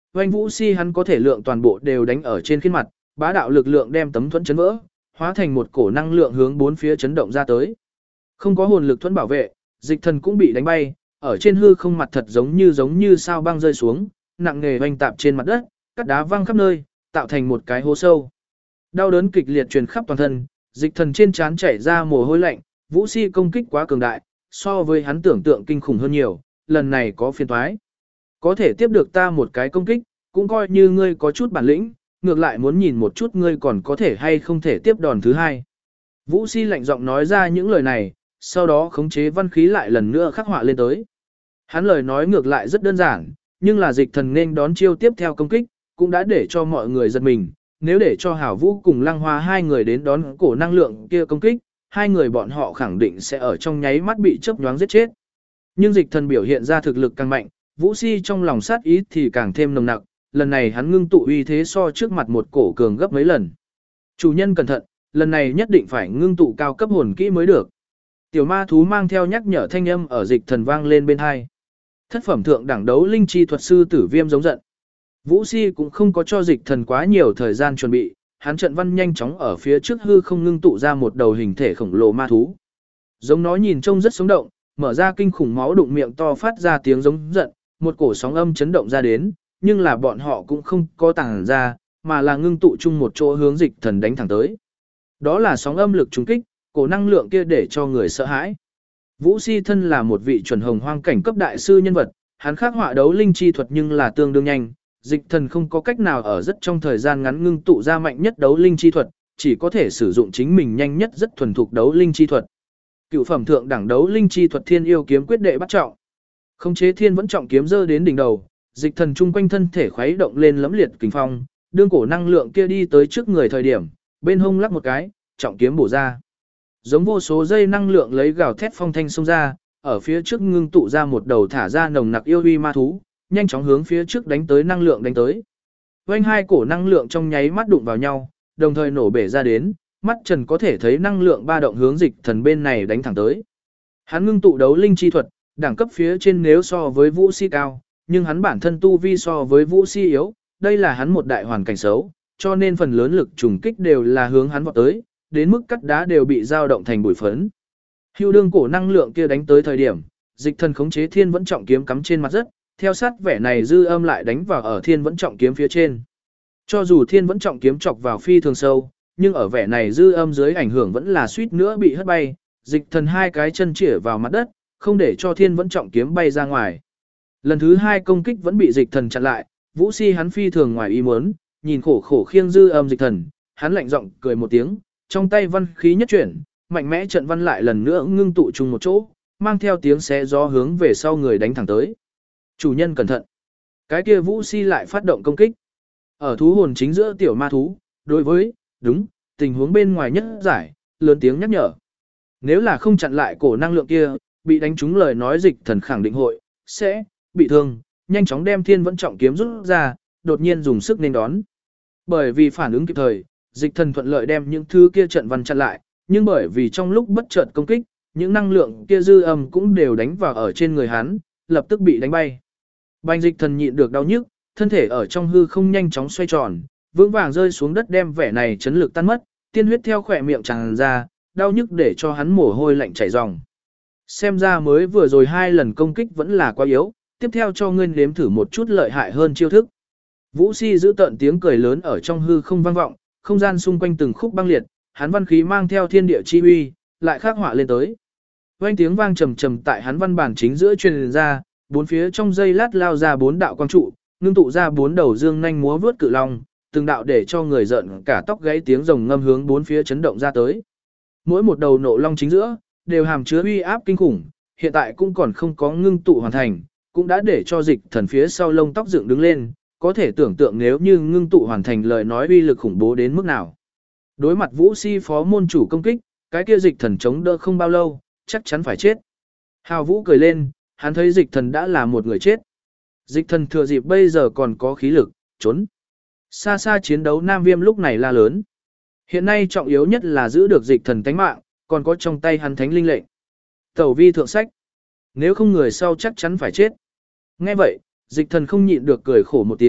Oanh Vũ Si hắn có thể lượng toàn bộ đều đánh ở trên khiên mặt, bá đạo lực lượng đem tấm thuẫn chấn vỡ, hóa thành một cổ năng lượng hướng bốn phía chấn động ra tới. Không có hồn lực thuẫn bảo vệ, Dịch Thần cũng bị đánh bay, ở trên hư không mặt thật giống như sao băng rơi xuống, nặng nề oanh tạp trên mặt đất, cắt đá văng khắp nơi, tạo thành một cái hố sâu. Đau đớn kịch liệt truyền khắp toàn thân, Dịch Thần trên trán chảy ra mồ hôi lạnh, Vũ Si công kích quá cường đại, so với hắn tưởng tượng kinh khủng hơn nhiều, lần này có phiền toái. Có thể tiếp được ta một cái công kích, cũng coi như ngươi có chút bản lĩnh, ngược lại muốn nhìn một chút ngươi còn có thể hay không thể tiếp đòn thứ hai. Vũ Si lạnh giọng nói ra những lời này, sau đó khống chế văn khí lại lần nữa khắc họa lên tới. Hắn lời nói ngược lại rất đơn giản, nhưng là Dịch Thần nên đón chiêu tiếp theo công kích, cũng đã để cho mọi người giật mình. Nếu để cho Hảo Vũ cùng Lăng Hoa hai người đến đón cổ năng lượng kia công kích, hai người bọn họ khẳng định sẽ ở trong nháy mắt bị chớp nhoáng giết chết. Nhưng Dịch Thần biểu hiện ra thực lực càng mạnh, Vũ Si trong lòng sát ý thì càng thêm nồng nặc, lần này hắn ngưng tụ uy thế so trước mặt một cổ cường gấp mấy lần. Chủ nhân cẩn thận, lần này nhất định phải ngưng tụ cao cấp hồn kỹ mới được. Tiểu ma thú mang theo nhắc nhở thanh âm ở Dịch Thần vang lên bên hai. Thất phẩm thượng đẳng đấu linh chi thuật sư Tử Viêm giống giận. Vũ Si cũng không có cho Dịch Thần quá nhiều thời gian chuẩn bị, hắn trận văn nhanh chóng ở phía trước hư không ngưng tụ ra một đầu hình thể khổng lồ ma thú. Giống nó nhìn trông rất sống động, mở ra kinh khủng máu đụng miệng to phát ra tiếng giống giận, một cổ sóng âm chấn động ra đến, nhưng là bọn họ cũng không có tàng ra, mà là ngưng tụ chung một chỗ hướng Dịch Thần đánh thẳng tới. Đó là sóng âm lực trùng kích, cổ năng lượng kia để cho người sợ hãi. Vũ Si thân là một vị chuẩn hồng hoang cảnh cấp đại sư nhân vật, hắn khắc họa đấu linh chi thuật nhưng là tương đương nhanh, Dịch Thần không có cách nào ở rất trong thời gian ngắn ngưng tụ ra mạnh nhất đấu linh chi thuật, chỉ có thể sử dụng chính mình nhanh nhất rất thuần thục đấu linh chi thuật. Cựu phẩm thượng đẳng đấu linh chi thuật Thiên Yêu kiếm quyết đệ bắt trọng. Khống chế thiên vẫn trọng kiếm giơ đến đỉnh đầu, Dịch Thần trung quanh thân thể khuấy động lên lẫm liệt kình phong, đương cổ năng lượng kia đi tới trước người thời điểm, bên hông lắc một cái, trọng kiếm bổ ra. Giống vô số dây năng lượng lấy gào thét phong thanh xông ra, ở phía trước ngưng tụ ra một đầu thả ra nồng nặc yêu uy ma thú, nhanh chóng hướng phía trước đánh tới năng lượng đánh tới. Vành hai cổ năng lượng trong nháy mắt đụng vào nhau, đồng thời nổ bể ra đến, mắt Trần có thể thấy năng lượng ba động hướng Dịch Thần bên này đánh thẳng tới. Hắn ngưng tụ đấu linh chi thuật, đẳng cấp phía trên nếu so với Vũ Si cao, nhưng hắn bản thân tu vi so với Vũ Si yếu, đây là hắn một đại hoàn cảnh xấu, cho nên phần lớn lực trùng kích đều là hướng hắn vọt tới, đến mức cắt đá đều bị dao động thành bụi phấn. Hưu đương cổ năng lượng kia đánh tới thời điểm, Dịch Thần khống chế thiên vẫn trọng kiếm cắm trên mặt đất, theo sát vẻ này dư âm lại đánh vào ở thiên vẫn trọng kiếm phía trên. Cho dù thiên vẫn trọng kiếm chọc vào phi thường sâu, nhưng ở vẻ này dư âm dưới ảnh hưởng vẫn là suýt nữa bị hất bay, Dịch Thần hai cái chân chĩa vào mặt đất, không để cho thiên vẫn trọng kiếm bay ra ngoài. Lần thứ hai công kích vẫn bị Dịch Thần chặn lại, Vũ Si hắn phi thường ngoài ý muốn, nhìn khổ khổ khiêng dư âm Dịch Thần, hắn lạnh giọng cười một tiếng, trong tay văn khí nhất chuyển, mạnh mẽ trận văn lại lần nữa ngưng tụ chung một chỗ, mang theo tiếng xé gió hướng về sau người đánh thẳng tới. Chủ nhân cẩn thận. Cái kia Vũ Si lại phát động công kích. Ở thú hồn chính giữa tiểu ma thú, đối với, đúng, tình huống bên ngoài nhất giải, lớn tiếng nhắc nhở. Nếu là không chặn lại cổ năng lượng kia, bị đánh trúng lời nói Dịch Thần khẳng định hội, sẽ, bị thương, nhanh chóng đem thiên vẫn trọng kiếm rút ra, đột nhiên dùng sức nên đón. Bởi vì phản ứng kịp thời, Dịch Thần thuận lợi đem những thứ kia trận văn chặn lại, nhưng bởi vì trong lúc bất chợt công kích, những năng lượng kia dư âm cũng đều đánh vào ở trên người hắn, lập tức bị đánh bay. Bành Dịch Thần nhịn được đau nhức, thân thể ở trong hư không nhanh chóng xoay tròn, vững vàng rơi xuống đất đem vẻ này chấn lực tan mất, tiên huyết theo khỏe miệng tràn ra, đau nhức để cho hắn mồ hôi lạnh chảy ròng. Xem ra mới vừa rồi hai lần công kích vẫn là quá yếu, tiếp theo cho ngươi nếm thử một chút lợi hại hơn chiêu thức. Vũ Si giữ tận tiếng cười lớn ở trong hư không vang vọng, không gian xung quanh từng khúc băng liệt, hắn văn khí mang theo thiên địa chi uy, lại khắc họa lên tới. Vang tiếng vang trầm trầm tại hắn văn bản chính giữa truyền ra, bốn phía trong giây lát lao ra bốn đạo quang trụ, ngưng tụ ra bốn đầu dương nhanh múa vướt cự long, từng đạo để cho người giận cả tóc gáy tiếng rồng ngâm hướng bốn phía chấn động ra tới. Mỗi một đầu nộ long chính giữa đều hàm chứa uy áp kinh khủng, hiện tại cũng còn không có ngưng tụ hoàn thành, cũng đã để cho Dịch Thần phía sau lông tóc dựng đứng lên, có thể tưởng tượng nếu như ngưng tụ hoàn thành lời nói uy lực khủng bố đến mức nào. Đối mặt Vũ Si phó môn chủ công kích, cái kia Dịch Thần chống đỡ không bao lâu, chắc chắn phải chết. Hào Vũ cười lên, hắn thấy Dịch Thần đã là một người chết. Dịch Thần thừa dịp bây giờ còn có khí lực, trốn. Xa xa chiến đấu Nam Viêm lúc này la lớn. Hiện nay trọng yếu nhất là giữ được Dịch Thần tánh mạng, còn có trong tay hắn thánh linh lệnh. Tẩu vi thượng sách. Nếu không người sau chắc chắn phải chết. Nghe vậy, Dịch Thần không nhịn được cười khổ một tiếng,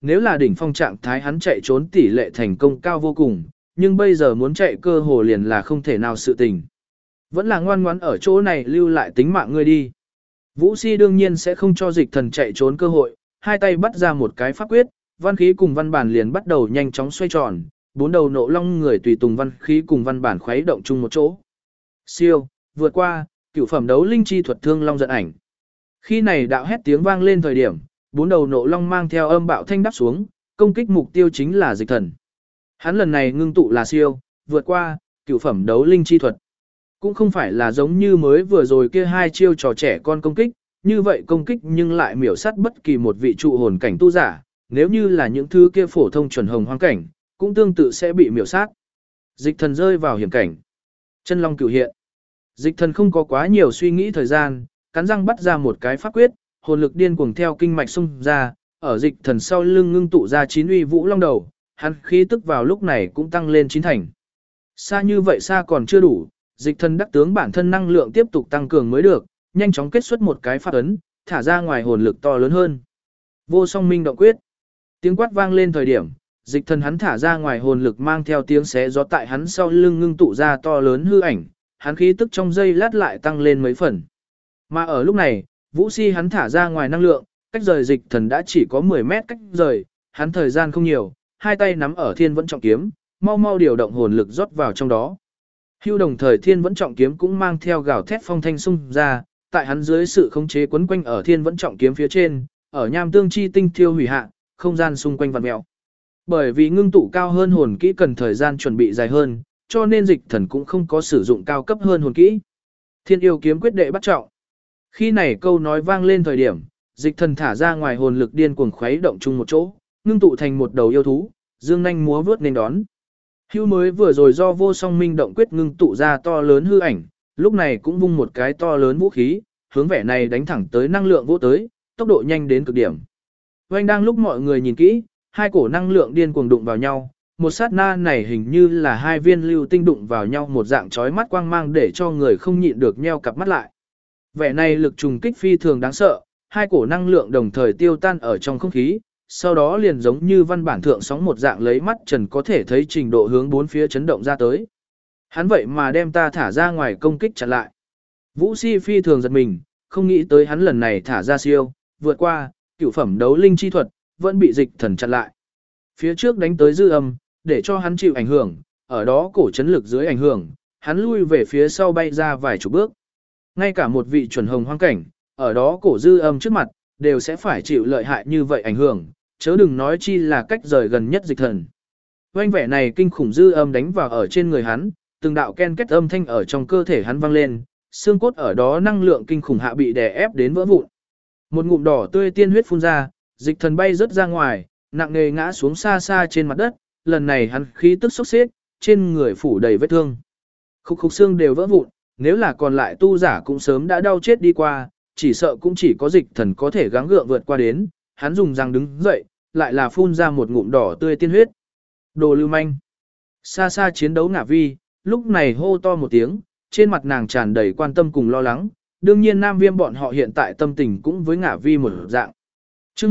nếu là đỉnh phong trạng thái hắn chạy trốn tỷ lệ thành công cao vô cùng, nhưng bây giờ muốn chạy cơ hồ liền là không thể nào sự tình. Vẫn là ngoan ngoãn ở chỗ này lưu lại tính mạng ngươi đi. Vũ Si đương nhiên sẽ không cho Dịch Thần chạy trốn cơ hội, hai tay bắt ra một cái pháp quyết, văn khí cùng văn bản liền bắt đầu nhanh chóng xoay tròn, bốn đầu nộ long người tùy tùng văn khí cùng văn bản khuấy động chung một chỗ. Siêu, vượt qua, cửu phẩm đấu linh chi thuật thương long giận ảnh. Khi này đạo hét tiếng vang lên thời điểm, bốn đầu nộ long mang theo âm bạo thanh đáp xuống, công kích mục tiêu chính là Dịch Thần. Hắn lần này ngưng tụ là siêu, vượt qua, cửu phẩm đấu linh chi thuật. Cũng không phải là giống như mới vừa rồi kia hai chiêu trò trẻ con công kích, như vậy công kích nhưng lại miểu sát bất kỳ một vị trụ hồn cảnh tu giả, nếu như là những thứ kia phổ thông chuẩn hồng hoang cảnh, cũng tương tự sẽ bị miểu sát. Dịch Thần rơi vào hiểm cảnh. Chân long cửu hiện. Dịch Thần không có quá nhiều suy nghĩ thời gian, cắn răng bắt ra một cái pháp quyết, hồn lực điên cuồng theo kinh mạch xung ra, ở Dịch Thần sau lưng ngưng tụ ra 9 uy vũ long đầu, hắn khí tức vào lúc này cũng tăng lên 9 thành. Xa như vậy xa còn chưa đủ, Dịch Thần đắc tướng bản thân năng lượng tiếp tục tăng cường mới được, nhanh chóng kết xuất một cái pháp ấn, thả ra ngoài hồn lực to lớn hơn. Vô Song Minh động quyết. Tiếng quát vang lên thời điểm, Dịch Thần hắn thả ra ngoài hồn lực mang theo tiếng xé gió tại hắn sau lưng ngưng tụ ra to lớn hư ảnh, hắn khí tức trong giây lát lại tăng lên mấy phần. Mà ở lúc này, Vũ Si hắn thả ra ngoài năng lượng, cách rời Dịch Thần đã chỉ có 10 mét cách rời, hắn thời gian không nhiều, hai tay nắm ở Thiên Vẫn Trọng Kiếm, mau mau điều động hồn lực rót vào trong đó. Hưu đồng thời Thiên Vẫn Trọng Kiếm cũng mang theo gào thét phong thanh xung ra, tại hắn dưới sự khống chế quấn quanh ở Thiên Vẫn Trọng Kiếm phía trên, ở nham tương chi tinh thiêu hủy hạ, không gian xung quanh vặn mèo. Bởi vì ngưng tụ cao hơn hồn kỹ cần thời gian chuẩn bị dài hơn, cho nên Dịch Thần cũng không có sử dụng cao cấp hơn hồn kỹ. Thiên yêu kiếm quyết đệ bắt trọng. Khi này câu nói vang lên thời điểm, Dịch Thần thả ra ngoài hồn lực điên cuồng khuấy động chung một chỗ, ngưng tụ thành một đầu yêu thú, dương nhanh múa vớt nên đón. Hưu mới vừa rồi do Vô Song Minh động quyết ngưng tụ ra to lớn hư ảnh, lúc này cũng vung một cái to lớn vũ khí, hướng vẻ này đánh thẳng tới năng lượng vỗ tới, tốc độ nhanh đến cực điểm. Oanh đang lúc mọi người nhìn kỹ, hai cổ năng lượng điên cuồng đụng vào nhau, một sát na này hình như là hai viên lưu tinh đụng vào nhau một dạng chói mắt quang mang để cho người không nhịn được nheo cặp mắt lại. Vẻ này lực trùng kích phi thường đáng sợ, hai cổ năng lượng đồng thời tiêu tan ở trong không khí, sau đó liền giống như văn bản thượng sóng một dạng lấy mắt trần có thể thấy trình độ hướng bốn phía chấn động ra tới. Hắn vậy mà đem ta thả ra ngoài công kích chặn lại. Vũ Si phi thường giật mình, không nghĩ tới hắn lần này thả ra siêu, vượt qua, cửu phẩm đấu linh chi thuật, vẫn bị Dịch Thần chặn lại. Phía trước đánh tới dư âm, để cho hắn chịu ảnh hưởng, ở đó cổ chấn lực dưới ảnh hưởng, hắn lui về phía sau bay ra vài chục bước. Ngay cả một vị chuẩn hồng hoang cảnh, ở đó cổ dư âm trước mặt, đều sẽ phải chịu lợi hại như vậy ảnh hưởng, chớ đừng nói chi là cách rời gần nhất Dịch Thần. Oanh vẻ này kinh khủng dư âm đánh vào ở trên người hắn, từng đạo ken kết âm thanh ở trong cơ thể hắn vang lên, xương cốt ở đó năng lượng kinh khủng hạ bị đè ép đến vỡ vụn. Một ngụm đỏ tươi tiên huyết phun ra, Dịch Thần bay rớt ra ngoài, nặng nề ngã xuống xa xa trên mặt đất, lần này hắn khí tức sốc xếp, trên người phủ đầy vết thương. Khúc khúc xương đều vỡ vụn, nếu là còn lại tu giả cũng sớm đã đau chết đi qua, chỉ sợ cũng chỉ có Dịch Thần có thể gắng gượng vượt qua đến, hắn dùng răng đứng dậy, lại là phun ra một ngụm đỏ tươi tiên huyết. Đồ lưu manh. Xa xa chiến đấu Ngả Vi, lúc này hô to một tiếng, trên mặt nàng tràn đầy quan tâm cùng lo lắng, đương nhiên Nam Viêm bọn họ hiện tại tâm tình cũng với Ngả Vi một dạng. Chương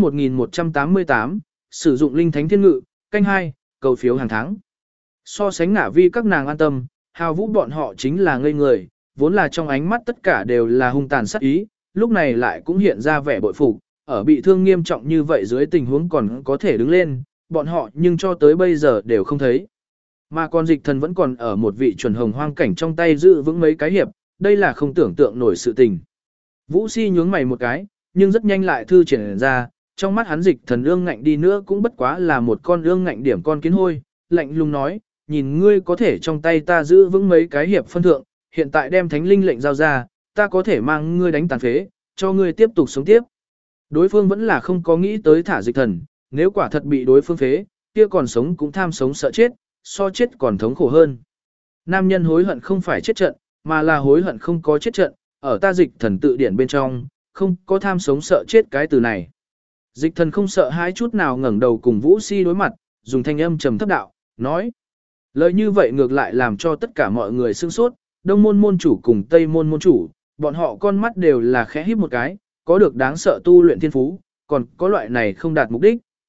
1188, sử dụng linh thánh thiên ngự, canh 2, cầu phiếu hàng tháng. So sánh Ngả Vi các nàng an tâm, Hào Vũ bọn họ chính là ngây người, vốn là trong ánh mắt tất cả đều là hung tàn sát ý, lúc này lại cũng hiện ra vẻ bội phục, ở bị thương nghiêm trọng như vậy dưới tình huống còn có thể đứng lên, bọn họ nhưng cho tới bây giờ đều không thấy. Mà còn Dịch Thần vẫn còn ở một vị chuẩn hồng hoang cảnh trong tay giữ vững mấy cái hiệp, đây là không tưởng tượng nổi sự tình. Vũ Si nhướng mày một cái, nhưng rất nhanh lại thư triển ra, trong mắt hắn Dịch Thần ương ngạnh đi nữa cũng bất quá là một con ương ngạnh điểm con kiến hôi, lạnh lùng nói, nhìn ngươi có thể trong tay ta giữ vững mấy cái hiệp phân thượng, hiện tại đem thánh linh lệnh giao ra, ta có thể mang ngươi đánh tàn phế, cho ngươi tiếp tục sống tiếp. Đối phương vẫn là không có nghĩ tới thả Dịch Thần, nếu quả thật bị đối phương phế, kia còn sống cũng tham sống sợ chết, so chết còn thống khổ hơn. Nam nhân hối hận không phải chết trận, mà là hối hận không có chết trận, ở ta Dịch Thần tự điển bên trong, không có tham sống sợ chết cái từ này. Dịch Thần không sợ hãi chút nào ngẩng đầu cùng Vũ Si đối mặt, dùng thanh âm trầm thấp đạo, nói. Lời như vậy ngược lại làm cho tất cả mọi người sửng sốt, Đông môn môn chủ cùng Tây môn môn chủ, bọn họ con mắt đều là khẽ híp một cái, có được đáng sợ tu luyện thiên phú, còn có loại này không đạt mục đích,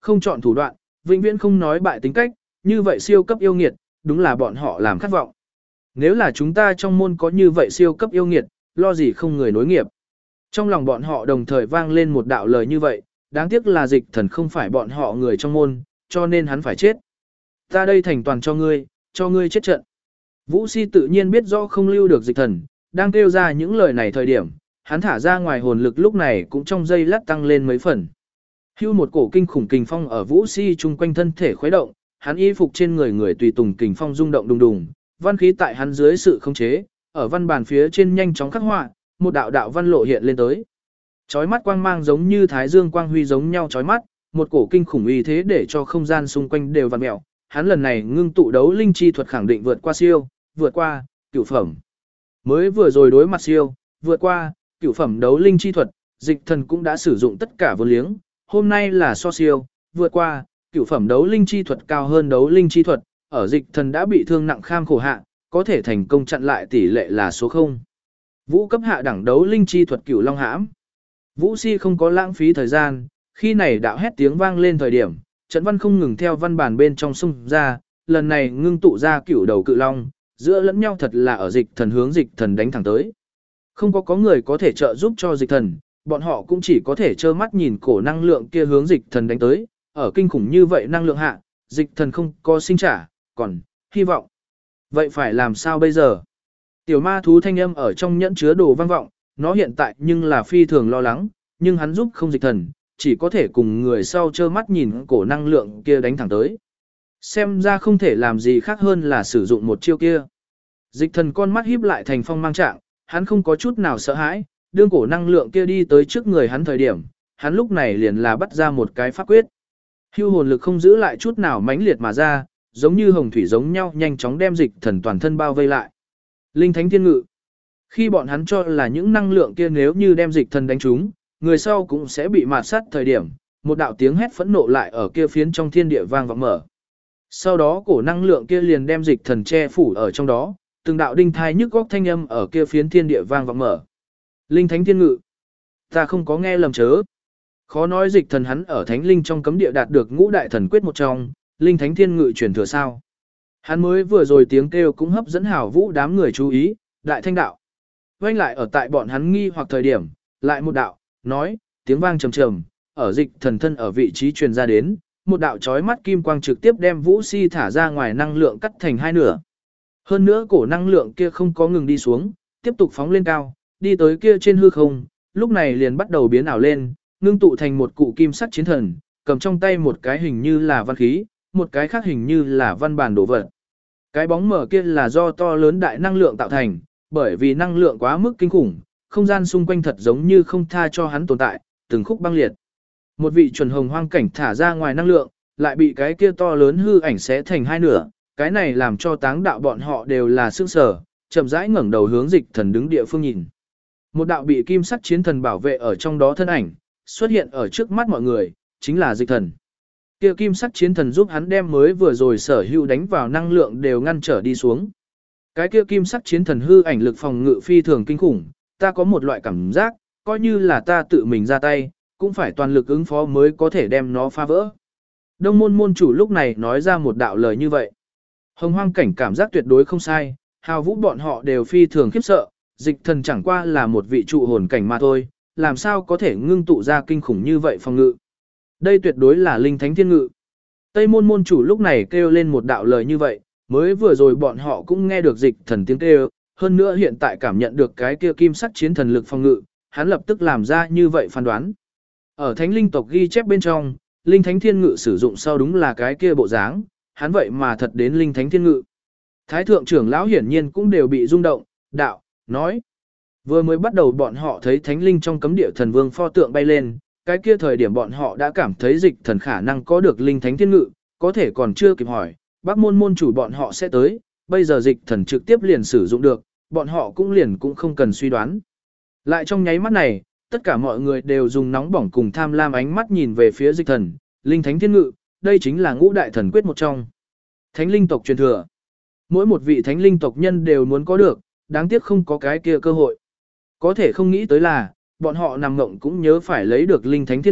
không chọn thủ đoạn, vĩnh viễn không nói bại tính cách, như vậy siêu cấp yêu nghiệt, đúng là bọn họ làm khát vọng. Nếu là chúng ta trong môn có như vậy siêu cấp yêu nghiệt, lo gì không người nối nghiệp. Trong lòng bọn họ đồng thời vang lên một đạo lời như vậy, đáng tiếc là Dịch Thần không phải bọn họ người trong môn, cho nên hắn phải chết. Ta đây thành toàn cho ngươi chết trận. Vũ Si tự nhiên biết rõ không lưu được Dịch Thần, đang kêu ra những lời này thời điểm, hắn thả ra ngoài hồn lực lúc này cũng trong giây lát tăng lên mấy phần. Hưu một cổ kinh khủng kình phong ở Vũ Si chung quanh thân thể khuấy động, hắn y phục trên người người tùy tùng kình phong rung động đùng đùng, văn khí tại hắn dưới sự khống chế, ở văn bàn phía trên nhanh chóng khắc họa, một đạo đạo văn lộ hiện lên tới. Chói mắt quang mang giống như thái dương quang huy giống nhau chói mắt, một cổ kinh khủng uy thế để cho không gian xung quanh đều vặn mèo. Hắn lần này ngưng tụ đấu linh chi thuật khẳng định vượt qua siêu, vượt qua cửu phẩm. Mới vừa rồi đối mặt siêu, vượt qua cửu phẩm đấu linh chi thuật, Dịch Thần cũng đã sử dụng tất cả vô liếng, hôm nay là so siêu, vượt qua cửu phẩm đấu linh chi thuật cao hơn đấu linh chi thuật, ở Dịch Thần đã bị thương nặng kham khổ hạ, có thể thành công chặn lại tỷ lệ là số 0. Vũ cấp hạ đẳng đấu linh chi thuật Cửu Long Hãm. Vũ Si không có lãng phí thời gian, khi này đạo hét tiếng vang lên thời điểm, trận văn không ngừng theo văn bản bên trong xung ra, lần này ngưng tụ ra cửu đầu cự long, giữa lẫn nhau thật là ở Dịch Thần hướng Dịch Thần đánh thẳng tới. Không có người có thể trợ giúp cho Dịch Thần, bọn họ cũng chỉ có thể trơ mắt nhìn cổ năng lượng kia hướng Dịch Thần đánh tới, ở kinh khủng như vậy năng lượng hạ, Dịch Thần không có sinh trả, còn hy vọng. Vậy phải làm sao bây giờ? Tiểu ma thú thanh âm ở trong nhẫn chứa đồ vang vọng, nó hiện tại nhưng là phi thường lo lắng, nhưng hắn giúp không Dịch Thần, chỉ có thể cùng người sau trơ mắt nhìn cổ năng lượng kia đánh thẳng tới. Xem ra không thể làm gì khác hơn là sử dụng một chiêu kia. Dịch Thần con mắt híp lại thành phong mang trạng, hắn không có chút nào sợ hãi, đương cổ năng lượng kia đi tới trước người hắn thời điểm, hắn lúc này liền là bắt ra một cái pháp quyết. Hưu hồn lực không giữ lại chút nào mãnh liệt mà ra, giống như hồng thủy giống nhau nhanh chóng đem Dịch Thần toàn thân bao vây lại. Linh Thánh Thiên Ngự. Khi bọn hắn cho là những năng lượng kia nếu như đem Dịch Thần đánh trúng, người sau cũng sẽ bị mạt sát thời điểm, một đạo tiếng hét phẫn nộ lại ở kia phiến trong thiên địa vang vọng mở. Sau đó cổ năng lượng kia liền đem Dịch Thần che phủ ở trong đó, từng đạo đinh thai nhức góc thanh âm ở kia phiến thiên địa vang vọng mở. Linh Thánh Thiên Ngự. Ta không có nghe lầm chớ. Khó nói Dịch Thần hắn ở Thánh Linh trong cấm địa đạt được ngũ đại thần quyết một trong, Linh Thánh Thiên Ngự truyền thừa sao? Hắn mới vừa rồi tiếng kêu cũng hấp dẫn hảo vũ đám người chú ý, đại thanh đạo. Quanh lại ở tại bọn hắn nghi hoặc thời điểm, lại một đạo, nói, tiếng vang trầm trầm, ở Dịch Thần thân ở vị trí truyền ra đến, một đạo chói mắt kim quang trực tiếp đem Vũ Si thả ra ngoài năng lượng cắt thành hai nửa. Hơn nữa cổ năng lượng kia không có ngừng đi xuống, tiếp tục phóng lên cao, đi tới kia trên hư không, lúc này liền bắt đầu biến ảo lên, ngưng tụ thành một cụ kim sắc chiến thần, cầm trong tay một cái hình như là văn khí, một cái khác hình như là văn bản đồ vật. Cái bóng mở kia là do to lớn đại năng lượng tạo thành, bởi vì năng lượng quá mức kinh khủng, không gian xung quanh thật giống như không tha cho hắn tồn tại, từng khúc băng liệt. Một vị chuẩn hồng hoang cảnh thả ra ngoài năng lượng, lại bị cái kia to lớn hư ảnh xé thành hai nửa, cái này làm cho táng đạo bọn họ đều là sững sờ, chậm rãi ngẩng đầu hướng Dịch Thần đứng địa phương nhìn. Một đạo bị kim sắc chiến thần bảo vệ ở trong đó thân ảnh, xuất hiện ở trước mắt mọi người, chính là Dịch Thần. Kia kim sắc chiến thần giúp hắn đem mới vừa rồi sở hữu đánh vào năng lượng đều ngăn trở đi xuống. Cái kia kim sắc chiến thần hư ảnh lực phòng ngự phi thường kinh khủng, ta có một loại cảm giác, coi như là ta tự mình ra tay, cũng phải toàn lực ứng phó mới có thể đem nó phá vỡ. Đông môn môn chủ lúc này nói ra một đạo lời như vậy. Hồng hoang cảnh cảm giác tuyệt đối không sai, hào vũ bọn họ đều phi thường khiếp sợ, Dịch Thần chẳng qua là một vị trụ hồn cảnh mà thôi, làm sao có thể ngưng tụ ra kinh khủng như vậy phòng ngự. Đây tuyệt đối là Linh Thánh Thiên Ngự. Tây môn môn chủ lúc này kêu lên một đạo lời như vậy, mới vừa rồi bọn họ cũng nghe được Dịch Thần tiếng kêu, hơn nữa hiện tại cảm nhận được cái kia kim sắc chiến thần lực phòng ngự, hắn lập tức làm ra như vậy phán đoán. Ở Thánh Linh tộc ghi chép bên trong, Linh Thánh Thiên Ngự sử dụng sau đúng là cái kia bộ dáng, hắn vậy mà thật đến Linh Thánh Thiên Ngự. Thái thượng trưởng lão hiển nhiên cũng đều bị rung động, đạo, nói. Vừa mới bắt đầu bọn họ thấy Thánh Linh trong cấm địa thần vương pho tượng bay lên, cái kia thời điểm bọn họ đã cảm thấy Dịch Thần khả năng có được Linh Thánh Thiên Ngự, có thể còn chưa kịp hỏi, Bắc môn môn chủ bọn họ sẽ tới, bây giờ Dịch Thần trực tiếp liền sử dụng được, bọn họ cũng không cần suy đoán. Lại trong nháy mắt này, tất cả mọi người đều dùng nóng bỏng cùng tham lam ánh mắt nhìn về phía Dịch Thần, Linh Thánh Thiên Ngự, đây chính là ngũ đại thần quyết một trong. Thánh linh tộc truyền thừa. Mỗi một vị thánh linh tộc nhân đều muốn có được, đáng tiếc không có cái kia cơ hội. Có thể không nghĩ tới là, bọn họ nằm ngộng cũng nhớ phải lấy được Linh Thánh Thiên Ngự,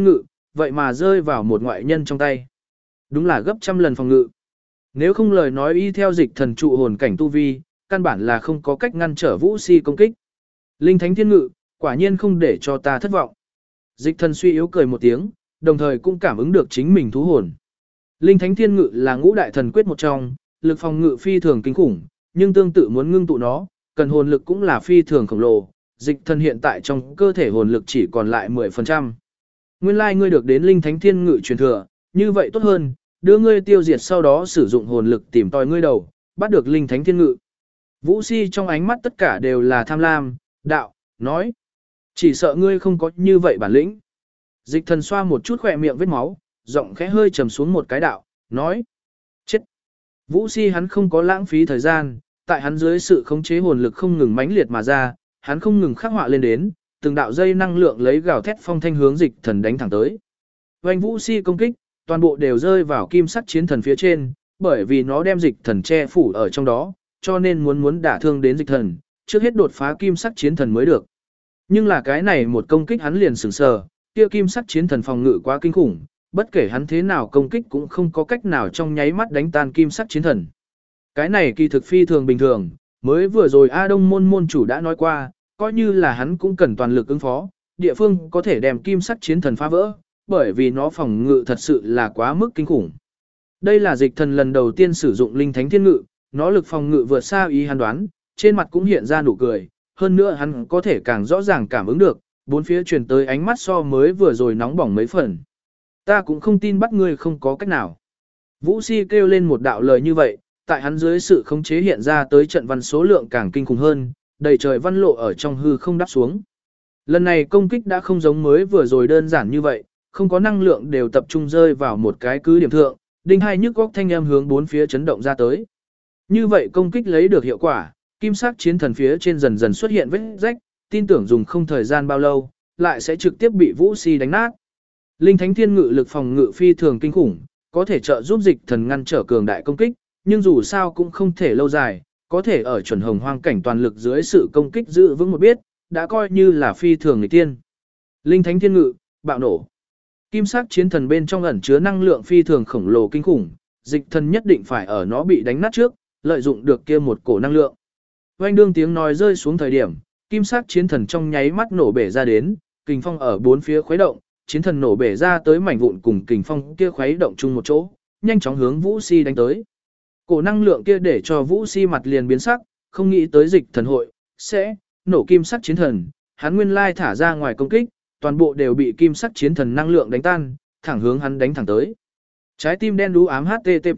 vậy mà rơi vào một ngoại nhân trong tay. Đúng là gấp trăm lần phòng ngự. Nếu không lời nói y theo dịch thần trụ hồn cảnh tu vi, căn bản là không có cách ngăn trở Vũ Si công kích. Linh thánh thiên ngự, quả nhiên không để cho ta thất vọng. Dịch thần suy yếu cười một tiếng, đồng thời cũng cảm ứng được chính mình thú hồn. Linh thánh thiên ngự là ngũ đại thần quyết một trong, lực phòng ngự phi thường kinh khủng, nhưng tương tự muốn ngưng tụ nó, cần hồn lực cũng là phi thường khổng lồ. Dịch thần hiện tại trong cơ thể hồn lực chỉ còn lại 10%. Nguyên lai ngươi được đến linh thánh thiên ngự truyền thừa, như vậy tốt hơn, đưa ngươi tiêu diệt sau đó sử dụng hồn lực tìm tòi ngươi đầu, bắt được linh thánh thiên ngự. Vũ Si trong ánh mắt tất cả đều là tham lam, đạo, nói. Chỉ sợ ngươi không có như vậy bản lĩnh. Dịch thần xoa một chút khỏe miệng vết máu, giọng khẽ hơi trầm xuống một cái đạo, nói. Chết. Vũ Si hắn không có lãng phí thời gian, tại hắn dưới sự khống chế hồn lực không ngừng mãnh liệt mà ra, hắn không ngừng khắc họa lên đến, từng đạo dây năng lượng lấy gào thét phong thanh hướng dịch thần đánh thẳng tới. Oanh Vũ Si công kích, toàn bộ đều rơi vào kim sắc chiến thần phía trên, bởi vì nó đem dịch thần che phủ ở trong đó, cho nên muốn đả thương đến dịch thần, trước hết đột phá kim sắc chiến thần mới được. Nhưng là cái này một công kích hắn liền sửng sờ, kia kim sắc chiến thần phòng ngự quá kinh khủng, bất kể hắn thế nào công kích cũng không có cách nào trong nháy mắt đánh tan kim sắc chiến thần. Cái này kỳ thực phi thường bình thường, mới vừa rồi A Đông môn môn chủ đã nói qua, coi như là hắn cũng cần toàn lực ứng phó, địa phương có thể đem kim sắc chiến thần phá vỡ, bởi vì nó phòng ngự thật sự là quá mức kinh khủng. Đây là dịch thần lần đầu tiên sử dụng linh thánh thiên ngự, nó lực phòng ngự vượt xa ý hắn đoán, trên mặt cũng hiện ra nụ cười, hơn nữa hắn có thể càng rõ ràng cảm ứng được, bốn phía truyền tới ánh mắt so mới vừa rồi nóng bỏng mấy phần. Ta cũng không tin bắt ngươi không có cách nào. Vũ Si kêu lên một đạo lời như vậy, tại hắn dưới sự khống chế hiện ra tới trận văn số lượng càng kinh khủng hơn, đầy trời văn lộ ở trong hư không đáp xuống. Lần này công kích đã không giống mới vừa rồi đơn giản như vậy, không có năng lượng đều tập trung rơi vào một cái cứ điểm thượng, đinh hai nhức góc thanh âm hướng bốn phía chấn động ra tới. Như vậy công kích lấy được hiệu quả, kim sắc chiến thần phía trên dần dần xuất hiện vết rách, tin tưởng dùng không thời gian bao lâu, lại sẽ trực tiếp bị Vũ Si đánh nát. Linh thánh thiên ngự lực phòng ngự phi thường kinh khủng, có thể trợ giúp dịch thần ngăn trở cường đại công kích, nhưng dù sao cũng không thể lâu dài, có thể ở chuẩn hồng hoang cảnh toàn lực dưới sự công kích giữ vững một biết, đã coi như là phi thường người tiên. Linh thánh thiên ngự, bạo nổ. Kim sắc chiến thần bên trong ẩn chứa năng lượng phi thường khổng lồ kinh khủng, dịch thần nhất định phải ở nó bị đánh nát trước, lợi dụng được kia một cổ năng lượng. Oanh đương tiếng nói rơi xuống thời điểm, kim sắc chiến thần trong nháy mắt nổ bể ra đến, kình phong ở bốn phía khuấy động, chiến thần nổ bể ra tới mảnh vụn cùng kình phong kia khuấy động chung một chỗ, nhanh chóng hướng Vũ Si đánh tới. Cổ năng lượng kia để cho Vũ Si mặt liền biến sắc, không nghĩ tới dịch thần hội sẽ nổ kim sắc chiến thần, hắn nguyên lai thả ra ngoài công kích, toàn bộ đều bị kim sắc chiến thần năng lượng đánh tan, thẳng hướng hắn đánh thẳng tới. Trái tim đen đú ám http.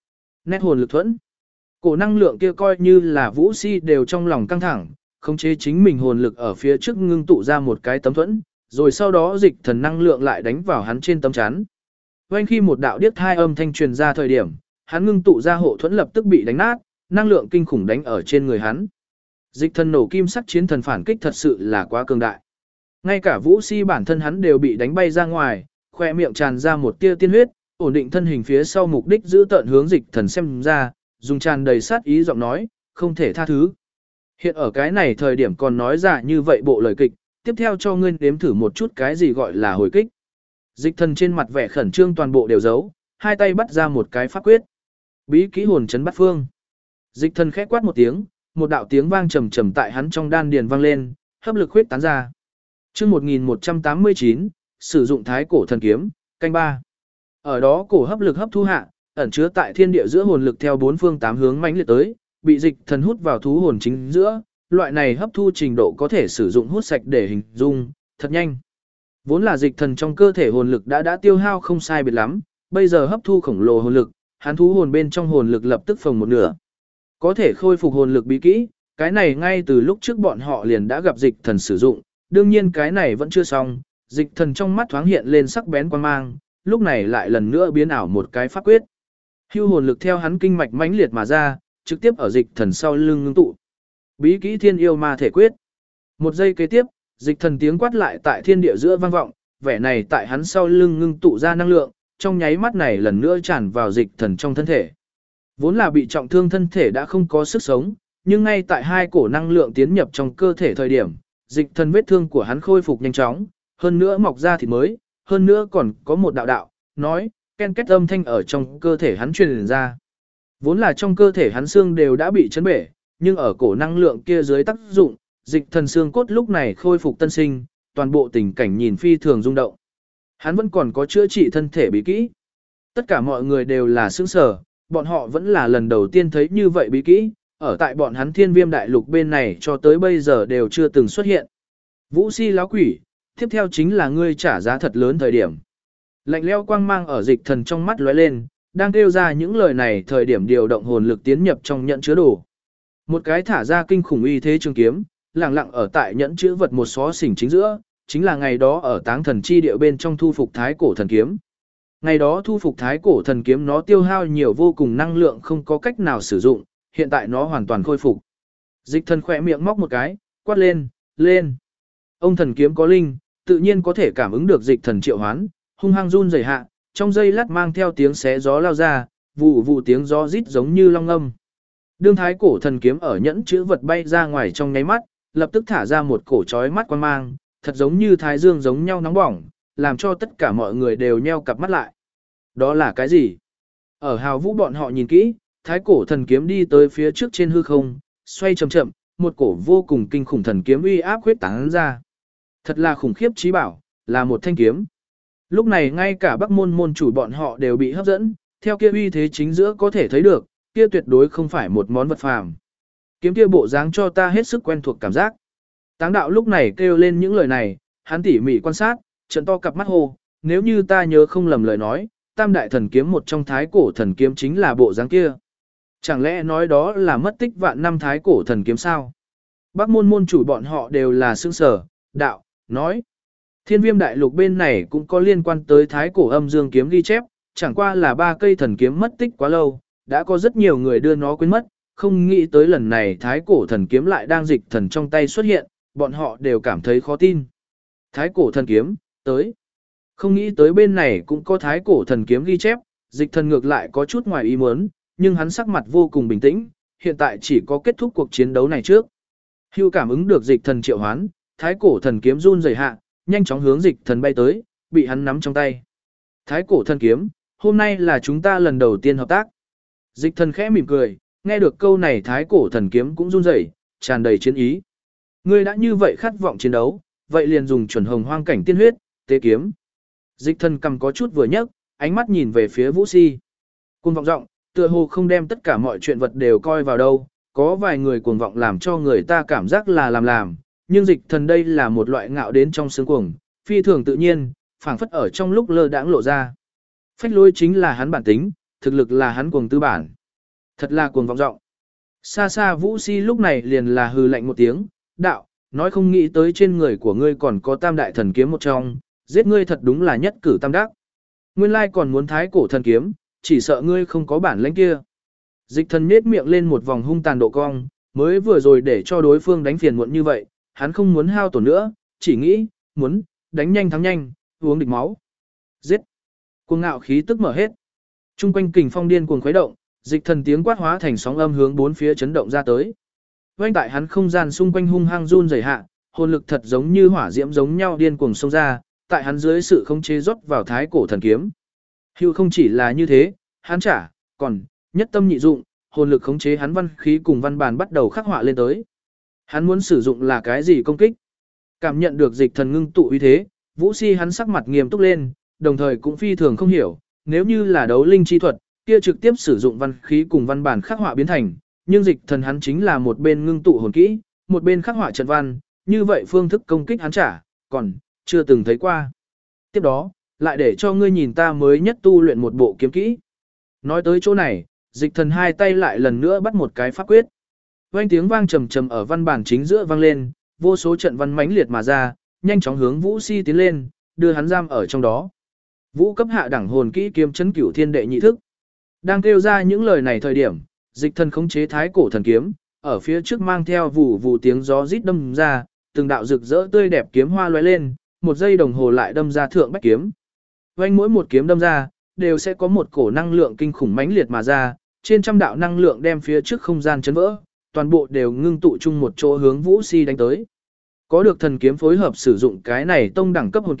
Nét hồn lực thuẫn. Cổ năng lượng kia coi như là Vũ Si đều trong lòng căng thẳng, khống chế chính mình hồn lực ở phía trước ngưng tụ ra một cái tấm thuẫn, rồi sau đó dịch thần năng lượng lại đánh vào hắn trên tấm chắn. Vành khi một đạo điếc thai âm thanh truyền ra thời điểm, hắn ngưng tụ ra hộ thuẫn lập tức bị đánh nát, năng lượng kinh khủng đánh ở trên người hắn. Dịch thần nổ kim sắc chiến thần phản kích thật sự là quá cường đại. Ngay cả Vũ Si bản thân hắn đều bị đánh bay ra ngoài, khoe miệng tràn ra một tia tiên huyết, ổn định thân hình phía sau mục đích giữ tận hướng dịch thần xem ra, dùng tràn đầy sát ý giọng nói, không thể tha thứ. Hiện ở cái này thời điểm còn nói ra như vậy bộ lời kịch, tiếp theo cho ngươi nếm thử một chút cái gì gọi là hồi kích. Dịch thần trên mặt vẻ khẩn trương toàn bộ đều giấu, hai tay bắt ra một cái pháp quyết. Bí kỹ hồn chấn bát phương. Dịch thần khẽ quát một tiếng, một đạo tiếng vang trầm trầm tại hắn trong đan điền vang lên, hấp lực huyết tán ra. Chương 1189, sử dụng thái cổ thần kiếm, canh ba. Ở đó cổ hấp lực hấp thu hạ, ẩn chứa tại thiên địa giữa hồn lực theo bốn phương tám hướng mãnh liệt tới, bị dịch thần hút vào thú hồn chính giữa, loại này hấp thu trình độ có thể sử dụng hút sạch để hình dung, thật nhanh. Vốn là dịch thần trong cơ thể hồn lực đã tiêu hao không sai biệt lắm, bây giờ hấp thu khổng lồ hồn lực, hắn thú hồn bên trong hồn lực lập tức phồng một nửa. Có thể khôi phục hồn lực bí kỹ, cái này ngay từ lúc trước bọn họ liền đã gặp dịch thần sử dụng, đương nhiên cái này vẫn chưa xong, dịch thần trong mắt thoáng hiện lên sắc bén quan mang, lúc này lại lần nữa biến ảo một cái pháp quyết. Hưu hồn lực theo hắn kinh mạch mãnh liệt mà ra, trực tiếp ở dịch thần sau lưng ngưng tụ. Bí kỹ thiên yêu ma thể quyết. Một giây kế tiếp, dịch thần tiếng quát lại tại thiên địa giữa vang vọng, vẻ này tại hắn sau lưng ngưng tụ ra năng lượng, trong nháy mắt này lần nữa tràn vào dịch thần trong thân thể. Vốn là bị trọng thương thân thể đã không có sức sống, nhưng ngay tại hai cổ năng lượng tiến nhập trong cơ thể thời điểm, dịch thần vết thương của hắn khôi phục nhanh chóng, hơn nữa mọc ra thịt mới, hơn nữa còn có một đạo đạo, nói, ken két âm thanh ở trong cơ thể hắn truyền ra. Vốn là trong cơ thể hắn xương đều đã bị chấn bể, nhưng ở cổ năng lượng kia dưới tác dụng, dịch thần xương cốt lúc này khôi phục tân sinh, toàn bộ tình cảnh nhìn phi thường rung động. Hắn vẫn còn có chữa trị thân thể bí kỹ. Tất cả mọi người đều là sững sờ, bọn họ vẫn là lần đầu tiên thấy như vậy bí kỹ, ở tại bọn hắn Thiên Viêm đại lục bên này cho tới bây giờ đều chưa từng xuất hiện. Vũ Si lão quỷ, tiếp theo chính là ngươi trả giá thật lớn thời điểm. Lạnh lẽo quang mang ở dịch thần trong mắt lóe lên, đang kêu ra những lời này thời điểm điều động hồn lực tiến nhập trong nhẫn chứa đồ. Một cái thả ra kinh khủng uy thế trường kiếm, lặng lặng ở tại nhẫn chứa vật một xó xỉnh chính giữa, chính là ngày đó ở Táng Thần chi địa bên trong thu phục thái cổ thần kiếm. Ngày đó thu phục thái cổ thần kiếm nó tiêu hao nhiều vô cùng năng lượng không có cách nào sử dụng, hiện tại nó hoàn toàn khôi phục. Dịch thần khỏe miệng móc một cái, quát lên, lên. Ông thần kiếm có linh, tự nhiên có thể cảm ứng được dịch thần triệu hoán, hung hăng run rẩy hạ, trong giây lát mang theo tiếng xé gió lao ra, vụ vụ tiếng gió rít giống như long âm. Đương thái cổ thần kiếm ở nhẫn chữ vật bay ra ngoài trong nháy mắt, lập tức thả ra một cổ chói mắt quang mang, thật giống như thái dương giống nhau nóng bỏng, làm cho tất cả mọi người đều nheo cặp mắt lại. Đó là cái gì? Ở hào vũ bọn họ nhìn kỹ, thái cổ thần kiếm đi tới phía trước trên hư không, xoay chậm chậm, một cổ vô cùng kinh khủng thần kiếm uy áp huyết tán ra. Thật là khủng khiếp trí bảo, là một thanh kiếm. Lúc này ngay cả Bắc môn môn chủ bọn họ đều bị hấp dẫn, theo kia uy thế chính giữa có thể thấy được, kia tuyệt đối không phải một món vật phàm. Kiếm kia bộ dáng cho ta hết sức quen thuộc cảm giác. Táng đạo lúc này kêu lên những lời này, hắn tỉ mỉ quan sát, trận to cặp mắt hồ, nếu như ta nhớ không lầm lời nói, tam đại thần kiếm một trong thái cổ thần kiếm chính là bộ dáng kia. Chẳng lẽ nói đó là mất tích vạn năm thái cổ thần kiếm sao? Bắc môn môn chủ bọn họ đều là sương sở, đạo, nói. Thiên Viêm đại lục bên này cũng có liên quan tới thái cổ âm dương kiếm ghi chép, chẳng qua là 3 cây thần kiếm mất tích quá lâu, đã có rất nhiều người đưa nó quên mất, không nghĩ tới lần này thái cổ thần kiếm lại đang dịch thần trong tay xuất hiện, bọn họ đều cảm thấy khó tin. Thái cổ thần kiếm, tới. Không nghĩ tới bên này cũng có thái cổ thần kiếm ghi chép, dịch thần ngược lại có chút ngoài ý muốn, nhưng hắn sắc mặt vô cùng bình tĩnh, hiện tại chỉ có kết thúc cuộc chiến đấu này trước. Hưu cảm ứng được dịch thần triệu hoán, thái cổ thần kiếm run rẩy hạ, nhanh chóng hướng dịch thần bay tới, bị hắn nắm trong tay. Thái cổ thần kiếm, hôm nay là chúng ta lần đầu tiên hợp tác. Dịch thần khẽ mỉm cười, nghe được câu này thái cổ thần kiếm cũng run rẩy, tràn đầy chiến ý. Ngươi đã như vậy khát vọng chiến đấu, vậy liền dùng chuẩn hồng hoang cảnh tiên huyết, tế kiếm. Dịch thần cầm có chút vừa nhấc, ánh mắt nhìn về phía Vũ Si. Cuồng vọng giọng, tựa hồ không đem tất cả mọi chuyện vật đều coi vào đâu, có vài người cuồng vọng làm cho người ta cảm giác là làm, nhưng dịch thần đây là một loại ngạo đến trong xương cuồng, phi thường tự nhiên, phảng phất ở trong lúc lơ đãng lộ ra. Phách lối chính là hắn bản tính, thực lực là hắn cuồng tư bản. Thật là cuồng vọng giọng. Xa xa Vũ Si lúc này liền là hừ lạnh một tiếng, đạo, nói không nghĩ tới trên người của ngươi còn có tam đại thần kiếm một trong, giết ngươi thật đúng là nhất cử tam đắc. Nguyên lai còn muốn thái cổ thần kiếm, chỉ sợ ngươi không có bản lĩnh kia. Dịch thần nhếch miệng lên một vòng hung tàn độ cong, mới vừa rồi để cho đối phương đánh phiền muộn như vậy, hắn không muốn hao tổn nữa, chỉ nghĩ, muốn, đánh nhanh thắng nhanh, uống địch máu. Giết! Cuồng ngạo khí tức mở hết. Trung quanh kình phong điên cuồng khuấy động, dịch thần tiếng quát hóa thành sóng âm hướng bốn phía chấn động ra tới. Quanh tại hắn không gian xung quanh hung hăng run rẩy hạ, hồn lực thật giống như hỏa diễm giống nhau điên cuồng xông ra, tại hắn dưới sự khống chế rót vào thái cổ thần kiếm. Hưu không chỉ là như thế, hắn trả, còn, nhất tâm nhị dụng, hồn lực khống chế hắn văn khí cùng văn bàn bắt đầu khắc họa lên tới. Hắn muốn sử dụng là cái gì công kích? Cảm nhận được dịch thần ngưng tụ uy thế, Vũ Si hắn sắc mặt nghiêm túc lên, đồng thời cũng phi thường không hiểu, nếu như là đấu linh chi thuật, kia trực tiếp sử dụng văn khí cùng văn bản khắc họa biến thành, nhưng dịch thần hắn chính là một bên ngưng tụ hồn kỹ, một bên khắc họa trận văn, như vậy phương thức công kích hắn trả, còn chưa từng thấy qua. Tiếp đó, lại để cho ngươi nhìn ta mới nhất tu luyện một bộ kiếm kỹ. Nói tới chỗ này, dịch thần hai tay lại lần nữa bắt một cái pháp quyết. Vang tiếng vang trầm trầm ở văn bản chính giữa vang lên, vô số trận văn mãnh liệt mà ra, nhanh chóng hướng Vũ Si tiến lên, đưa hắn giam ở trong đó. Vũ cấp hạ đẳng hồn kỹ kiếm chấn cửu thiên đệ nhị thức. Đang kêu ra những lời này thời điểm, dịch thần khống chế thái cổ thần kiếm, ở phía trước mang theo vụ vụ tiếng gió rít đâm ra, từng đạo rực rỡ tươi đẹp kiếm hoa lóe lên, một giây đồng hồ lại đâm ra thượng bách kiếm. Vang mỗi một kiếm đâm ra, đều sẽ có một cổ năng lượng kinh khủng mãnh liệt mà ra, trên trăm đạo năng lượng đem phía trước không gian chấn vỡ, toàn bộ đều ngưng tụ chung một chỗ hướng Vũ Si đánh tới. Có được thần kiếm phối hợp sử dụng cái này tông đẳng cấp hồn kỹ,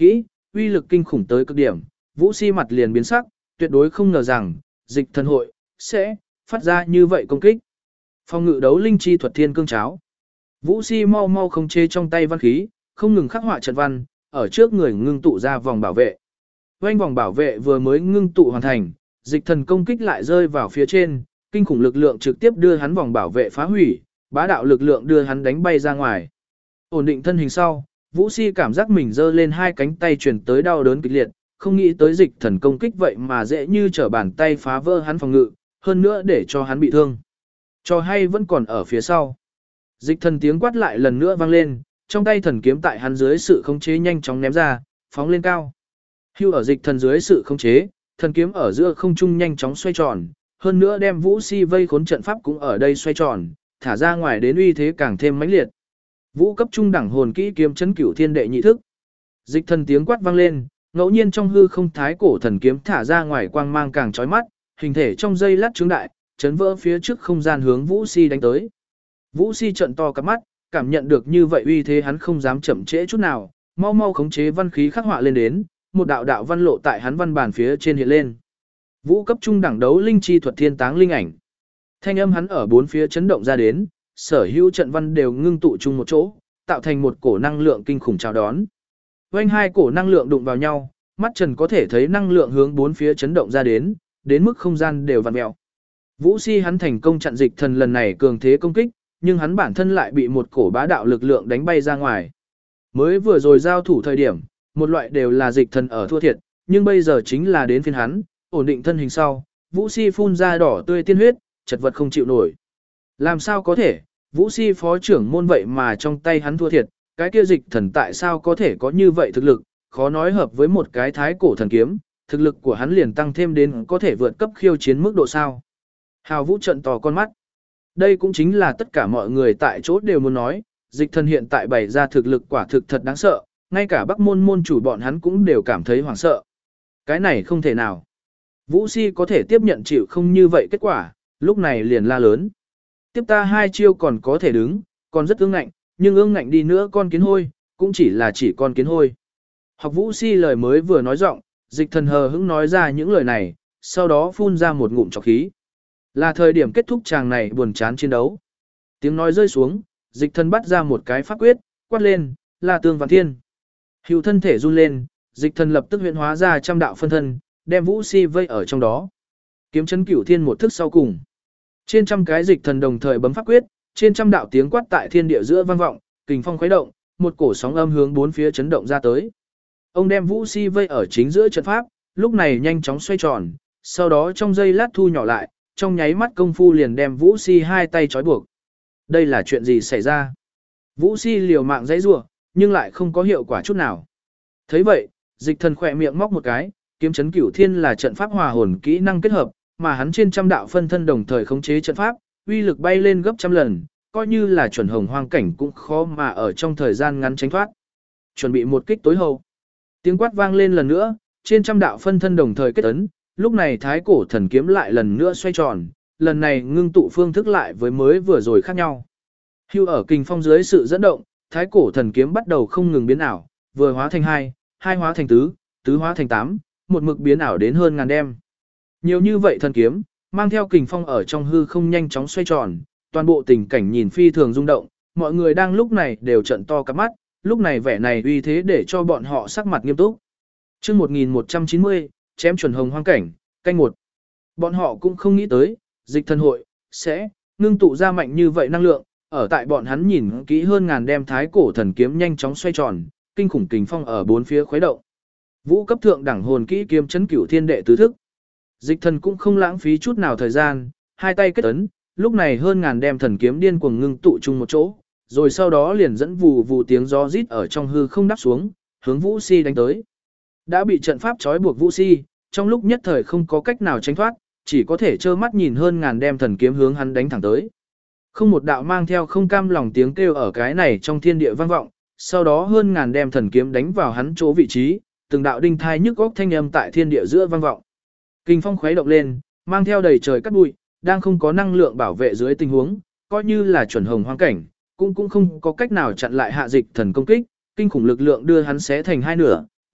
uy lực kinh khủng tới cực điểm, Vũ Si mặt liền biến sắc, tuyệt đối không ngờ rằng, dịch thần hội, sẽ phát ra như vậy công kích. Phòng ngự đấu linh chi thuật thiên cương cháo. Vũ Si mau mau khống chế trong tay văn khí, không ngừng khắc họa trận văn, ở trước người ngưng tụ ra vòng bảo vệ. Quanh vòng bảo vệ vừa mới ngưng tụ hoàn thành, dịch thần công kích lại rơi vào phía trên, kinh khủng lực lượng trực tiếp đưa hắn vòng bảo vệ phá hủy, bá đạo lực lượng đưa hắn đánh bay ra ngoài. Ổn định thân hình sau, Vũ Si cảm giác mình giơ lên hai cánh tay truyền tới đau đớn kịch liệt, không nghĩ tới dịch thần công kích vậy mà dễ như trở bàn tay phá vỡ hắn phòng ngự, hơn nữa để cho hắn bị thương. Cho hay vẫn còn ở phía sau. Dịch thần tiếng quát lại lần nữa vang lên, trong tay thần kiếm tại hắn dưới sự khống chế nhanh chóng ném ra, phóng lên cao. Hưu ở dịch thần dưới sự khống chế, thần kiếm ở giữa không trung nhanh chóng xoay tròn, hơn nữa đem Vũ Si vây khốn trận pháp cũng ở đây xoay tròn, thả ra ngoài đến uy thế càng thêm mãnh liệt. Vũ cấp trung đẳng hồn kỹ kiếm chấn cửu thiên đệ nhị thức. Dịch thần tiếng quát vang lên, ngẫu nhiên trong hư không thái cổ thần kiếm thả ra ngoài quang mang càng chói mắt, hình thể trong dây lát trướng đại, chấn vỡ phía trước không gian hướng Vũ Si đánh tới. Vũ Si trợn to cặp mắt, cảm nhận được như vậy uy thế hắn không dám chậm trễ chút nào, mau mau khống chế văn khí khắc họa lên đến, một đạo đạo văn lộ tại hắn văn bản phía trên hiện lên. Vũ cấp trung đẳng đấu linh chi thuật thiên táng linh ảnh. Thanh âm hắn ở bốn phía chấn động ra đến, sở hữu trận văn đều ngưng tụ chung một chỗ, tạo thành một cổ năng lượng kinh khủng chào đón. Quanh hai cổ năng lượng đụng vào nhau, mắt Trần có thể thấy năng lượng hướng bốn phía chấn động ra đến mức không gian đều vặn mèo. Vũ Si hắn thành công chặn dịch thần lần này cường thế công kích, nhưng hắn bản thân lại bị một cổ bá đạo lực lượng đánh bay ra ngoài. Mới vừa rồi giao thủ thời điểm, một loại đều là dịch thần ở thua thiệt, nhưng bây giờ chính là đến phiên hắn, ổn định thân hình sau, Vũ Si phun ra đỏ tươi tiên huyết, chật vật không chịu nổi. Làm sao có thể, Vũ Si phó trưởng môn vậy mà trong tay hắn thua thiệt, cái kia dịch thần tại sao có thể có như vậy thực lực, khó nói hợp với một cái thái cổ thần kiếm, thực lực của hắn liền tăng thêm đến có thể vượt cấp khiêu chiến mức độ sao. Hào Vũ trận to con mắt. Đây cũng chính là tất cả mọi người tại chỗ đều muốn nói, dịch thần hiện tại bày ra thực lực quả thực thật đáng sợ, ngay cả Bắc môn môn chủ bọn hắn cũng đều cảm thấy hoảng sợ. Cái này không thể nào. Vũ Si có thể tiếp nhận chịu không như vậy kết quả, lúc này liền la lớn. Tiếp ta hai chiêu còn có thể đứng, còn rất ương ngạnh, nhưng ương ngạnh đi nữa con kiến hôi, cũng chỉ con kiến hôi. Học Vũ Si lời mới vừa nói giọng, dịch thần hờ hững nói ra những lời này, sau đó phun ra một ngụm trọc khí. Là thời điểm kết thúc chàng này buồn chán chiến đấu. Tiếng nói rơi xuống, dịch thần bắt ra một cái pháp quyết, quát lên, là tương vạn thiên. Hữu thân thể run lên, dịch thần lập tức huyễn hóa ra trăm đạo phân thân, đem Vũ Si vây ở trong đó. Kiếm chấn cửu thiên một thức sau cùng. Trên trăm cái dịch thần đồng thời bấm pháp quyết, trên trăm đạo tiếng quát tại thiên địa giữa vang vọng, kình phong khuấy động, một cổ sóng âm hướng bốn phía chấn động ra tới. Ông đem Vũ Si vây ở chính giữa trận pháp, lúc này nhanh chóng xoay tròn, sau đó trong giây lát thu nhỏ lại, trong nháy mắt công phu liền đem Vũ Si hai tay trói buộc. Đây là chuyện gì xảy ra? Vũ Si liều mạng giãy giụa, nhưng lại không có hiệu quả chút nào. Thấy vậy, dịch thần khỏe miệng móc một cái, kiếm chấn cửu thiên là trận pháp hòa hồn kỹ năng kết hợp, mà hắn trên trăm đạo phân thân đồng thời khống chế trận pháp, uy lực bay lên gấp trăm lần, coi như là chuẩn hồng hoang cảnh cũng khó mà ở trong thời gian ngắn tránh thoát. Chuẩn bị một kích tối hậu. Tiếng quát vang lên lần nữa, trên trăm đạo phân thân đồng thời kết ấn, lúc này thái cổ thần kiếm lại lần nữa xoay tròn, lần này ngưng tụ phương thức lại với mới vừa rồi khác nhau. Hưu ở kình phong dưới sự dẫn động, thái cổ thần kiếm bắt đầu không ngừng biến ảo, vừa hóa thành hai, hai hóa thành tứ, tứ hóa thành 8, một mực biến ảo đến hơn ngàn đem. Nhiều như vậy thần kiếm, mang theo kình phong ở trong hư không nhanh chóng xoay tròn, toàn bộ tình cảnh nhìn phi thường rung động, mọi người đang lúc này đều trợn to cặp mắt, lúc này vẻ này uy thế để cho bọn họ sắc mặt nghiêm túc. Chương 1190, chém chuẩn hồng hoang cảnh, canh 1. Bọn họ cũng không nghĩ tới, dịch thần hội sẽ ngưng tụ ra mạnh như vậy năng lượng, ở tại bọn hắn nhìn kỹ hơn ngàn đem thái cổ thần kiếm nhanh chóng xoay tròn, kinh khủng kình phong ở bốn phía khuấy động. Vũ cấp thượng đẳng hồn kỹ kiếm chấn cửu thiên đệ tứ thức. Dịch thần cũng không lãng phí chút nào thời gian, hai tay kết ấn, lúc này hơn ngàn đem thần kiếm điên cuồng ngưng tụ chung một chỗ, rồi sau đó liền dẫn vù vù tiếng gió rít ở trong hư không đáp xuống, hướng Vũ Si đánh tới. Đã bị trận pháp trói buộc Vũ Si, trong lúc nhất thời không có cách nào tránh thoát, chỉ có thể trơ mắt nhìn hơn ngàn đem thần kiếm hướng hắn đánh thẳng tới. Không một đạo mang theo không cam lòng tiếng kêu ở cái này trong thiên địa vang vọng, sau đó hơn ngàn đem thần kiếm đánh vào hắn chỗ vị trí, từng đạo đinh thai nhức góc thanh âm tại thiên địa giữa vang vọng. Kình phong khuấy động lên, mang theo đầy trời cát bụi, đang không có năng lượng bảo vệ dưới tình huống, coi như là chuẩn hồng hoang cảnh, cũng không có cách nào chặn lại hạ dịch thần công kích, kinh khủng lực lượng đưa hắn xé thành hai nửa,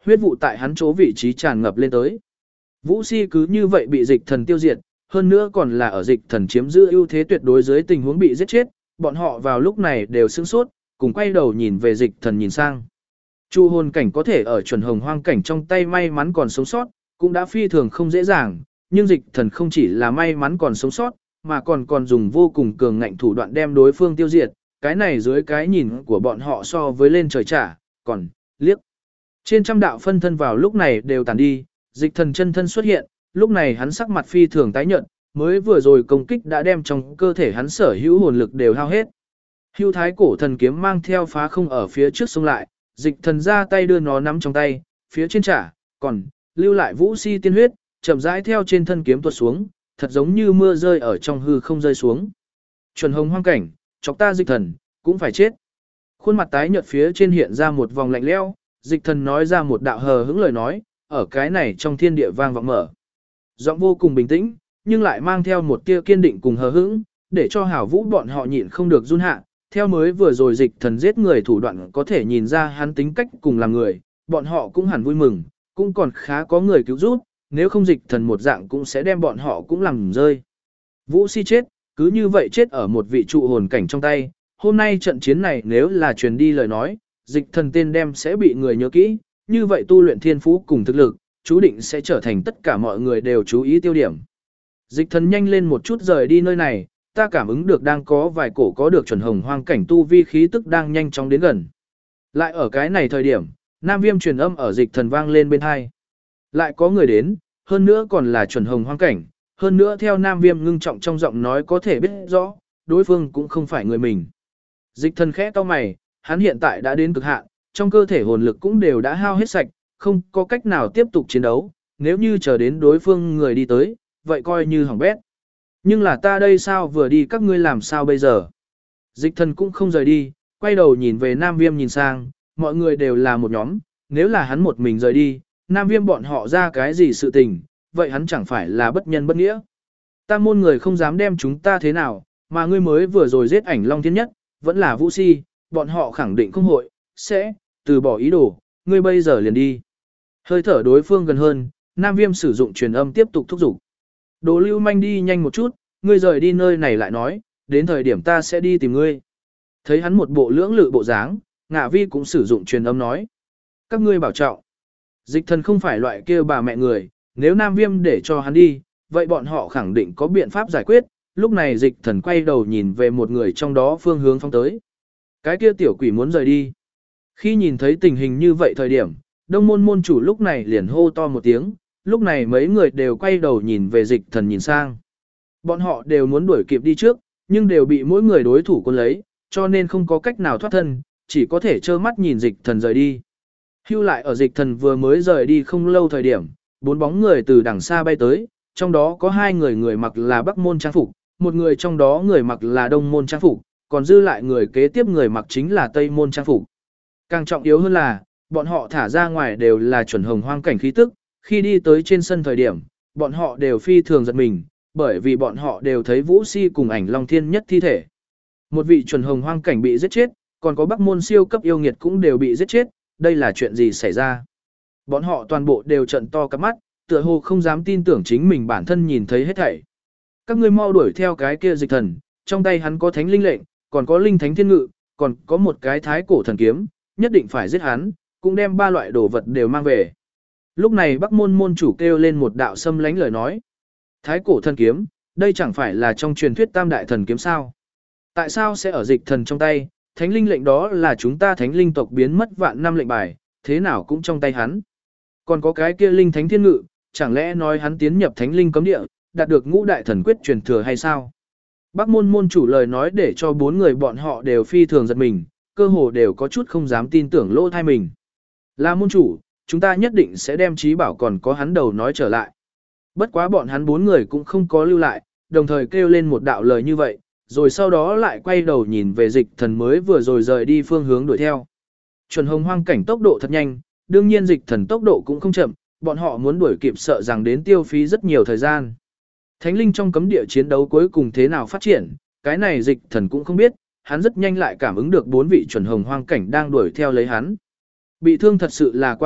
huyết vụ tại hắn chỗ vị trí tràn ngập lên tới. Vũ Si cứ như vậy bị dịch thần tiêu diệt, hơn nữa còn là ở dịch thần chiếm giữ ưu thế tuyệt đối dưới tình huống bị giết chết, bọn họ vào lúc này đều sửng sốt, cùng quay đầu nhìn về dịch thần nhìn sang. Trụ hồn cảnh có thể ở chuẩn hồng hoang cảnh trong tay may mắn còn sống sót, cũng đã phi thường không dễ dàng, nhưng dịch thần không chỉ là may mắn còn sống sót, mà còn dùng vô cùng cường ngạnh thủ đoạn đem đối phương tiêu diệt, cái này dưới cái nhìn của bọn họ so với lên trời trả, còn liếc. Trên trăm đạo phân thân vào lúc này đều tàn đi, dịch thần chân thân xuất hiện, lúc này hắn sắc mặt phi thường tái nhợt, mới vừa rồi công kích đã đem trong cơ thể hắn sở hữu hồn lực đều hao hết. Hưu thái cổ thần kiếm mang theo phá không ở phía trước xông lại, dịch thần ra tay đưa nó nắm trong tay, phía trên trả, còn lưu lại vũ si tiên huyết, chậm rãi theo trên thân kiếm tuột xuống, thật giống như mưa rơi ở trong hư không rơi xuống. Chuẩn hồng hoang cảnh, chọc ta dịch thần, cũng phải chết. Khuôn mặt tái nhợt phía trên hiện ra một vòng lạnh lẽo, dịch thần nói ra một đạo hờ hững lời nói, ở cái này trong thiên địa vang vọng mở. Giọng vô cùng bình tĩnh, nhưng lại mang theo một tia kiên định cùng hờ hững, để cho hảo vũ bọn họ nhịn không được run hạ. Theo mới vừa rồi dịch thần giết người thủ đoạn có thể nhìn ra hắn tính cách cùng làm người, bọn họ cũng hẳn vui mừng, cũng còn khá có người cứu giúp, nếu không dịch thần một dạng cũng sẽ đem bọn họ cũng làm rơi. Vũ Si chết, cứ như vậy chết ở một vị trụ hồn cảnh trong tay, hôm nay trận chiến này nếu là truyền đi lời nói, dịch thần tên đem sẽ bị người nhớ kỹ, như vậy tu luyện thiên phú cùng thực lực, chú định sẽ trở thành tất cả mọi người đều chú ý tiêu điểm. Dịch thần nhanh lên một chút rời đi nơi này, ta cảm ứng được đang có vài cổ có được chuẩn hồng hoang cảnh tu vi khí tức đang nhanh chóng đến gần. Lại ở cái này thời điểm, Nam Viêm truyền âm ở dịch thần vang lên bên hai. Lại có người đến, hơn nữa còn là chuẩn hồng hoang cảnh, hơn nữa theo Nam Viêm ngưng trọng trong giọng nói có thể biết rõ, đối phương cũng không phải người mình. Dịch thần khẽ cau mày, hắn hiện tại đã đến cực hạn, trong cơ thể hồn lực cũng đều đã hao hết sạch, không có cách nào tiếp tục chiến đấu, nếu như chờ đến đối phương người đi tới, vậy coi như hỏng bét. Nhưng là ta đây sao vừa đi các ngươi làm sao bây giờ? Dịch thần cũng không rời đi, quay đầu nhìn về Nam Viêm nhìn sang, mọi người đều là một nhóm, nếu là hắn một mình rời đi, Nam Viêm bọn họ ra cái gì sự tình, vậy hắn chẳng phải là bất nhân bất nghĩa. Ta môn người không dám đem chúng ta thế nào, mà ngươi mới vừa rồi giết ảnh Long Thiên Nhất, vẫn là Vũ Si, bọn họ khẳng định không hội, sẽ từ bỏ ý đồ, ngươi bây giờ liền đi. Hơi thở đối phương gần hơn, Nam Viêm sử dụng truyền âm tiếp tục thúc giục. Đồ lưu manh đi nhanh một chút, ngươi rời đi nơi này lại nói, đến thời điểm ta sẽ đi tìm ngươi. Thấy hắn một bộ lưỡng lự bộ dáng, Ngạ Vi cũng sử dụng truyền âm nói. Các ngươi bảo trọng. Dịch thần không phải loại kia bà mẹ người, nếu Nam Viêm để cho hắn đi, vậy bọn họ khẳng định có biện pháp giải quyết. Lúc này dịch thần quay đầu nhìn về một người trong đó phương hướng phong tới. Cái kia tiểu quỷ muốn rời đi. Khi nhìn thấy tình hình như vậy thời điểm, đông môn môn chủ lúc này liền hô to một tiếng, lúc này mấy người đều quay đầu nhìn về dịch thần nhìn sang. Bọn họ đều muốn đuổi kịp đi trước, nhưng đều bị mỗi người đối thủ cuốn lấy, cho nên không có cách nào thoát thân, chỉ có thể trơ mắt nhìn dịch thần rời đi. Hưu lại ở dịch thần vừa mới rời đi không lâu thời điểm, 4 bóng người từ đằng xa bay tới, trong đó có 2 người mặc là Bắc môn trang phục, một người trong đó người mặc là Đông môn trang phục, còn dư lại người kế tiếp người mặc chính là Tây môn trang phục. Càng trọng yếu hơn là, bọn họ thả ra ngoài đều là chuẩn hồng hoang cảnh khí tức, khi đi tới trên sân thời điểm, bọn họ đều phi thường giật mình, bởi vì bọn họ đều thấy Vũ Si cùng ảnh Long Thiên Nhất thi thể. Một vị chuẩn hồng hoang cảnh bị giết chết, còn có Bắc môn siêu cấp yêu nghiệt cũng đều bị giết chết, đây là chuyện gì xảy ra? Bọn họ toàn bộ đều trợn to cặp mắt, tựa hồ không dám tin tưởng chính mình bản thân nhìn thấy hết thảy. Các ngươi mau đuổi theo cái kia dịch thần, trong tay hắn có thánh linh lệnh, còn có linh thánh thiên ngự, còn có một cái thái cổ thần kiếm, nhất định phải giết hắn, cũng đem 3 loại đồ vật đều mang về. Lúc này Bắc môn môn chủ kêu lên một đạo xâm lánh lời nói. Thái cổ thần kiếm, đây chẳng phải là trong truyền thuyết tam đại thần kiếm sao? Tại sao sẽ ở dịch thần trong tay? Thánh linh lệnh đó là chúng ta thánh linh tộc biến mất vạn năm lệnh bài, thế nào cũng trong tay hắn. Còn có cái kia linh thánh thiên ngự, chẳng lẽ nói hắn tiến nhập thánh linh cấm địa, đạt được ngũ đại thần quyết truyền thừa hay sao? Bắc môn môn chủ lời nói để cho 4 người bọn họ đều phi thường giật mình, cơ hồ đều có chút không dám tin tưởng lỗ thai mình. Là môn chủ, chúng ta nhất định sẽ đem trí bảo còn có hắn đầu nói trở lại. Bất quá bọn hắn 4 người cũng không có lưu lại, đồng thời kêu lên một đạo lời như vậy, rồi sau đó lại quay đầu nhìn về dịch thần mới vừa rồi rời đi phương hướng đuổi theo. Chuẩn hồng hoang cảnh tốc độ thật nhanh, đương nhiên dịch thần tốc độ cũng không chậm, bọn họ muốn đuổi kịp sợ rằng đến tiêu phí rất nhiều thời gian. Thánh linh trong cấm địa chiến đấu cuối cùng thế nào phát triển, cái này dịch thần cũng không biết, hắn rất nhanh lại cảm ứng được 4 vị chuẩn hồng hoang cảnh đang đuổi theo lấy hắn. Bị thương thật sự là quá nặng,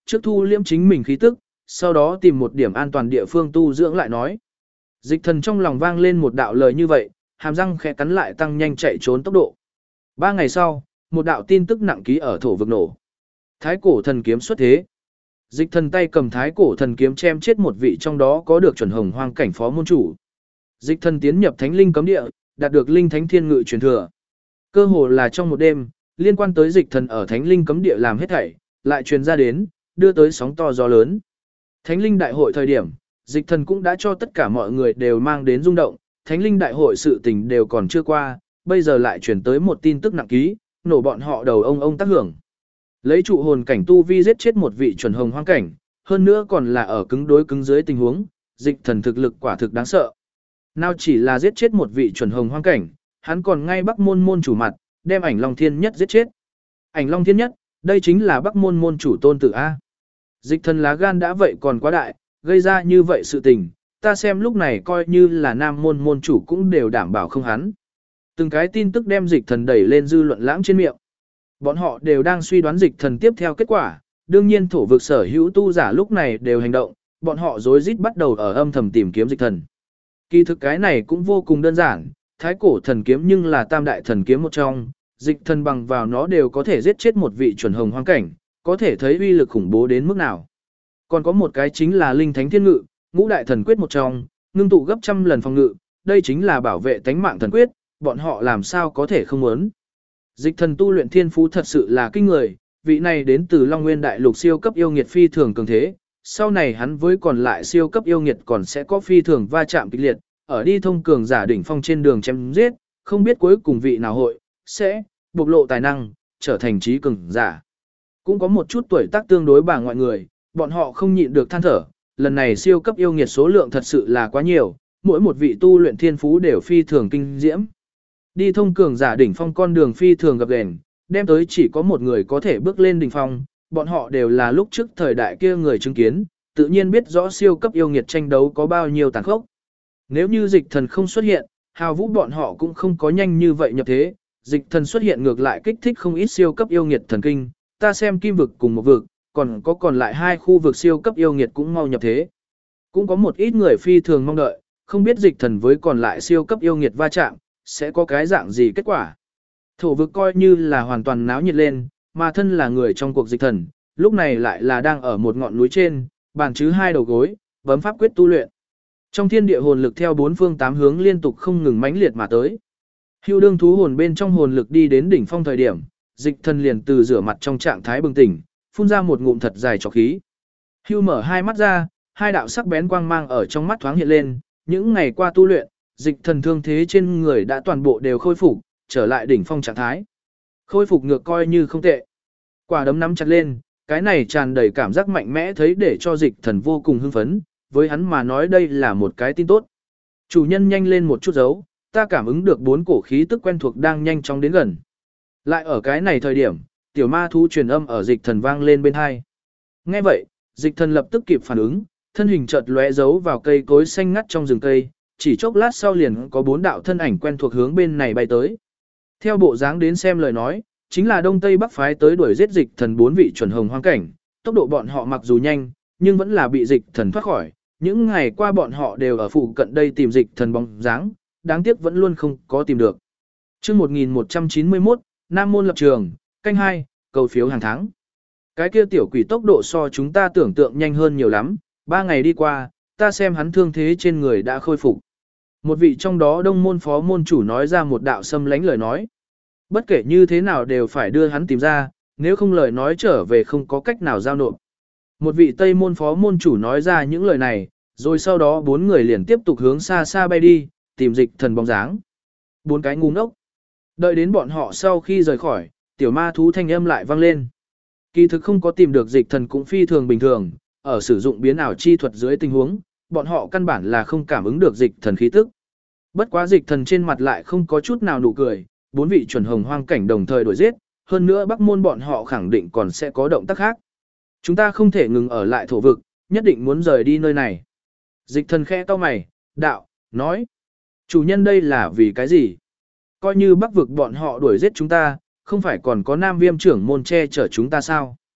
trước thu liễm chính mình khí tức, sau đó tìm một điểm an toàn địa phương tu dưỡng lại nói. Dịch thần trong lòng vang lên một đạo lời như vậy, hàm răng khẽ cắn lại tăng nhanh chạy trốn tốc độ. 3 ngày sau, một đạo tin tức nặng ký ở thổ vực nổ. Thái cổ thần kiếm xuất thế. Dịch thần tay cầm thái cổ thần kiếm chém chết một vị trong đó có được chuẩn hồng hoang cảnh phó môn chủ. Dịch thần tiến nhập thánh linh cấm địa, đạt được linh thánh thiên ngự truyền thừa. Cơ hồ là trong một đêm, liên quan tới dịch thần ở thánh linh cấm địa làm hết thảy, lại truyền ra đến, đưa tới sóng to gió lớn. Thánh linh đại hội thời điểm, dịch thần cũng đã cho tất cả mọi người đều mang đến rung động, thánh linh đại hội sự tình đều còn chưa qua, bây giờ lại truyền tới một tin tức nặng ký, nổ bọn họ đầu ông tác hưởng. Lấy trụ hồn cảnh tu vi giết chết một vị chuẩn hồng hoang cảnh, hơn nữa còn là ở cứng đối cứng dưới tình huống, dịch thần thực lực quả thực đáng sợ. Nào chỉ là giết chết một vị chuẩn hồng hoang cảnh, hắn còn ngay Bắc môn môn chủ mặt, đem Ảnh Long Thiên Nhất giết chết. Ảnh Long Thiên Nhất, đây chính là Bắc môn môn chủ tôn tử A. Dịch thần lá gan đã vậy còn quá đại, gây ra như vậy sự tình, ta xem lúc này coi như là nam môn môn chủ cũng đều đảm bảo không hắn. Từng cái tin tức đem dịch thần đẩy lên dư luận lãng trên miệng. Bọn họ đều đang suy đoán dịch thần tiếp theo kết quả, đương nhiên thổ vực sở hữu tu giả lúc này đều hành động, bọn họ rối rít bắt đầu ở âm thầm tìm kiếm dịch thần. Kỳ thực cái này cũng vô cùng đơn giản, thái cổ thần kiếm nhưng là tam đại thần kiếm một trong, dịch thần bằng vào nó đều có thể giết chết một vị chuẩn hồng hoang cảnh, có thể thấy uy lực khủng bố đến mức nào. Còn có một cái chính là linh thánh thiên ngự, ngũ đại thần quyết một trong, ngưng tụ gấp trăm lần phòng ngự, đây chính là bảo vệ tánh mạng thần quyết, bọn họ làm sao có thể không muốn. Dịch thần tu luyện thiên phú thật sự là kinh người, vị này đến từ Long Nguyên đại lục siêu cấp yêu nghiệt phi thường cường thế, sau này hắn với còn lại siêu cấp yêu nghiệt còn sẽ có phi thường va chạm kịch liệt, ở đi thông cường giả đỉnh phong trên đường chém giết, không biết cuối cùng vị nào hội sẽ bộc lộ tài năng, trở thành trí cường giả. Cũng có một chút tuổi tác tương đối bà ngoại người, bọn họ không nhịn được than thở, lần này siêu cấp yêu nghiệt số lượng thật sự là quá nhiều, mỗi một vị tu luyện thiên phú đều phi thường kinh diễm. Đi thông cường giả đỉnh phong con đường phi thường gập ghềnh, đem tới chỉ có một người có thể bước lên đỉnh phong, bọn họ đều là lúc trước thời đại kia người chứng kiến, tự nhiên biết rõ siêu cấp yêu nghiệt tranh đấu có bao nhiêu tàn khốc. Nếu như dịch thần không xuất hiện, hào vũ bọn họ cũng không có nhanh như vậy nhập thế, dịch thần xuất hiện ngược lại kích thích không ít siêu cấp yêu nghiệt thần kinh, ta xem kim vực cùng một vực, còn lại 2 khu vực siêu cấp yêu nghiệt cũng mau nhập thế. Cũng có một ít người phi thường mong đợi, không biết dịch thần với còn lại siêu cấp yêu nghiệt va chạm, sẽ có cái dạng gì kết quả. Thổ vực coi như là hoàn toàn náo nhiệt lên, mà thân là người trong cuộc dịch thần, lúc này lại là đang ở một ngọn núi trên, bàn chứ 2 đầu gối, bấm pháp quyết tu luyện. Trong thiên địa hồn lực theo 4 phương 8 hướng liên tục không ngừng mãnh liệt mà tới. Hưu đương thú hồn bên trong hồn lực đi đến đỉnh phong thời điểm, dịch thần liền từ rửa mặt trong trạng thái bừng tỉnh, phun ra một ngụm thật dài trọc khí. Hưu mở 2 mắt ra, 2 đạo sắc bén quang mang ở trong mắt thoáng hiện lên, những ngày qua tu luyện, dịch thần thương thế trên người đã toàn bộ đều khôi phục, trở lại đỉnh phong trạng thái. Khôi phục ngược coi như không tệ. Quả đấm nắm chặt lên, cái này tràn đầy cảm giác mạnh mẽ thấy để cho dịch thần vô cùng hưng phấn, với hắn mà nói đây là một cái tin tốt. Chủ nhân nhanh lên một chút dấu, ta cảm ứng được 4 cổ khí tức quen thuộc đang nhanh chóng đến gần. Lại ở cái này thời điểm, tiểu ma thú truyền âm ở dịch thần vang lên bên hai. Nghe vậy, dịch thần lập tức kịp phản ứng, thân hình chợt lóe giấu vào cây cối xanh ngắt trong rừng cây, chỉ chốc lát sau liền có 4 đạo thân ảnh quen thuộc hướng bên này bay tới. Theo bộ dáng đến xem lời nói, chính là Đông Tây Bắc phái tới đuổi giết dịch thần 4 vị chuẩn hồng hoang cảnh, tốc độ bọn họ mặc dù nhanh, nhưng vẫn là bị dịch thần thoát khỏi. Những ngày qua bọn họ đều ở phụ cận đây tìm dịch thần bóng dáng, đáng tiếc vẫn luôn không có tìm được. Chương 1191, Nam môn lập trường, canh 2, cầu phiếu hàng tháng. Cái kia tiểu quỷ tốc độ so chúng ta tưởng tượng nhanh hơn nhiều lắm, 3 ngày đi qua, ta xem hắn thương thế trên người đã khôi phục. Một vị trong đó đông môn phó môn chủ nói ra một đạo xâm lánh lời nói. Bất kể như thế nào đều phải đưa hắn tìm ra, nếu không lời nói trở về không có cách nào giao nộp. Một vị tây môn phó môn chủ nói ra những lời này, rồi sau đó 4 người liền tiếp tục hướng xa xa bay đi, tìm dịch thần bóng dáng. 4 cái ngu ngốc. Đợi đến bọn họ sau khi rời khỏi, tiểu ma thú thanh âm lại vang lên. Kỳ thực không có tìm được dịch thần cũng phi thường bình thường, ở sử dụng biến ảo chi thuật dưới tình huống, bọn họ căn bản là không cảm ứng được dịch thần khí tức. Bất quá dịch thần trên mặt lại không có chút nào nụ cười, 4 vị chuẩn hồng hoang cảnh đồng thời đuổi giết, hơn nữa Bắc môn bọn họ khẳng định còn sẽ có động tác khác. Chúng ta không thể ngừng ở lại thổ vực, nhất định muốn rời đi nơi này. Dịch thần khẽ cau mày, đạo, nói. Chủ nhân đây là vì cái gì? Coi như Bắc vực bọn họ đuổi giết chúng ta, không phải còn có Nam Viêm trưởng môn che chở chúng ta sao?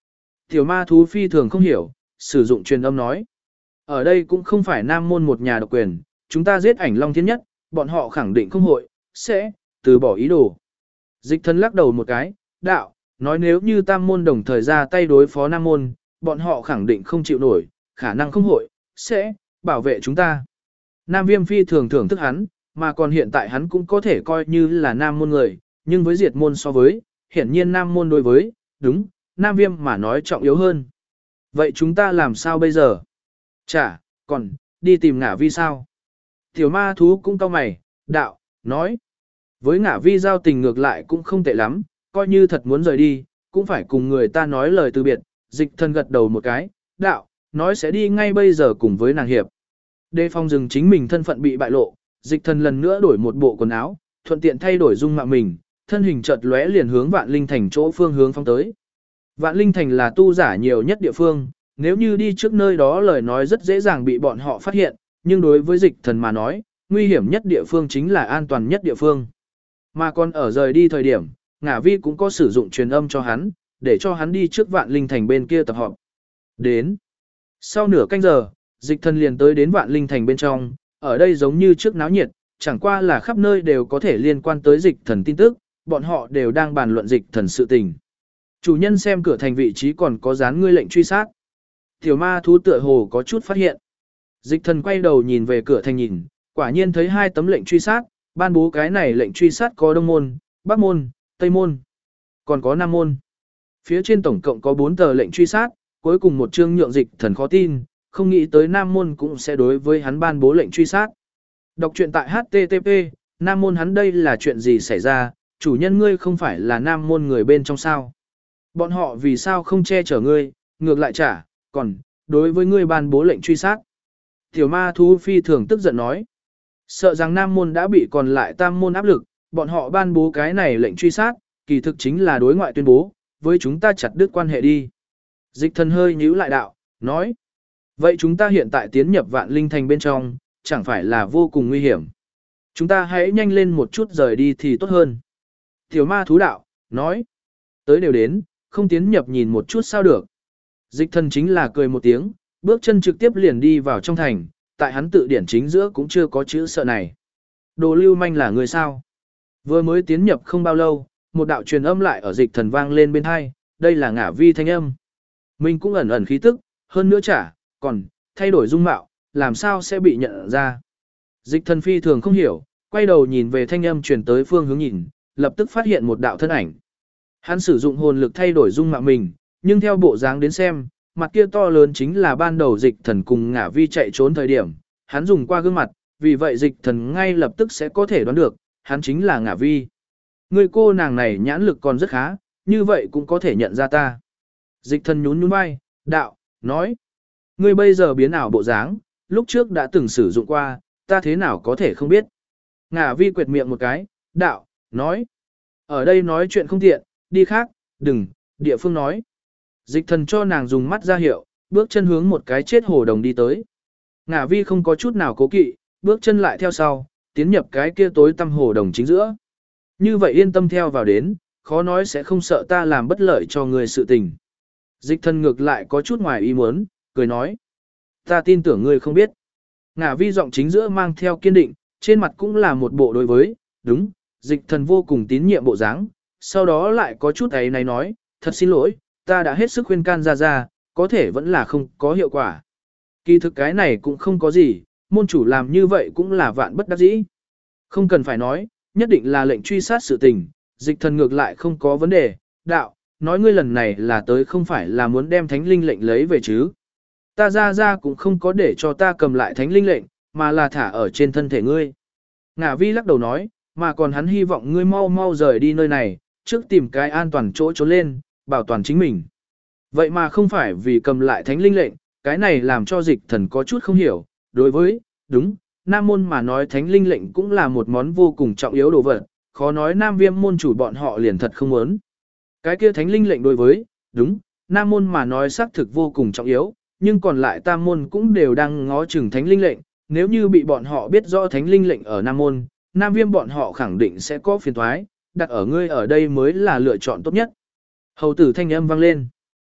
Tiểu ma thú phi thường không hiểu, sử dụng truyền âm nói. Ở đây cũng không phải Nam môn một nhà độc quyền, chúng ta giết ảnh Long Thiên Nhất, bọn họ khẳng định không hội, sẽ, từ bỏ ý đồ. Dịch Thần lắc đầu một cái, đạo, nói nếu như Tam môn đồng thời ra tay đối phó Nam môn, bọn họ khẳng định không chịu nổi, khả năng không hội, sẽ, bảo vệ chúng ta. Nam Viêm phi thường thưởng thức hắn, mà còn hiện tại hắn cũng có thể coi như là Nam môn người, nhưng với diệt môn so với, hiển nhiên Nam môn đối với, đúng, Nam Viêm mà nói trọng yếu hơn. Vậy chúng ta làm sao bây giờ? Chả, còn, đi tìm Ngả Vi sao? Tiểu ma thú cũng cau mày, đạo, nói. Với Ngả Vi giao tình ngược lại cũng không tệ lắm, coi như thật muốn rời đi, cũng phải cùng người ta nói lời từ biệt. Dịch Thần gật đầu một cái, đạo, nói sẽ đi ngay bây giờ cùng với nàng hiệp. Đề phòng dừng chính mình thân phận bị bại lộ, Dịch Thần lần nữa đổi một bộ quần áo, thuận tiện thay đổi dung mạo mình, thân hình chợt lóe liền hướng Vạn Linh Thành chỗ phương hướng phóng tới. Vạn Linh Thành là tu giả nhiều nhất địa phương, nếu như đi trước nơi đó lời nói rất dễ dàng bị bọn họ phát hiện, nhưng đối với Dịch Thần mà nói, nguy hiểm nhất địa phương chính là an toàn nhất địa phương. Mà còn ở rời đi thời điểm, Ngả Vi cũng có sử dụng truyền âm cho hắn, để cho hắn đi trước Vạn Linh Thành bên kia tập họp. Đến. Sau nửa canh giờ, Dịch Thần liền tới đến Vạn Linh Thành bên trong, ở đây giống như trước náo nhiệt, chẳng qua là khắp nơi đều có thể liên quan tới Dịch Thần tin tức, bọn họ đều đang bàn luận Dịch Thần sự tình. Chủ nhân xem cửa thành vị trí còn có dán ngươi lệnh truy sát. Tiểu ma thú tựa hồ có chút phát hiện. Dịch Thần quay đầu nhìn về cửa thành nhìn, quả nhiên thấy 2 tấm lệnh truy sát, ban bố cái này lệnh truy sát có Đông môn, Bắc môn, Tây môn, còn có Nam môn. Phía trên tổng cộng có 4 tờ lệnh truy sát, cuối cùng một chương nhượng Dịch Thần khó tin, không nghĩ tới Nam môn cũng sẽ đối với hắn ban bố lệnh truy sát. Đọc truyện tại http, Nam môn hắn đây là chuyện gì xảy ra, chủ nhân ngươi không phải là Nam môn người bên trong sao. Bọn họ vì sao không che chở ngươi, ngược lại trả, còn, đối với ngươi ban bố lệnh truy sát. Tiểu ma thú phi thường tức giận nói. Sợ rằng Nam môn đã bị còn lại Tam môn áp lực, bọn họ ban bố cái này lệnh truy sát, kỳ thực chính là đối ngoại tuyên bố, với chúng ta chặt đứt quan hệ đi. Dịch Thần hơi nhíu lại đạo, nói. Vậy chúng ta hiện tại tiến nhập Vạn Linh Thành bên trong, chẳng phải là vô cùng nguy hiểm. Chúng ta hãy nhanh lên một chút rời đi thì tốt hơn. Tiểu ma thú đạo, nói. Tới đều đến, không tiến nhập nhìn một chút sao được. Dịch Thần chính là cười một tiếng, bước chân trực tiếp liền đi vào trong thành, tại hắn tự điển chính giữa cũng chưa có chữ sợ này. Đồ lưu manh là người sao? Vừa mới tiến nhập không bao lâu, một đạo truyền âm lại ở Dịch Thần vang lên bên tai, đây là Ngả Vi thanh âm. Mình cũng ẩn ẩn khí tức, hơn nữa chả, còn, thay đổi dung mạo, làm sao sẽ bị nhận ra. Dịch Thần phi thường không hiểu, quay đầu nhìn về thanh âm truyền tới phương hướng nhìn, lập tức phát hiện một đạo thân ảnh. Hắn sử dụng hồn lực thay đổi dung mạo mình, nhưng theo bộ dáng đến xem, mặt kia to lớn chính là ban đầu Dịch Thần cùng Ngả Vi chạy trốn thời điểm, hắn dùng qua gương mặt, vì vậy Dịch Thần ngay lập tức sẽ có thể đoán được, hắn chính là Ngả Vi. Người cô nàng này nhãn lực còn rất khá, như vậy cũng có thể nhận ra ta. Dịch Thần nhún nhún vai, đạo, nói. Ngươi bây giờ biến ảo bộ dáng, lúc trước đã từng sử dụng qua, ta thế nào có thể không biết. Ngả Vi quệt miệng một cái, đạo, nói. Ở đây nói chuyện không tiện, đi khác, đừng, địa phương nói. Dịch Thần cho nàng dùng mắt ra hiệu, bước chân hướng một cái chết hồ đồng đi tới. Ngả Vi không có chút nào cố kỵ, bước chân lại theo sau, tiến nhập cái kia tối tăm hồ đồng chính giữa. Như vậy yên tâm theo vào đến, khó nói sẽ không sợ ta làm bất lợi cho người sự tình. Dịch Thần ngược lại có chút ngoài ý muốn, cười nói. Ta tin tưởng ngươi không biết. Ngả Vi giọng chính giữa mang theo kiên định, trên mặt cũng là một bộ đối với, đúng, Dịch Thần vô cùng tín nhiệm bộ dáng. Sau đó lại có chút ấy này nói, thật xin lỗi, ta đã hết sức khuyên can ra, có thể vẫn là không có hiệu quả. Kỳ thực cái này cũng không có gì, môn chủ làm như vậy cũng là vạn bất đắc dĩ. Không cần phải nói, nhất định là lệnh truy sát sự tình, Dịch Thần ngược lại không có vấn đề, đạo, nói ngươi lần này là tới không phải là muốn đem thánh linh lệnh lấy về chứ. Ta ra cũng không có để cho ta cầm lại thánh linh lệnh, mà là thả ở trên thân thể ngươi. Ngả Vi lắc đầu nói, mà còn hắn hy vọng ngươi mau mau rời đi nơi này, trước tìm cái an toàn chỗ trốn lên, bảo toàn chính mình. Vậy mà không phải vì cầm lại thánh linh lệnh, cái này làm cho Dịch Thần có chút không hiểu, đối với, đúng, Nam môn mà nói thánh linh lệnh cũng là một món vô cùng trọng yếu đồ vật, khó nói Nam Viêm môn chủ bọn họ liền thật không muốn. Cái kia thánh linh lệnh đối với, đúng, Nam môn mà nói xác thực vô cùng trọng yếu, nhưng còn lại Tam môn cũng đều đang ngó chừng thánh linh lệnh, nếu như bị bọn họ biết rõ thánh linh lệnh ở Nam môn, Nam Viêm bọn họ khẳng định sẽ có phiền toái, đặt ở ngươi ở đây mới là lựa chọn tốt nhất. Hầu tử thanh âm vang lên.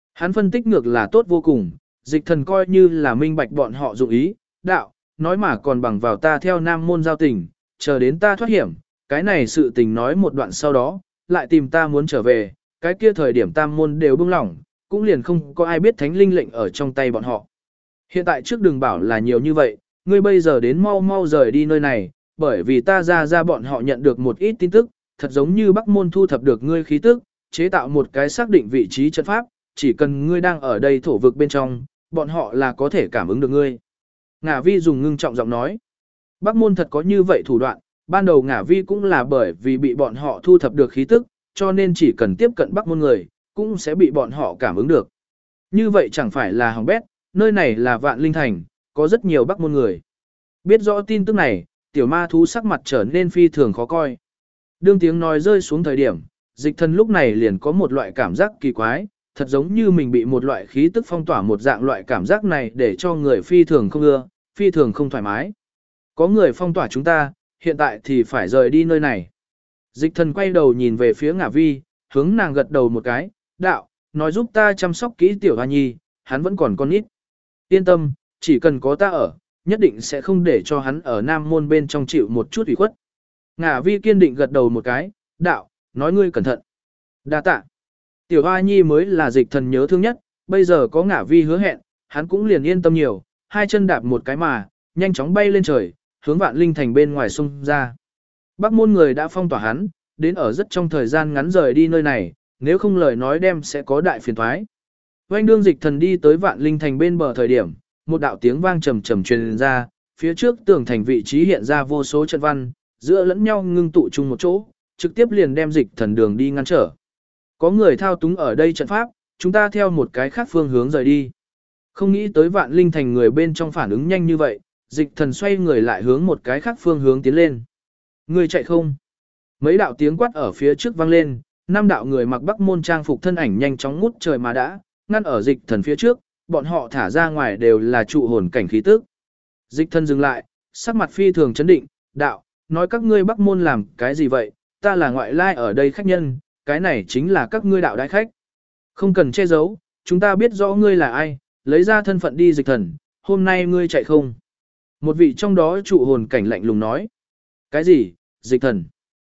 Hắn phân tích ngược là tốt vô cùng, dịch thần coi như là minh bạch bọn họ dụng ý, đạo, nói mà còn bằng vào ta theo nam môn giao tình, chờ đến ta thoát hiểm, cái này sự tình nói một đoạn sau đó, lại tìm ta muốn trở về, cái kia thời điểm tam môn đều buông lỏng, cũng liền không có ai biết thánh linh lệnh ở trong tay bọn họ. Hiện tại trước đừng bảo là nhiều như vậy, ngươi bây giờ đến mau mau rời đi nơi này, bởi vì ta ra bọn họ nhận được một ít tin tức, thật giống như Bắc môn thu thập được ngươi khí tức, chế tạo một cái xác định vị trí trận pháp, chỉ cần ngươi đang ở đây thổ vực bên trong, bọn họ là có thể cảm ứng được ngươi. Ngả Vi dùng ngưng trọng giọng nói, Bắc môn thật có như vậy thủ đoạn, ban đầu Ngả Vi cũng là bởi vì bị bọn họ thu thập được khí tức, cho nên chỉ cần tiếp cận Bắc môn người, cũng sẽ bị bọn họ cảm ứng được. Như vậy chẳng phải là hỏng bét, nơi này là Vạn Linh Thành, có rất nhiều Bắc môn người. Biết rõ tin tức này, tiểu ma thú sắc mặt trở nên phi thường khó coi. Đương tiếng nói rơi xuống thời điểm, dịch thần lúc này liền có một loại cảm giác kỳ quái, thật giống như mình bị một loại khí tức phong tỏa một dạng loại cảm giác này để cho người phi thường không ưa, phi thường không thoải mái. Có người phong tỏa chúng ta, hiện tại thì phải rời đi nơi này. Dịch thần quay đầu nhìn về phía Ngả Vi, hướng nàng gật đầu một cái, đạo, nói giúp ta chăm sóc kỹ tiểu hoa nhi, hắn vẫn còn con nít. Yên tâm, chỉ cần có ta ở, nhất định sẽ không để cho hắn ở nam môn bên trong chịu một chút ủy khuất. Ngả Vi kiên định gật đầu một cái, đạo, nói ngươi cẩn thận. Đa tạ. Tiểu Hoa Nhi mới là dịch thần nhớ thương nhất, bây giờ có Ngả Vi hứa hẹn, hắn cũng liền yên tâm nhiều, hai chân đạp một cái mà, nhanh chóng bay lên trời, hướng Vạn Linh Thành bên ngoài sông ra. Bắc môn người đã phong tỏa hắn, đến ở rất trong thời gian ngắn rời đi nơi này, nếu không lời nói đem sẽ có đại phiền toái. Oanh đương dịch thần đi tới Vạn Linh Thành bên bờ thời điểm, một đạo tiếng vang trầm trầm truyền ra, phía trước tường thành vị trí hiện ra vô số trận văn, giữa lẫn nhau ngưng tụ chung một chỗ, trực tiếp liền đem dịch thần đường đi ngăn trở. Có người thao túng ở đây trận pháp, chúng ta theo một cái khác phương hướng rời đi. Không nghĩ tới Vạn Linh Thành người bên trong phản ứng nhanh như vậy, dịch thần xoay người lại hướng một cái khác phương hướng tiến lên. Người chạy không? Mấy đạo tiếng quát ở phía trước vang lên, năm đạo người mặc Bắc môn trang phục thân ảnh nhanh chóng ngút trời mà đã, ngăn ở dịch thần phía trước, bọn họ thả ra ngoài đều là trụ hồn cảnh khí tức. Dịch thần dừng lại, sắc mặt phi thường chấn định, đạo, nói các ngươi Bắc môn làm cái gì vậy, ta là ngoại lai ở đây khách nhân, cái này chính là các ngươi đạo đại khách. Không cần che giấu, chúng ta biết rõ ngươi là ai, lấy ra thân phận đi dịch thần, hôm nay ngươi chạy không? Một vị trong đó trụ hồn cảnh lạnh lùng nói. Cái gì, dịch thần?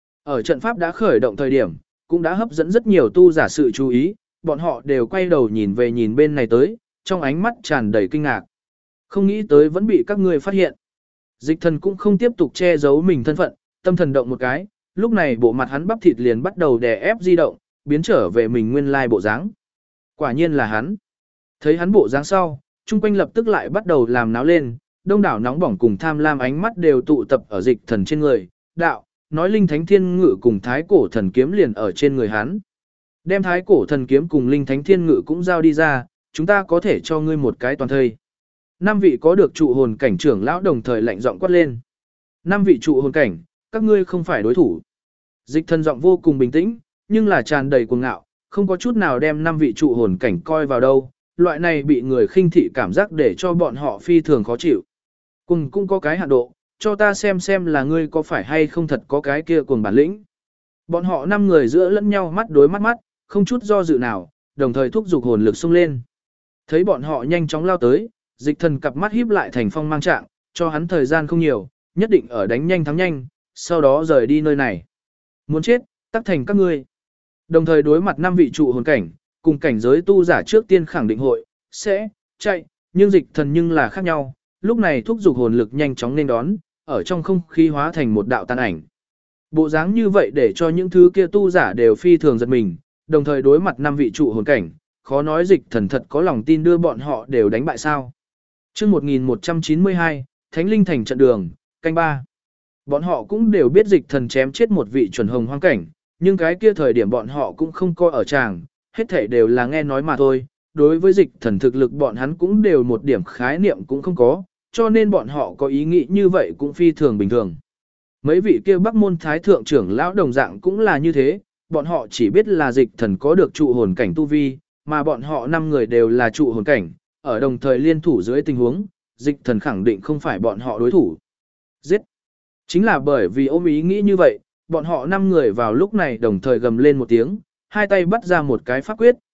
Ở trận pháp đã khởi động thời điểm, cũng đã hấp dẫn rất nhiều tu giả sự chú ý, bọn họ đều quay đầu nhìn về nhìn bên này tới, trong ánh mắt tràn đầy kinh ngạc. Không nghĩ tới vẫn bị các ngươi phát hiện. Dịch thần cũng không tiếp tục che giấu mình thân phận, tâm thần động một cái, lúc này bộ mặt hắn bắp thịt liền bắt đầu đè ép di động, biến trở về mình nguyên lai bộ dáng. Quả nhiên là hắn. Thấy hắn bộ dáng sau, chung quanh lập tức lại bắt đầu làm náo lên, đông đảo nóng bỏng cùng tham lam ánh mắt đều tụ tập ở dịch thần trên người, đạo, nói linh thánh thiên ngự cùng thái cổ thần kiếm liền ở trên người hắn. Đem thái cổ thần kiếm cùng linh thánh thiên ngự cũng giao đi ra, chúng ta có thể cho ngươi một cái toàn thây. 5 vị có được trụ hồn cảnh trưởng lão đồng thời lạnh giọng quát lên. 5 vị trụ hồn cảnh, các ngươi không phải đối thủ. Dịch thần giọng vô cùng bình tĩnh, nhưng là tràn đầy cuồng ngạo, không có chút nào đem 5 vị trụ hồn cảnh coi vào đâu, loại này bị người khinh thị cảm giác để cho bọn họ phi thường khó chịu. Cùng cũng có cái hạn độ, cho ta xem là ngươi có phải hay không thật có cái kia cuồng bản lĩnh. Bọn họ 5 người giữa lẫn nhau mắt đối mắt, không chút do dự nào, đồng thời thúc giục hồn lực xông lên. Thấy bọn họ nhanh chóng lao tới, dịch thần cặp mắt híp lại thành phong mang trạng, cho hắn thời gian không nhiều, nhất định ở đánh nhanh thắng nhanh, sau đó rời đi nơi này. Muốn chết, tắc thành các ngươi. Đồng thời đối mặt 5 vị trụ hồn cảnh, cùng cảnh giới tu giả trước tiên khẳng định hội, sẽ, chạy, nhưng dịch thần nhưng là khác nhau, lúc này thúc giục hồn lực nhanh chóng nên đón, ở trong không khí hóa thành một đạo tàn ảnh. Bộ dáng như vậy để cho những thứ kia tu giả đều phi thường giật mình, đồng thời đối mặt 5 vị trụ hồn cảnh, khó nói dịch thần thật có lòng tin đưa bọn họ đều đánh bại sao. Chương 1192, Thánh Linh Thành trận đường, canh 3. Bọn họ cũng đều biết dịch thần chém chết một vị chuẩn hồng hoang cảnh, nhưng cái kia thời điểm bọn họ cũng không coi ở tràng, hết thảy đều là nghe nói mà thôi. Đối với dịch thần thực lực bọn hắn cũng đều một điểm khái niệm cũng không có, cho nên bọn họ có ý nghĩ như vậy cũng phi thường bình thường. Mấy vị kia Bắc môn thái thượng trưởng lão đồng dạng cũng là như thế, bọn họ chỉ biết là dịch thần có được trụ hồn cảnh tu vi, mà bọn họ 5 người đều là trụ hồn cảnh, ở đồng thời liên thủ dưới tình huống, dịch thần khẳng định không phải bọn họ đối thủ. Giết! Chính là bởi vì ôm ý nghĩ như vậy, bọn họ 5 người vào lúc này đồng thời gầm lên một tiếng, hai tay bắt ra một cái pháp quyết,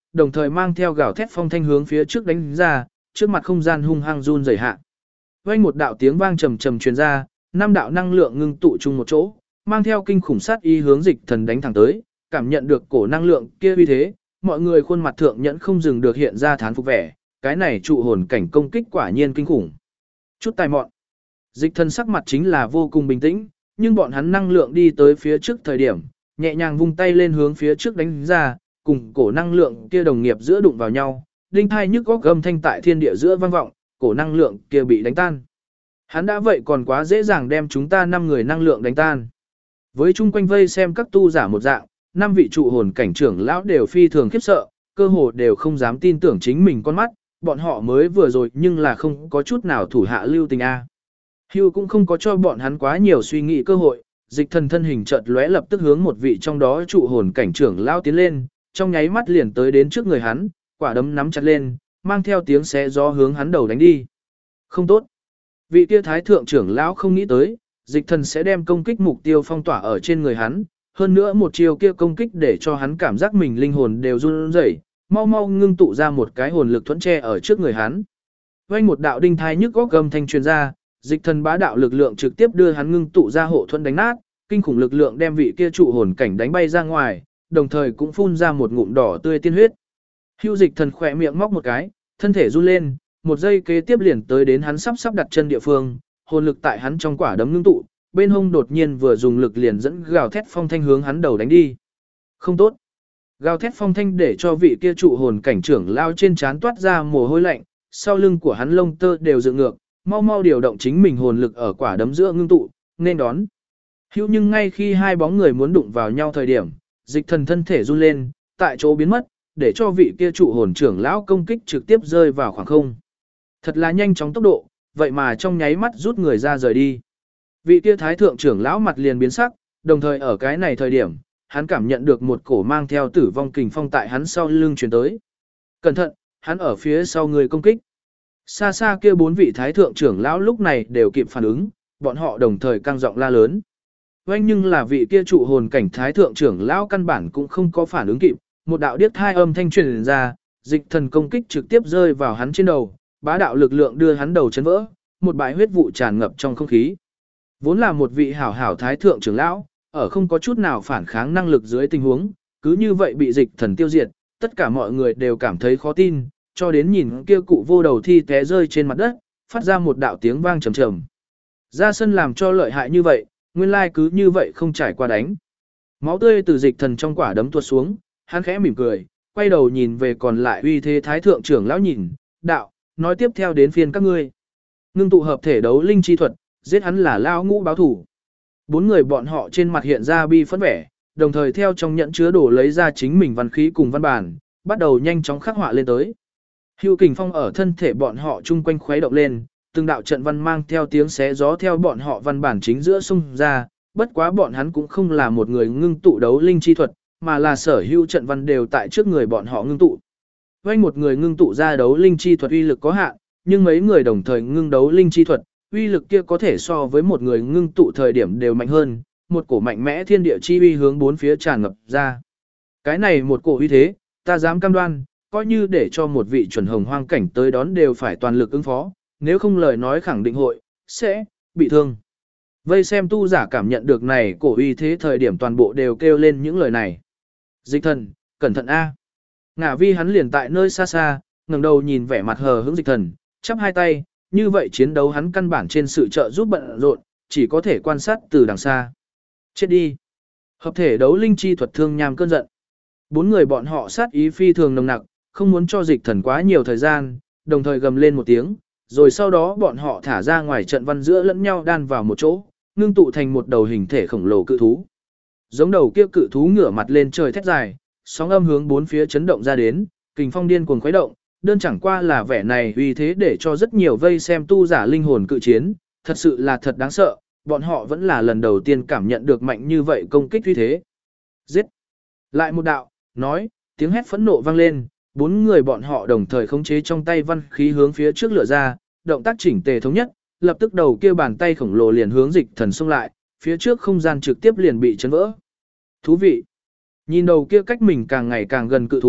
đồng thời mang theo gào thét phong thanh hướng phía trước đánh ra, trước mặt không gian hung hăng run rẩy hạ. Vang một đạo tiếng vang trầm trầm truyền ra, năm đạo năng lượng ngưng tụ chung một chỗ, mang theo kinh khủng sát ý hướng Dịch Thần đánh thẳng tới, cảm nhận được cổ năng lượng kia uy thế, mọi người khuôn mặt thượng nhẫn không dừng được hiện ra thán phục vẻ, cái này trụ hồn cảnh công kích quả nhiên kinh khủng. Chút tài mọn. Dịch Thần sắc mặt chính là vô cùng bình tĩnh, nhưng bọn hắn năng lượng đi tới phía trước thời điểm, nhẹ nhàng vung tay lên hướng phía trước đánh ra, cùng cổ năng lượng kia đồng nghiệp giữa đụng vào nhau, đinh thai nhức góc gầm thanh tại thiên địa giữa vang vọng, cổ năng lượng kia bị đánh tan. Hắn đã vậy còn quá dễ dàng đem chúng ta 5 người năng lượng đánh tan. Với chung quanh vây xem các tu giả một dạng, 5 vị trụ hồn cảnh trưởng lão đều phi thường khiếp sợ, cơ hồ đều không dám tin tưởng chính mình con mắt, bọn họ mới vừa rồi nhưng là không có chút nào thủ hạ lưu tình a. Hugh cũng không có cho bọn hắn quá nhiều suy nghĩ cơ hội, Dịch Thần thân hình chợt lóe lập tức hướng một vị trong đó trụ hồn cảnh trưởng lão tiến lên, trong nháy mắt liền tới đến trước người hắn, quả đấm nắm chặt lên, mang theo tiếng xé gió hướng hắn đầu đánh đi. Không tốt. Vị kia thái thượng trưởng lão không nghĩ tới, Dịch Thần sẽ đem công kích mục tiêu phong tỏa ở trên người hắn, hơn nữa một chiều kia công kích để cho hắn cảm giác mình linh hồn đều run rẩy, mau mau ngưng tụ ra một cái hồn lực thuẫn che ở trước người hắn. Vang một đạo đinh thai nhức góc gầm thanh truyền ra, Dịch Thần bá đạo lực lượng trực tiếp đưa hắn ngưng tụ ra hộ thuẫn đánh nát, kinh khủng lực lượng đem vị kia trụ hồn cảnh đánh bay ra ngoài, đồng thời cũng phun ra một ngụm đỏ tươi tiên huyết. Hưu Dịch Thần khỏe miệng móc một cái, thân thể run lên, một giây kế tiếp liền tới đến hắn sắp đặt chân địa phương, hồn lực tại hắn trong quả đấm ngưng tụ, bên hông đột nhiên vừa dùng lực liền dẫn gào thét phong thanh hướng hắn đầu đánh đi. Không tốt. Gào thét phong thanh để cho vị kia trụ hồn cảnh trưởng lao trên trán toát ra mồ hôi lạnh, sau lưng của hắn lông tơ đều dựng ngược, mau mau điều động chính mình hồn lực ở quả đấm giữa ngưng tụ, nên đón. Hữu nhưng ngay khi hai bóng người muốn đụng vào nhau thời điểm, Dịch Thần thân thể run lên, tại chỗ biến mất, để cho vị kia trụ hồn trưởng lão công kích trực tiếp rơi vào khoảng không. Thật là nhanh chóng tốc độ, vậy mà trong nháy mắt rút người ra rời đi. Vị kia thái thượng trưởng lão mặt liền biến sắc, đồng thời ở cái này thời điểm, hắn cảm nhận được một cổ mang theo tử vong kình phong tại hắn sau lưng truyền tới. Cẩn thận, hắn ở phía sau người công kích. Xa xa kia 4 vị thái thượng trưởng lão lúc này đều kịp phản ứng, bọn họ đồng thời căng giọng la lớn. Oanh nhưng là vị kia trụ hồn cảnh thái thượng trưởng lão căn bản cũng không có phản ứng kịp, một đạo điếc thai âm thanh truyền ra, Dịch Thần công kích trực tiếp rơi vào hắn trên đầu, bá đạo lực lượng đưa hắn đầu chấn vỡ, một bãi huyết vụ tràn ngập trong không khí. Vốn là một vị hảo hảo thái thượng trưởng lão, ở không có chút nào phản kháng năng lực dưới tình huống, cứ như vậy bị Dịch Thần tiêu diệt, tất cả mọi người đều cảm thấy khó tin, cho đến nhìn kia cụ vô đầu thi té rơi trên mặt đất, phát ra một đạo tiếng vang trầm trầm. Ra sân làm cho lợi hại như vậy, nguyên lai cứ như vậy không trải qua đánh. Máu tươi từ Dịch Thần trong quả đấm tuột xuống, hắn khẽ mỉm cười, quay đầu nhìn về còn lại uy thế thái thượng trưởng lão nhìn, đạo, nói tiếp theo đến phiên các ngươi. Ngưng tụ hợp thể đấu linh chi thuật, giết hắn là lao ngũ báo thủ. 4 người bọn họ trên mặt hiện ra bi phẫn vẻ, đồng thời theo trong nhẫn chứa đồ lấy ra chính mình văn khí cùng văn bản, bắt đầu nhanh chóng khắc họa lên tới. Hưu kình phong ở thân thể bọn họ chung quanh khuấy động lên, từng đạo trận văn mang theo tiếng xé gió theo bọn họ văn bản chính giữa xung ra, bất quá bọn hắn cũng không là một người ngưng tụ đấu linh chi thuật, mà là sở hữu trận văn đều tại trước người bọn họ ngưng tụ. Vây một người ngưng tụ ra đấu linh chi thuật uy lực có hạn, nhưng mấy người đồng thời ngưng đấu linh chi thuật, uy lực kia có thể so với một người ngưng tụ thời điểm đều mạnh hơn, một cổ mạnh mẽ thiên địa chi uy hướng bốn phía tràn ngập ra. Cái này một cổ uy thế, ta dám cam đoan, coi như để cho một vị chuẩn hồng hoang cảnh tới đón đều phải toàn lực ứng phó, nếu không lời nói khẳng định hội, sẽ, bị thương. Vây xem tu giả cảm nhận được này cổ uy thế thời điểm toàn bộ đều kêu lên những lời này. Dịch Thần, cẩn thận a. Ngả vi hắn liền tại nơi xa xa, ngẩng đầu nhìn vẻ mặt hờ hững Dịch Thần, chắp hai tay, như vậy chiến đấu hắn căn bản trên sự trợ giúp bận rộn, chỉ có thể quan sát từ đằng xa. Chết đi. Hợp thể đấu linh chi thuật thương nham cơn giận. 4 người bọn họ sát ý phi thường nồng nặc, không muốn cho Dịch Thần quá nhiều thời gian, đồng thời gầm lên một tiếng, rồi sau đó bọn họ thả ra ngoài trận văn giữa lẫn nhau đan vào một chỗ, ngưng tụ thành một đầu hình thể khổng lồ cự thú. Giống đầu kia cự thú ngửa mặt lên trời thét dài, sóng âm hướng bốn phía chấn động ra đến, kình phong điên cuồng khuấy động, đơn chẳng qua là vẻ này uy thế để cho rất nhiều vây xem tu giả linh hồn cự chiến, thật sự là thật đáng sợ, bọn họ vẫn là lần đầu tiên cảm nhận được mạnh như vậy công kích uy thế. Giết! Lại một đạo, nói, tiếng hét phẫn nộ vang lên, 4 người bọn họ đồng thời khống chế trong tay văn khí hướng phía trước lựa ra, động tác chỉnh tề thống nhất, lập tức đầu kia bàn tay khổng lồ liền hướng Dịch Thần xông lại, phía trước không gian trực tiếp liền bị chấn vỡ. Thú vị! Nhìn đầu kia cách mình càng ngày càng gần cự thú,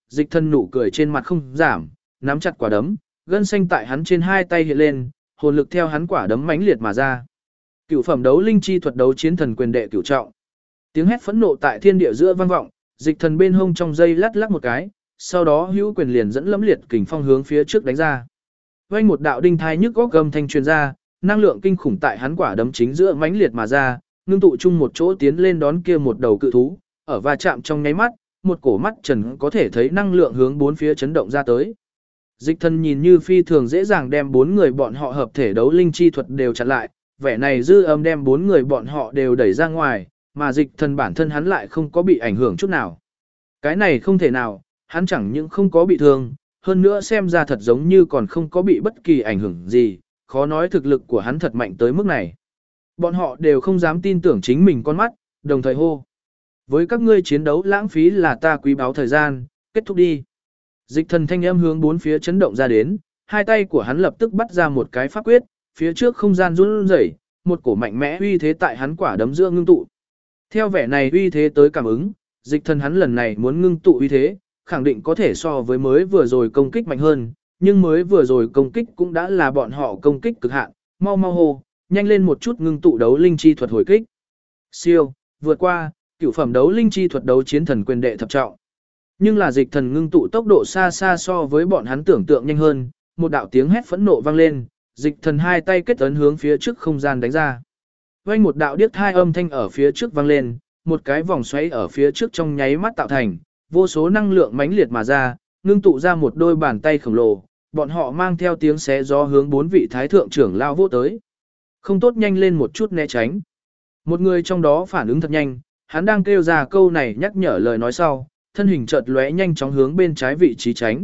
dịch thần nụ cười trên mặt không giảm, nắm chặt quả đấm, gân xanh tại hắn trên hai tay hiện lên, hồn lực theo hắn quả đấm mãnh liệt mà ra. Cửu phẩm đấu linh chi thuật đấu chiến thần quyền đệ cửu trọng. Tiếng hét phẫn nộ tại thiên địa giữa vang vọng, dịch thần bên hông trong dây lắc lắc một cái, sau đó hữu quyền liền dẫn lẫm liệt kình phong hướng phía trước đánh ra. Vang một đạo đinh thai nhức góc gầm thanh truyền ra, năng lượng kinh khủng tại hắn quả đấm chính giữa mãnh liệt mà ra, ngưng tụ chung một chỗ tiến lên đón kia một đầu cự thú, ở va chạm trong nháy mắt, một cổ mắt trần có thể thấy năng lượng hướng bốn phía chấn động ra tới. Dịch thần nhìn như phi thường dễ dàng đem bốn người bọn họ hợp thể đấu linh chi thuật đều chặn lại, vẻ này dư âm đem bốn người bọn họ đều đẩy ra ngoài, mà dịch thần bản thân hắn lại không có bị ảnh hưởng chút nào. Cái này không thể nào, hắn chẳng những không có bị thương, hơn nữa xem ra thật giống như còn không có bị bất kỳ ảnh hưởng gì, khó nói thực lực của hắn thật mạnh tới mức này. Bọn họ đều không dám tin tưởng chính mình con mắt, đồng thời hô. Với các ngươi chiến đấu lãng phí là ta quý báu thời gian, kết thúc đi. Dịch thần thanh âm hướng bốn phía chấn động ra đến, hai tay của hắn lập tức bắt ra một cái pháp quyết, phía trước không gian run rẩy, một cổ mạnh mẽ uy thế tại hắn quả đấm giữa ngưng tụ. Theo vẻ này uy thế tới cảm ứng, dịch thần hắn lần này muốn ngưng tụ uy thế, khẳng định có thể so với mới vừa rồi công kích mạnh hơn, nhưng mới vừa rồi công kích cũng đã là bọn họ công kích cực hạn, mau mau hô, nhanh lên một chút ngưng tụ đấu linh chi thuật hồi kích. Siêu, vượt qua, cửu phẩm đấu linh chi thuật đấu chiến thần quyền đệ thập trọng. Nhưng là dịch thần ngưng tụ tốc độ xa xa so với bọn hắn tưởng tượng nhanh hơn, một đạo tiếng hét phẫn nộ vang lên, dịch thần hai tay kết ấn hướng phía trước không gian đánh ra. Vang một đạo điếc thai âm thanh ở phía trước vang lên, một cái vòng xoáy ở phía trước trong nháy mắt tạo thành, vô số năng lượng mãnh liệt mà ra, ngưng tụ ra một đôi bàn tay khổng lồ, bọn họ mang theo tiếng xé gió hướng bốn vị thái thượng trưởng lao vô tới. Không tốt, nhanh lên một chút né tránh. Một người trong đó phản ứng thật nhanh, hắn đang kêu ra câu này nhắc nhở lời nói sau, thân hình chợt lóe nhanh chóng hướng bên trái vị trí tránh.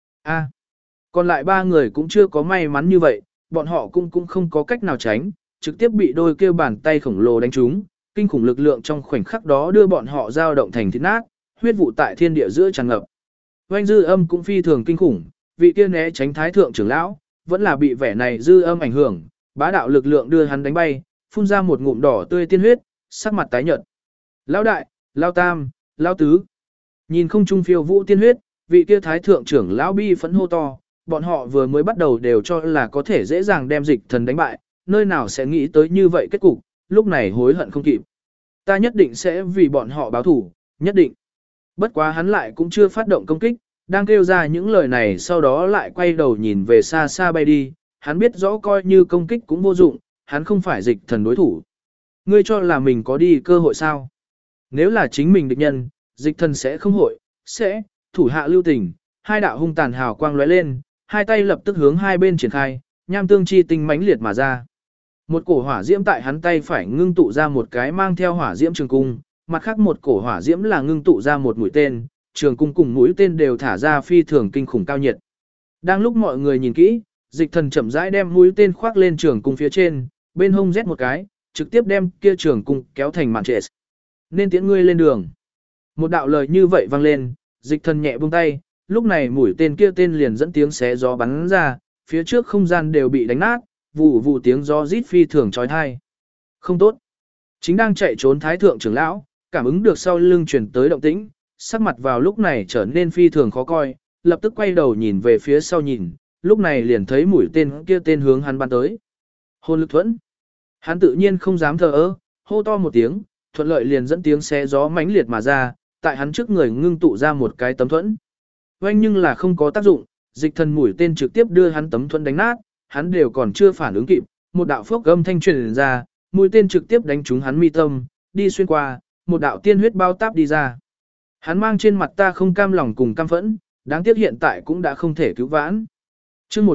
Còn lại ba người cũng chưa có may mắn như vậy, bọn họ cũng không có cách nào tránh, trực tiếp bị đôi kêu bàn tay khổng lồ đánh trúng, kinh khủng lực lượng trong khoảnh khắc đó đưa bọn họ dao động thành thịt nát, huyết vụ tại thiên địa giữa tràn ngập. Oanh dư âm cũng phi thường kinh khủng, vị kia né tránh thái thượng trưởng lão, vẫn là bị vẻ này dư âm ảnh hưởng, bá đạo lực lượng đưa hắn đánh bay, phun ra một ngụm đỏ tươi tiên huyết, sắc mặt tái nhợt. Lão đại, lão tam, lão tứ. Nhìn không trung phiêu vũ tiên huyết, vị kia thái thượng trưởng lão bi phẫn hô to, bọn họ vừa mới bắt đầu đều cho là có thể dễ dàng đem dịch thần đánh bại, nơi nào sẽ nghĩ tới như vậy kết cục, lúc này hối hận không kịp. Ta nhất định sẽ vì bọn họ báo thủ, nhất định. Bất quá hắn lại cũng chưa phát động công kích, đang kêu ra những lời này sau đó lại quay đầu nhìn về xa xa bay đi, hắn biết rõ coi như công kích cũng vô dụng, hắn không phải dịch thần đối thủ. Ngươi cho là mình có đi cơ hội sao? Nếu là chính mình địch nhân, dịch thần sẽ không hội, sẽ, thủ hạ lưu tình, hai đạo hung tàn hào quang lóe lên, hai tay lập tức hướng hai bên triển khai, nham tương chi tinh mãnh liệt mà ra. Một cổ hỏa diễm tại hắn tay phải ngưng tụ ra một cái mang theo hỏa diễm trường cung, mặt khác một cổ hỏa diễm là ngưng tụ ra một mũi tên, trường cung cùng mũi tên đều thả ra phi thường kinh khủng cao nhiệt. Đang lúc mọi người nhìn kỹ, dịch thần chậm rãi đem mũi tên khoác lên trường cung phía trên, bên hông rét một cái, trực tiếp đem kia trường cung kéo thành màn trệ. Nên tiễn ngươi lên đường. Một đạo lời như vậy vang lên, dịch thần nhẹ buông tay, lúc này mũi tên kia tên liền dẫn tiếng xé gió bắn ra, phía trước không gian đều bị đánh nát, vụ vụ tiếng gió rít phi thường chói tai. Không tốt. Chính đang chạy trốn thái thượng trưởng lão, cảm ứng được sau lưng truyền tới động tĩnh, sắc mặt vào lúc này trở nên phi thường khó coi, lập tức quay đầu nhìn về phía sau nhìn, lúc này liền thấy mũi tên kia tên hướng hắn bắn tới. Hồn lực thuẫn. Hắn tự nhiên không dám thờ ơ, hô to một tiếng, thuận lợi liền dẫn tiếng xé gió mãnh liệt mà ra, tại hắn trước người ngưng tụ ra một cái tấm thuẫn. Oanh nhưng là không có tác dụng, dịch thần mũi tên trực tiếp đưa hắn tấm thuẫn đánh nát, hắn đều còn chưa phản ứng kịp, một đạo phốc âm thanh truyền ra, mũi tên trực tiếp đánh trúng hắn mi tâm, đi xuyên qua, một đạo tiên huyết bao táp đi ra. Hắn mang trên mặt ta không cam lòng cùng căm phẫn, đáng tiếc hiện tại cũng đã không thể cứu vãn. Chương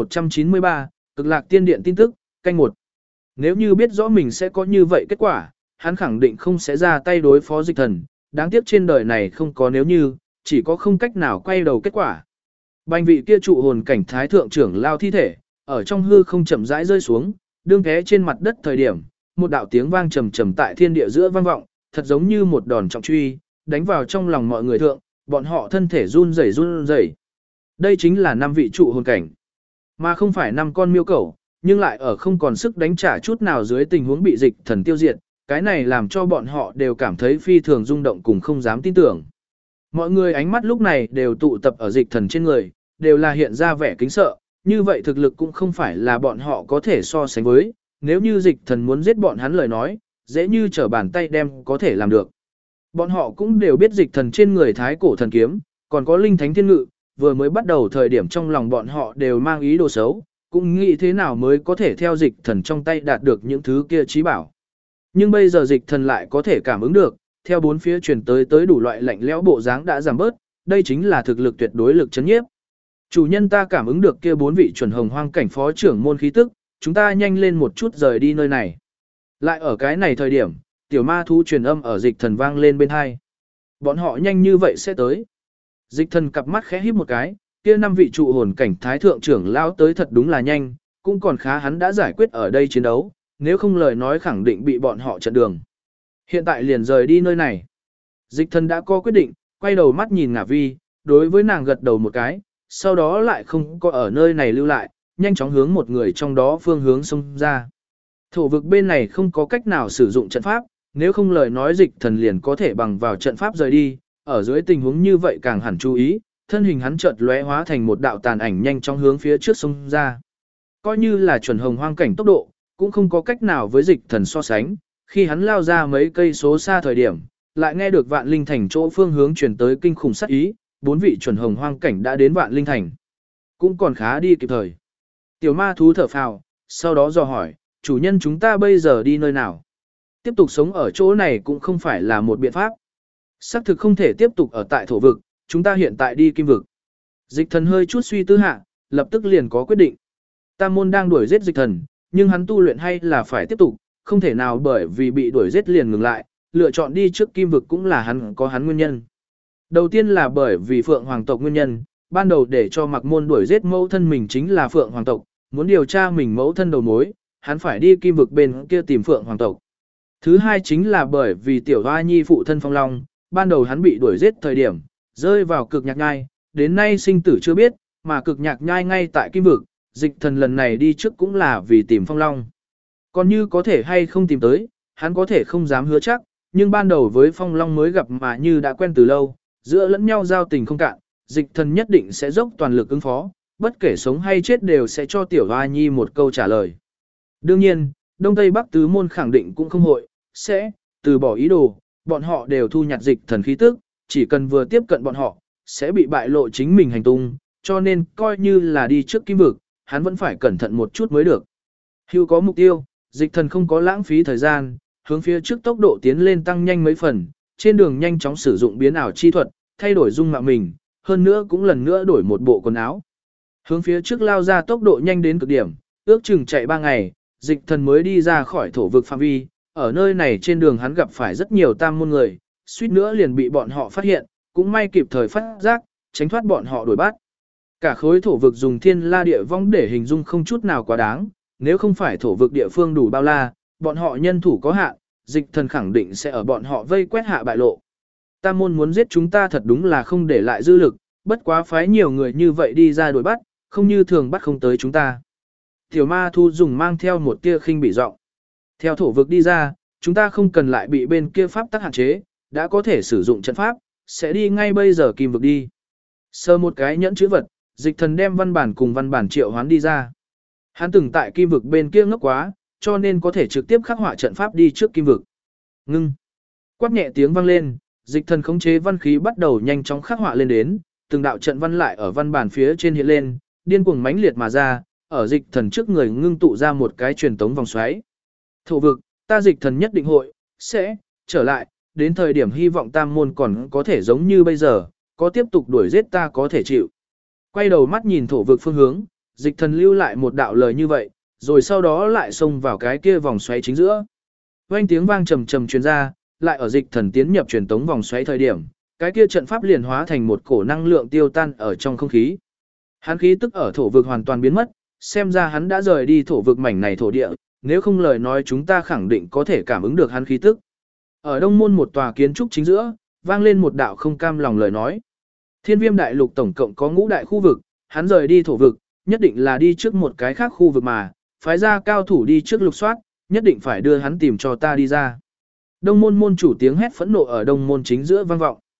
1193, Cực Lạc Tiên Điện tin tức, canh 1. Nếu như biết rõ mình sẽ có như vậy kết quả, hắn khẳng định không sẽ ra tay đối phó dịch thần, đáng tiếc trên đời này không có nếu như, chỉ có không cách nào quay đầu kết quả. Bành vị kia trụ hồn cảnh thái thượng trưởng lao thi thể, ở trong hư không chậm rãi rơi xuống, đương té trên mặt đất thời điểm, một đạo tiếng vang trầm trầm tại thiên địa giữa vang vọng, thật giống như một đòn trọng truy, đánh vào trong lòng mọi người thượng, bọn họ thân thể run rẩy. Đây chính là 5 vị trụ hồn cảnh, mà không phải 5 con miêu cẩu, nhưng lại ở không còn sức đánh trả chút nào dưới tình huống bị dịch thần tiêu diệt, cái này làm cho bọn họ đều cảm thấy phi thường rung động cùng không dám tin tưởng. Mọi người ánh mắt lúc này đều tụ tập ở dịch thần trên người, đều là hiện ra vẻ kính sợ, như vậy thực lực cũng không phải là bọn họ có thể so sánh với, nếu như dịch thần muốn giết bọn hắn lời nói, dễ như trở bàn tay đem có thể làm được. Bọn họ cũng đều biết dịch thần trên người thái cổ thần kiếm, còn có linh thánh thiên ngự, vừa mới bắt đầu thời điểm trong lòng bọn họ đều mang ý đồ xấu, cũng nghĩ thế nào mới có thể theo dịch thần trong tay đạt được những thứ kia trí bảo. Nhưng bây giờ dịch thần lại có thể cảm ứng được, theo bốn phía truyền tới đủ loại lạnh lẽo bộ dáng đã giảm bớt, đây chính là thực lực tuyệt đối lực chấn nhiếp. Chủ nhân ta cảm ứng được kia 4 vị chuẩn hồng hoang cảnh phó trưởng môn khí tức, chúng ta nhanh lên một chút rời đi nơi này. Lại ở cái này thời điểm, tiểu ma thú truyền âm ở dịch thần vang lên bên hai. Bọn họ nhanh như vậy sẽ tới. Dịch thần cặp mắt khẽ híp một cái, kia 5 vị trụ hồn cảnh thái thượng trưởng lão tới thật đúng là nhanh, cũng còn khá hắn đã giải quyết ở đây chiến đấu, nếu không lời nói khẳng định bị bọn họ chặn đường. Hiện tại liền rời đi nơi này. Dịch thần đã có quyết định, quay đầu mắt nhìn Ngả Vi, đối với nàng gật đầu một cái, sau đó lại không có ở nơi này lưu lại, nhanh chóng hướng một người trong đó phương hướng xông ra. Thổ vực bên này không có cách nào sử dụng trận pháp, nếu không lời nói dịch thần liền có thể bằng vào trận pháp rời đi, ở dưới tình huống như vậy càng hẳn chú ý, thân hình hắn chợt lóe hóa thành một đạo tàn ảnh nhanh chóng hướng phía trước xông ra. Coi như là chuẩn hồng hoang cảnh tốc độ, cũng không có cách nào với dịch thần so sánh, khi hắn lao ra mấy cây số xa thời điểm, lại nghe được Vạn Linh Thành chỗ phương hướng truyền tới kinh khủng sát ý, 4 vị chuẩn hồng hoang cảnh đã đến Vạn Linh Thành. Cũng còn khá đi kịp thời. Tiểu ma thú thở phào, sau đó dò hỏi, chủ nhân chúng ta bây giờ đi nơi nào? Tiếp tục sống ở chỗ này cũng không phải là một biện pháp. Xác thực không thể tiếp tục ở tại thổ vực, chúng ta hiện tại đi kim vực. Dịch thần hơi chút suy tư hạ, lập tức liền có quyết định. Tam môn đang đuổi giết dịch thần, nhưng hắn tu luyện hay là phải tiếp tục, không thể nào bởi vì bị đuổi giết liền ngừng lại, lựa chọn đi trước kim vực cũng là hắn có hắn nguyên nhân. Đầu tiên là bởi vì Phượng Hoàng tộc nguyên nhân, ban đầu để cho Mặc Môn đuổi giết mẫu thân mình chính là Phượng Hoàng tộc, muốn điều tra mình mẫu thân đầu mối, hắn phải đi kim vực bên kia tìm Phượng Hoàng tộc. Thứ hai chính là bởi vì Tiểu Hoa Nhi phụ thân Phong Long, ban đầu hắn bị đuổi giết thời điểm, rơi vào cực nhạc nhai, đến nay sinh tử chưa biết, mà cực nhạc nhai ngay tại kim vực, dịch thần lần này đi trước cũng là vì tìm Phong Long. Còn như có thể hay không tìm tới, hắn có thể không dám hứa chắc, nhưng ban đầu với Phong Long mới gặp mà như đã quen từ lâu, giữa lẫn nhau giao tình không cạn, dịch thần nhất định sẽ dốc toàn lực ứng phó, bất kể sống hay chết đều sẽ cho Tiểu Hoa Nhi một câu trả lời. Đương nhiên, Đông Tây Bắc tứ môn khẳng định cũng không hội, sẽ từ bỏ ý đồ, bọn họ đều thu nhặt dịch thần khí tức, chỉ cần vừa tiếp cận bọn họ, sẽ bị bại lộ chính mình hành tung, cho nên coi như là đi trước kim vực, hắn vẫn phải cẩn thận một chút mới được. Hưu có mục tiêu, dịch thần không có lãng phí thời gian, hướng phía trước tốc độ tiến lên tăng nhanh mấy phần, trên đường nhanh chóng sử dụng biến ảo chi thuật, thay đổi dung mạo mình, hơn nữa cũng lần nữa đổi một bộ quần áo. Hướng phía trước lao ra tốc độ nhanh đến cực điểm, ước chừng chạy 3 ngày, dịch thần mới đi ra khỏi thổ vực phạm vi, ở nơi này trên đường hắn gặp phải rất nhiều tam môn người, suýt nữa liền bị bọn họ phát hiện, cũng may kịp thời phát giác, tránh thoát bọn họ đuổi bắt. Cả khối thổ vực dùng thiên la địa vong để hình dung không chút nào quá đáng, nếu không phải thổ vực địa phương đủ bao la, bọn họ nhân thủ có hạn, dịch thần khẳng định sẽ ở bọn họ vây quét hạ bại lộ. Tam môn muốn giết chúng ta thật đúng là không để lại dư lực, bất quá phái nhiều người như vậy đi ra đuổi bắt, không như thường bắt không tới chúng ta. Tiểu ma thu dùng mang theo một tia khinh bị giọng. Theo thổ vực đi ra, chúng ta không cần lại bị bên kia pháp tắc hạn chế, đã có thể sử dụng trận pháp, sẽ đi ngay bây giờ kim vực đi. Sơ một cái nhẫn chữ vật, dịch thần đem văn bản cùng văn bản triệu hoán đi ra. Hắn từng tại kim vực bên kia ngốc quá, cho nên có thể trực tiếp khắc họa trận pháp đi trước kim vực. Ngưng. Quát nhẹ tiếng vang lên, dịch thần khống chế văn khí bắt đầu nhanh chóng khắc họa lên đến, từng đạo trận văn lại ở văn bản phía trên hiện lên, điên cuồng mãnh liệt mà ra, ở dịch thần trước người ngưng tụ ra một cái truyền tống vòng xoáy. Thổ vực, ta dịch thần nhất định hội, sẽ, trở lại, đến thời điểm hy vọng tam môn còn có thể giống như bây giờ, có tiếp tục đuổi giết ta có thể chịu. Quay đầu mắt nhìn thổ vực phương hướng, dịch thần lưu lại một đạo lời như vậy, rồi sau đó lại xông vào cái kia vòng xoáy chính giữa. Vang tiếng vang trầm trầm truyền ra, lại ở dịch thần tiến nhập truyền tống vòng xoáy thời điểm, cái kia trận pháp liền hóa thành một cổ năng lượng tiêu tan ở trong không khí. Hắn khí tức ở thổ vực hoàn toàn biến mất, xem ra hắn đã rời đi thổ vực mảnh này thổ địa, nếu không lời nói chúng ta khẳng định có thể cảm ứng được hắn khí tức. Ở đông môn một tòa kiến trúc chính giữa, vang lên một đạo không cam lòng lời nói. Thiên Viêm đại lục tổng cộng có 5 đại khu vực, hắn rời đi thổ vực, nhất định là đi trước một cái khác khu vực mà, phái ra cao thủ đi trước lục soát, nhất định phải đưa hắn tìm cho ta đi ra. Đông môn môn chủ tiếng hét phẫn nộ ở đông môn chính giữa vang vọng.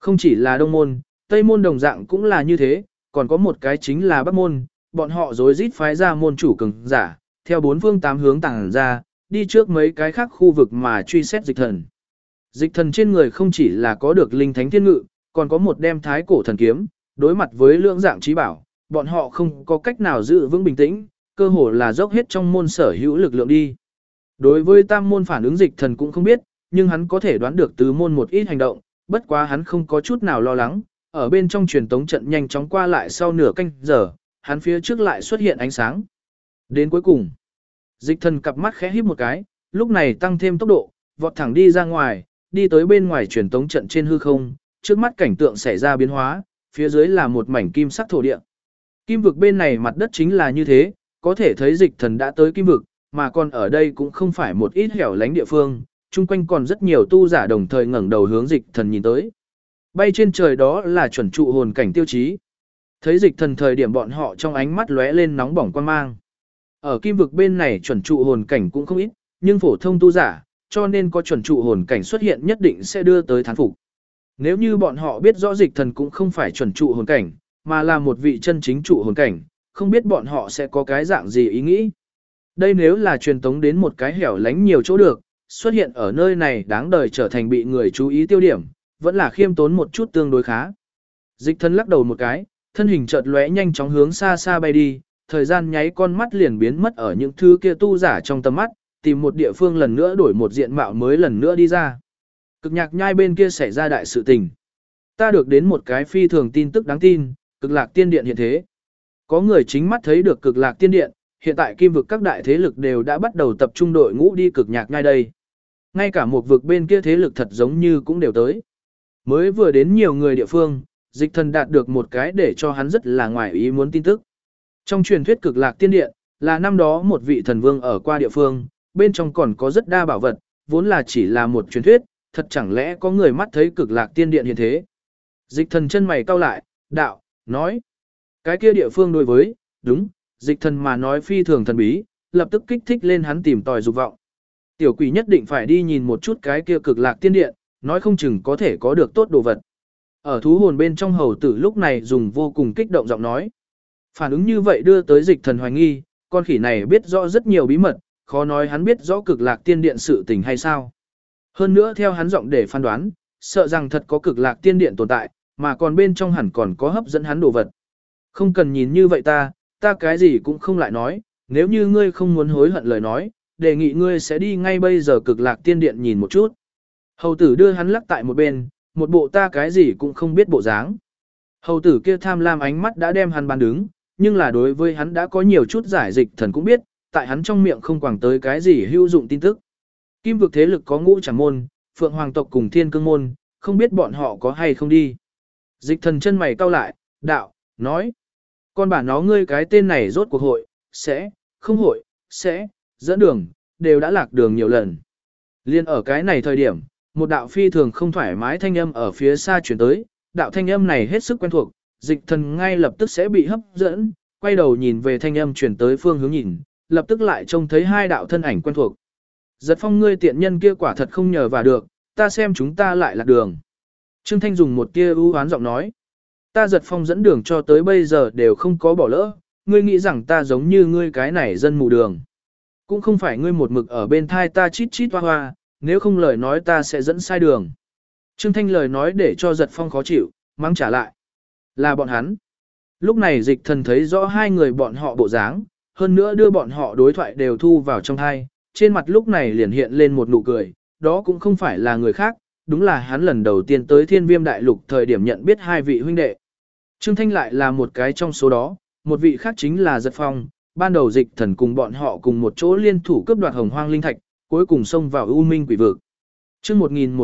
Không chỉ là Đông Môn, Tây Môn đồng dạng cũng là như thế, còn có một cái chính là Bắc Môn, bọn họ rối rít phái ra môn chủ cường giả, theo bốn phương tám hướng tàng ra, đi trước mấy cái khác khu vực mà truy xét dịch thần. Dịch thần trên người không chỉ là có được linh thánh thiên ngự, còn có một đem thái cổ thần kiếm, đối mặt với lượng dạng trí bảo, bọn họ không có cách nào giữ vững bình tĩnh, cơ hồ là dốc hết trong môn sở hữu lực lượng đi. Đối với tam môn phản ứng dịch thần cũng không biết, nhưng hắn có thể đoán được tứ môn một ít hành động, bất quá hắn không có chút nào lo lắng, ở bên trong truyền tống trận nhanh chóng qua lại sau nửa canh giờ, hắn phía trước lại xuất hiện ánh sáng. Đến cuối cùng, dịch thần cặp mắt khẽ híp một cái, lúc này tăng thêm tốc độ, vọt thẳng đi ra ngoài, đi tới bên ngoài truyền tống trận trên hư không, trước mắt cảnh tượng xảy ra biến hóa, phía dưới là một mảnh kim sắc thổ địa. Kim vực bên này mặt đất chính là như thế, có thể thấy dịch thần đã tới kim vực, mà còn ở đây cũng không phải một ít hẻo lánh địa phương, chung quanh còn rất nhiều tu giả đồng thời ngẩng đầu hướng dịch thần nhìn tới. Bay trên trời đó là chuẩn trụ hồn cảnh tiêu chí. Thấy dịch thần thời điểm bọn họ trong ánh mắt lóe lên nóng bỏng quan mang. Ở kim vực bên này chuẩn trụ hồn cảnh cũng không ít, nhưng phổ thông tu giả, cho nên có chuẩn trụ hồn cảnh xuất hiện nhất định sẽ đưa tới thán phục. Nếu như bọn họ biết rõ dịch thần cũng không phải chuẩn trụ hồn cảnh, mà là một vị chân chính trụ hồn cảnh, không biết bọn họ sẽ có cái dạng gì ý nghĩ. Đây nếu là truyền tống đến một cái hẻo lánh nhiều chỗ được, xuất hiện ở nơi này đáng đời trở thành bị người chú ý tiêu điểm, vẫn là khiêm tốn một chút tương đối khá. Dịch thần lắc đầu một cái, thân hình chợt lóe nhanh chóng hướng xa xa bay đi, thời gian nháy con mắt liền biến mất ở những thứ kia tu giả trong tầm mắt, tìm một địa phương lần nữa đổi một diện mạo mới lần nữa đi ra. Cực nhạc nhai bên kia xảy ra đại sự tình. Ta được đến một cái phi thường tin tức đáng tin, cực lạc tiên điện hiện thế. Có người chính mắt thấy được cực lạc tiên điện, hiện tại kim vực các đại thế lực đều đã bắt đầu tập trung đội ngũ đi cực nhạc nhai đây. Ngay cả một vực bên kia thế lực thật giống như cũng đều tới. Mới vừa đến nhiều người địa phương, dịch thần đạt được một cái để cho hắn rất là ngoài ý muốn tin tức. Trong truyền thuyết cực lạc tiên điện, là năm đó một vị thần vương ở qua địa phương, bên trong còn có rất đa bảo vật, vốn là chỉ là một truyền thuyết, thật chẳng lẽ có người mắt thấy cực lạc tiên điện hiện thế. Dịch thần chân mày cau lại, đạo, nói. Cái kia địa phương đối với, đúng, dịch thần mà nói phi thường thần bí, lập tức kích thích lên hắn tìm tòi dục vọng. Tiểu quỷ nhất định phải đi nhìn một chút cái kia cực lạc tiên điện, nói không chừng có thể có được tốt đồ vật. Ở thú hồn bên trong hầu tử lúc này dùng vô cùng kích động giọng nói. Phản ứng như vậy đưa tới dịch thần hoài nghi, con khỉ này biết rõ rất nhiều bí mật, khó nói hắn biết rõ cực lạc tiên điện sự tình hay sao. Hơn nữa theo hắn giọng để phán đoán, sợ rằng thật có cực lạc tiên điện tồn tại, mà còn bên trong hẳn còn có hấp dẫn hắn đồ vật. Không cần nhìn như vậy ta cái gì cũng không lại nói, nếu như ngươi không muốn hối hận lời nói, đề nghị ngươi sẽ đi ngay bây giờ cực lạc tiên điện nhìn một chút. Hầu tử đưa hắn lắc tại một bên, một bộ ta cái gì cũng không biết bộ dáng. Hầu tử kia tham lam ánh mắt đã đem hắn bán đứng, nhưng là đối với hắn đã có nhiều chút giải dịch thần cũng biết, tại hắn trong miệng không quảng tới cái gì hữu dụng tin tức. Kim vực thế lực có ngũ chẳng môn, phượng hoàng tộc cùng thiên cương môn, không biết bọn họ có hay không đi. Dịch thần chân mày cau lại, đạo, nói. Con bà nó ngươi cái tên này rốt cuộc hội, sẽ, không hội, sẽ, dẫn đường, đều đã lạc đường nhiều lần. Liên ở cái này thời điểm, một đạo phi thường không thoải mái thanh âm ở phía xa chuyển tới, đạo thanh âm này hết sức quen thuộc, dịch thần ngay lập tức sẽ bị hấp dẫn, quay đầu nhìn về thanh âm chuyển tới phương hướng nhìn, lập tức lại trông thấy hai đạo thân ảnh quen thuộc. Giật phong ngươi tiện nhân kia quả thật không nhờ vào được, ta xem chúng ta lại lạc đường. Trương Thanh dùng một tia ưu hoán giọng nói. Ta giật phong dẫn đường cho tới bây giờ đều không có bỏ lỡ, ngươi nghĩ rằng ta giống như ngươi cái này dân mù đường. Cũng không phải ngươi một mực ở bên thai ta chít chít hoa hoa, nếu không lời nói ta sẽ dẫn sai đường. Trương Thanh lời nói để cho giật phong khó chịu, mắng trả lại. Là bọn hắn. Lúc này dịch thần thấy rõ hai người bọn họ bộ dáng, hơn nữa đưa bọn họ đối thoại đều thu vào trong thai, trên mặt lúc này liền hiện lên một nụ cười, đó cũng không phải là người khác, đúng là hắn lần đầu tiên tới Thiên Viêm Đại Lục thời điểm nhận biết hai vị huynh đệ. Trương Thanh lại là một cái trong số đó, một vị khác chính là Giật Phong, ban đầu dịch thần cùng bọn họ cùng một chỗ liên thủ cướp đoạt Hồng Hoang linh thạch, cuối cùng xông vào U Minh Quỷ Vực. Chương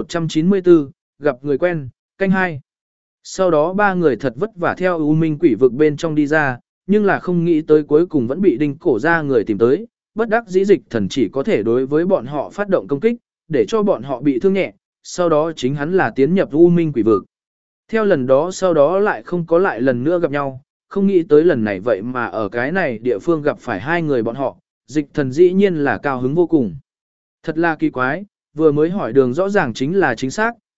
1194, gặp người quen, canh 2. Sau đó ba người thật vất vả theo U Minh Quỷ Vực bên trong đi ra, nhưng là không nghĩ tới cuối cùng vẫn bị đinh cổ ra người tìm tới, bất đắc dĩ dịch thần chỉ có thể đối với bọn họ phát động công kích, để cho bọn họ bị thương nhẹ, sau đó chính hắn là tiến nhập U Minh Quỷ Vực. Theo lần đó sau đó lại không có lại lần nữa gặp nhau, không nghĩ tới lần này vậy mà ở cái này địa phương gặp phải hai người bọn họ, dịch thần dĩ nhiên là cao hứng vô cùng. Thật là kỳ quái, vừa mới hỏi đường rõ ràng chính là chính xác,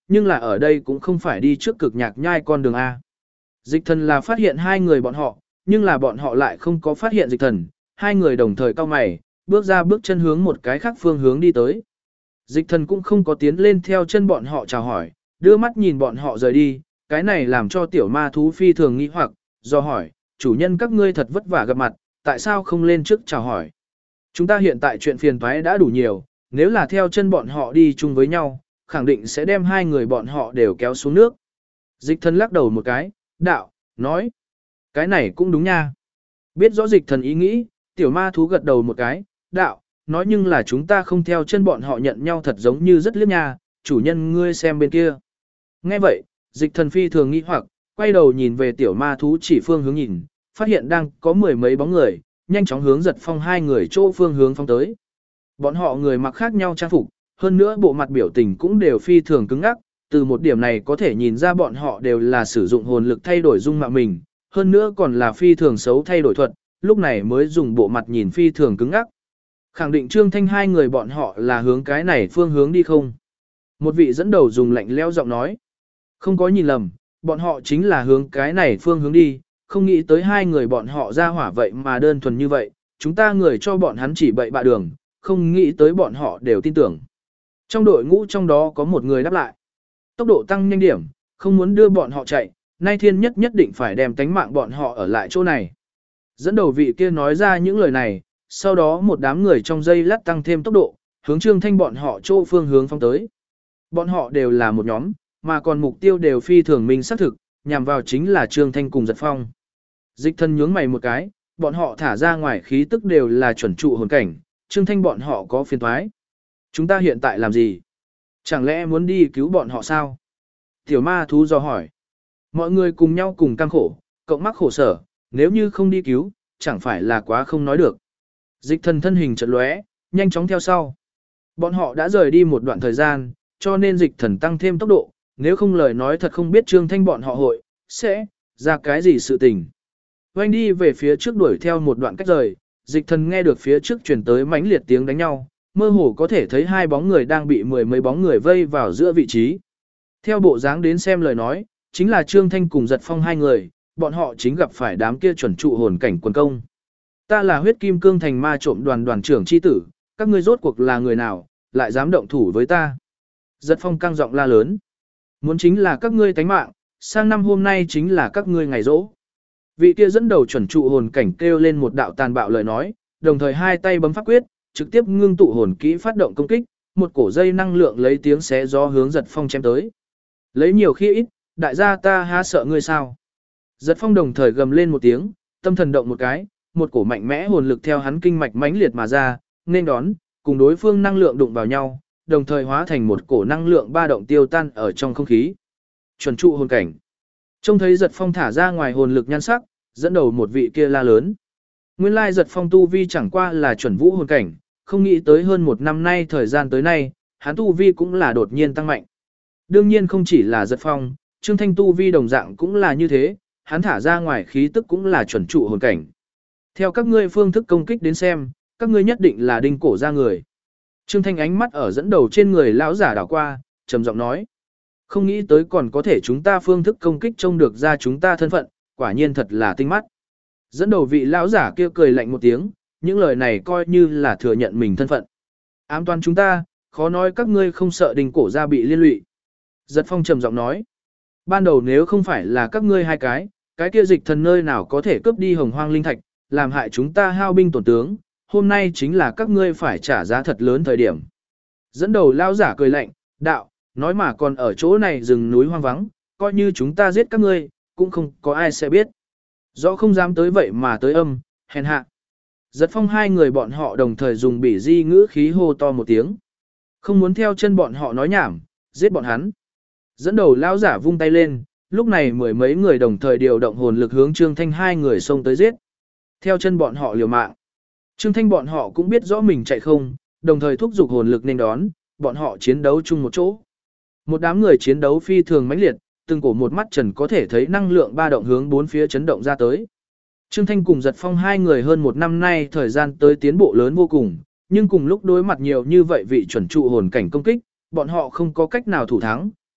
nhưng là ở đây cũng không phải đi trước cực nhạc nhai con đường A. Dịch thần là phát hiện hai người bọn họ, nhưng là bọn họ lại không có phát hiện dịch thần, hai người đồng thời cau mày, bước ra bước chân hướng một cái khác phương hướng đi tới. Dịch thần cũng không có tiến lên theo chân bọn họ chào hỏi, đưa mắt nhìn bọn họ rời đi, cái này làm cho tiểu ma thú phi thường nghi hoặc, do hỏi, chủ nhân các ngươi thật vất vả gặp mặt, tại sao không lên trước chào hỏi. Chúng ta hiện tại chuyện phiền toái đã đủ nhiều, nếu là theo chân bọn họ đi chung với nhau, khẳng định sẽ đem hai người bọn họ đều kéo xuống nước. Dịch thần lắc đầu một cái, đạo, nói, cái này cũng đúng nha. Biết rõ dịch thần ý nghĩ, tiểu ma thú gật đầu một cái, đạo, nói nhưng là chúng ta không theo chân bọn họ nhận nhau thật giống như rất liếc nha, chủ nhân ngươi xem bên kia. Nghe vậy, dịch thần phi thường nghi hoặc, quay đầu nhìn về tiểu ma thú chỉ phương hướng nhìn, phát hiện đang có mười mấy bóng người, nhanh chóng hướng Giật Phong hai người chỗ phương hướng phong tới. Bọn họ người mặc khác nhau trang phục, hơn nữa bộ mặt biểu tình cũng đều phi thường cứng ngắc, từ một điểm này có thể nhìn ra bọn họ đều là sử dụng hồn lực thay đổi dung mạo mình, hơn nữa còn là phi thường xấu thay đổi thuật, lúc này mới dùng bộ mặt nhìn phi thường cứng ngắc. Khẳng định Trương Thanh hai người bọn họ là hướng cái này phương hướng đi không? Một vị dẫn đầu dùng lạnh lẽo giọng nói. Không có nhìn lầm, bọn họ chính là hướng cái này phương hướng đi, không nghĩ tới hai người bọn họ ra hỏa vậy mà đơn thuần như vậy, chúng ta người cho bọn hắn chỉ bậy bạ đường, không nghĩ tới bọn họ đều tin tưởng. Trong đội ngũ trong đó có một người đáp lại. Tốc độ tăng nhanh điểm, không muốn đưa bọn họ chạy, nay thiên nhất nhất định phải đem tánh mạng bọn họ ở lại chỗ này. Dẫn đầu vị kia nói ra những lời này, sau đó một đám người trong giây lát tăng thêm tốc độ, hướng Trương Thanh bọn họ chỗ phương hướng phong tới. Bọn họ đều là một nhóm, mà còn mục tiêu đều phi thường minh xác thực, nhằm vào chính là Trương Thanh cùng Giật Phong. Dịch thân nhướng mày một cái, bọn họ thả ra ngoài khí tức đều là chuẩn trụ hồn cảnh, Trương Thanh bọn họ có phiền toái. Chúng ta hiện tại làm gì? Chẳng lẽ muốn đi cứu bọn họ sao? Tiểu ma thú do hỏi. Mọi người cùng nhau cùng căng khổ, cộng mắc khổ sở, nếu như không đi cứu, chẳng phải là quá không nói được. Dịch thần thân hình chợt lóe, nhanh chóng theo sau. Bọn họ đã rời đi một đoạn thời gian, cho nên dịch thần tăng thêm tốc độ, nếu không lời nói thật không biết Trương Thanh bọn họ hội, sẽ ra cái gì sự tình. Oanh đi về phía trước đuổi theo một đoạn cách rời, dịch thần nghe được phía trước truyền tới mãnh liệt tiếng đánh nhau, mơ hồ có thể thấy hai bóng người đang bị mười mấy bóng người vây vào giữa vị trí. Theo bộ dáng đến xem lời nói, chính là Trương Thanh cùng Giật Phong hai người, bọn họ chính gặp phải đám kia chuẩn trụ hồn cảnh quần công. Ta là huyết kim cương thành ma trộm đoàn đoàn trưởng chi tử, các ngươi rốt cuộc là người nào, lại dám động thủ với ta. Giật Phong căng giọng la lớn. Muốn chính là các ngươi tánh mạng, sang năm hôm nay chính là các ngươi ngày rỗ. Vị kia dẫn đầu chuẩn trụ hồn cảnh kêu lên một đạo tàn bạo lời nói, đồng thời hai tay bấm pháp quyết, trực tiếp ngưng tụ hồn kỹ phát động công kích, một cổ dây năng lượng lấy tiếng xé gió hướng Giật Phong chém tới. Lấy nhiều khi ít, đại gia ta há sợ ngươi sao? Giật Phong đồng thời gầm lên một tiếng, tâm thần động một cái, một cổ mạnh mẽ hồn lực theo hắn kinh mạch mãnh liệt mà ra, nên đón, cùng đối phương năng lượng đụng vào nhau, đồng thời hóa thành một cổ năng lượng ba động tiêu tan ở trong không khí. Chuẩn trụ hồn cảnh. Trông thấy Giật Phong thả ra ngoài hồn lực nhan sắc, dẫn đầu một vị kia la lớn. Nguyên lai Giật Phong tu vi chẳng qua là chuẩn vũ hồn cảnh, không nghĩ tới hơn một năm nay thời gian tới nay, hắn tu vi cũng là đột nhiên tăng mạnh. Đương nhiên không chỉ là Giật Phong, Trương Thanh tu vi đồng dạng cũng là như thế, hắn thả ra ngoài khí tức cũng là chuẩn trụ hồn cảnh. Theo các ngươi phương thức công kích đến xem, các ngươi nhất định là đinh cổ ra người. Trương Thanh ánh mắt ở dẫn đầu trên người lão giả đảo qua, trầm giọng nói. Không nghĩ tới còn có thể chúng ta phương thức công kích trông được ra chúng ta thân phận, quả nhiên thật là tinh mắt. Dẫn đầu vị lão giả kia cười lạnh một tiếng, những lời này coi như là thừa nhận mình thân phận. Ám toán chúng ta, khó nói các ngươi không sợ đinh cổ ra bị liên lụy. Giật Phong trầm giọng nói. Ban đầu nếu không phải là các ngươi hai cái kia dịch thần nơi nào có thể cướp đi hồng hoang linh thạch, làm hại chúng ta hao binh tổn tướng, hôm nay chính là các ngươi phải trả giá thật lớn thời điểm. Dẫn đầu lao giả cười lạnh, đạo, nói mà còn ở chỗ này rừng núi hoang vắng, coi như chúng ta giết các ngươi, cũng không có ai sẽ biết. Rõ không dám tới vậy mà tới âm, hèn hạ. Giật Phong hai người bọn họ đồng thời dùng bỉ di ngữ khí hô to một tiếng. Không muốn theo chân bọn họ nói nhảm, giết bọn hắn. Dẫn đầu lao giả vung tay lên, lúc này mười mấy người đồng thời điều động hồn lực hướng Trương Thanh hai người xông tới giết. Theo chân bọn họ liều mạng. Trương Thanh bọn họ cũng biết rõ mình chạy không, đồng thời thúc giục hồn lực nên đón, bọn họ chiến đấu chung một chỗ. Một đám người chiến đấu phi thường mãnh liệt, từng cổ một mắt trần có thể thấy năng lượng ba động hướng bốn phía chấn động ra tới. Trương Thanh cùng Giật Phong hai người hơn một năm nay thời gian tới tiến bộ lớn vô cùng, nhưng cùng lúc đối mặt nhiều như vậy vị chuẩn trụ hồn cảnh công kích, bọn họ không có cách nào thủ thắng,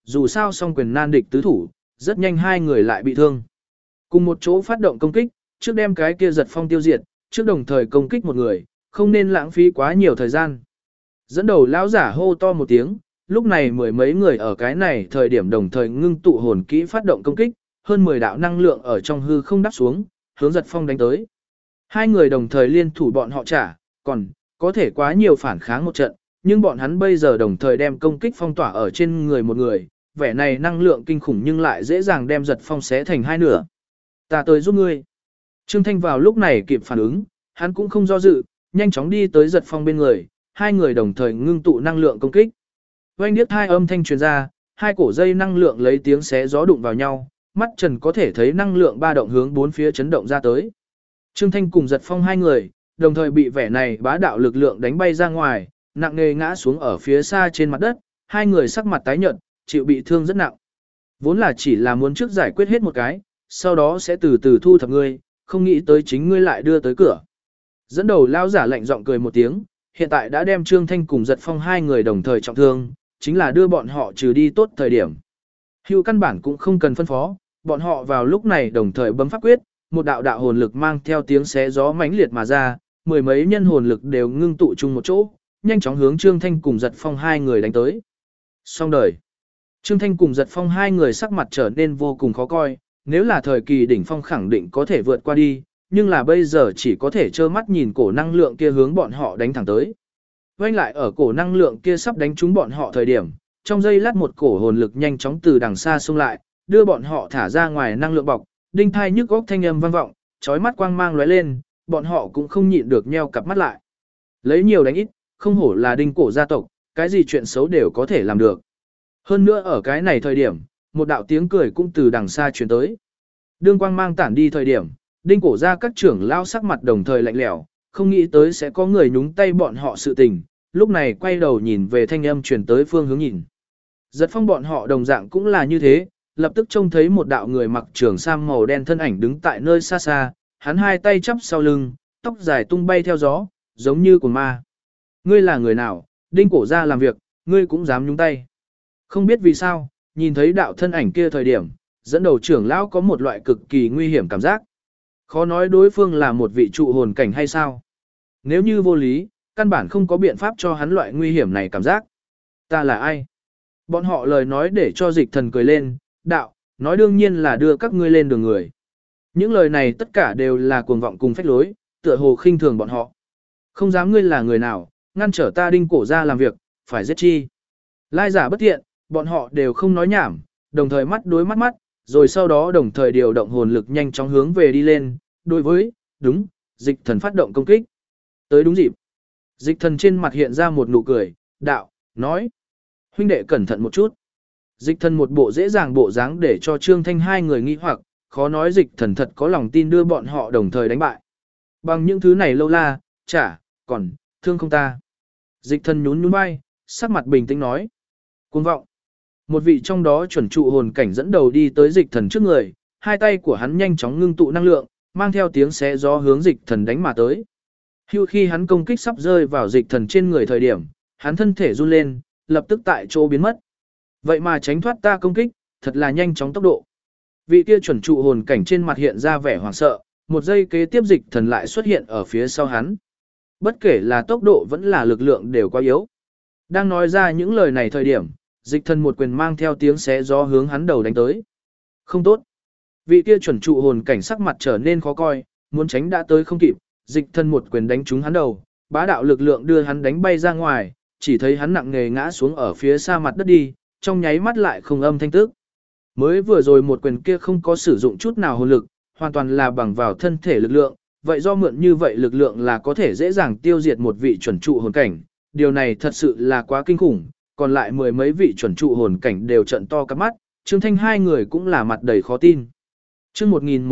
dù sao song quyền nan địch tứ thủ, rất nhanh hai người lại bị thương. Cùng một chỗ phát động công kích, trước đem cái kia giật phong tiêu diệt, trước đồng thời công kích một người, không nên lãng phí quá nhiều thời gian. Dẫn đầu lão giả hô to một tiếng, lúc này mười mấy người ở cái này thời điểm đồng thời ngưng tụ hồn kỹ phát động công kích, hơn 10 đạo năng lượng ở trong hư không đắp xuống, hướng giật phong đánh tới. Hai người đồng thời liên thủ bọn họ trả, còn có thể quá nhiều phản kháng một trận, nhưng bọn hắn bây giờ đồng thời đem công kích phong tỏa ở trên người một người, vẻ này năng lượng kinh khủng nhưng lại dễ dàng đem giật phong xé thành hai nửa. Ta tới giúp ngươi. Trương Thanh vào lúc này kịp phản ứng, hắn cũng không do dự, nhanh chóng đi tới giật phong bên người, hai người đồng thời ngưng tụ năng lượng công kích. Oanh điếc hai âm thanh truyền ra, hai cổ dây năng lượng lấy tiếng xé gió đụng vào nhau, mắt trần có thể thấy năng lượng ba động hướng bốn phía chấn động ra tới. Trương Thanh cùng giật phong hai người, đồng thời bị vẻ này bá đạo lực lượng đánh bay ra ngoài, nặng nề ngã xuống ở phía xa trên mặt đất, hai người sắc mặt tái nhợt, chịu bị thương rất nặng. Vốn là chỉ là muốn trước giải quyết hết một cái, sau đó sẽ từ từ thu thập ngươi, không nghĩ tới chính ngươi lại đưa tới cửa. Dẫn đầu lao giả lạnh giọng cười một tiếng, hiện tại đã đem Trương Thanh cùng giật phong hai người đồng thời trọng thương, chính là đưa bọn họ trừ đi tốt thời điểm. Hưu căn bản cũng không cần phân phó, bọn họ vào lúc này đồng thời bấm pháp quyết, một đạo đạo hồn lực mang theo tiếng xé gió mãnh liệt mà ra, mười mấy nhân hồn lực đều ngưng tụ chung một chỗ, nhanh chóng hướng Trương Thanh cùng giật phong hai người đánh tới. Xong đời. Trương Thanh cùng giật phong hai người sắc mặt trở nên vô cùng khó coi, nếu là thời kỳ đỉnh phong khẳng định có thể vượt qua đi, nhưng là bây giờ chỉ có thể trơ mắt nhìn cổ năng lượng kia hướng bọn họ đánh thẳng tới. Vành lại ở cổ năng lượng kia sắp đánh trúng bọn họ thời điểm, trong giây lát một cổ hồn lực nhanh chóng từ đằng xa xông lại, đưa bọn họ thả ra ngoài năng lượng bọc, đinh thai nhức góc thanh âm vang vọng, chói mắt quang mang lóe lên, bọn họ cũng không nhịn được nheo cặp mắt lại. Lấy nhiều đánh ít, không hổ là đinh cổ gia tộc, cái gì chuyện xấu đều có thể làm được. Hơn nữa ở cái này thời điểm, một đạo tiếng cười cũng từ đằng xa truyền tới. Đương quang mang tản đi thời điểm, đinh cổ gia các trưởng lao sắc mặt đồng thời lạnh lẽo, không nghĩ tới sẽ có người nhúng tay bọn họ sự tình, lúc này quay đầu nhìn về thanh âm truyền tới phương hướng nhìn. Giật phong bọn họ đồng dạng cũng là như thế, lập tức trông thấy một đạo người mặc trường sam màu đen thân ảnh đứng tại nơi xa xa, hắn hai tay chắp sau lưng, tóc dài tung bay theo gió, giống như của ma. Ngươi là người nào, đinh cổ gia làm việc, ngươi cũng dám nhúng tay. Không biết vì sao, nhìn thấy đạo thân ảnh kia thời điểm, dẫn đầu trưởng lão có một loại cực kỳ nguy hiểm cảm giác. Khó nói đối phương là một vị trụ hồn cảnh hay sao. Nếu như vô lý, căn bản không có biện pháp cho hắn loại nguy hiểm này cảm giác. Ta là ai? Bọn họ lời nói để cho dịch thần cười lên, đạo, nói đương nhiên là đưa các ngươi lên đường người. Những lời này tất cả đều là cuồng vọng cùng phách lối, tựa hồ khinh thường bọn họ. Không dám ngươi là người nào, ngăn trở ta đinh cổ ra làm việc, phải giết chi. Lai giả bất thiện, bọn họ đều không nói nhảm, đồng thời mắt đối mắt mắt, rồi sau đó đồng thời điều động hồn lực nhanh chóng hướng về đi lên, đối với, đúng, dịch thần phát động công kích. Tới đúng dịp. Dịch thần trên mặt hiện ra một nụ cười, đạo, nói. Huynh đệ cẩn thận một chút. Dịch thần một bộ dễ dàng bộ dáng để cho Trương Thanh hai người nghi hoặc, khó nói dịch thần thật có lòng tin đưa bọn họ đồng thời đánh bại. Bằng những thứ này lâu la, chả, còn, thương không ta. Dịch thần nhún nhún vai, sắc mặt bình tĩnh nói. Cuồng vọng. Một vị trong đó chuẩn trụ hồn cảnh dẫn đầu đi tới dịch thần trước người, hai tay của hắn nhanh chóng ngưng tụ năng lượng, mang theo tiếng xé gió hướng dịch thần đánh mà tới. Hưu khi hắn công kích sắp rơi vào dịch thần trên người thời điểm, hắn thân thể run lên, lập tức tại chỗ biến mất. Vậy mà tránh thoát ta công kích, thật là nhanh chóng tốc độ. Vị kia chuẩn trụ hồn cảnh trên mặt hiện ra vẻ hoảng sợ, một giây kế tiếp dịch thần lại xuất hiện ở phía sau hắn. Bất kể là tốc độ vẫn là lực lượng đều quá yếu. Đang nói ra những lời này thời điểm, dịch thần một quyền mang theo tiếng xé gió hướng hắn đầu đánh tới. Không tốt. Vị kia chuẩn trụ hồn cảnh sắc mặt trở nên khó coi, muốn tránh đã tới không kịp, dịch thần một quyền đánh trúng hắn đầu, bá đạo lực lượng đưa hắn đánh bay ra ngoài, chỉ thấy hắn nặng nề ngã xuống ở phía xa mặt đất đi, trong nháy mắt lại không âm thanh tức. Mới vừa rồi một quyền kia không có sử dụng chút nào hồn lực, hoàn toàn là bằng vào thân thể lực lượng, vậy do mượn như vậy lực lượng là có thể dễ dàng tiêu diệt một vị chuẩn trụ hồn cảnh, điều này thật sự là quá kinh khủng, còn lại mười mấy vị chuẩn trụ hồn cảnh đều trợn to cả mắt, Trương Thanh hai người cũng là mặt đầy khó tin. Chương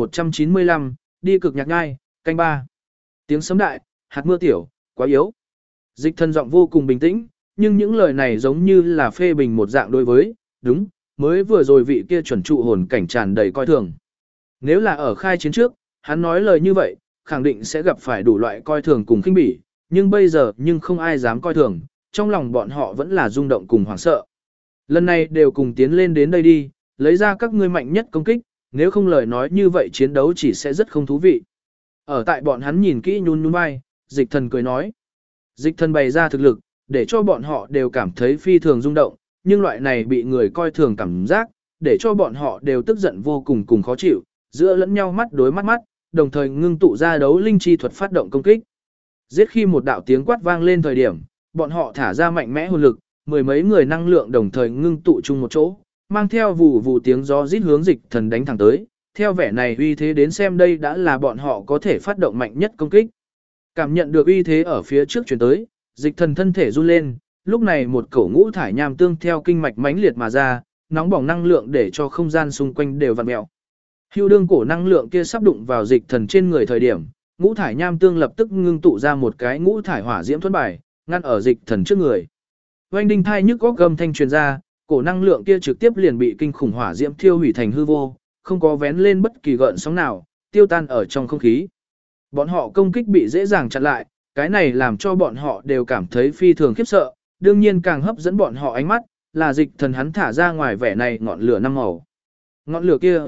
1195, đi cực nhạc ngai, canh ba. Tiếng sấm đại, hạt mưa tiểu, quá yếu. Dịch thần giọng vô cùng bình tĩnh, nhưng những lời này giống như là phê bình một dạng đối với, đúng, mới vừa rồi vị kia chuẩn trụ hồn cảnh tràn đầy coi thường. Nếu là ở khai chiến trước, hắn nói lời như vậy, khẳng định sẽ gặp phải đủ loại coi thường cùng khinh bỉ, nhưng bây giờ nhưng không ai dám coi thường, trong lòng bọn họ vẫn là rung động cùng hoảng sợ. Lần này đều cùng tiến lên đến đây đi, lấy ra các ngươi mạnh nhất công kích, nếu không lời nói như vậy chiến đấu chỉ sẽ rất không thú vị. Ở tại bọn hắn nhìn kỹ nhún nhún vai, dịch thần cười nói. Dịch thần bày ra thực lực, để cho bọn họ đều cảm thấy phi thường rung động, nhưng loại này bị người coi thường cảm giác, để cho bọn họ đều tức giận vô cùng cùng khó chịu, giữa lẫn nhau mắt đối mắt mắt, đồng thời ngưng tụ ra đấu linh chi thuật phát động công kích. Giết khi một đạo tiếng quát vang lên thời điểm, bọn họ thả ra mạnh mẽ hồn lực, mười mấy người năng lượng đồng thời ngưng tụ chung một chỗ, mang theo vù vù tiếng gió rít hướng dịch thần đánh thẳng tới. Theo vẻ này uy thế đến xem đây đã là bọn họ có thể phát động mạnh nhất công kích. Cảm nhận được uy thế ở phía trước chuyển tới, dịch thần thân thể run lên, lúc này một cổ ngũ thải nham tương theo kinh mạch mãnh liệt mà ra, nóng bỏng năng lượng để cho không gian xung quanh đều vặn mèo. Hưu đương cổ năng lượng kia sắp đụng vào dịch thần trên người thời điểm, ngũ thải nham tương lập tức ngưng tụ ra một cái ngũ thải hỏa diễm thuẫn bài, ngăn ở dịch thần trước người. Oanh đinh thai nhức góc gầm thanh truyền ra, cổ năng lượng kia trực tiếp liền bị kinh khủng hỏa diễm thiêu hủy thành hư vô, không có vén lên bất kỳ gợn sóng nào, tiêu tan ở trong không khí. Bọn họ công kích bị dễ dàng chặn lại, cái này làm cho bọn họ đều cảm thấy phi thường khiếp sợ, đương nhiên càng hấp dẫn bọn họ ánh mắt, là dịch thần hắn thả ra ngoài vẻ này ngọn lửa năm màu. Ngọn lửa kia,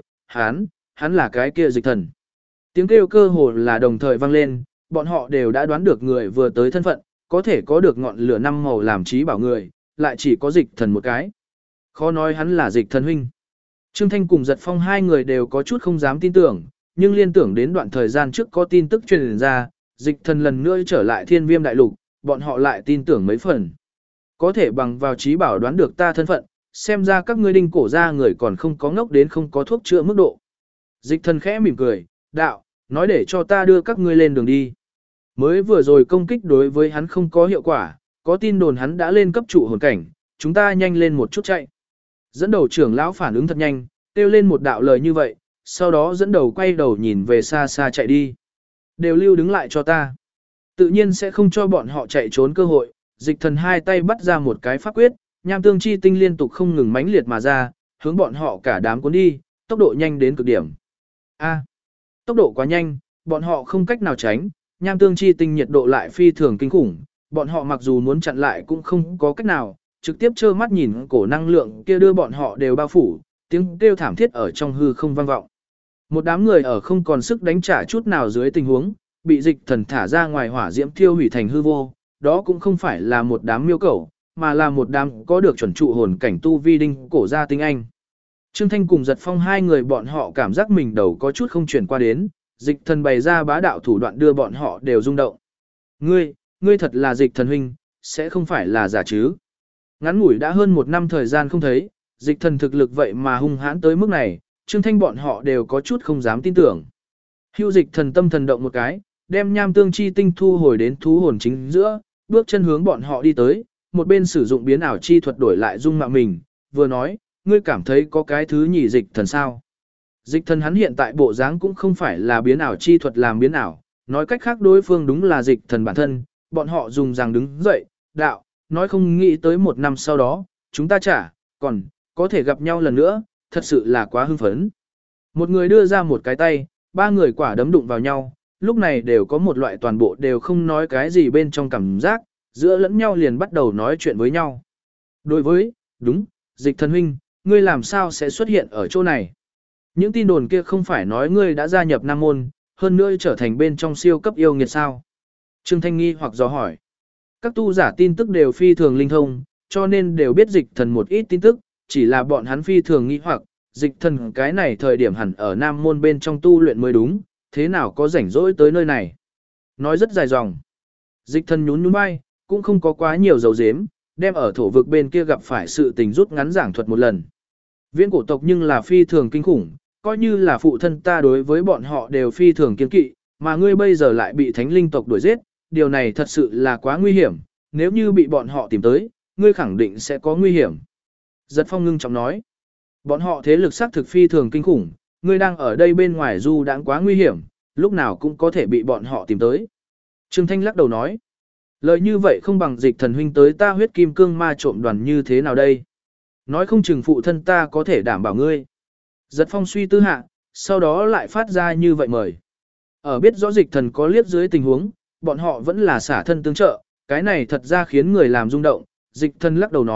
hắn là cái kia dịch thần. Tiếng kêu cơ hồ là đồng thời vang lên, bọn họ đều đã đoán được người vừa tới thân phận, có thể có được ngọn lửa năm màu làm trí bảo người, lại chỉ có dịch thần một cái. Khó nói hắn là dịch thần huynh. Trương Thanh cùng Giật Phong hai người đều có chút không dám tin tưởng, nhưng liên tưởng đến đoạn thời gian trước có tin tức truyền ra, dịch thần lần nữa trở lại thiên viêm đại lục, bọn họ lại tin tưởng mấy phần. Có thể bằng vào trí bảo đoán được ta thân phận, xem ra các ngươi đinh cổ ra người còn không có ngốc đến không có thuốc chữa mức độ. Dịch thần khẽ mỉm cười, đạo, nói để cho ta đưa các ngươi lên đường đi. Mới vừa rồi công kích đối với hắn không có hiệu quả, có tin đồn hắn đã lên cấp trụ hồn cảnh, chúng ta nhanh lên một chút chạy. Dẫn đầu trưởng lão phản ứng thật nhanh, kêu lên một đạo lời như vậy, sau đó dẫn đầu quay đầu nhìn về xa xa chạy đi. Đều lưu đứng lại cho ta. Tự nhiên sẽ không cho bọn họ chạy trốn cơ hội, dịch thần hai tay bắt ra một cái pháp quyết, nham tương chi tinh liên tục không ngừng mãnh liệt mà ra, hướng bọn họ cả đám cuốn đi, tốc độ nhanh đến cực điểm. Tốc độ quá nhanh, bọn họ không cách nào tránh, nham tương chi tinh nhiệt độ lại phi thường kinh khủng, bọn họ mặc dù muốn chặn lại cũng không có cách nào, trực tiếp trơ mắt nhìn cổ năng lượng kia đưa bọn họ đều bao phủ, tiếng kêu thảm thiết ở trong hư không vang vọng. Một đám người ở không còn sức đánh trả chút nào dưới tình huống, bị dịch thần thả ra ngoài hỏa diễm thiêu hủy thành hư vô, đó cũng không phải là một đám miêu cẩu, mà là một đám có được chuẩn trụ hồn cảnh tu vi đinh cổ gia tinh anh. Trương Thanh cùng Giật Phong hai người bọn họ cảm giác mình đầu có chút không chuyển qua đến, dịch thần bày ra bá đạo thủ đoạn đưa bọn họ đều rung động. Ngươi thật là dịch thần huynh, sẽ không phải là giả chứ. Ngắn ngủi đã hơn một năm thời gian không thấy, dịch thần thực lực vậy mà hung hãn tới mức này, Trương Thanh bọn họ đều có chút không dám tin tưởng. Hưu dịch thần tâm thần động một cái, đem nham tương chi tinh thu hồi đến thú hồn chính giữa, bước chân hướng bọn họ đi tới, một bên sử dụng biến ảo chi thuật đổi lại dung mạo mình, vừa nói, ngươi cảm thấy có cái thứ nhỉ dịch thần sao? Dịch thần hắn hiện tại bộ dáng cũng không phải là biến ảo chi thuật làm biến ảo, nói cách khác đối phương đúng là dịch thần bản thân, bọn họ dùng rằng đứng dậy, đạo, nói không nghĩ tới một năm sau đó, chúng ta còn có thể gặp nhau lần nữa, thật sự là quá hưng phấn. Một người đưa ra một cái tay, ba người quả đấm đụng vào nhau, lúc này đều có một loại toàn bộ đều không nói cái gì bên trong cảm giác, giữa lẫn nhau liền bắt đầu nói chuyện với nhau. Đối với, đúng, dịch thần huynh, ngươi làm sao sẽ xuất hiện ở chỗ này? Những tin đồn kia không phải nói ngươi đã gia nhập Nam Môn, hơn nữa trở thành bên trong siêu cấp yêu nghiệt sao? Trương Thanh nghi hoặc dò hỏi. Các tu giả tin tức đều phi thường linh thông, cho nên đều biết dịch thần một ít tin tức, chỉ là bọn hắn phi thường nghi hoặc, dịch thần cái này thời điểm hẳn ở Nam Môn bên trong tu luyện mới đúng, thế nào có rảnh rỗi tới nơi này? Nói rất dài dòng. Dịch thần nhún nhún vai, cũng không có quá nhiều dấu dếm, đem ở thổ vực bên kia gặp phải sự tình rút ngắn giảng thuật một lần. Viễn cổ tộc nhưng là phi thường kinh khủng, coi như là phụ thân ta đối với bọn họ đều phi thường kiên kỵ, mà ngươi bây giờ lại bị thánh linh tộc đuổi giết, điều này thật sự là quá nguy hiểm, nếu như bị bọn họ tìm tới, ngươi khẳng định sẽ có nguy hiểm. Giật Phong ngưng trọng nói, bọn họ thế lực xác thực phi thường kinh khủng, ngươi đang ở đây bên ngoài du đãng quá nguy hiểm, lúc nào cũng có thể bị bọn họ tìm tới. Trương Thanh lắc đầu nói, lời như vậy không bằng dịch thần huynh tới ta huyết kim cương ma trộm đoàn như thế nào đây? Nói không chừng phụ thân ta có thể đảm bảo ngươi. Giật Phong suy tư hạ, sau đó lại phát ra như vậy mời. Ở biết rõ dịch thần có liếc dưới tình huống, bọn họ vẫn là xả thân tương trợ, cái này thật ra khiến người làm rung động. Dịch thần lắc đầu nói,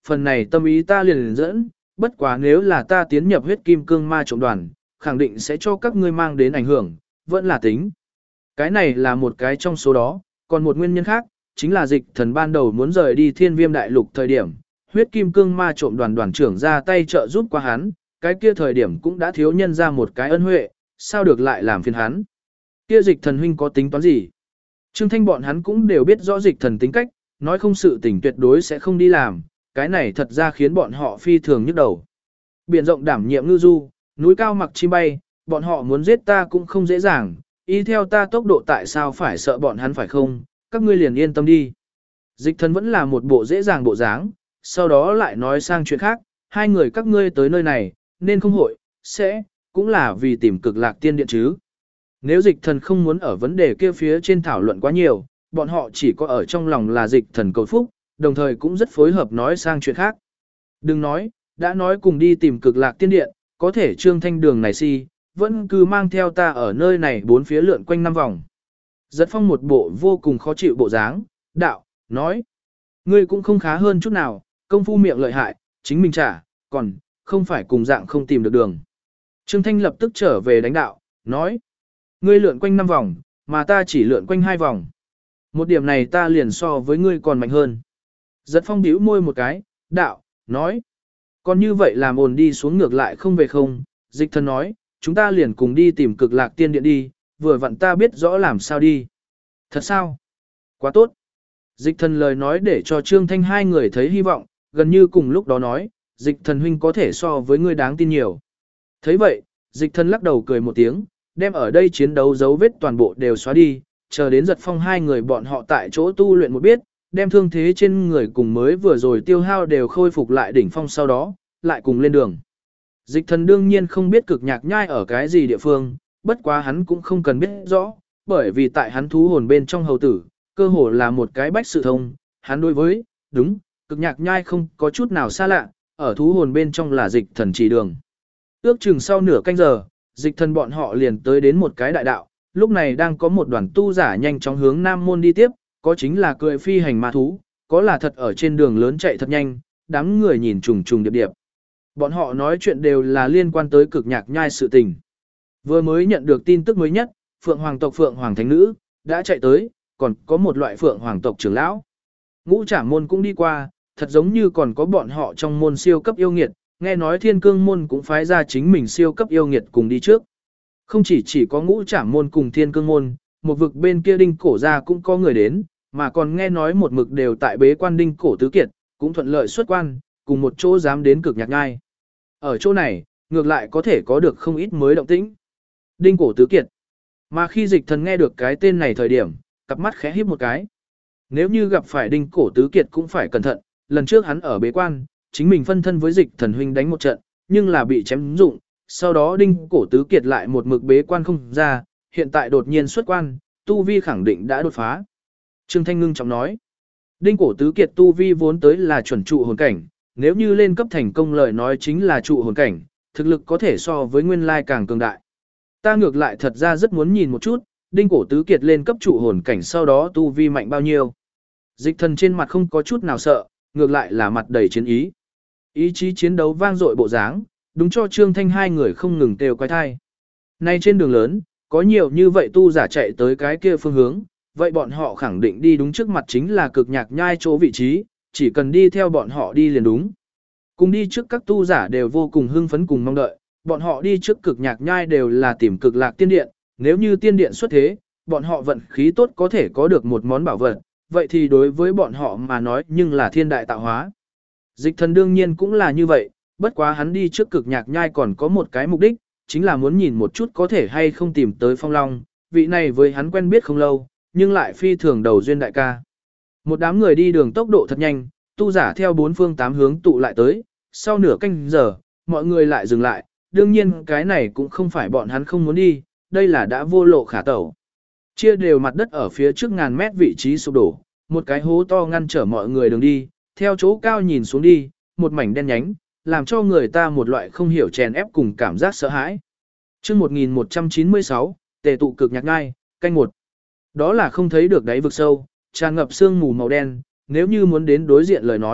phần này tâm ý ta liền dẫn, bất quá nếu là ta tiến nhập huyết kim cương ma trộm đoàn, khẳng định sẽ cho các ngươi mang đến ảnh hưởng, vẫn là tính. Cái này là một cái trong số đó, còn một nguyên nhân khác, chính là dịch thần ban đầu muốn rời đi thiên viêm đại lục thời điểm, huyết kim cương ma trộm đoàn đoàn trưởng ra tay trợ giúp qua hắn, cái kia thời điểm cũng đã thiếu nhân ra một cái ân huệ, sao được lại làm phiền hắn. Kia dịch thần huynh có tính toán gì? Trương Thanh bọn hắn cũng đều biết rõ dịch thần tính cách, nói không sự tình tuyệt đối sẽ không đi làm, cái này thật ra khiến bọn họ phi thường nhức đầu. Biển rộng đảm nhiệm ngư du, núi cao mặc chim bay, bọn họ muốn giết ta cũng không dễ dàng, y theo ta tốc độ tại sao phải sợ bọn hắn phải không, các ngươi liền yên tâm đi. Dịch thần vẫn là một bộ dễ dàng bộ dáng, sau đó lại nói sang chuyện khác, hai người các ngươi tới nơi này, nên không hội, cũng là vì tìm cực lạc tiên điện chứ. Nếu dịch thần không muốn ở vấn đề kia phía trên thảo luận quá nhiều, bọn họ chỉ có ở trong lòng là dịch thần cầu phúc, đồng thời cũng rất phối hợp nói sang chuyện khác. Đừng nói, đã nói cùng đi tìm cực lạc tiên điện, có thể Trương Thanh đường này vẫn cứ mang theo ta ở nơi này bốn phía lượn quanh 5 vòng. Giật Phong một bộ vô cùng khó chịu bộ dáng, đạo, nói. Ngươi cũng không khá hơn chút nào, công phu miệng lợi hại, chính mình trả, còn, không phải cùng dạng không tìm được đường. Trương Thanh lập tức trở về đánh đạo, nói. Ngươi lượn quanh 5 vòng, mà ta chỉ lượn quanh 2 vòng. Một điểm này ta liền so với ngươi còn mạnh hơn. Giật Phong bĩu môi một cái, đạo, nói. Còn như vậy làm ồn đi xuống ngược lại không về không, dịch thần nói, chúng ta liền cùng đi tìm cực lạc tiên điện đi, vừa vặn ta biết rõ làm sao đi. Thật sao? Quá tốt. Dịch thần lời nói để cho Trương Thanh hai người thấy hy vọng, gần như cùng lúc đó nói, dịch thần huynh có thể so với ngươi đáng tin nhiều. Thấy vậy, dịch thần lắc đầu cười một tiếng, đem ở đây chiến đấu dấu vết toàn bộ đều xóa đi, chờ đến Giật Phong hai người bọn họ tại chỗ tu luyện một biết, đem thương thế trên người cùng mới vừa rồi tiêu hao đều khôi phục lại đỉnh phong sau đó, lại cùng lên đường. Dịch thần đương nhiên không biết cực nhạc nhai ở cái gì địa phương, bất quá hắn cũng không cần biết rõ, bởi vì tại hắn thú hồn bên trong hầu tử, cơ hồ là một cái bách sự thông, hắn đối với, đúng, cực nhạc nhai không có chút nào xa lạ, ở thú hồn bên trong là dịch thần chỉ đường. Ước chừng sau nửa canh giờ, dịch thần bọn họ liền tới đến một cái đại đạo, lúc này đang có một đoàn tu giả nhanh chóng hướng Nam Môn đi tiếp, có chính là cười phi hành ma thú, có là thật ở trên đường lớn chạy thật nhanh, đám người nhìn trùng trùng điệp điệp. Bọn họ nói chuyện đều là liên quan tới cực nhạc nhai sự tình. Vừa mới nhận được tin tức mới nhất, Phượng Hoàng tộc Phượng Hoàng Thánh Nữ đã chạy tới, còn có một loại Phượng Hoàng tộc trưởng lão. Ngũ Trảm môn cũng đi qua, thật giống như còn có bọn họ trong môn siêu cấp yêu nghiệt, nghe nói Thiên Cương môn cũng phái ra chính mình siêu cấp yêu nghiệt cùng đi trước. Không chỉ có Ngũ Trảm môn cùng Thiên Cương môn, một vực bên kia Đinh Cổ gia cũng có người đến, mà còn nghe nói một mực đều tại bế quan Đinh Cổ tứ kiệt, cũng thuận lợi xuất quan, cùng một chỗ dám đến cực nhạc ngai. Ở chỗ này, ngược lại có thể có được không ít mới động tĩnh. Đinh Cổ tứ kiệt. Mà khi dịch thần nghe được cái tên này thời điểm, cặp mắt khẽ híp một cái. Nếu như gặp phải Đinh Cổ tứ kiệt cũng phải cẩn thận, lần trước hắn ở bế quan, chính mình phân thân với dịch thần huynh đánh một trận, nhưng là bị chém dụng, sau đó Đinh Cổ tứ kiệt lại một mực bế quan không ra, hiện tại đột nhiên xuất quan, tu vi khẳng định đã đột phá. Trương Thanh ngưng trọng nói, Đinh Cổ tứ kiệt tu vi vốn tới là chuẩn trụ hồn cảnh, nếu như lên cấp thành công lời nói chính là trụ hồn cảnh, thực lực có thể so với nguyên lai càng cường đại. Ta ngược lại thật ra rất muốn nhìn một chút, Đinh Cổ tứ kiệt lên cấp trụ hồn cảnh sau đó tu vi mạnh bao nhiêu. Dịch thần trên mặt không có chút nào sợ, ngược lại là mặt đầy chiến ý. Ý chí chiến đấu vang dội bộ dáng, đúng cho Trương Thanh hai người không ngừng kêu quái thai. Nay trên đường lớn, có nhiều như vậy tu giả chạy tới cái kia phương hướng, vậy bọn họ khẳng định đi đúng trước mặt chính là cực nhạc nhai chỗ vị trí, chỉ cần đi theo bọn họ đi liền đúng. Cùng đi trước các tu giả đều vô cùng hưng phấn cùng mong đợi, bọn họ đi trước cực nhạc nhai đều là tìm cực lạc tiên điện, nếu như tiên điện xuất thế, bọn họ vận khí tốt có thể có được một món bảo vật, vậy thì đối với bọn họ mà nói nhưng là thiên đại tạo hóa. Dịch thần đương nhiên cũng là như vậy, bất quá hắn đi trước cực nhạc nhai còn có một cái mục đích, chính là muốn nhìn một chút có thể hay không tìm tới Phong Long, vị này với hắn quen biết không lâu, nhưng lại phi thường đầu duyên đại ca. Một đám người đi đường tốc độ thật nhanh, tu giả theo bốn phương tám hướng tụ lại tới, sau nửa canh giờ, mọi người lại dừng lại, đương nhiên cái này cũng không phải bọn hắn không muốn đi, đây là đã vô lộ khả tẩu. Chia đều mặt đất ở phía trước ngàn mét vị trí sụp đổ, một cái hố to ngăn trở mọi người đường đi, theo chỗ cao nhìn xuống đi, một mảnh đen nhánh, làm cho người ta một loại không hiểu chèn ép cùng cảm giác sợ hãi. Chương 1196, tề tụ cực nhạc ngai, canh một. Đó là không thấy được đáy vực sâu, tràn ngập sương mù màu đen, nếu như muốn đến đối diện lời nói,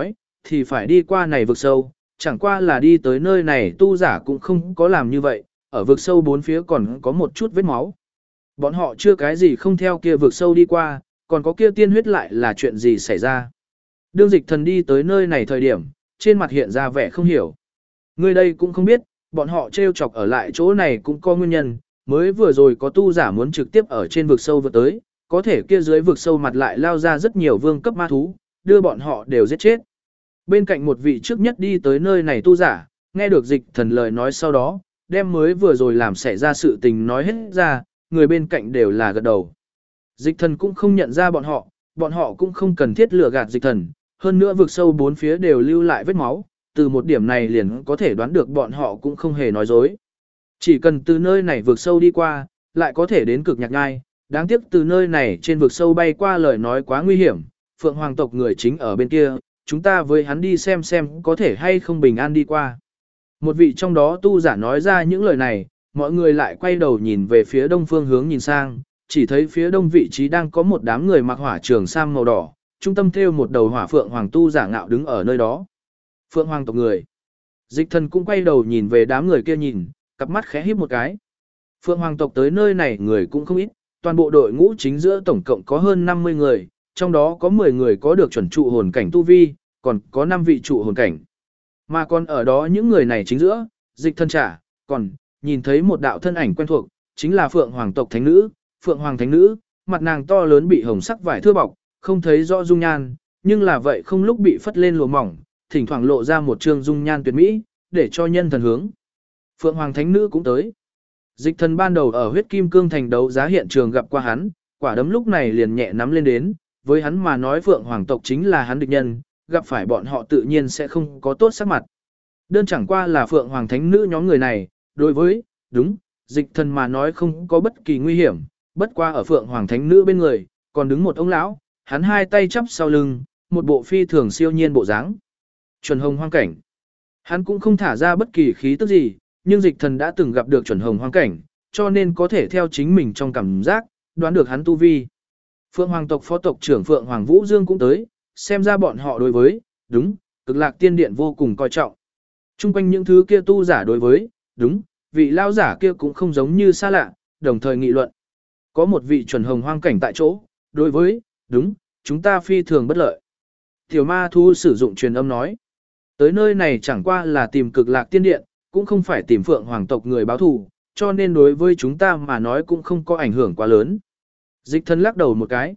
thì phải đi qua này vực sâu, chẳng qua là đi tới nơi này tu giả cũng không có làm như vậy, ở vực sâu bốn phía còn có một chút vết máu. Bọn họ chưa cái gì không theo kia vực sâu đi qua, còn có kia tiên huyết lại là chuyện gì xảy ra. Đương Dịch Thần đi tới nơi này thời điểm, trên mặt hiện ra vẻ không hiểu. Người đây cũng không biết, bọn họ trêu chọc ở lại chỗ này cũng có nguyên nhân, mới vừa rồi có tu giả muốn trực tiếp ở trên vực sâu vượt tới, có thể kia dưới vực sâu mặt lại lao ra rất nhiều vương cấp ma thú, đưa bọn họ đều giết chết. Bên cạnh một vị trước nhất đi tới nơi này tu giả, nghe được Dịch Thần lời nói sau đó, đem mới vừa rồi làm xảy ra sự tình nói hết ra, người bên cạnh đều là gật đầu. Dịch Thần cũng không nhận ra bọn họ cũng không cần thiết lừa gạt Dịch Thần, hơn nữa vực sâu bốn phía đều lưu lại vết máu, từ một điểm này liền có thể đoán được bọn họ cũng không hề nói dối. Chỉ cần từ nơi này vực sâu đi qua, lại có thể đến cực nhạc ngai, đáng tiếc từ nơi này trên vực sâu bay qua lời nói quá nguy hiểm, Phượng Hoàng tộc người chính ở bên kia, chúng ta với hắn đi xem có thể hay không bình an đi qua. Một vị trong đó tu giả nói ra những lời này, mọi người lại quay đầu nhìn về phía đông phương hướng nhìn sang, chỉ thấy phía đông vị trí đang có một đám người mặc hỏa trường sam màu đỏ, trung tâm thêu một đầu hỏa phượng hoàng tu giả ngạo đứng ở nơi đó. Phượng Hoàng tộc người. Dịch Thần cũng quay đầu nhìn về đám người kia nhìn, cặp mắt khẽ híp một cái. Phượng Hoàng tộc tới nơi này người cũng không ít, toàn bộ đội ngũ chính giữa tổng cộng có hơn 50 người, trong đó có 10 người có được chuẩn trụ hồn cảnh tu vi, còn có 5 vị trụ hồn cảnh. Mà còn ở đó những người này chính giữa, Dịch Thần còn nhìn thấy một đạo thân ảnh quen thuộc, chính là Phượng Hoàng tộc thánh nữ, Phượng Hoàng thánh nữ, mặt nàng to lớn bị hồng sắc vải thưa bọc, không thấy rõ dung nhan, nhưng là vậy không lúc bị phất lên lụa mỏng, thỉnh thoảng lộ ra một trương dung nhan tuyệt mỹ, để cho nhân thần hướng. Phượng Hoàng thánh nữ cũng tới. Dịch Thần ban đầu ở huyết kim cương thành đấu giá hiện trường gặp qua hắn, quả đấm lúc này liền nhẹ nắm lên đến, với hắn mà nói Phượng Hoàng tộc chính là hắn địch nhân, gặp phải bọn họ tự nhiên sẽ không có tốt sắc mặt. Đơn chẳng qua là Phượng Hoàng thánh nữ nhóm người này, đối với, Dịch Thần mà nói không có bất kỳ nguy hiểm, bất qua ở Phượng Hoàng thánh nữ bên người, còn đứng một ông lão, hắn hai tay chắp sau lưng, một bộ phi thường siêu nhiên bộ dáng. Chuẩn hồng hoang cảnh. Hắn cũng không thả ra bất kỳ khí tức gì, nhưng Dịch Thần đã từng gặp được chuẩn hồng hoang cảnh, cho nên có thể theo chính mình trong cảm giác, đoán được hắn tu vi. Phượng Hoàng tộc phó tộc trưởng Phượng Hoàng Vũ Dương cũng tới, xem ra bọn họ đối với, cực lạc tiên điện vô cùng coi trọng. Trung quanh những thứ kia tu giả đối với, vị lao giả kia cũng không giống như xa lạ, đồng thời nghị luận. Có một vị chuẩn hồng hoang cảnh tại chỗ, đối với, chúng ta phi thường bất lợi. Tiểu ma thu sử dụng truyền âm nói. Tới nơi này chẳng qua là tìm cực lạc tiên điện, cũng không phải tìm Phượng Hoàng tộc người báo thù, cho nên đối với chúng ta mà nói cũng không có ảnh hưởng quá lớn. Dịch Thần lắc đầu một cái,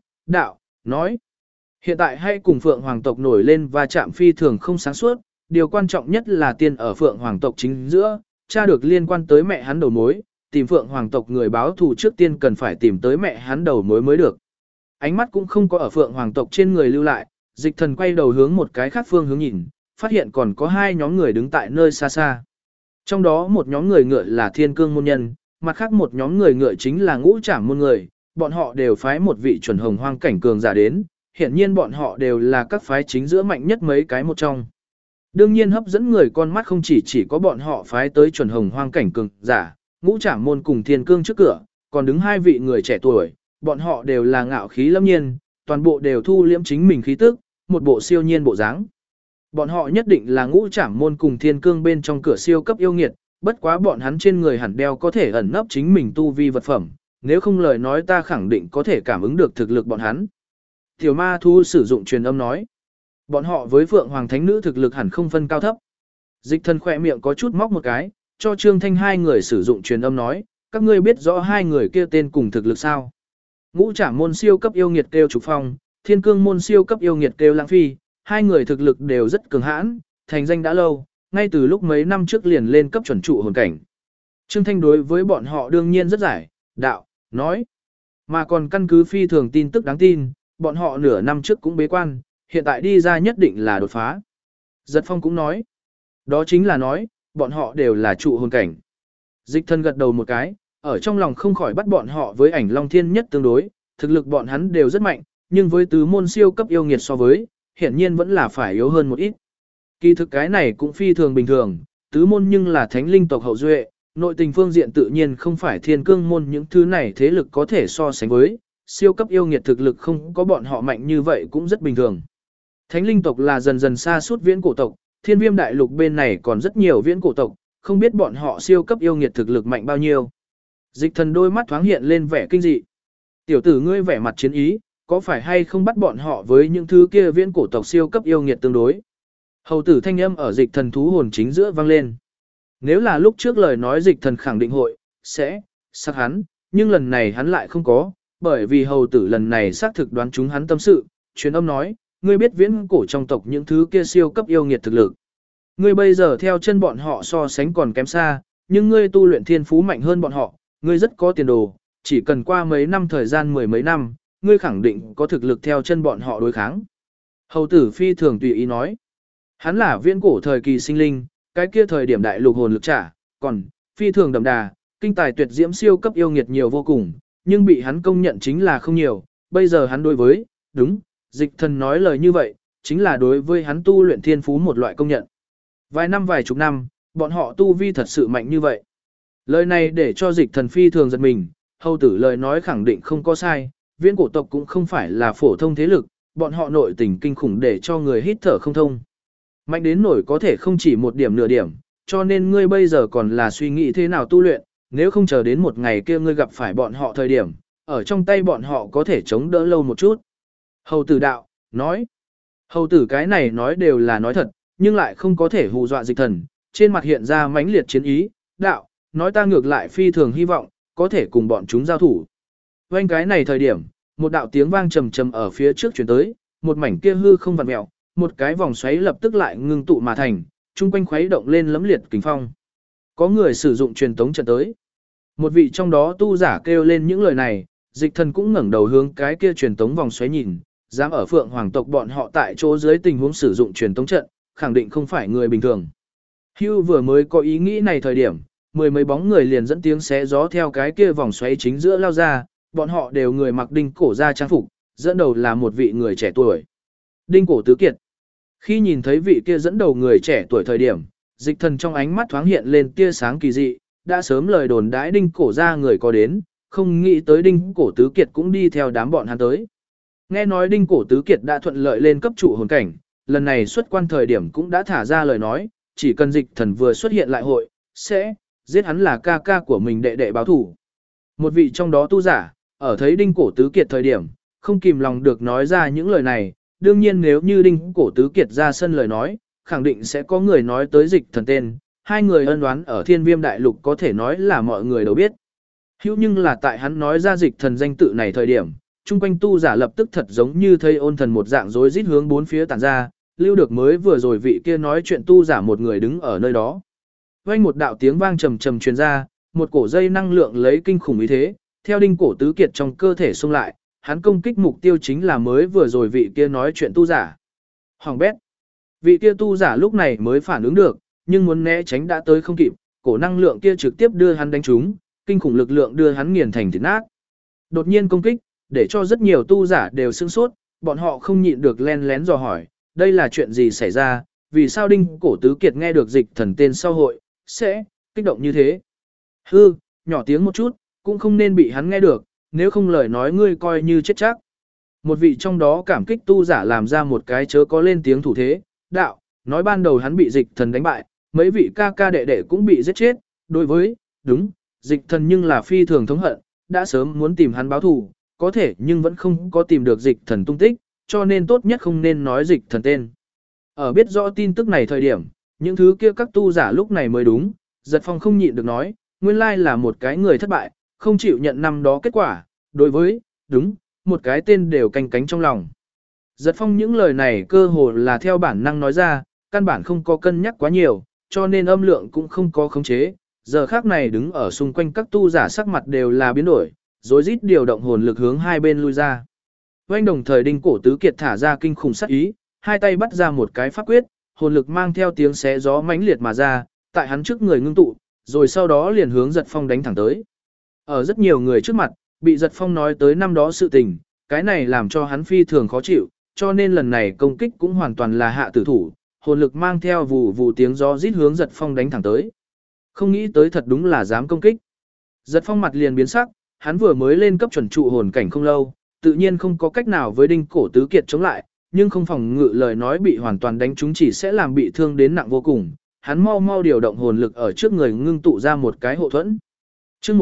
nói. Hiện tại hay cùng Phượng Hoàng tộc nổi lên và chạm phi thường không sáng suốt, điều quan trọng nhất là tiên ở Phượng Hoàng tộc chính giữa, tra được liên quan tới mẹ hắn đầu mối, tìm Phượng Hoàng tộc người báo thù trước tiên cần phải tìm tới mẹ hắn đầu mối mới được. Ánh mắt cũng không có ở Phượng Hoàng tộc trên người lưu lại, Dịch Thần quay đầu hướng một cái khác phương hướng nhìn, phát hiện còn có hai nhóm người đứng tại nơi xa xa. Trong đó một nhóm người ngựa là Thiên Cương môn nhân, mặt khác một nhóm người ngựa chính là Ngũ Trảm môn người, bọn họ đều phái một vị chuẩn hồng hoang cảnh cường giả đến, hiển nhiên bọn họ đều là các phái chính giữa mạnh nhất mấy cái một trong. Đương nhiên hấp dẫn người con mắt không chỉ có bọn họ phái tới chuẩn hồng hoang cảnh cường giả, Ngũ Trảm môn cùng Thiên Cương trước cửa, còn đứng hai vị người trẻ tuổi, bọn họ đều là ngạo khí lâm nhiên, toàn bộ đều thu liễm chính mình khí tức, một bộ siêu nhiên bộ dáng. Bọn họ nhất định là Ngũ Trảm môn cùng Thiên Cương bên trong cửa siêu cấp yêu nghiệt, bất quá bọn hắn trên người hẳn đeo có thể ẩn nấp chính mình tu vi vật phẩm, nếu không lời nói ta khẳng định có thể cảm ứng được thực lực bọn hắn. Tiểu ma thu sử dụng truyền âm nói, bọn họ với Phượng Hoàng Thánh Nữ thực lực hẳn không phân cao thấp. Dịch Thần khỏe miệng có chút móc một cái, cho Trương Thanh hai người sử dụng truyền âm nói, các ngươi biết rõ hai người kia tên cùng thực lực sao? Ngũ Trảm môn siêu cấp yêu nghiệt kêu Trục Phong, Thiên Cương môn siêu cấp yêu nghiệt kêu Lãng Phi, hai người thực lực đều rất cường hãn, thành danh đã lâu, ngay từ lúc mấy năm trước liền lên cấp chuẩn trụ hồn cảnh. Trương Thanh đối với bọn họ đương nhiên rất giải, nói. Mà còn căn cứ phi thường tin tức đáng tin, bọn họ nửa năm trước cũng bế quan, hiện tại đi ra nhất định là đột phá. Giật Phong cũng nói. Đó chính là nói, bọn họ đều là trụ hồn cảnh. Dịch Thần gật đầu một cái, ở trong lòng không khỏi bắt bọn họ với Ảnh Long Thiên nhất tương đối, thực lực bọn hắn đều rất mạnh, nhưng với tứ môn siêu cấp yêu nghiệt so với, hiển nhiên vẫn là phải yếu hơn một ít. Kỳ thực cái này cũng phi thường bình thường, tứ môn nhưng là thánh linh tộc hậu duệ, nội tình phương diện tự nhiên không phải Thiên Cương môn những thứ này thế lực có thể so sánh với, siêu cấp yêu nghiệt thực lực không có bọn họ mạnh như vậy cũng rất bình thường. Thánh linh tộc là dần dần xa suốt viễn cổ tộc, Thiên Viêm đại lục bên này còn rất nhiều viễn cổ tộc, không biết bọn họ siêu cấp yêu nghiệt thực lực mạnh bao nhiêu. Dịch thần đôi mắt thoáng hiện lên vẻ kinh dị. Tiểu tử ngươi vẻ mặt chiến ý, có phải hay không bắt bọn họ với những thứ kia viễn cổ tộc siêu cấp yêu nghiệt tương đối? Hầu tử thanh âm ở dịch thần thú hồn chính giữa vang lên. Nếu là lúc trước lời nói dịch thần khẳng định hội, sẽ, sắc hắn, nhưng lần này hắn lại không có, bởi vì hầu tử lần này xác thực đoán chúng hắn tâm sự, truyền âm nói, ngươi biết viễn cổ trong tộc những thứ kia siêu cấp yêu nghiệt thực lực. Ngươi bây giờ theo chân bọn họ so sánh còn kém xa, nhưng ngươi tu luyện thiên phú mạnh hơn bọn họ, ngươi rất có tiền đồ, chỉ cần qua mấy năm thời gian mười mấy năm, ngươi khẳng định có thực lực theo chân bọn họ đối kháng. Hầu tử phi thường tùy ý nói, hắn là viễn cổ thời kỳ sinh linh, cái kia thời điểm đại lục hồn lực trả, còn phi thường đậm đà, kinh tài tuyệt diễm siêu cấp yêu nghiệt nhiều vô cùng, nhưng bị hắn công nhận chính là không nhiều, bây giờ hắn đối với, đúng, dịch thần nói lời như vậy, chính là đối với hắn tu luyện thiên phú một loại công nhận. Vài năm vài chục năm, bọn họ tu vi thật sự mạnh như vậy. Lời này để cho dịch thần phi thường giật mình, hầu tử lời nói khẳng định không có sai, viễn cổ tộc cũng không phải là phổ thông thế lực, bọn họ nội tình kinh khủng để cho người hít thở không thông. Mạnh đến nổi có thể không chỉ một điểm nửa điểm, cho nên ngươi bây giờ còn là suy nghĩ thế nào tu luyện, nếu không chờ đến một ngày kia ngươi gặp phải bọn họ thời điểm, ở trong tay bọn họ có thể chống đỡ lâu một chút. Hầu tử đạo, nói. Hầu tử cái này nói đều là nói thật, nhưng lại không có thể hù dọa dịch thần, trên mặt hiện ra mãnh liệt chiến ý, đạo, nói ta ngược lại phi thường hy vọng, có thể cùng bọn chúng giao thủ. Quanh cái này thời điểm, một đạo tiếng vang trầm trầm ở phía trước chuyển tới, một mảnh kia hư không vặn mèo, một cái vòng xoáy lập tức lại ngưng tụ mà thành, chung quanh khuấy động lên lấm liệt kình phong. Có người sử dụng truyền tống trận tới. Một vị trong đó tu giả kêu lên những lời này, dịch thần cũng ngẩng đầu hướng cái kia truyền tống vòng xoáy nhìn, dám ở Phượng Hoàng tộc bọn họ tại chỗ dưới tình huống sử dụng truyền tống trận, khẳng định không phải người bình thường. Hưu vừa mới có ý nghĩ này thời điểm, mười mấy bóng người liền dẫn tiếng xé gió theo cái kia vòng xoáy chính giữa lao ra, bọn họ đều người mặc đinh cổ ra trang phục, dẫn đầu là một vị người trẻ tuổi. Đinh cổ tứ kiệt. Khi nhìn thấy vị kia dẫn đầu người trẻ tuổi thời điểm, dịch thần trong ánh mắt thoáng hiện lên tia sáng kỳ dị, đã sớm lời đồn đãi đinh cổ ra người có đến, không nghĩ tới đinh cổ tứ kiệt cũng đi theo đám bọn hắn tới. Nghe nói đinh cổ tứ kiệt đã thuận lợi lên cấp trụ hồn cảnh, lần này xuất quan thời điểm cũng đã thả ra lời nói, chỉ cần dịch thần vừa xuất hiện lại hội, sẽ giết hắn là ca ca của mình đệ đệ báo thủ. Một vị trong đó tu giả, ở thấy đinh cổ tứ kiệt thời điểm, không kìm lòng được nói ra những lời này, đương nhiên nếu như đinh cổ tứ kiệt ra sân lời nói, khẳng định sẽ có người nói tới dịch thần tên, hai người ân oán ở Thiên Viêm đại lục có thể nói là mọi người đều biết. Hữu nhưng là tại hắn nói ra dịch thần danh tự này thời điểm, chung quanh tu giả lập tức thật giống như thây ôn thần một dạng rối rít hướng bốn phía tản ra, lưu được mới vừa rồi vị kia nói chuyện tu giả một người đứng ở nơi đó. Vang một đạo tiếng vang trầm trầm truyền ra, một cổ dây năng lượng lấy kinh khủng ý thế, theo đinh cổ tứ kiệt trong cơ thể xông lại, hắn công kích mục tiêu chính là mới vừa rồi vị kia nói chuyện tu giả. Hoàng bét. Vị kia tu giả lúc này mới phản ứng được, nhưng muốn né tránh đã tới không kịp, cổ năng lượng kia trực tiếp đưa hắn đánh trúng, kinh khủng lực lượng đưa hắn nghiền thành thịt nát. Đột nhiên công kích, để cho rất nhiều tu giả đều sửng sốt, bọn họ không nhịn được len lén dò hỏi, đây là chuyện gì xảy ra, vì sao đinh cổ tứ kiệt nghe được dịch thần tên sau hội, sẽ kích động như thế. Hư, nhỏ tiếng một chút, cũng không nên bị hắn nghe được, nếu không lời nói ngươi coi như chết chắc. Một vị trong đó cảm kích tu giả làm ra một cái chớ có lên tiếng thủ thế, đạo, nói ban đầu hắn bị dịch thần đánh bại, mấy vị ca ca đệ đệ cũng bị giết chết, đối với, đúng, dịch thần nhưng là phi thường thống hận, đã sớm muốn tìm hắn báo thù, có thể nhưng vẫn không có tìm được dịch thần tung tích, cho nên tốt nhất không nên nói dịch thần tên. Ở biết rõ tin tức này thời điểm, những thứ kia các tu giả lúc này mới đúng, giật phong không nhịn được nói, nguyên lai là một cái người thất bại, không chịu nhận năm đó kết quả, đối với, đúng, một cái tên đều canh cánh trong lòng. Giật phong những lời này cơ hồ là theo bản năng nói ra, căn bản không có cân nhắc quá nhiều, cho nên âm lượng cũng không có khống chế, giờ khác này đứng ở xung quanh các tu giả sắc mặt đều là biến đổi, rồi rít điều động hồn lực hướng hai bên lui ra. Oanh đồng thời đinh cổ tứ kiệt thả ra kinh khủng sát ý, hai tay bắt ra một cái pháp quyết, hồn lực mang theo tiếng xé gió mãnh liệt mà ra, tại hắn trước người ngưng tụ, rồi sau đó liền hướng giật phong đánh thẳng tới. Ở rất nhiều người trước mặt, bị giật phong nói tới năm đó sự tình, cái này làm cho hắn phi thường khó chịu, cho nên lần này công kích cũng hoàn toàn là hạ tử thủ, hồn lực mang theo vù vù tiếng gió rít hướng giật phong đánh thẳng tới. Không nghĩ tới thật đúng là dám công kích. Giật phong mặt liền biến sắc, hắn vừa mới lên cấp chuẩn trụ hồn cảnh không lâu, tự nhiên không có cách nào với đinh cổ tứ kiệt chống lại, nhưng không phòng ngự lời nói bị hoàn toàn đánh trúng chỉ sẽ làm bị thương đến nặng vô cùng. Hắn mau mau điều động hồn lực ở trước người ngưng tụ ra một cái hộ thuẫn. Chương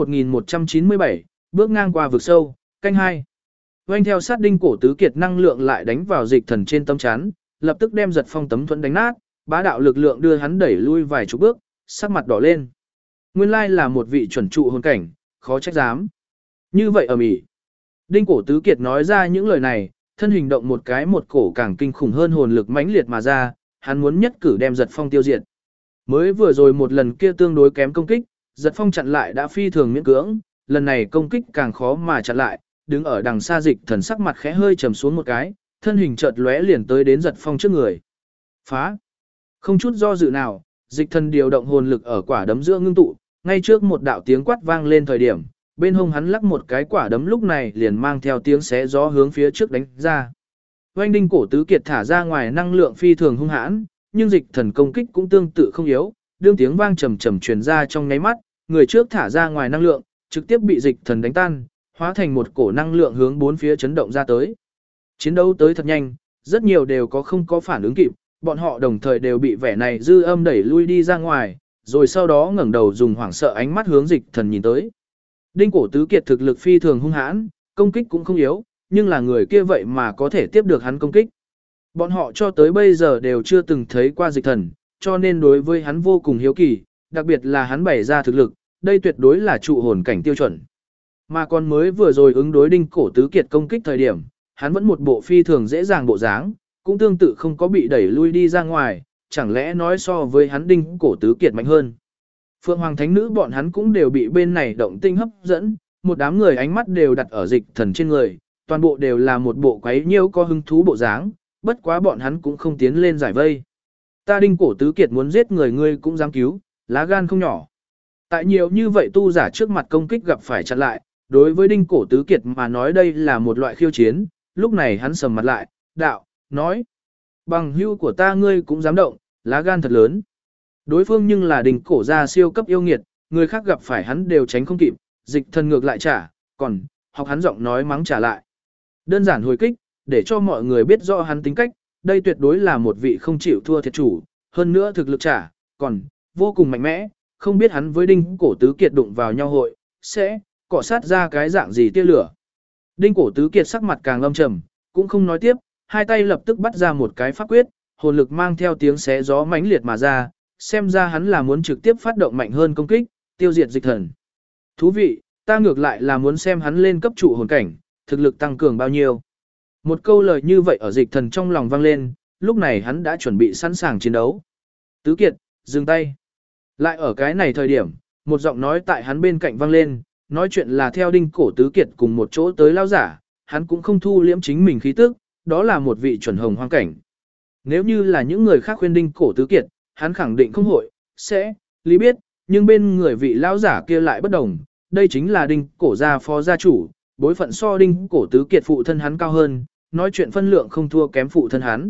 1197, bước ngang qua vực sâu, canh 2. Oanh theo sát đinh cổ tứ kiệt năng lượng lại đánh vào dịch thần trên tâm chắn, lập tức đem giật phong tấm thuẫn đánh nát, bá đạo lực lượng đưa hắn đẩy lui vài chục bước, sắc mặt đỏ lên. Nguyên lai là một vị chuẩn trụ hồn cảnh, khó trách dám. Như vậy ầm ĩ. Đinh cổ tứ kiệt nói ra những lời này, thân hình động một cái một cổ càng kinh khủng hơn hồn lực mãnh liệt mà ra, hắn muốn nhất cử đem giật phong tiêu diệt. Mới vừa rồi một lần kia tương đối kém công kích, giật phong chặn lại đã phi thường miễn cưỡng, lần này công kích càng khó mà chặn lại, đứng ở đằng xa dịch thần sắc mặt khẽ hơi trầm xuống một cái, thân hình chợt lóe liền tới đến giật phong trước người. Phá! Không chút do dự nào, dịch thần điều động hồn lực ở quả đấm giữa ngưng tụ, ngay trước một đạo tiếng quát vang lên thời điểm, bên hông hắn lắc một cái quả đấm lúc này liền mang theo tiếng xé gió hướng phía trước đánh ra. Oanh đinh cổ tứ kiệt thả ra ngoài năng lượng phi thường hung hãn, nhưng dịch thần công kích cũng tương tự không yếu, đương tiếng vang trầm trầm truyền ra trong nháy mắt, người trước thả ra ngoài năng lượng, trực tiếp bị dịch thần đánh tan, hóa thành một cổ năng lượng hướng bốn phía chấn động ra tới. Chiến đấu tới thật nhanh, rất nhiều đều không có phản ứng kịp, bọn họ đồng thời đều bị vẻ này dư âm đẩy lui đi ra ngoài, rồi sau đó ngẩng đầu dùng hoảng sợ ánh mắt hướng dịch thần nhìn tới. Đinh cổ tứ kiệt thực lực phi thường hung hãn, công kích cũng không yếu, nhưng là người kia vậy mà có thể tiếp được hắn công kích. Bọn họ cho tới bây giờ đều chưa từng thấy qua dịch thần, cho nên đối với hắn vô cùng hiếu kỳ, đặc biệt là hắn bày ra thực lực, đây tuyệt đối là trụ hồn cảnh tiêu chuẩn. Mà còn mới vừa rồi ứng đối đinh cổ tứ kiệt công kích thời điểm, hắn vẫn một bộ phi thường dễ dàng bộ dáng, cũng tương tự không có bị đẩy lui đi ra ngoài, chẳng lẽ nói so với hắn đinh cổ tứ kiệt mạnh hơn. Phượng Hoàng Thánh Nữ bọn hắn cũng đều bị bên này động tinh hấp dẫn, một đám người ánh mắt đều đặt ở dịch thần trên người, toàn bộ đều là một bộ quấy nhiêu có hứng thú bộ dáng, bất quá bọn hắn cũng không tiến lên giải vây. Ta đinh cổ tứ kiệt muốn giết người ngươi cũng dám cứu, lá gan không nhỏ. Tại nhiều như vậy tu giả trước mặt công kích gặp phải chặn lại, đối với đinh cổ tứ kiệt mà nói đây là một loại khiêu chiến, lúc này hắn sầm mặt lại, đạo, nói. Bằng hưu của ta ngươi cũng dám động, lá gan thật lớn. Đối phương nhưng là đinh cổ gia siêu cấp yêu nghiệt, người khác gặp phải hắn đều tránh không kịp, dịch thần ngược lại trả, còn, học hắn giọng nói mắng trả lại. Đơn giản hồi kích, để cho mọi người biết rõ hắn tính cách, đây tuyệt đối là một vị không chịu thua thiệt chủ, hơn nữa thực lực trả, còn, vô cùng mạnh mẽ, không biết hắn với đinh cổ tứ kiệt đụng vào nhau hội, sẽ, cọ sát ra cái dạng gì tia lửa. Đinh cổ tứ kiệt sắc mặt càng lâm trầm, cũng không nói tiếp, hai tay lập tức bắt ra một cái pháp quyết, hồn lực mang theo tiếng xé gió mãnh liệt mà ra, xem ra hắn là muốn trực tiếp phát động mạnh hơn công kích, tiêu diệt dịch thần. Thú vị, ta ngược lại là muốn xem hắn lên cấp trụ hồn cảnh, thực lực tăng cường bao nhiêu. Một câu lời như vậy ở dịch thần trong lòng vang lên, lúc này hắn đã chuẩn bị sẵn sàng chiến đấu. Tứ kiệt, dừng tay. Lại ở cái này thời điểm, một giọng nói tại hắn bên cạnh vang lên, nói chuyện là theo đinh cổ tứ kiệt cùng một chỗ tới lao giả, hắn cũng không thu liễm chính mình khí tức, đó là một vị chuẩn hồng hoang cảnh. Nếu như là những người khác khuyên đinh cổ tứ kiệt, hắn khẳng định không hội, sẽ, lý biết, nhưng bên người vị lão giả kia lại bất đồng, đây chính là đinh cổ gia phó gia chủ, bối phận so đinh cổ tứ kiệt phụ thân hắn cao hơn, nói chuyện phân lượng không thua kém phụ thân hắn.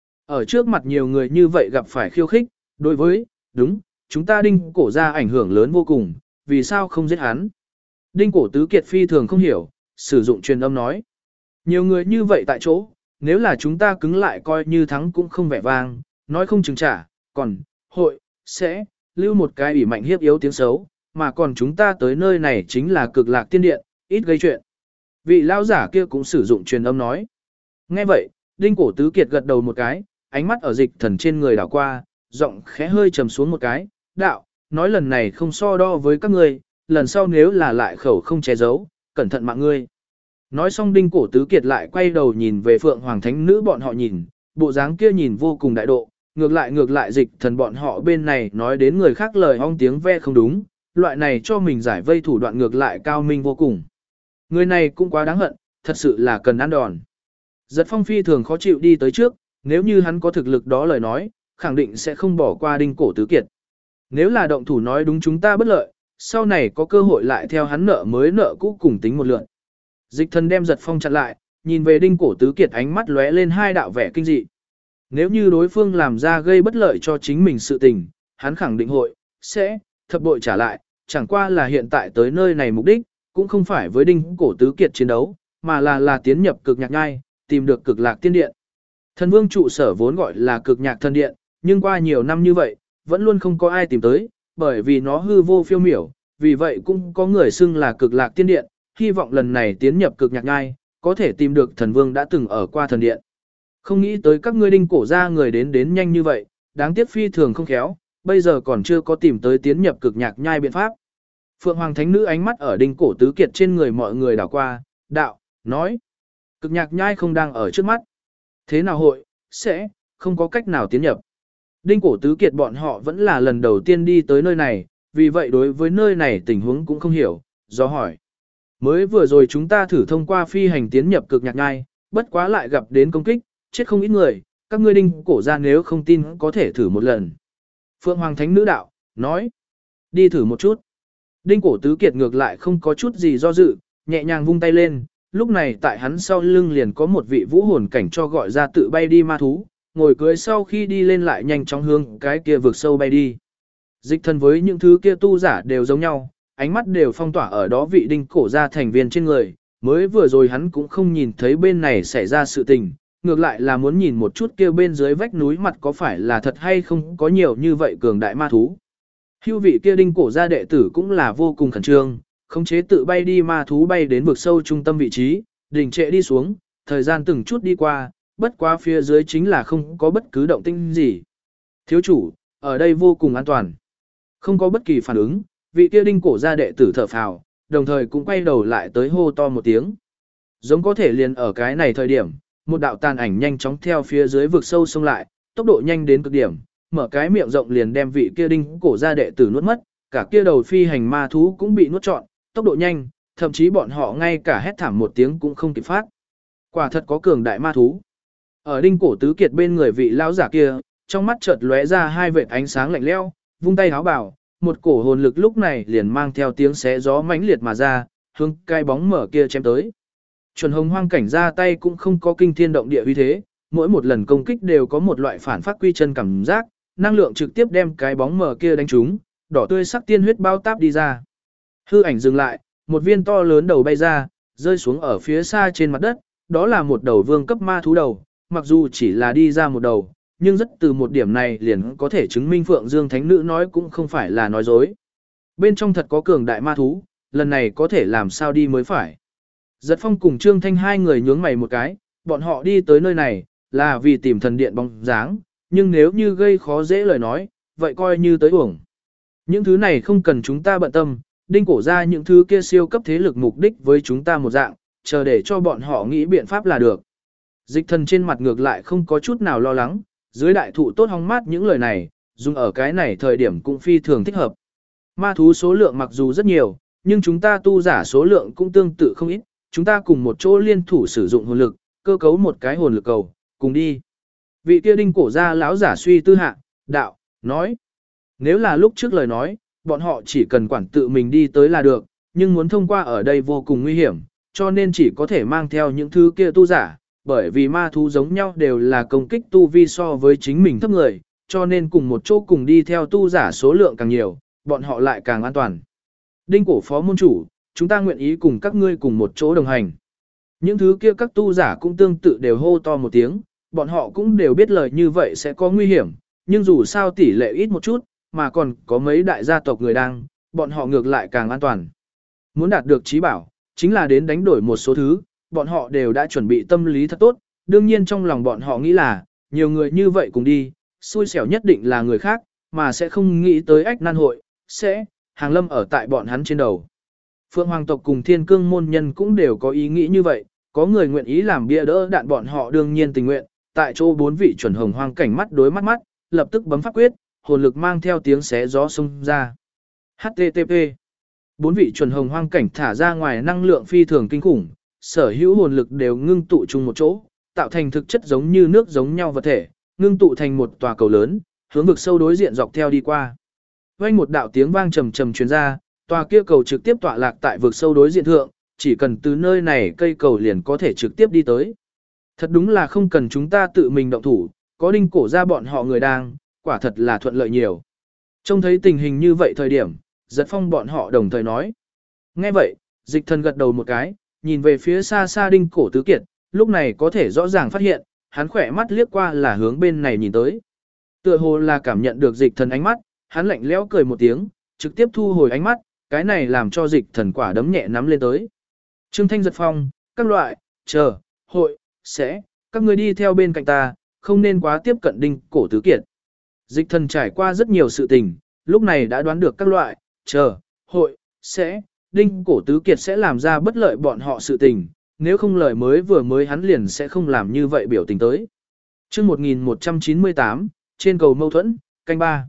Ở trước mặt nhiều người như vậy gặp phải khiêu khích, đối với, đúng, chúng ta đinh cổ gia ảnh hưởng lớn vô cùng, vì sao không giết hắn. Đinh cổ tứ kiệt phi thường không hiểu, sử dụng truyền âm nói. Nhiều người như vậy tại chỗ, nếu là chúng ta cứng lại coi như thắng cũng không vẻ vang, nói không chừng trả, còn, hội, sẽ, lưu một cái ủy mạnh hiếp yếu tiếng xấu, mà còn chúng ta tới nơi này chính là cực lạc tiên điện, ít gây chuyện. Vị lão giả kia cũng sử dụng truyền âm nói. Nghe vậy, đinh cổ tứ kiệt gật đầu một cái, ánh mắt ở dịch thần trên người đảo qua, giọng khẽ hơi trầm xuống một cái, đạo, nói lần này không so đo với các ngươi, lần sau nếu là lại khẩu không che giấu, cẩn thận mạng ngươi. Nói xong đinh cổ tứ kiệt lại quay đầu nhìn về Phượng Hoàng Thánh Nữ bọn họ nhìn, bộ dáng kia nhìn vô cùng đại độ, ngược lại dịch thần bọn họ bên này nói đến người khác lời ong tiếng ve không đúng, loại này cho mình giải vây thủ đoạn ngược lại cao minh vô cùng. Người này cũng quá đáng hận, thật sự là cần ăn đòn. Giật Phong phi thường khó chịu đi tới trước, nếu như hắn có thực lực đó lời nói, khẳng định sẽ không bỏ qua đinh cổ tứ kiệt. Nếu là động thủ nói đúng chúng ta bất lợi, sau này có cơ hội lại theo hắn nợ mới nợ cũ cùng tính một lượt. Dịch thần đem Giật Phong chặn lại, nhìn về đinh cổ tứ kiệt ánh mắt lóe lên hai đạo vẻ kinh dị. Nếu như đối phương làm ra gây bất lợi cho chính mình sự tình, hắn khẳng định hội, sẽ, thập bội trả lại, chẳng qua là hiện tại tới nơi này mục đích, cũng không phải với đinh cổ tứ kiệt chiến đấu, mà là tiến nhập cực nhạc nhai, tìm được cực lạc tiên điện. Thần vương trụ sở vốn gọi là Cực Nhạc Thần Điện, nhưng qua nhiều năm như vậy, vẫn luôn không có ai tìm tới, bởi vì nó hư vô phiêu miểu, vì vậy cũng có người xưng là Cực Lạc Tiên Điện, hy vọng lần này tiến nhập Cực Nhạc Nhai, có thể tìm được thần vương đã từng ở qua thần điện. Không nghĩ tới các ngươi Đinh cổ gia người đến nhanh như vậy, đáng tiếc phi thường không khéo, bây giờ còn chưa có tìm tới tiến nhập Cực Nhạc Nhai biện pháp. Phượng Hoàng Thánh Nữ ánh mắt ở Đinh cổ tứ kiệt trên người mọi người đảo qua, đạo, nói, Cực Nhạc Nhai không đang ở trước mắt. Thế nào hội, sẽ, không có cách nào tiến nhập. Đinh cổ tứ kiệt bọn họ vẫn là lần đầu tiên đi tới nơi này, vì vậy đối với nơi này tình huống cũng không hiểu, do hỏi. Mới vừa rồi chúng ta thử thông qua phi hành tiến nhập Cực Nhạc Nhai, bất quá lại gặp đến công kích, chết không ít người, các ngươi Đinh cổ gia nếu không tin có thể thử một lần. Phượng Hoàng Thánh Nữ đạo, nói, đi thử một chút. Đinh cổ tứ kiệt ngược lại không có chút gì do dự, nhẹ nhàng vung tay lên, lúc này tại hắn sau lưng liền có một vị vũ hồn cảnh cho gọi ra tự bay đi ma thú, ngồi cưới sau khi đi lên lại nhanh chóng hướng cái kia vực sâu bay đi. Dịch thần với những thứ kia tu giả đều giống nhau, ánh mắt đều phong tỏa ở đó vị Đinh cổ gia thành viên trên người, mới vừa rồi hắn cũng không nhìn thấy bên này xảy ra sự tình, ngược lại là muốn nhìn một chút kia bên dưới vách núi mặt có phải là thật hay không có nhiều như vậy cường đại ma thú. Hưu vị kia Đinh cổ gia đệ tử cũng là vô cùng khẩn trương, khống chế tự bay đi ma thú bay đến vực sâu trung tâm vị trí, đỉnh trệ đi xuống, thời gian từng chút đi qua, bất quá phía dưới chính là không có bất cứ động tĩnh gì. Thiếu chủ, ở đây vô cùng an toàn. Không có bất kỳ phản ứng, vị kia Đinh cổ gia đệ tử thở phào, đồng thời cũng quay đầu lại tới hô to một tiếng. Giống có thể liền ở cái này thời điểm, một đạo tàn ảnh nhanh chóng theo phía dưới vực sâu xông lại, tốc độ nhanh đến cực điểm, mở cái miệng rộng liền đem vị kia Đinh cổ gia đệ tử nuốt mất, cả kia đầu phi hành ma thú cũng bị nuốt trọn, tốc độ nhanh, thậm chí bọn họ ngay cả hét thảm một tiếng cũng không kịp phát. Quả thật có cường đại ma thú. Ở Đinh cổ tứ kiệt bên người vị lão giả kia, trong mắt chợt lóe ra hai vệt ánh sáng lạnh lẽo, vung tay háo bảo, một cổ hồn lực lúc này liền mang theo tiếng xé gió mãnh liệt mà ra, hướng cái bóng mở kia chém tới. Chuẩn Hồng Hoang cảnh ra tay cũng không có kinh thiên động địa uy thế, mỗi một lần công kích đều có một loại phản phát quy chân cảm giác, năng lượng trực tiếp đem cái bóng mở kia đánh trúng, đỏ tươi sắc tiên huyết bao táp đi ra. Hư ảnh dừng lại, một viên to lớn đầu bay ra, rơi xuống ở phía xa trên mặt đất, đó là một đầu vương cấp ma thú đầu, mặc dù chỉ là đi ra một đầu, nhưng rất từ một điểm này liền có thể chứng minh Phượng Dương Thánh Nữ nói cũng không phải là nói dối. Bên trong thật có cường đại ma thú, lần này có thể làm sao đi mới phải. Giật Phong cùng Trương Thanh hai người nhướng mày một cái, bọn họ đi tới nơi này, là vì tìm thần điện bóng dáng, nhưng nếu như gây khó dễ lời nói, vậy coi như tới uổng. Những thứ này không cần chúng ta bận tâm, Đinh cổ ra những thứ kia siêu cấp thế lực mục đích với chúng ta một dạng, chờ để cho bọn họ nghĩ biện pháp là được. Dịch thần trên mặt ngược lại không có chút nào lo lắng, dưới đại thụ tốt hóng mát những lời này, dùng ở cái này thời điểm cũng phi thường thích hợp. Ma thú số lượng mặc dù rất nhiều, nhưng chúng ta tu giả số lượng cũng tương tự không ít, chúng ta cùng một chỗ liên thủ sử dụng hồn lực, cơ cấu một cái hồn lực cầu, cùng đi. Vị kia Đinh cổ gia lão giả suy tư hạ, đạo, nói. Nếu là lúc trước lời nói, bọn họ chỉ cần quản tự mình đi tới là được, nhưng muốn thông qua ở đây vô cùng nguy hiểm, cho nên chỉ có thể mang theo những thứ kia tu giả, bởi vì ma thú giống nhau đều là công kích tu vi so với chính mình thấp người, cho nên cùng một chỗ cùng đi theo tu giả số lượng càng nhiều, bọn họ lại càng an toàn. Đinh cổ phó môn chủ, chúng ta nguyện ý cùng các ngươi cùng một chỗ đồng hành. Những thứ kia các tu giả cũng tương tự đều hô to một tiếng, bọn họ cũng đều biết lời như vậy sẽ có nguy hiểm, nhưng dù sao tỷ lệ ít một chút, mà còn có mấy đại gia tộc người đang, bọn họ ngược lại càng an toàn. Muốn đạt được trí bảo, chính là đến đánh đổi một số thứ, bọn họ đều đã chuẩn bị tâm lý thật tốt, đương nhiên trong lòng bọn họ nghĩ là, nhiều người như vậy cùng đi, xui xẻo nhất định là người khác, mà sẽ không nghĩ tới ách nan hội, sẽ, hàng lâm ở tại bọn hắn trên đầu. Phượng Hoàng tộc cùng Thiên Cương môn nhân cũng đều có ý nghĩ như vậy, có người nguyện ý làm bia đỡ đạn bọn họ đương nhiên tình nguyện, tại chỗ bốn vị chuẩn hồng hoang cảnh mắt đối mắt, lập tức bấm pháp quyết, hồn lực mang theo tiếng xé gió xông ra. HTTP. Bốn vị chuẩn hồng hoang cảnh thả ra ngoài năng lượng phi thường kinh khủng, sở hữu hồn lực đều ngưng tụ chung một chỗ, tạo thành thực chất giống như nước giống nhau vật thể, ngưng tụ thành một tòa cầu lớn, hướng vực sâu đối diện dọc theo đi qua. Vang một đạo tiếng vang trầm trầm truyền ra, tòa kia cầu trực tiếp tọa lạc tại vực sâu đối diện thượng, chỉ cần từ nơi này cây cầu liền có thể trực tiếp đi tới. Thật đúng là không cần chúng ta tự mình động thủ, có Đinh cổ ra bọn họ người đang, quả thật là thuận lợi nhiều. Trông thấy tình hình như vậy thời điểm, Giật Phong bọn họ đồng thời nói. Nghe vậy, Dịch thần gật đầu một cái, nhìn về phía xa xa Đinh cổ tứ kiệt, lúc này có thể rõ ràng phát hiện, hắn khỏe mắt liếc qua là hướng bên này nhìn tới. Tựa hồ là cảm nhận được Dịch Thần ánh mắt, hắn lạnh lẽo cười một tiếng, trực tiếp thu hồi ánh mắt, cái này làm cho Dịch Thần quả đấm nhẹ nắm lên tới. Trương Thanh giật phong, các loại, chờ, hội, sẽ, các ngươi đi theo bên cạnh ta, không nên quá tiếp cận Đinh Cổ Tứ Kiệt. Dịch Thần trải qua rất nhiều sự tình, lúc này đã đoán được các loại, chờ, hội, sẽ, Đinh Cổ Tứ Kiệt sẽ làm ra bất lợi bọn họ sự tình, nếu không lời mới hắn liền sẽ không làm như vậy biểu tình tới. Chương 1198, trên cầu mâu thuẫn, canh 3.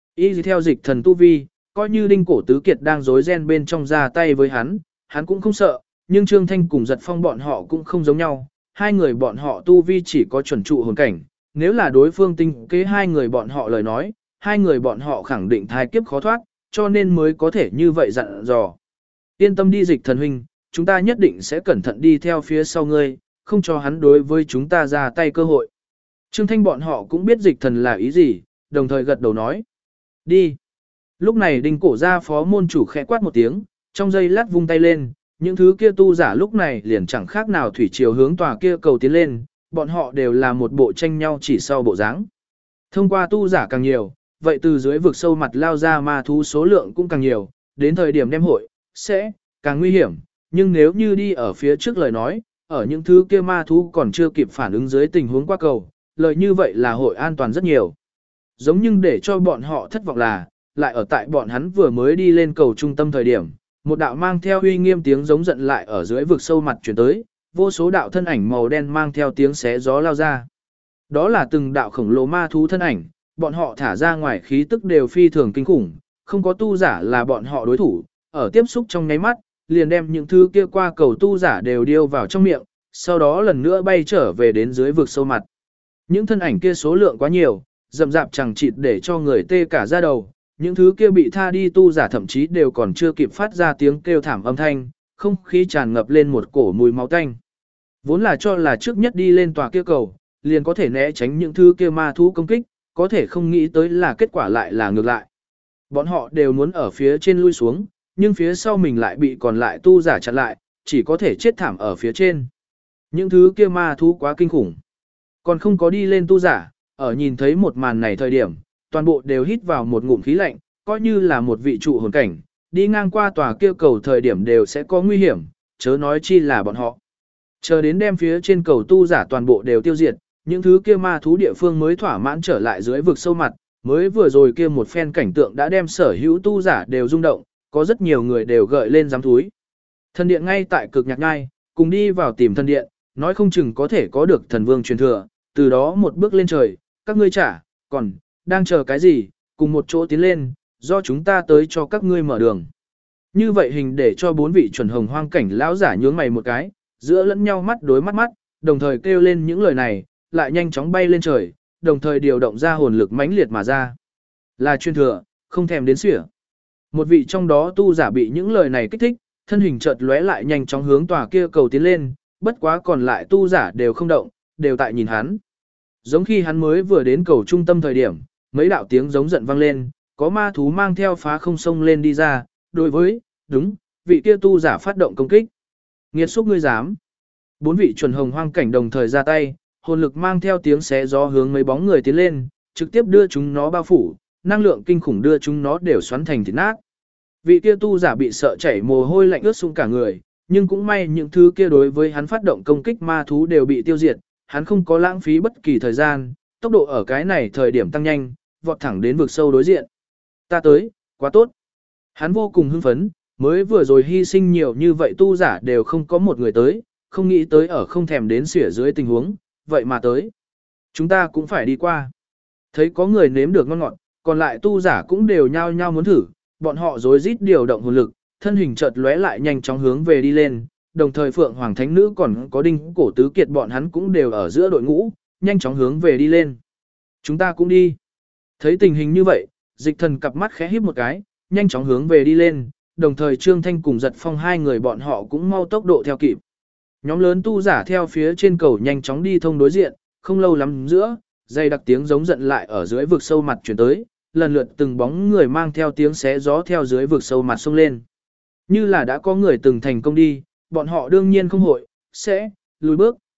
Y theo Dịch Thần tu vi, coi như Đinh Cổ Tứ Kiệt đang rối ren bên trong ra tay với hắn cũng không sợ, nhưng Trương Thanh cùng Giật Phong bọn họ cũng không giống nhau, hai người bọn họ tu vi chỉ có chuẩn trụ hồn cảnh, nếu là đối phương tinh kế hai người bọn họ lời nói, hai người bọn họ khẳng định thai kiếp khó thoát, cho nên mới có thể như vậy dặn dò. Yên tâm đi Dịch Thần huynh, chúng ta nhất định sẽ cẩn thận đi theo phía sau ngươi, không cho hắn đối với chúng ta ra tay cơ hội. Trương Thanh bọn họ cũng biết Dịch Thần là ý gì, đồng thời gật đầu nói. Đi. Lúc này Đinh Cổ gia phó môn chủ khẽ quát một tiếng, trong giây lát vung tay lên, những thứ kia tu giả lúc này liền chẳng khác nào thủy triều hướng tòa kia cầu tiến lên, bọn họ đều là một bộ tranh nhau chỉ sau bộ dáng. Thông qua tu giả càng nhiều, vậy từ dưới vực sâu mặt lao ra ma thú số lượng cũng càng nhiều, đến thời điểm đem hội, sẽ càng nguy hiểm, nhưng nếu như đi ở phía trước lời nói, ở những thứ kia ma thú còn chưa kịp phản ứng dưới tình huống qua cầu, lời như vậy là hội an toàn rất nhiều. Giống như để cho bọn họ thất vọng là, lại ở tại bọn hắn vừa mới đi lên cầu trung tâm thời điểm, một đạo mang theo uy nghiêm tiếng giống giận lại ở dưới vực sâu mặt chuyển tới, vô số đạo thân ảnh màu đen mang theo tiếng xé gió lao ra. Đó là từng đạo khổng lồ ma thú thân ảnh, bọn họ thả ra ngoài khí tức đều phi thường kinh khủng, không có tu giả là bọn họ đối thủ, ở tiếp xúc trong nháy mắt, liền đem những thứ kia qua cầu tu giả đều điêu vào trong miệng, sau đó lần nữa bay trở về đến dưới vực sâu mặt. Những thân ảnh kia số lượng quá nhiều, rậm rạp chẳng chịt để cho người tê cả da đầu, những thứ kia bị tha đi tu giả thậm chí đều còn chưa kịp phát ra tiếng kêu thảm âm thanh, không khí tràn ngập lên một cổ mùi máu tanh. Vốn là cho là trước nhất đi lên tòa kia cầu, liền có thể né tránh những thứ kia ma thú công kích, có thể không nghĩ tới là kết quả lại là ngược lại. Bọn họ đều muốn ở phía trên lui xuống, nhưng phía sau mình lại bị còn lại tu giả chặn lại, chỉ có thể chết thảm ở phía trên. Những thứ kia ma thú quá kinh khủng. Còn không có đi lên tu giả, ở nhìn thấy một màn này thời điểm, toàn bộ đều hít vào một ngụm khí lạnh, coi như là một vị trụ hồn cảnh, đi ngang qua tòa kia cầu thời điểm đều sẽ có nguy hiểm, chớ nói chi là bọn họ. Chờ đến đem phía trên cầu tu giả toàn bộ đều tiêu diệt, những thứ kia ma thú địa phương mới thỏa mãn trở lại dưới vực sâu mặt, mới vừa rồi kia một phen cảnh tượng đã đem sở hữu tu giả đều rung động, có rất nhiều người đều gợi lên giám thúi. Thần điện ngay tại cực nhạc ngai, cùng đi vào tìm thần điện, nói không chừng có thể có được thần vương truyền thừa, từ đó một bước lên trời, các ngươi trả, còn, đang chờ cái gì, cùng một chỗ tiến lên, do chúng ta tới cho các ngươi mở đường. Như vậy hình để cho bốn vị chuẩn hồng hoang cảnh lão giả nhướng mày một cái, giữa lẫn nhau mắt đối mắt mắt, đồng thời kêu lên những lời này, lại nhanh chóng bay lên trời, đồng thời điều động ra hồn lực mãnh liệt mà ra. Là truyền thừa, không thèm đến xỉa. Một vị trong đó tu giả bị những lời này kích thích, thân hình chợt lóe lại nhanh chóng hướng tòa kia cầu tiến lên, bất quá còn lại tu giả đều không động, đều tại nhìn hắn. Giống khi hắn mới vừa đến cầu trung tâm thời điểm, mấy đạo tiếng giống giận vang lên, có ma thú mang theo phá không sông lên đi ra, đối với, đúng, vị kia tu giả phát động công kích. Nghiệt xúc ngươi dám. Bốn vị chuẩn hồng hoang cảnh đồng thời ra tay, hồn lực mang theo tiếng xé gió hướng mấy bóng người tiến lên, trực tiếp đưa chúng nó bao phủ, năng lượng kinh khủng đưa chúng nó đều xoắn thành thịt nát. Vị kia tu giả bị sợ chảy mồ hôi lạnh ướt sũng cả người, nhưng cũng may những thứ kia đối với hắn phát động công kích ma thú đều bị tiêu diệt, hắn không có lãng phí bất kỳ thời gian, tốc độ ở cái này thời điểm tăng nhanh, vọt thẳng đến vực sâu đối diện. Ta tới, quá tốt. Hắn vô cùng hưng phấn, mới vừa rồi hy sinh nhiều như vậy tu giả đều không có một người tới, không nghĩ tới ở không thèm đến xỉa dưới tình huống, vậy mà tới. Chúng ta cũng phải đi qua. Thấy có người nếm được ngon ngọt, còn lại tu giả cũng đều nhao nhao muốn thử, bọn họ rối rít điều động hồn lực, thân hình chợt lóe lại nhanh chóng hướng về đi lên, đồng thời Phượng Hoàng Thánh Nữ còn có Đinh Cổ Tứ Kiệt bọn hắn cũng đều ở giữa đội ngũ, nhanh chóng hướng về đi lên. Chúng ta cũng đi. Thấy tình hình như vậy, Dịch Thần cặp mắt khẽ híp một cái, nhanh chóng hướng về đi lên, đồng thời Trương Thanh cùng Giật Phong hai người bọn họ cũng mau tốc độ theo kịp. Nhóm lớn tu giả theo phía trên cầu nhanh chóng đi thông đối diện, không lâu lắm giữa, dây đặc tiếng giống giận lại ở dưới vực sâu mặt chuyển tới, lần lượt từng bóng người mang theo tiếng xé gió theo dưới vực sâu mặt xông lên. Như là đã có người từng thành công đi, bọn họ đương nhiên không hội, sẽ, lùi bước,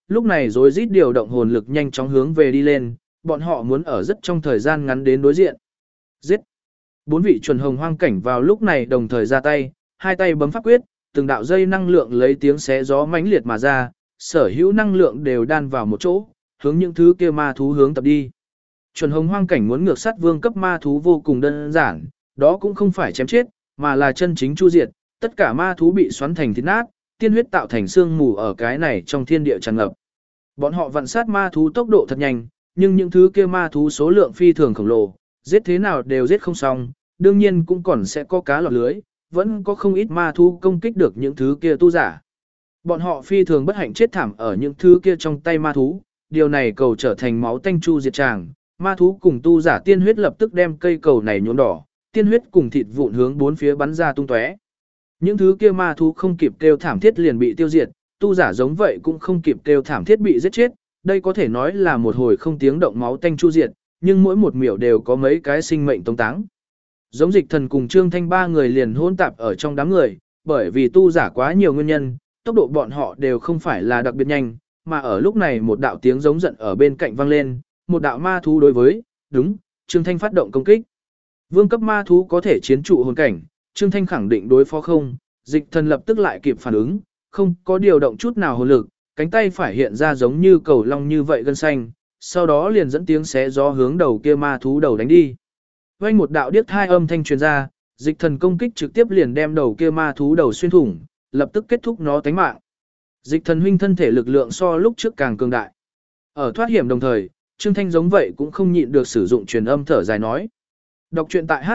lúc này rối rít điều động hồn lực nhanh chóng hướng về đi lên, bọn họ muốn ở rất trong thời gian ngắn đến đối diện. Giết! Bốn vị chuẩn hồng hoang cảnh vào lúc này đồng thời ra tay, hai tay bấm pháp quyết, từng đạo dây năng lượng lấy tiếng xé gió mãnh liệt mà ra, sở hữu năng lượng đều đan vào một chỗ, hướng những thứ kia ma thú hướng tập đi. Chuẩn hồng hoang cảnh muốn ngược sát vương cấp ma thú vô cùng đơn giản, đó cũng không phải chém chết, mà là chân chính chu diệt, tất cả ma thú bị xoắn thành thịt nát, tiên huyết tạo thành xương mù ở cái này trong thiên địa tràn ngập. Bọn họ vặn sát ma thú tốc độ thật nhanh, nhưng những thứ kia ma thú số lượng phi thường khổng lồ, giết thế nào đều giết không xong, đương nhiên cũng còn sẽ có cá lọt lưới, vẫn có không ít ma thú công kích được những thứ kia tu giả. Bọn họ phi thường bất hạnh chết thảm ở những thứ kia trong tay ma thú, điều này cầu trở thành máu tanh chu diệt tràng, ma thú cùng tu giả tiên huyết lập tức đem cây cầu này nhuộm đỏ, tiên huyết cùng thịt vụn hướng bốn phía bắn ra tung tóe. Những thứ kia ma thú không kịp kêu thảm thiết liền bị tiêu diệt, tu giả giống vậy cũng không kịp kêu thảm thiết bị giết chết, đây có thể nói là một hồi không tiếng động máu tanh chu diệt, nhưng mỗi một miểu đều có mấy cái sinh mệnh tống táng. Giống Dịch Thần cùng Trương Thanh ba người liền hỗn tạp ở trong đám người, bởi vì tu giả quá nhiều nguyên nhân, tốc độ bọn họ đều không phải là đặc biệt nhanh, mà ở lúc này một đạo tiếng giống giận ở bên cạnh vang lên, một đạo ma thú đối với, đúng, Trương Thanh phát động công kích. Vương cấp ma thú có thể chiến trụ hồn cảnh, Trương Thanh khẳng định đối phó không, Dịch Thần lập tức lại kịp phản ứng, không có điều động chút nào hồn lực, cánh tay phải hiện ra giống như cầu long như vậy gân xanh, sau đó liền dẫn tiếng xé gió hướng đầu kia ma thú đầu đánh đi. Vang một đạo điếc thai âm thanh truyền ra, Dịch Thần công kích trực tiếp liền đem đầu kia ma thú đầu xuyên thủng, lập tức kết thúc nó tánh mạng. Dịch Thần huynh thân thể lực lượng so lúc trước càng cường đại. Ở thoát hiểm đồng thời, Trương Thanh giống vậy cũng không nhịn được sử dụng truyền âm thở dài nói. Đọc truyện tại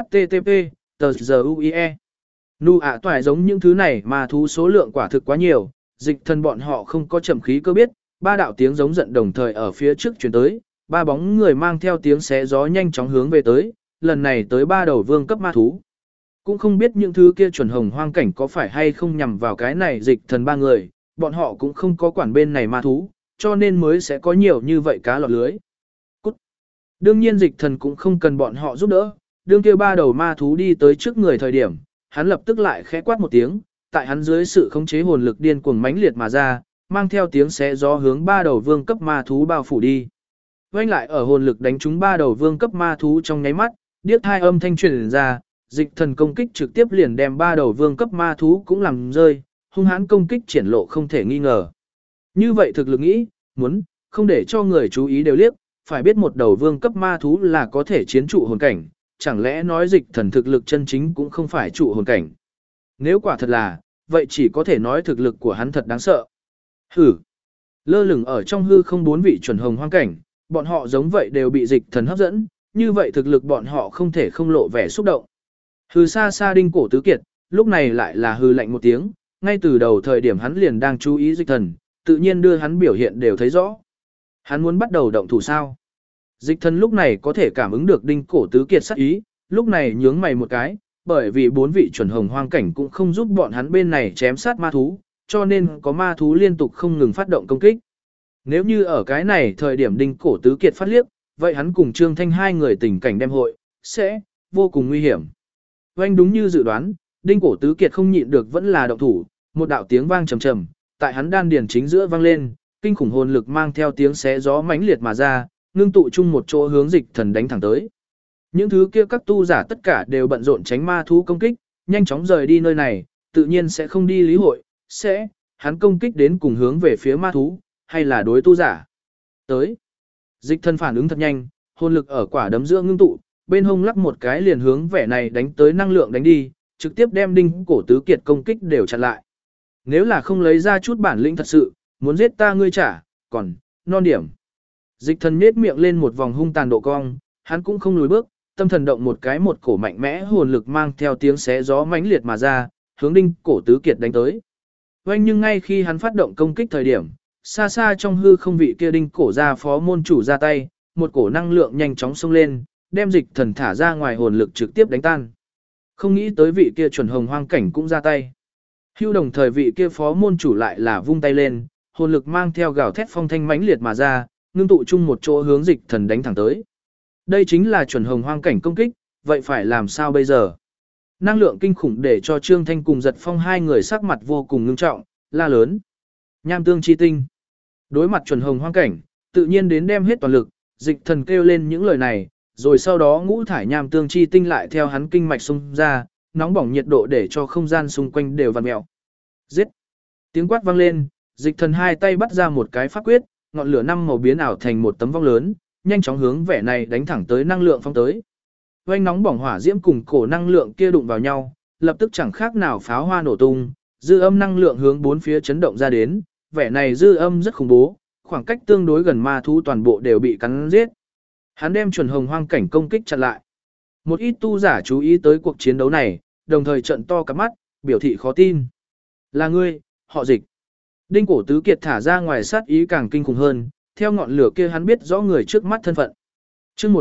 http://tờ.giue. Nu ạ toại giống những thứ này mà thú số lượng quả thực quá nhiều, Dịch Thần bọn họ không có chậm khí cơ biết, ba đạo tiếng giống giận đồng thời ở phía trước truyền tới, ba bóng người mang theo tiếng xé gió nhanh chóng hướng về tới, lần này tới ba đầu vương cấp ma thú. Cũng không biết những thứ kia chuẩn hồng hoang cảnh có phải hay không nhằm vào cái này Dịch Thần ba người, bọn họ cũng không có quản bên này ma thú, cho nên mới sẽ có nhiều như vậy cá lọt lưới. Cút. Đương nhiên Dịch Thần cũng không cần bọn họ giúp đỡ, đương kia ba đầu ma thú đi tới trước người thời điểm, hắn lập tức lại khẽ quát một tiếng, tại hắn dưới sự khống chế hồn lực điên cuồng mãnh liệt mà ra, mang theo tiếng xé gió hướng ba đầu vương cấp ma thú bao phủ đi. Vành lại ở hồn lực đánh trúng ba đầu vương cấp ma thú trong nháy mắt, điếc hai âm thanh truyền ra, Dịch Thần công kích trực tiếp liền đem ba đầu vương cấp ma thú cũng làm rơi, hung hãn công kích triển lộ không thể nghi ngờ. Như vậy thực lực nghĩ, muốn, không để cho người chú ý đều liếc, phải biết một đầu vương cấp ma thú là có thể chiến trụ hồn cảnh, chẳng lẽ nói Dịch Thần thực lực chân chính cũng không phải trụ hồn cảnh. Nếu quả thật là, vậy chỉ có thể nói thực lực của hắn thật đáng sợ. Hử! Lơ lửng ở trong hư không bốn vị chuẩn hồng hoang cảnh, bọn họ giống vậy đều bị Dịch Thần hấp dẫn, như vậy thực lực bọn họ không thể không lộ vẻ xúc động. Hư xa xa Đinh Cổ Tứ Kiệt, lúc này lại là hư lạnh một tiếng, ngay từ đầu thời điểm hắn liền đang chú ý Dịch Thần, tự nhiên đưa hắn biểu hiện đều thấy rõ. Hắn muốn bắt đầu động thủ sao? Dịch Thần lúc này có thể cảm ứng được Đinh Cổ Tứ Kiệt sát ý, lúc này nhướng mày một cái, bởi vì bốn vị chuẩn hồng hoang cảnh cũng không giúp bọn hắn bên này chém sát ma thú, cho nên có ma thú liên tục không ngừng phát động công kích. Nếu như ở cái này thời điểm Đinh Cổ Tứ Kiệt phát liếc, vậy hắn cùng Trương Thanh hai người tình cảnh đem hội, sẽ vô cùng nguy hiểm. Oanh đúng như dự đoán, Đinh Cổ Tứ Kiệt không nhịn được vẫn là động thủ, một đạo tiếng vang trầm trầm, tại hắn đan điền chính giữa vang lên, kinh khủng hồn lực mang theo tiếng xé gió mãnh liệt mà ra, ngưng tụ chung một chỗ hướng Dịch Thần đánh thẳng tới. Những thứ kia các tu giả tất cả đều bận rộn tránh ma thú công kích, nhanh chóng rời đi nơi này, tự nhiên sẽ không đi lý hội, sẽ, hắn công kích đến cùng hướng về phía ma thú, hay là đối tu giả. Tới, Dịch Thần phản ứng thật nhanh, hồn lực ở quả đấm giữa ngưng tụ, bên hông lắc một cái liền hướng vẻ này đánh tới năng lượng đánh đi, trực tiếp đem Đinh Cổ Tứ Kiệt công kích đều chặn lại. Nếu là không lấy ra chút bản lĩnh thật sự, muốn giết ta ngươi trả, còn, non điểm. Dịch Thần nhếch miệng lên một vòng hung tàn độ cong, hắn cũng không lùi bước, tâm thần động một cái một cổ mạnh mẽ hồn lực mang theo tiếng xé gió mãnh liệt mà ra, hướng Đinh Cổ Tứ Kiệt đánh tới. Oanh nhưng ngay khi hắn phát động công kích thời điểm, xa xa trong hư không vị kia Đinh Cổ gia phó môn chủ ra tay, một cổ năng lượng nhanh chóng xông lên, đem Dịch Thần thả ra ngoài hồn lực trực tiếp đánh tan. Không nghĩ tới vị kia chuẩn hồng hoang cảnh cũng ra tay. Hưu đồng thời vị kia phó môn chủ lại là vung tay lên, hồn lực mang theo gào thét phong thanh mãnh liệt mà ra, ngưng tụ chung một chỗ hướng Dịch Thần đánh thẳng tới. Đây chính là chuẩn hồng hoang cảnh công kích, vậy phải làm sao bây giờ? Năng lượng kinh khủng để cho Trương Thanh cùng Giật Phong hai người sắc mặt vô cùng ngưng trọng, la lớn. Nham tương chi tinh. Đối mặt chuẩn hồng hoang cảnh, tự nhiên đến đem hết toàn lực, dịch thần kêu lên những lời này, rồi sau đó ngũ thải nham tương chi tinh lại theo hắn kinh mạch xung ra, nóng bỏng nhiệt độ để cho không gian xung quanh đều vặn mèo. Giết! Tiếng quát vang lên, dịch thần hai tay bắt ra một cái pháp quyết, ngọn lửa năm màu biến ảo thành một tấm vong lớn, nhanh chóng hướng vẻ này đánh thẳng tới năng lượng phong tới. Oanh nóng bỏng hỏa diễm cùng cổ năng lượng kia đụng vào nhau, lập tức chẳng khác nào pháo hoa nổ tung, dư âm năng lượng hướng bốn phía chấn động ra đến, vẻ này dư âm rất khủng bố, khoảng cách tương đối gần ma thú toàn bộ đều bị cắn giết. Hắn đem chuẩn hồng hoang cảnh công kích chặn lại. Một ít tu giả chú ý tới cuộc chiến đấu này, đồng thời trận to cả mắt, biểu thị khó tin. Là ngươi, họ Dịch. Đinh Cổ Tứ Kiệt thả ra ngoài sát ý càng kinh khủng hơn, theo ngọn lửa kia hắn biết rõ người trước mắt thân phận. Chương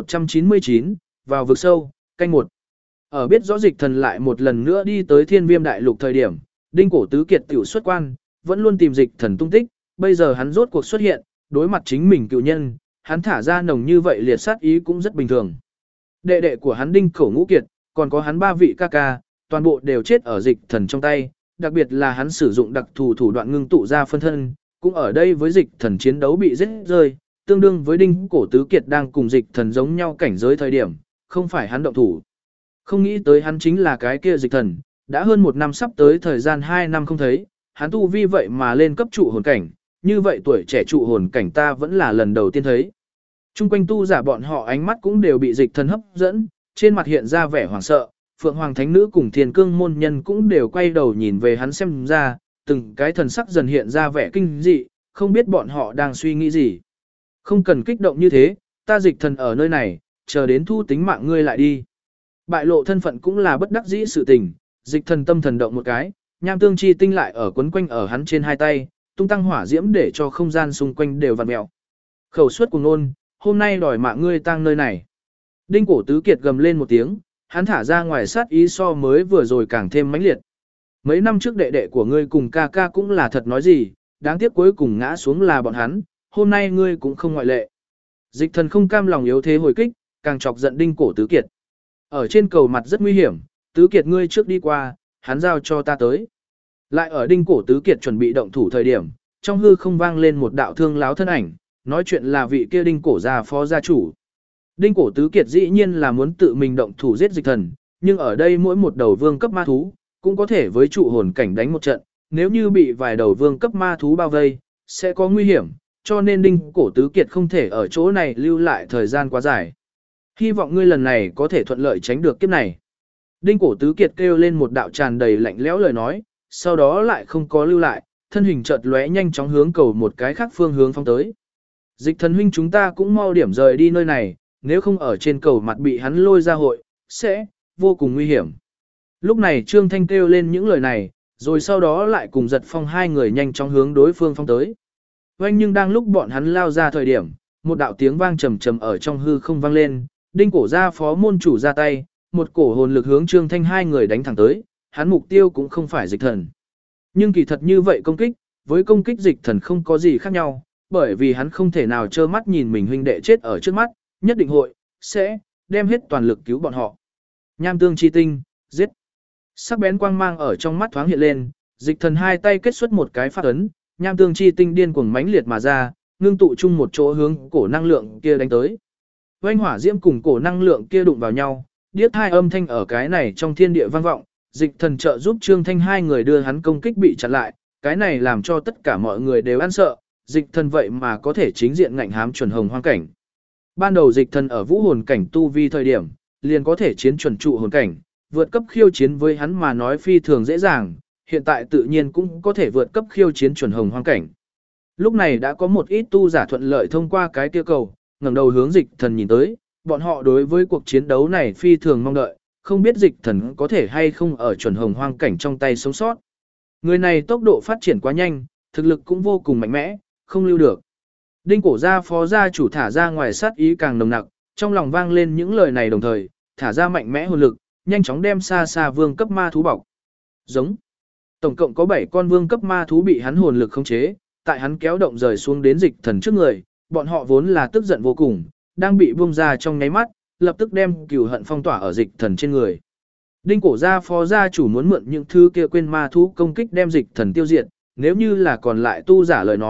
1199, vào vực sâu, canh 1. Ở biết rõ Dịch Thần lại một lần nữa đi tới Thiên Viêm Đại Lục thời điểm, Đinh Cổ Tứ Kiệt tiểu xuất quan, vẫn luôn tìm Dịch Thần tung tích, bây giờ hắn rốt cuộc xuất hiện, đối mặt chính mình cựu nhân, hắn thả ra nồng như vậy liệt sát ý cũng rất bình thường. Đệ đệ của hắn Đinh Cổ Ngũ Kiệt, còn có hắn ba vị ca ca, toàn bộ đều chết ở Dịch Thần trong tay, đặc biệt là hắn sử dụng đặc thù thủ đoạn ngưng tụ ra phân thân, cũng ở đây với Dịch Thần chiến đấu bị giết rơi, tương đương với Đinh Cổ Tứ Kiệt đang cùng Dịch Thần giống nhau cảnh giới thời điểm, không phải hắn động thủ. Không nghĩ tới hắn chính là cái kia Dịch Thần, đã hơn một năm sắp tới thời gian 2 năm không thấy, hắn tu vi vậy mà lên cấp trụ hồn cảnh, như vậy tuổi trẻ trụ hồn cảnh ta vẫn là lần đầu tiên thấy. Trung quanh tu giả bọn họ ánh mắt cũng đều bị Dịch Thần hấp dẫn, trên mặt hiện ra vẻ hoảng sợ, Phượng Hoàng Thánh Nữ cùng Thiên Cương môn nhân cũng đều quay đầu nhìn về hắn xem ra, từng cái thần sắc dần hiện ra vẻ kinh dị, không biết bọn họ đang suy nghĩ gì. Không cần kích động như thế, ta Dịch Thần ở nơi này, chờ đến thu tính mạng ngươi lại đi. Bại lộ thân phận cũng là bất đắc dĩ sự tình, Dịch Thần tâm thần động một cái, nham tương chi tinh lại ở quấn quanh ở hắn trên hai tay, tung tăng hỏa diễm để cho không gian xung quanh đều vặn mèo. Khẩu suất cuồng ngôn, hôm nay đòi mạng ngươi tang nơi này. Đinh Cổ Tứ Kiệt gầm lên một tiếng, hắn thả ra ngoài sát ý so mới vừa rồi càng thêm mãnh liệt. Mấy năm trước đệ đệ của ngươi cùng ca ca cũng là thật nói gì, đáng tiếc cuối cùng ngã xuống là bọn hắn, hôm nay ngươi cũng không ngoại lệ. Dịch Thần không cam lòng yếu thế hồi kích, càng chọc giận Đinh Cổ Tứ Kiệt. Ở trên cầu mặt rất nguy hiểm, Tứ Kiệt ngươi trước đi qua, hắn giao cho ta tới. Lại ở Đinh Cổ Tứ Kiệt chuẩn bị động thủ thời điểm, trong hư không vang lên một đạo thương láo thân ảnh, nói chuyện là vị kia Đinh Cổ gia phó gia chủ. Đinh Cổ Tứ Kiệt dĩ nhiên là muốn tự mình động thủ giết Dịch Thần, nhưng ở đây mỗi một đầu vương cấp ma thú, cũng có thể với trụ hồn cảnh đánh một trận, nếu như bị vài đầu vương cấp ma thú bao vây, sẽ có nguy hiểm, cho nên Đinh Cổ Tứ Kiệt không thể ở chỗ này lưu lại thời gian quá dài. Hy vọng ngươi lần này có thể thuận lợi tránh được kiếp này. Đinh Cổ Tứ Kiệt kêu lên một đạo tràn đầy lạnh lẽo lời nói, sau đó lại không có lưu lại, thân hình chợt lóe nhanh chóng hướng cầu một cái khác phương hướng phóng tới. Dịch Thần huynh chúng ta cũng mau điểm rời đi nơi này, nếu không ở trên cầu mặt bị hắn lôi ra hội, sẽ vô cùng nguy hiểm. Lúc này Trương Thanh kêu lên những lời này, rồi sau đó lại cùng Giật Phong hai người nhanh chóng hướng đối phương phóng tới. Oanh nhưng đang lúc bọn hắn lao ra thời điểm, một đạo tiếng vang trầm trầm ở trong hư không vang lên, Đinh Cổ gia phó môn chủ ra tay, một cổ hồn lực hướng Trương Thanh hai người đánh thẳng tới, hắn mục tiêu cũng không phải Dịch Thần. Nhưng kỳ thật như vậy công kích, với công kích Dịch Thần không có gì khác nhau, bởi vì hắn không thể nào trơ mắt nhìn mình huynh đệ chết ở trước mắt, nhất định sẽ đem hết toàn lực cứu bọn họ. Nham tương chi tinh, giết. Sắc bén quang mang ở trong mắt thoáng hiện lên, Dịch Thần hai tay kết xuất một cái phát ấn, nham tương chi tinh điên cuồng mãnh liệt mà ra, ngưng tụ chung một chỗ hướng cổ năng lượng kia đánh tới. Oanh hỏa diễm cùng cổ năng lượng kia đụng vào nhau, điếc hai âm thanh ở cái này trong thiên địa vang vọng, Dịch Thần trợ giúp Trương Thanh hai người đưa hắn công kích bị chặn lại, cái này làm cho tất cả mọi người đều ăn sợ, Dịch Thần vậy mà có thể chính diện ngạnh hám chuẩn hồng hoang cảnh. Ban đầu Dịch Thần ở vũ hồn cảnh tu vi thời điểm, liền có thể chiến chuẩn trụ hồn cảnh, vượt cấp khiêu chiến với hắn mà nói phi thường dễ dàng, hiện tại tự nhiên cũng có thể vượt cấp khiêu chiến chuẩn hồng hoang cảnh. Lúc này đã có một ít tu giả thuận lợi thông qua cái kia cầu, ngẩng đầu hướng Dịch Thần nhìn tới, bọn họ đối với cuộc chiến đấu này phi thường mong đợi, không biết Dịch Thần có thể hay không ở chuẩn hồng hoang cảnh trong tay sống sót. Người này tốc độ phát triển quá nhanh, thực lực cũng vô cùng mạnh mẽ, không lưu được. Đinh Cổ gia phó gia chủ thả ra ngoài sát ý càng nồng nặc, trong lòng vang lên những lời này đồng thời, thả ra mạnh mẽ hồn lực, nhanh chóng đem xa xa vương cấp ma thú bọc. Giống. Tổng cộng có 7 con vương cấp ma thú bị hắn hồn lực khống chế, tại hắn kéo động rời xuống đến Dịch Thần trước người, bọn họ vốn là tức giận vô cùng, đang bị buông ra trong nháy mắt, lập tức đem cừu hận phong tỏa ở Dịch Thần trên người. Đinh Cổ gia phó gia chủ muốn mượn những thứ kia quên ma thú công kích đem Dịch Thần tiêu diệt, nếu như là còn lại tu giả lời nói,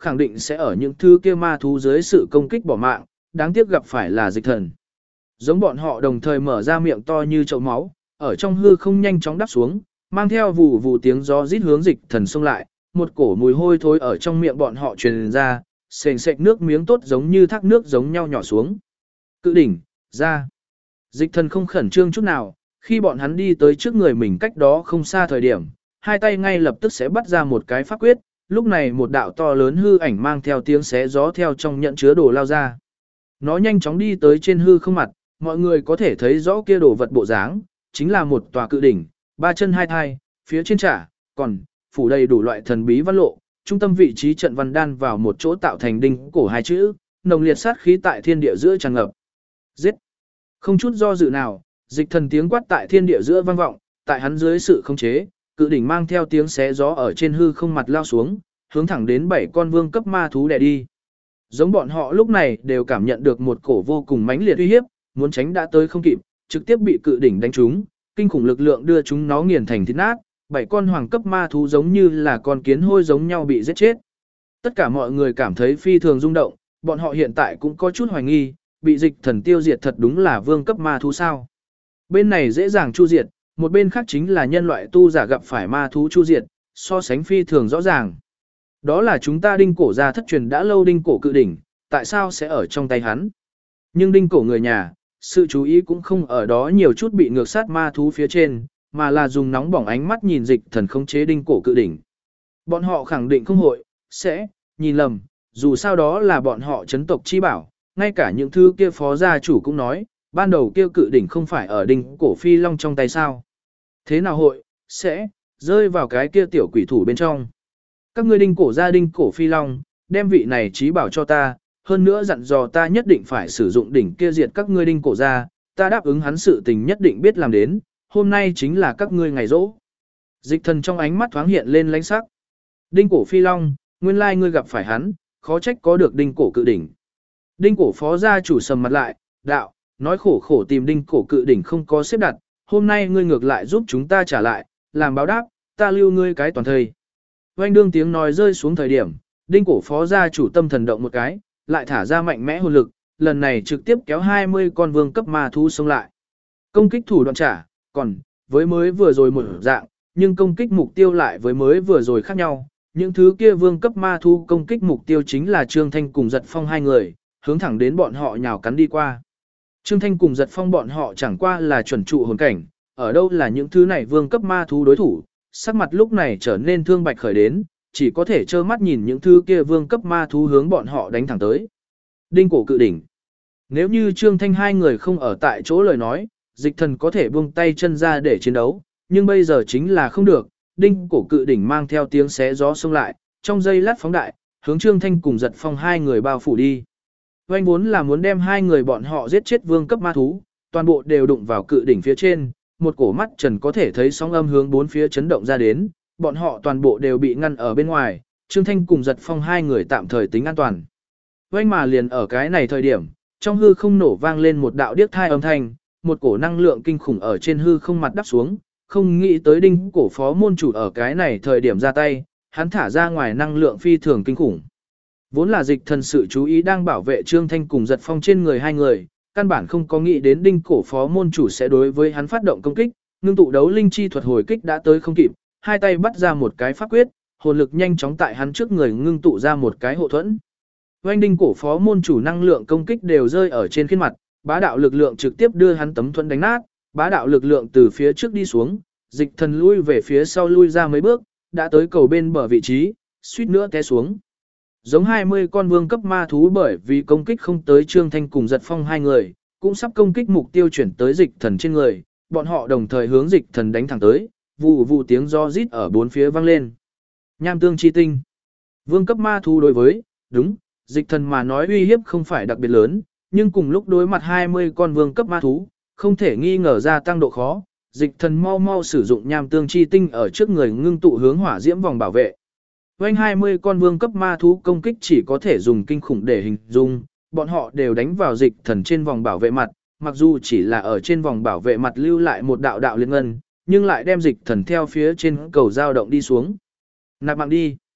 khẳng định sẽ ở những thứ kia ma thú dưới sự công kích bỏ mạng, đáng tiếc gặp phải là dịch thần. Giống bọn họ đồng thời mở ra miệng to như chậu máu, ở trong hư không nhanh chóng đắp xuống, mang theo vụ vụ tiếng gió rít hướng dịch thần xông lại, một cổ mùi hôi thối ở trong miệng bọn họ truyền ra, sền sệt nước miếng tốt giống như thác nước giống nhau nhỏ xuống. Cự đỉnh, ra. Dịch thần không khẩn trương chút nào, khi bọn hắn đi tới trước người mình cách đó không xa thời điểm, hai tay ngay lập tức sẽ bắt ra một cái pháp quyết, lúc này một đạo to lớn hư ảnh mang theo tiếng xé gió theo trong nhận chứa đồ lao ra. Nó nhanh chóng đi tới trên hư không mặt, mọi người có thể thấy rõ kia đồ vật bộ dáng, chính là một tòa cự đỉnh, ba chân hai thai, phía trên trả, còn phủ đầy đủ loại thần bí văn lộ, trung tâm vị trí trận văn đan vào một chỗ tạo thành đinh cổ hai chữ, nồng liệt sát khí tại thiên địa giữa tràn ngập. Giết! Không chút do dự nào, dịch thần tiếng quát tại thiên địa giữa vang vọng, tại hắn dưới sự khống chế, cự đỉnh mang theo tiếng xé gió ở trên hư không mặt lao xuống, hướng thẳng đến 7 con vương cấp ma thú đè đi. Giống bọn họ lúc này đều cảm nhận được một cổ vô cùng mãnh liệt uy hiếp, muốn tránh đã tới không kịp, trực tiếp bị cự đỉnh đánh trúng, kinh khủng lực lượng đưa chúng nó nghiền thành thịt nát, 7 con hoàng cấp ma thú giống như là con kiến hôi giống nhau bị giết chết. Tất cả mọi người cảm thấy phi thường rung động, bọn họ hiện tại cũng có chút hoài nghi, bị dịch thần tiêu diệt thật đúng là vương cấp ma thú sao. Bên này dễ dàng chu diệt, một bên khác chính là nhân loại tu giả gặp phải ma thú chu diệt, so sánh phi thường rõ ràng. Đó là chúng ta đinh cổ ra thất truyền đã lâu đinh cổ cự đỉnh, tại sao sẽ ở trong tay hắn? Nhưng đinh cổ người nhà, sự chú ý cũng không ở đó nhiều chút bị ngược sát ma thú phía trên, mà là dùng nóng bỏng ánh mắt nhìn dịch thần khống chế đinh cổ cự đỉnh. Bọn họ khẳng định không hội, sẽ, nhìn lầm, dù sao đó là bọn họ chấn tộc chi bảo, ngay cả những thứ kia phó gia chủ cũng nói, ban đầu kia cự đỉnh không phải ở đinh cổ phi long trong tay sao. Thế nào hội, sẽ, rơi vào cái kia tiểu quỷ thủ bên trong. Các ngươi đinh cổ gia đinh cổ phi long, đem vị này trí bảo cho ta, hơn nữa dặn dò ta nhất định phải sử dụng đỉnh kia diệt các ngươi đinh cổ gia, ta đáp ứng hắn sự tình nhất định biết làm đến, hôm nay chính là các ngươi ngày rỗ. Dịch thần trong ánh mắt thoáng hiện lên lãnh sắc. Đinh cổ phi long, nguyên lai ngươi gặp phải hắn, khó trách có được đinh cổ cự đỉnh. Đinh cổ phó gia chủ sầm mặt lại, đạo, nói khổ khổ tìm đinh cổ cự đỉnh không có xếp đặt, hôm nay ngươi ngược lại giúp chúng ta trả lại, làm báo đáp, ta lưu ngươi cái toàn thời. Oanh đương tiếng nói rơi xuống thời điểm, đinh cổ phó gia chủ tâm thần động một cái, lại thả ra mạnh mẽ hồn lực, lần này trực tiếp kéo 20 con vương cấp ma thú xông lại. Công kích thủ đoạn trả, còn, với mới vừa rồi một dạng, nhưng công kích mục tiêu lại với mới vừa rồi khác nhau. Những thứ kia vương cấp ma thú công kích mục tiêu chính là Trương Thanh cùng Giật Phong hai người, hướng thẳng đến bọn họ nhào cắn đi qua. Trương Thanh cùng Giật Phong bọn họ chẳng qua là chuẩn trụ hồn cảnh, ở đâu là những thứ này vương cấp ma thú đối thủ, sắc mặt lúc này trở nên thương bạch khởi đến, chỉ có thể trơ mắt nhìn những thứ kia vương cấp ma thú hướng bọn họ đánh thẳng tới. Đinh cổ cự đỉnh. Nếu như Trương Thanh hai người không ở tại chỗ lời nói, dịch thần có thể buông tay chân ra để chiến đấu, nhưng bây giờ chính là không được. Đinh cổ cự đỉnh mang theo tiếng xé gió xông lại, trong giây lát phóng đại, hướng Trương Thanh cùng Giật Phong hai người bao phủ đi. Oanh vốn là muốn đem hai người bọn họ giết chết vương cấp ma thú, toàn bộ đều đụng vào cự đỉnh phía trên, một cổ mắt trần có thể thấy sóng âm hướng bốn phía chấn động ra đến, bọn họ toàn bộ đều bị ngăn ở bên ngoài, Trương Thanh cùng Giật Phong hai người tạm thời tính an toàn. Oanh mà liền ở cái này thời điểm, trong hư không nổ vang lên một đạo điếc thai âm thanh, một cổ năng lượng kinh khủng ở trên hư không mặt đắp xuống, không nghĩ tới đinh cổ phó môn chủ ở cái này thời điểm ra tay, hắn thả ra ngoài năng lượng phi thường kinh khủng. Vốn là dịch thần sự chú ý đang bảo vệ Trương Thanh cùng Giật Phong trên người hai người, căn bản không có nghĩ đến đinh cổ phó môn chủ sẽ đối với hắn phát động công kích, ngưng tụ đấu linh chi thuật hồi kích đã tới không kịp, hai tay bắt ra một cái pháp quyết, hồn lực nhanh chóng tại hắn trước người ngưng tụ ra một cái hộ thuẫn. Oanh đinh cổ phó môn chủ năng lượng công kích đều rơi ở trên khuôn mặt, bá đạo lực lượng trực tiếp đưa hắn tấm thuẫn đánh nát, bá đạo lực lượng từ phía trước đi xuống, dịch thần lui về phía sau lui ra mấy bước, đã tới cầu bên bờ vị trí, suýt nữa té xuống. Giống 20 con vương cấp ma thú bởi vì công kích không tới Trương Thanh cùng Giật Phong hai người, cũng sắp công kích mục tiêu chuyển tới dịch thần trên người, bọn họ đồng thời hướng dịch thần đánh thẳng tới, vù vù tiếng do rít ở bốn phía vang lên. Nham tương chi tinh. Vương cấp ma thú đối với, đúng, dịch thần mà nói uy hiếp không phải đặc biệt lớn, nhưng cùng lúc đối mặt 20 con vương cấp ma thú, không thể nghi ngờ gia tăng độ khó, dịch thần mau mau sử dụng nham tương chi tinh ở trước người ngưng tụ hướng hỏa diễm vòng bảo vệ. Quanh 20 con vương cấp ma thú công kích chỉ có thể dùng kinh khủng để hình dung, bọn họ đều đánh vào dịch thần trên vòng bảo vệ mặt, mặc dù chỉ là ở trên vòng bảo vệ mặt lưu lại một đạo đạo liên ngân, nhưng lại đem dịch thần theo phía trên cầu dao động đi xuống. Nạp mạng đi.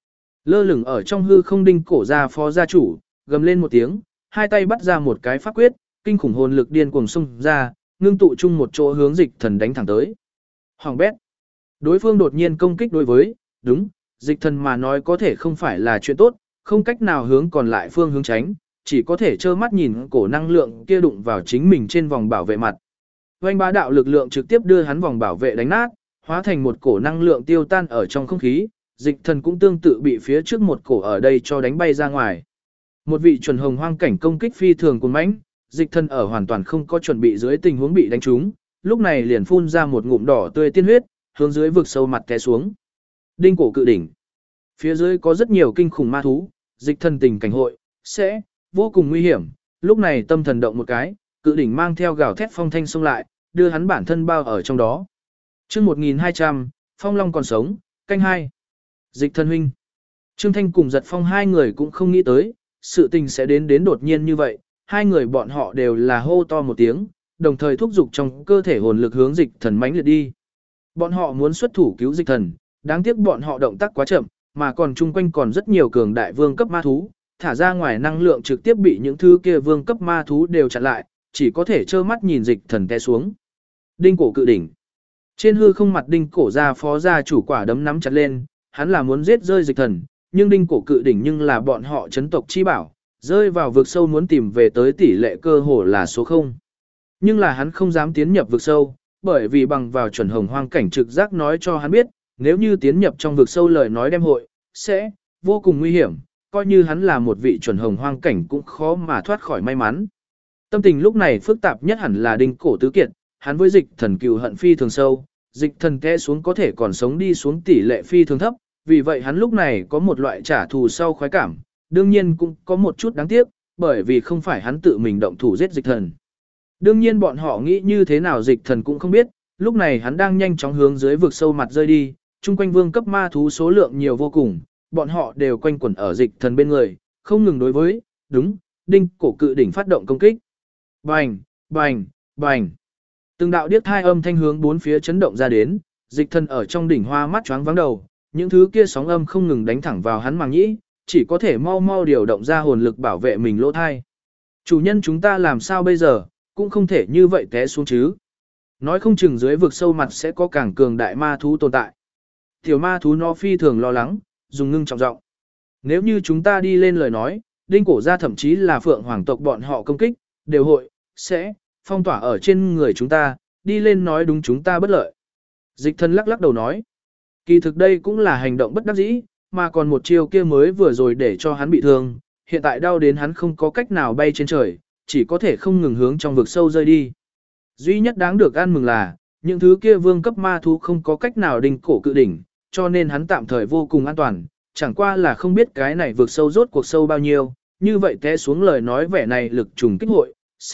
Lơ lửng ở trong hư không đinh cổ gia phó gia chủ, gầm lên một tiếng, hai tay bắt ra một cái pháp quyết, kinh khủng hồn lực điên cuồng xung ra, ngưng tụ chung một chỗ hướng dịch thần đánh thẳng tới. Hoàng bét. Đối phương đột nhiên công kích đối với, đúng, dịch thần mà nói có thể không phải là chuyện tốt, không cách nào hướng còn lại phương hướng tránh, chỉ có thể trơ mắt nhìn cổ năng lượng kia đụng vào chính mình trên vòng bảo vệ mặt. Oanh bá đạo lực lượng trực tiếp đưa hắn vòng bảo vệ đánh nát, hóa thành một cổ năng lượng tiêu tan ở trong không khí, dịch thần cũng tương tự bị phía trước một cổ ở đây cho đánh bay ra ngoài. Một vị chuẩn hồng hoang cảnh công kích phi thường cuồng mãnh, dịch thần ở hoàn toàn không có chuẩn bị dưới tình huống bị đánh trúng, lúc này liền phun ra một ngụm đỏ tươi tiên huyết, hướng dưới vực sâu mặt té xuống. Đinh cổ cự đỉnh. Phía dưới có rất nhiều kinh khủng ma thú, dịch thần tình cảnh hội sẽ vô cùng nguy hiểm, lúc này tâm thần động một cái, cự đỉnh mang theo gào thét phong thanh xông lại, đưa hắn bản thân bao ở trong đó. Chương 1200, Phong Long còn sống, canh 2. Dịch thần huynh. Trương Thanh cùng Giật Phong hai người cũng không nghĩ tới, sự tình sẽ đến đột nhiên như vậy, hai người bọn họ đều là hô to một tiếng, đồng thời thúc giục trong cơ thể hồn lực hướng dịch thần mãnh liệt đi. Bọn họ muốn xuất thủ cứu dịch thần, đáng tiếc bọn họ động tác quá chậm, mà còn chung quanh còn rất nhiều cường đại vương cấp ma thú, thả ra ngoài năng lượng trực tiếp bị những thứ kia vương cấp ma thú đều chặn lại, chỉ có thể trơ mắt nhìn dịch thần té xuống. Đinh cổ cự đỉnh. Trên hư không mặt đinh cổ gia phó gia chủ quả đấm nắm chặt lên, hắn là muốn giết rơi dịch thần, nhưng đinh cổ cự đỉnh nhưng là bọn họ chấn tộc chi bảo, rơi vào vực sâu muốn tìm về tới tỷ lệ cơ hồ là số 0. Nhưng là hắn không dám tiến nhập vực sâu, bởi vì bằng vào chuẩn hồng hoang cảnh trực giác nói cho hắn biết, nếu như tiến nhập trong vực sâu lời nói đem hội, sẽ vô cùng nguy hiểm, coi như hắn là một vị chuẩn hồng hoang cảnh cũng khó mà thoát khỏi may mắn. Tâm tình lúc này phức tạp nhất hẳn là đinh cổ tứ kiệt, hắn với dịch thần cừu hận phi thường sâu, dịch thần té xuống có thể còn sống đi xuống tỷ lệ phi thường thấp, vì vậy hắn lúc này có một loại trả thù sau khoái cảm, đương nhiên cũng có một chút đáng tiếc, bởi vì không phải hắn tự mình động thủ giết dịch thần. Đương nhiên bọn họ nghĩ như thế nào dịch thần cũng không biết, lúc này hắn đang nhanh chóng hướng dưới vực sâu mặt rơi đi, chung quanh vương cấp ma thú số lượng nhiều vô cùng, bọn họ đều quanh quẩn ở dịch thần bên người, không ngừng đối với, đúng, đinh cổ cự đỉnh phát động công kích. Bành, bành, bành. Từng đạo điếc thai âm thanh hướng bốn phía chấn động ra đến, dịch thần ở trong đỉnh hoa mắt choáng vắng đầu, những thứ kia sóng âm không ngừng đánh thẳng vào hắn màng nhĩ, chỉ có thể mau mau điều động ra hồn lực bảo vệ mình lỗ thai. Chủ nhân chúng ta làm sao bây giờ, cũng không thể như vậy té xuống chứ. Nói không chừng dưới vực sâu mặt sẽ có càng cường đại ma thú tồn tại. Tiểu ma thú nó phi thường lo lắng, dùng ngưng trọng giọng. Nếu như chúng ta đi lên lời nói, đinh cổ gia thậm chí là phượng hoàng tộc bọn họ công kích, đều hội, sẽ, phong tỏa ở trên người chúng ta, đi lên nói đúng chúng ta bất lợi. Dịch thần lắc lắc đầu nói. Kỳ thực đây cũng là hành động bất đắc dĩ, mà còn một chiêu kia mới vừa rồi để cho hắn bị thương, hiện tại đau đến hắn không có cách nào bay trên trời, chỉ có thể không ngừng hướng trong vực sâu rơi đi. Duy nhất đáng được ăn mừng là, những thứ kia vương cấp ma thú không có cách nào đinh cổ cự đỉnh, cho nên hắn tạm thời vô cùng an toàn, chẳng qua là không biết cái này vực sâu rốt cuộc sâu bao nhiêu, như vậy té xuống lời nói vẻ này lực trùng kích hội,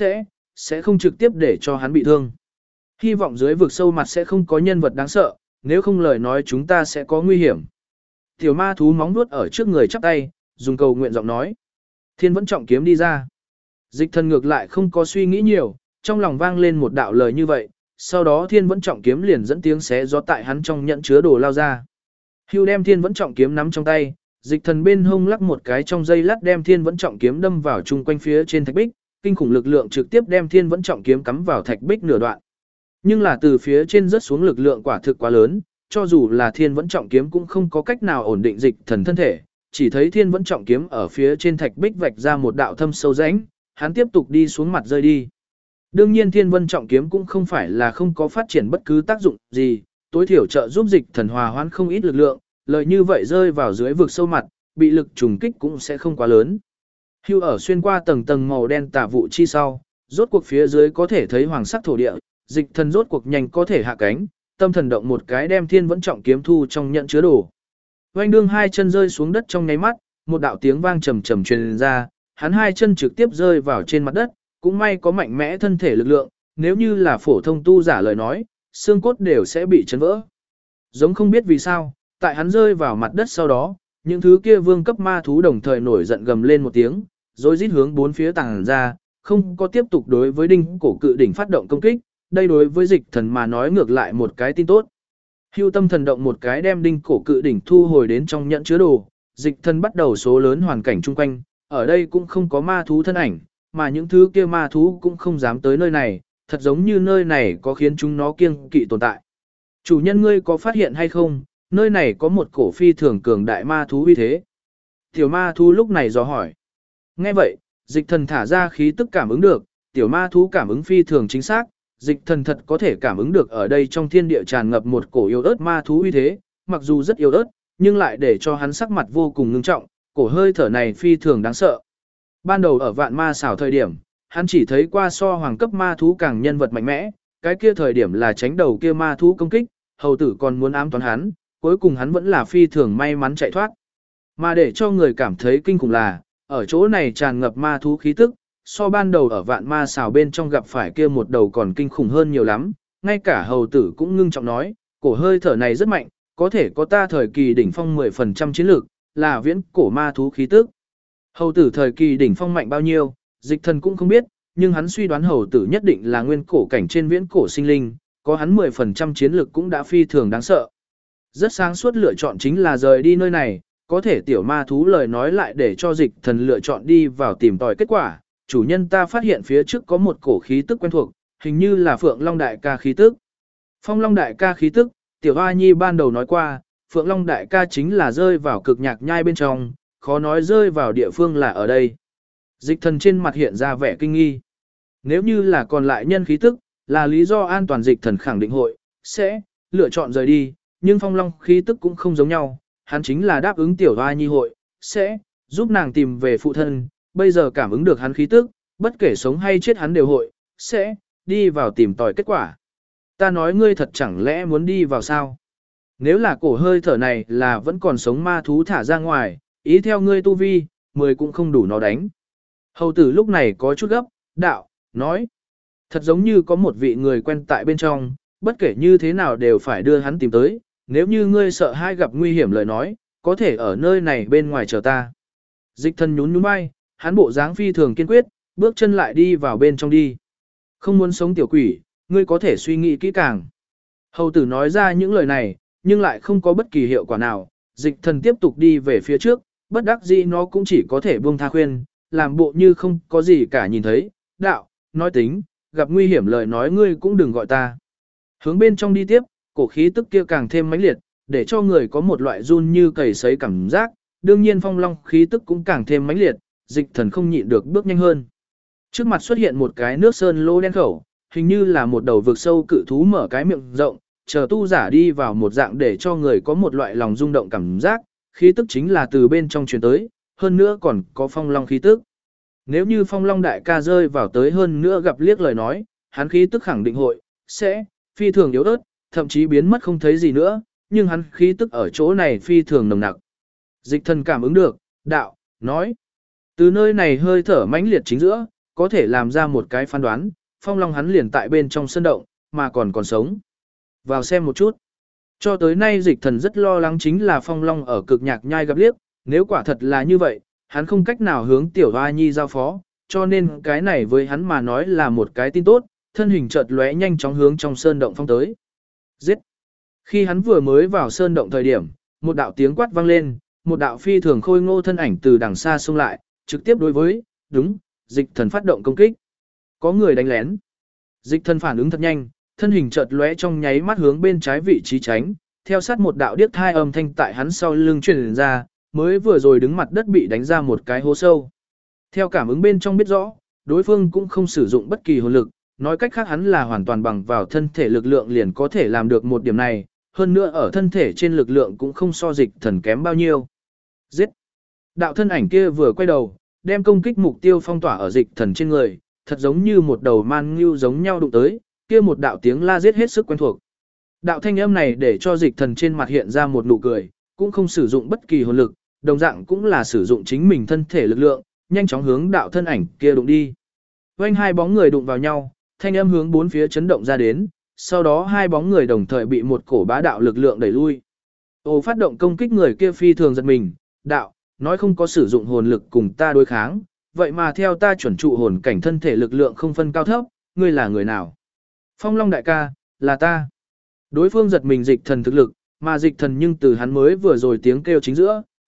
sẽ không trực tiếp để cho hắn bị thương. Hy vọng dưới vực sâu mặt sẽ không có nhân vật đáng sợ, nếu không lời nói chúng ta sẽ có nguy hiểm. Tiểu ma thú móng vuốt ở trước người chắp tay, dùng cầu nguyện giọng nói. Thiên vẫn trọng kiếm đi ra. Dịch thần ngược lại không có suy nghĩ nhiều, trong lòng vang lên một đạo lời như vậy, sau đó thiên vẫn trọng kiếm liền dẫn tiếng xé gió tại hắn trong nhận chứa đồ lao ra. Hưu đem thiên vẫn trọng kiếm nắm trong tay, dịch thần bên hông lắc một cái trong dây lát đem thiên vẫn trọng kiếm đâm vào chung quanh phía trên thạch bích, kinh khủng lực lượng trực tiếp đem thiên vẫn trọng kiếm cắm vào thạch bích nửa đoạn. Nhưng là từ phía trên rớt xuống lực lượng quả thực quá lớn, cho dù là thiên vẫn trọng kiếm cũng không có cách nào ổn định dịch thần thân thể, chỉ thấy thiên vẫn trọng kiếm ở phía trên thạch bích vạch ra một đạo thâm sâu rãnh, hắn tiếp tục đi xuống mặt rơi đi. Đương nhiên thiên vẫn trọng kiếm cũng không phải là không có phát triển bất cứ tác dụng gì, tối thiểu trợ giúp dịch thần hòa hoãn không ít lực lượng, lợi như vậy rơi vào dưới vực sâu mặt, bị lực trùng kích cũng sẽ không quá lớn. Hưu ở xuyên qua tầng tầng màu đen tà vụ chi sau, rốt cuộc phía dưới có thể thấy hoàng sắc thổ địa, dịch thần rốt cuộc nhanh có thể hạ cánh, tâm thần động một cái đem thiên vẫn trọng kiếm thu trong nhận chứa đồ. Oanh đương hai chân rơi xuống đất trong nháy mắt, một đạo tiếng vang trầm trầm truyền ra, hắn hai chân trực tiếp rơi vào trên mặt đất, cũng may có mạnh mẽ thân thể lực lượng, nếu như là phổ thông tu giả lời nói, xương cốt đều sẽ bị chấn vỡ. Giống không biết vì sao, tại hắn rơi vào mặt đất sau đó, những thứ kia vương cấp ma thú đồng thời nổi giận gầm lên một tiếng, rồi rít hướng bốn phía tàng ra, không có tiếp tục đối với đinh cổ cự đỉnh phát động công kích, đây đối với dịch thần mà nói ngược lại một cái tin tốt. Hưu tâm thần động một cái đem đinh cổ cự đỉnh thu hồi đến trong nhận chứa đồ, dịch thần bắt đầu số lớn hoàn cảnh chung quanh, ở đây cũng không có ma thú thân ảnh, mà những thứ kia ma thú cũng không dám tới nơi này, thật giống như nơi này có khiến chúng nó kiêng kỵ tồn tại. Chủ nhân ngươi có phát hiện hay không, nơi này có một cổ phi thường cường đại ma thú uy thế. Tiểu ma thú lúc này dò hỏi. Nghe vậy, dịch thần thả ra khí tức cảm ứng được, tiểu ma thú cảm ứng phi thường chính xác, dịch thần thật có thể cảm ứng được ở đây trong thiên địa tràn ngập một cổ yếu ớt ma thú uy thế, mặc dù rất yếu ớt, nhưng lại để cho hắn sắc mặt vô cùng ngưng trọng, cổ hơi thở này phi thường đáng sợ. Ban đầu ở vạn ma xảo thời điểm, hắn chỉ thấy qua so hoàng cấp ma thú càng nhân vật mạnh mẽ, cái kia thời điểm là tránh đầu kia ma thú công kích, hầu tử còn muốn ám toán hắn, cuối cùng hắn vẫn là phi thường may mắn chạy thoát. Mà để cho người cảm thấy kinh khủng là, ở chỗ này tràn ngập ma thú khí tức, so ban đầu ở vạn ma xào bên trong gặp phải kia một đầu còn kinh khủng hơn nhiều lắm, ngay cả hầu tử cũng ngưng trọng nói, cổ hơi thở này rất mạnh, có thể có ta thời kỳ đỉnh phong 10% chiến lược, là viễn cổ ma thú khí tức. Hầu tử thời kỳ đỉnh phong mạnh bao nhiêu, dịch thần cũng không biết, nhưng hắn suy đoán hầu tử nhất định là nguyên cổ cảnh trên viễn cổ sinh linh, có hắn 10% chiến lược cũng đã phi thường đáng sợ. Rất sáng suốt lựa chọn chính là rời đi nơi này, có thể tiểu ma thú lời nói lại để cho dịch thần lựa chọn đi vào tìm tòi kết quả. Chủ nhân ta phát hiện phía trước có một cổ khí tức quen thuộc, hình như là Phượng Long Đại ca khí tức. Phong Long Đại ca khí tức, tiểu hoa nhi ban đầu nói qua, Phượng Long Đại ca chính là rơi vào cực nhạc nhai bên trong, khó nói rơi vào địa phương là ở đây. Dịch thần trên mặt hiện ra vẻ kinh nghi. Nếu như là còn lại nhân khí tức, là lý do an toàn dịch thần khẳng định hội, sẽ lựa chọn rời đi, nhưng Phong Long khí tức cũng không giống nhau, hắn chính là đáp ứng tiểu hoa nhi hội, sẽ giúp nàng tìm về phụ thân, bây giờ cảm ứng được hắn khí tức, bất kể sống hay chết hắn đều hội, sẽ đi vào tìm tòi kết quả. Ta nói ngươi thật chẳng lẽ muốn đi vào sao? Nếu là cổ hơi thở này là vẫn còn sống ma thú thả ra ngoài, ý theo ngươi tu vi, 10 cũng không đủ nó đánh. Hầu tử lúc này có chút gấp, đạo, nói. Thật giống như có một vị người quen tại bên trong, bất kể như thế nào đều phải đưa hắn tìm tới, nếu như ngươi sợ hai gặp nguy hiểm lời nói, có thể ở nơi này bên ngoài chờ ta. Dịch thần nhún nhún vai, hắn bộ dáng phi thường kiên quyết, bước chân lại đi vào bên trong đi. Không muốn sống tiểu quỷ, ngươi có thể suy nghĩ kỹ càng. Hầu tử nói ra những lời này, nhưng lại không có bất kỳ hiệu quả nào, dịch thần tiếp tục đi về phía trước, bất đắc dĩ nó cũng chỉ có thể buông tha khuyên, làm bộ như không có gì cả nhìn thấy, đạo, nói tính, gặp nguy hiểm lời nói ngươi cũng đừng gọi ta. Hướng bên trong đi tiếp, cổ khí tức kia càng thêm mãnh liệt, để cho người có một loại run như cầy sấy cảm giác, đương nhiên Phong Long khí tức cũng càng thêm mãnh liệt, dịch thần không nhịn được bước nhanh hơn. Trước mặt xuất hiện một cái nước sơn lô đen khẩu, hình như là một đầu vực sâu cự thú mở cái miệng rộng, chờ tu giả đi vào một dạng để cho người có một loại lòng rung động cảm giác, khí tức chính là từ bên trong truyền tới, hơn nữa còn có Phong Long khí tức. Nếu như Phong Long đại ca rơi vào tới hơn nữa gặp liếc lời nói, hắn khí tức khẳng định hội, sẽ phi thường yếu ớt, thậm chí biến mất không thấy gì nữa, nhưng hắn khí tức ở chỗ này phi thường nồng nặc. Dịch thần cảm ứng được, đạo, nói. Từ nơi này hơi thở mãnh liệt chính giữa, có thể làm ra một cái phán đoán, Phong Long hắn liền tại bên trong sân động, mà còn sống. Vào xem một chút. Cho tới nay dịch thần rất lo lắng chính là Phong Long ở cực nhạc nhai gặp liếc, nếu quả thật là như vậy, hắn không cách nào hướng tiểu hoa nhi giao phó, cho nên cái này với hắn mà nói là một cái tin tốt, thân hình chợt lóe nhanh chóng hướng trong sơn động phong tới. Giết! Khi hắn vừa mới vào sơn động thời điểm, một đạo tiếng quát vang lên, một đạo phi thường khôi ngô thân ảnh từ đằng xa xông lại, trực tiếp đối với, đúng, dịch thần phát động công kích. Có người đánh lén. Dịch thần phản ứng thật nhanh, thân hình chợt lóe trong nháy mắt hướng bên trái vị trí tránh, theo sát một đạo điếc thai âm thanh tại hắn sau lưng truyền ra, mới vừa rồi đứng mặt đất bị đánh ra một cái hố sâu. Theo cảm ứng bên trong biết rõ, đối phương cũng không sử dụng bất kỳ hồn lực, nói cách khác hắn là hoàn toàn bằng vào thân thể lực lượng liền có thể làm được một điểm này, hơn nữa ở thân thể trên lực lượng cũng không so dịch thần kém bao nhiêu. Giết! Đạo thân ảnh kia vừa quay đầu, đem công kích mục tiêu phong tỏa ở dịch thần trên người, thật giống như một đầu man ngưu giống nhau đụng tới, kia một đạo tiếng la giết hết sức quen thuộc. Đạo thanh âm này để cho dịch thần trên mặt hiện ra một nụ cười, cũng không sử dụng bất kỳ hồn lực, đồng dạng cũng là sử dụng chính mình thân thể lực lượng, nhanh chóng hướng đạo thân ảnh kia đụng đi. Vành hai bóng người đụng vào nhau, thanh âm hướng bốn phía chấn động ra đến, sau đó hai bóng người đồng thời bị một cổ bá đạo lực lượng đẩy lui. Phát động công kích người kia phi thường giật mình, đạo, nói không có sử dụng hồn lực cùng ta đối kháng, vậy mà theo ta chuẩn trụ hồn cảnh thân thể lực lượng không phân cao thấp, ngươi là người nào? Phong Long đại ca, là ta. Đối phương giật mình dịch thần thực lực, mà dịch thần nhưng từ hắn mới vừa rồi tiếng kêu chính giữa,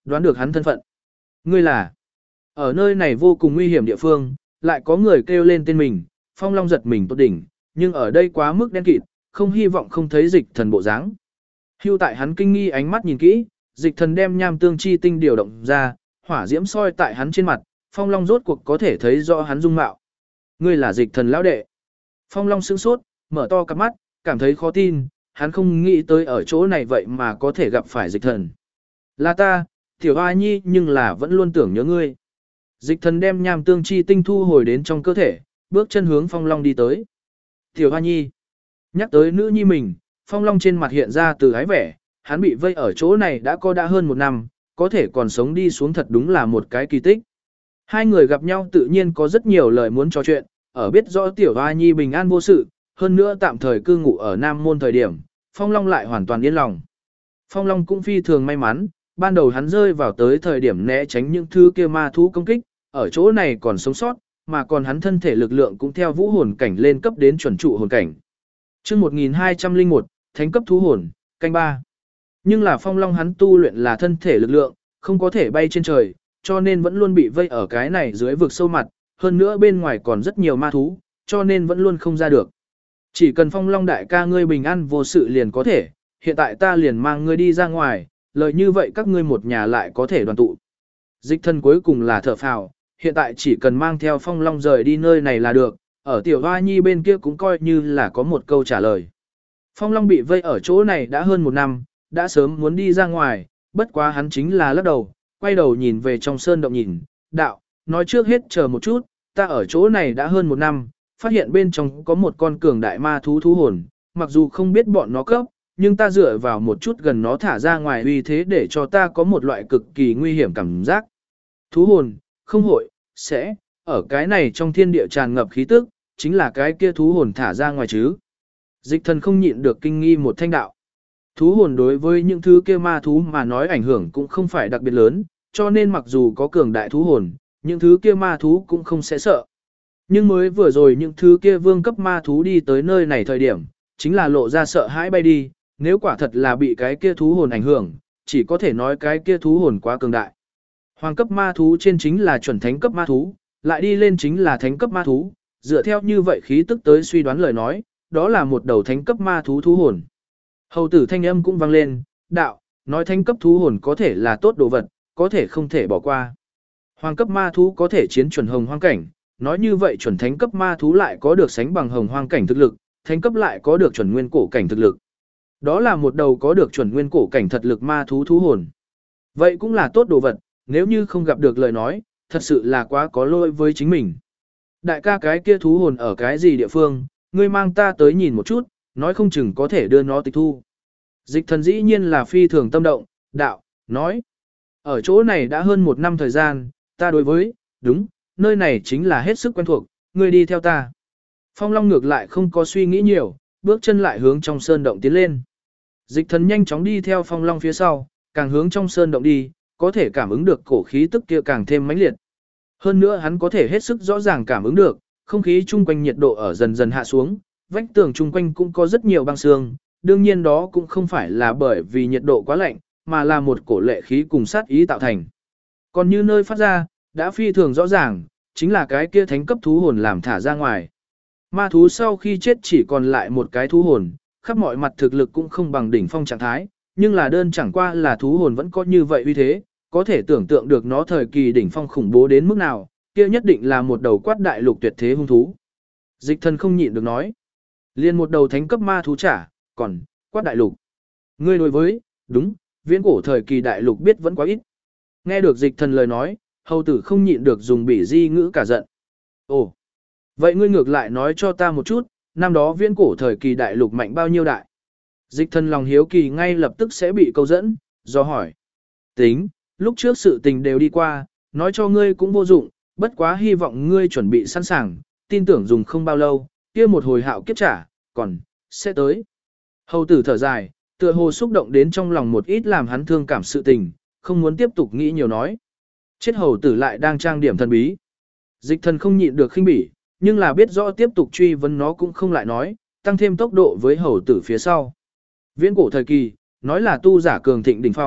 đoán được hắn thân phận. Ngươi là, ở nơi này vô cùng nguy hiểm địa phương, lại có người kêu lên tên mình, Phong Long giật mình tốt đỉnh, nhưng ở đây quá mức đen kịt, không hy vọng không thấy dịch thần bộ dáng. Hưu tại hắn kinh nghi ánh mắt nhìn kỹ, dịch thần đem nham tương chi tinh điều động ra, hỏa diễm soi tại hắn trên mặt, Phong Long rốt cuộc có thể thấy rõ hắn dung mạo. Ngươi là dịch thần lão đệ. Phong Long sững sốt, mở to cặp mắt, cảm thấy khó tin, hắn không nghĩ tới ở chỗ này vậy mà có thể gặp phải dịch thần. Là ta, tiểu hoa nhi, nhưng là vẫn luôn tưởng nhớ ngươi. Dịch thần đem nham tương chi tinh thu hồi đến trong cơ thể, bước chân hướng Phong Long đi tới. Tiểu hoa nhi. Nhắc tới nữ nhi mình, Phong Long trên mặt hiện ra từ ái vẻ, hắn bị vây ở chỗ này đã hơn 1 năm, có thể còn sống đi xuống thật đúng là một cái kỳ tích. Hai người gặp nhau tự nhiên có rất nhiều lời muốn trò chuyện, ở biết rõ tiểu hoa nhi bình an vô sự, hơn nữa tạm thời cư ngụ ở Nam Môn thời điểm, Phong Long lại hoàn toàn yên lòng. Phong Long cũng phi thường may mắn, ban đầu hắn rơi vào tới thời điểm né tránh những thứ kia ma thú công kích, ở chỗ này còn sống sót, mà còn hắn thân thể lực lượng cũng theo vũ hồn cảnh lên cấp đến chuẩn trụ hồn cảnh. Chương 1201, Thánh cấp thú hồn, canh 3. Nhưng là Phong Long hắn tu luyện là thân thể lực lượng, không có thể bay trên trời, cho nên vẫn luôn bị vây ở cái này dưới vực sâu mặt, hơn nữa bên ngoài còn rất nhiều ma thú, cho nên vẫn luôn không ra được. Chỉ cần Phong Long đại ca ngươi bình an vô sự liền có thể, hiện tại ta liền mang ngươi đi ra ngoài, lời như vậy các ngươi một nhà lại có thể đoàn tụ. Dịch thần cuối cùng là thở phào, hiện tại chỉ cần mang theo Phong Long rời đi nơi này là được, ở tiểu hoa nhi bên kia cũng coi như là có một câu trả lời. Phong Long bị vây ở chỗ này đã hơn 1 năm, đã sớm muốn đi ra ngoài, bất quá hắn chính là lắc đầu, quay đầu nhìn về trong sơn động nhìn, đạo, nói trước hết chờ một chút, ta ở chỗ này đã hơn 1 năm, phát hiện bên trong có một con cường đại ma thú thú hồn, mặc dù không biết bọn nó cấp, nhưng ta dựa vào một chút gần nó thả ra ngoài uy thế để cho ta có một loại cực kỳ nguy hiểm cảm giác. Thú hồn, không hội, sẽ, ở cái này trong thiên địa tràn ngập khí tức, chính là cái kia thú hồn thả ra ngoài chứ. Dịch thần không nhịn được kinh nghi một thanh đạo. Thú hồn đối với những thứ kia ma thú mà nói ảnh hưởng cũng không phải đặc biệt lớn, cho nên mặc dù có cường đại thú hồn, những thứ kia ma thú cũng không sẽ sợ. Nhưng mới vừa rồi những thứ kia vương cấp ma thú đi tới nơi này thời điểm, chính là lộ ra sợ hãi bay đi, nếu quả thật là bị cái kia thú hồn ảnh hưởng, chỉ có thể nói cái kia thú hồn quá cường đại. Hoàng cấp ma thú trên chính là chuẩn thánh cấp ma thú, lại đi lên chính là thánh cấp ma thú, dựa theo như vậy khí tức tới suy đoán lời nói, đó là một đầu thánh cấp ma thú thú hồn. Hầu tử thanh âm cũng vang lên, đạo, nói thánh cấp thú hồn có thể là tốt đồ vật, có thể không thể bỏ qua. Hoàng cấp ma thú có thể chiến chuẩn hồng hoang cảnh, nói như vậy chuẩn thánh cấp ma thú lại có được sánh bằng hồng hoang cảnh thực lực, thánh cấp lại có được chuẩn nguyên cổ cảnh thực lực. Đó là một đầu có được chuẩn nguyên cổ cảnh thật lực ma thú thú hồn. Vậy cũng là tốt đồ vật, nếu như không gặp được lời nói, thật sự là quá có lỗi với chính mình. Đại ca cái kia thú hồn ở cái gì địa phương, ngươi mang ta tới nhìn một chút, nói không chừng có thể đưa nó tịch thu. Dịch thần dĩ nhiên là phi thường tâm động, đạo, nói. Ở chỗ này đã hơn 1 năm thời gian, ta đối với, đúng, nơi này chính là hết sức quen thuộc, ngươi đi theo ta. Phong Long ngược lại không có suy nghĩ nhiều, bước chân lại hướng trong sơn động tiến lên. Dịch thần nhanh chóng đi theo Phong Long phía sau, càng hướng trong sơn động đi, có thể cảm ứng được cổ khí tức kia càng thêm mãnh liệt. Hơn nữa hắn có thể hết sức rõ ràng cảm ứng được, không khí chung quanh nhiệt độ ở dần dần hạ xuống, vách tường chung quanh cũng có rất nhiều băng sương, đương nhiên đó cũng không phải là bởi vì nhiệt độ quá lạnh, mà là một cổ lệ khí cùng sát ý tạo thành. Còn như nơi phát ra, đã phi thường rõ ràng, chính là cái kia thánh cấp thú hồn làm thả ra ngoài. Ma thú sau khi chết chỉ còn lại một cái thú hồn, khắp mọi mặt thực lực cũng không bằng đỉnh phong trạng thái, nhưng là đơn chẳng qua là thú hồn vẫn có như vậy uy thế, có thể tưởng tượng được nó thời kỳ đỉnh phong khủng bố đến mức nào, kia nhất định là một đầu quát đại lục tuyệt thế hung thú. Dịch thần không nhịn được nói, liền một đầu thánh cấp ma thú trả, còn quát đại lục. Ngươi đối với, đúng, viễn cổ thời kỳ đại lục biết vẫn quá ít. Nghe được dịch thần lời nói, hầu tử không nhịn được dùng bỉ di ngữ cả giận. Ồ, vậy ngươi ngược lại nói cho ta một chút, năm đó viễn cổ thời kỳ đại lục mạnh bao nhiêu đại? Dịch thần lòng hiếu kỳ ngay lập tức sẽ bị câu dẫn, do hỏi. Tính, lúc trước sự tình đều đi qua, nói cho ngươi cũng vô dụng, bất quá hy vọng ngươi chuẩn bị sẵn sàng, tin tưởng dùng không bao lâu, kia một hồi hạo kiếp trả, còn, sẽ tới. Hầu tử thở dài, tựa hồ xúc động đến trong lòng một ít làm hắn thương cảm sự tình, không muốn tiếp tục nghĩ nhiều nói. Chết hầu tử lại đang trang điểm thần bí. Dịch thần không nhịn được khinh bỉ, nhưng là biết rõ tiếp tục truy vấn nó cũng không lại nói, tăng thêm tốc độ với hầu tử phía sau. Viễn cổ thời kỳ, nói là tu giả cường thịnh đỉnh phong,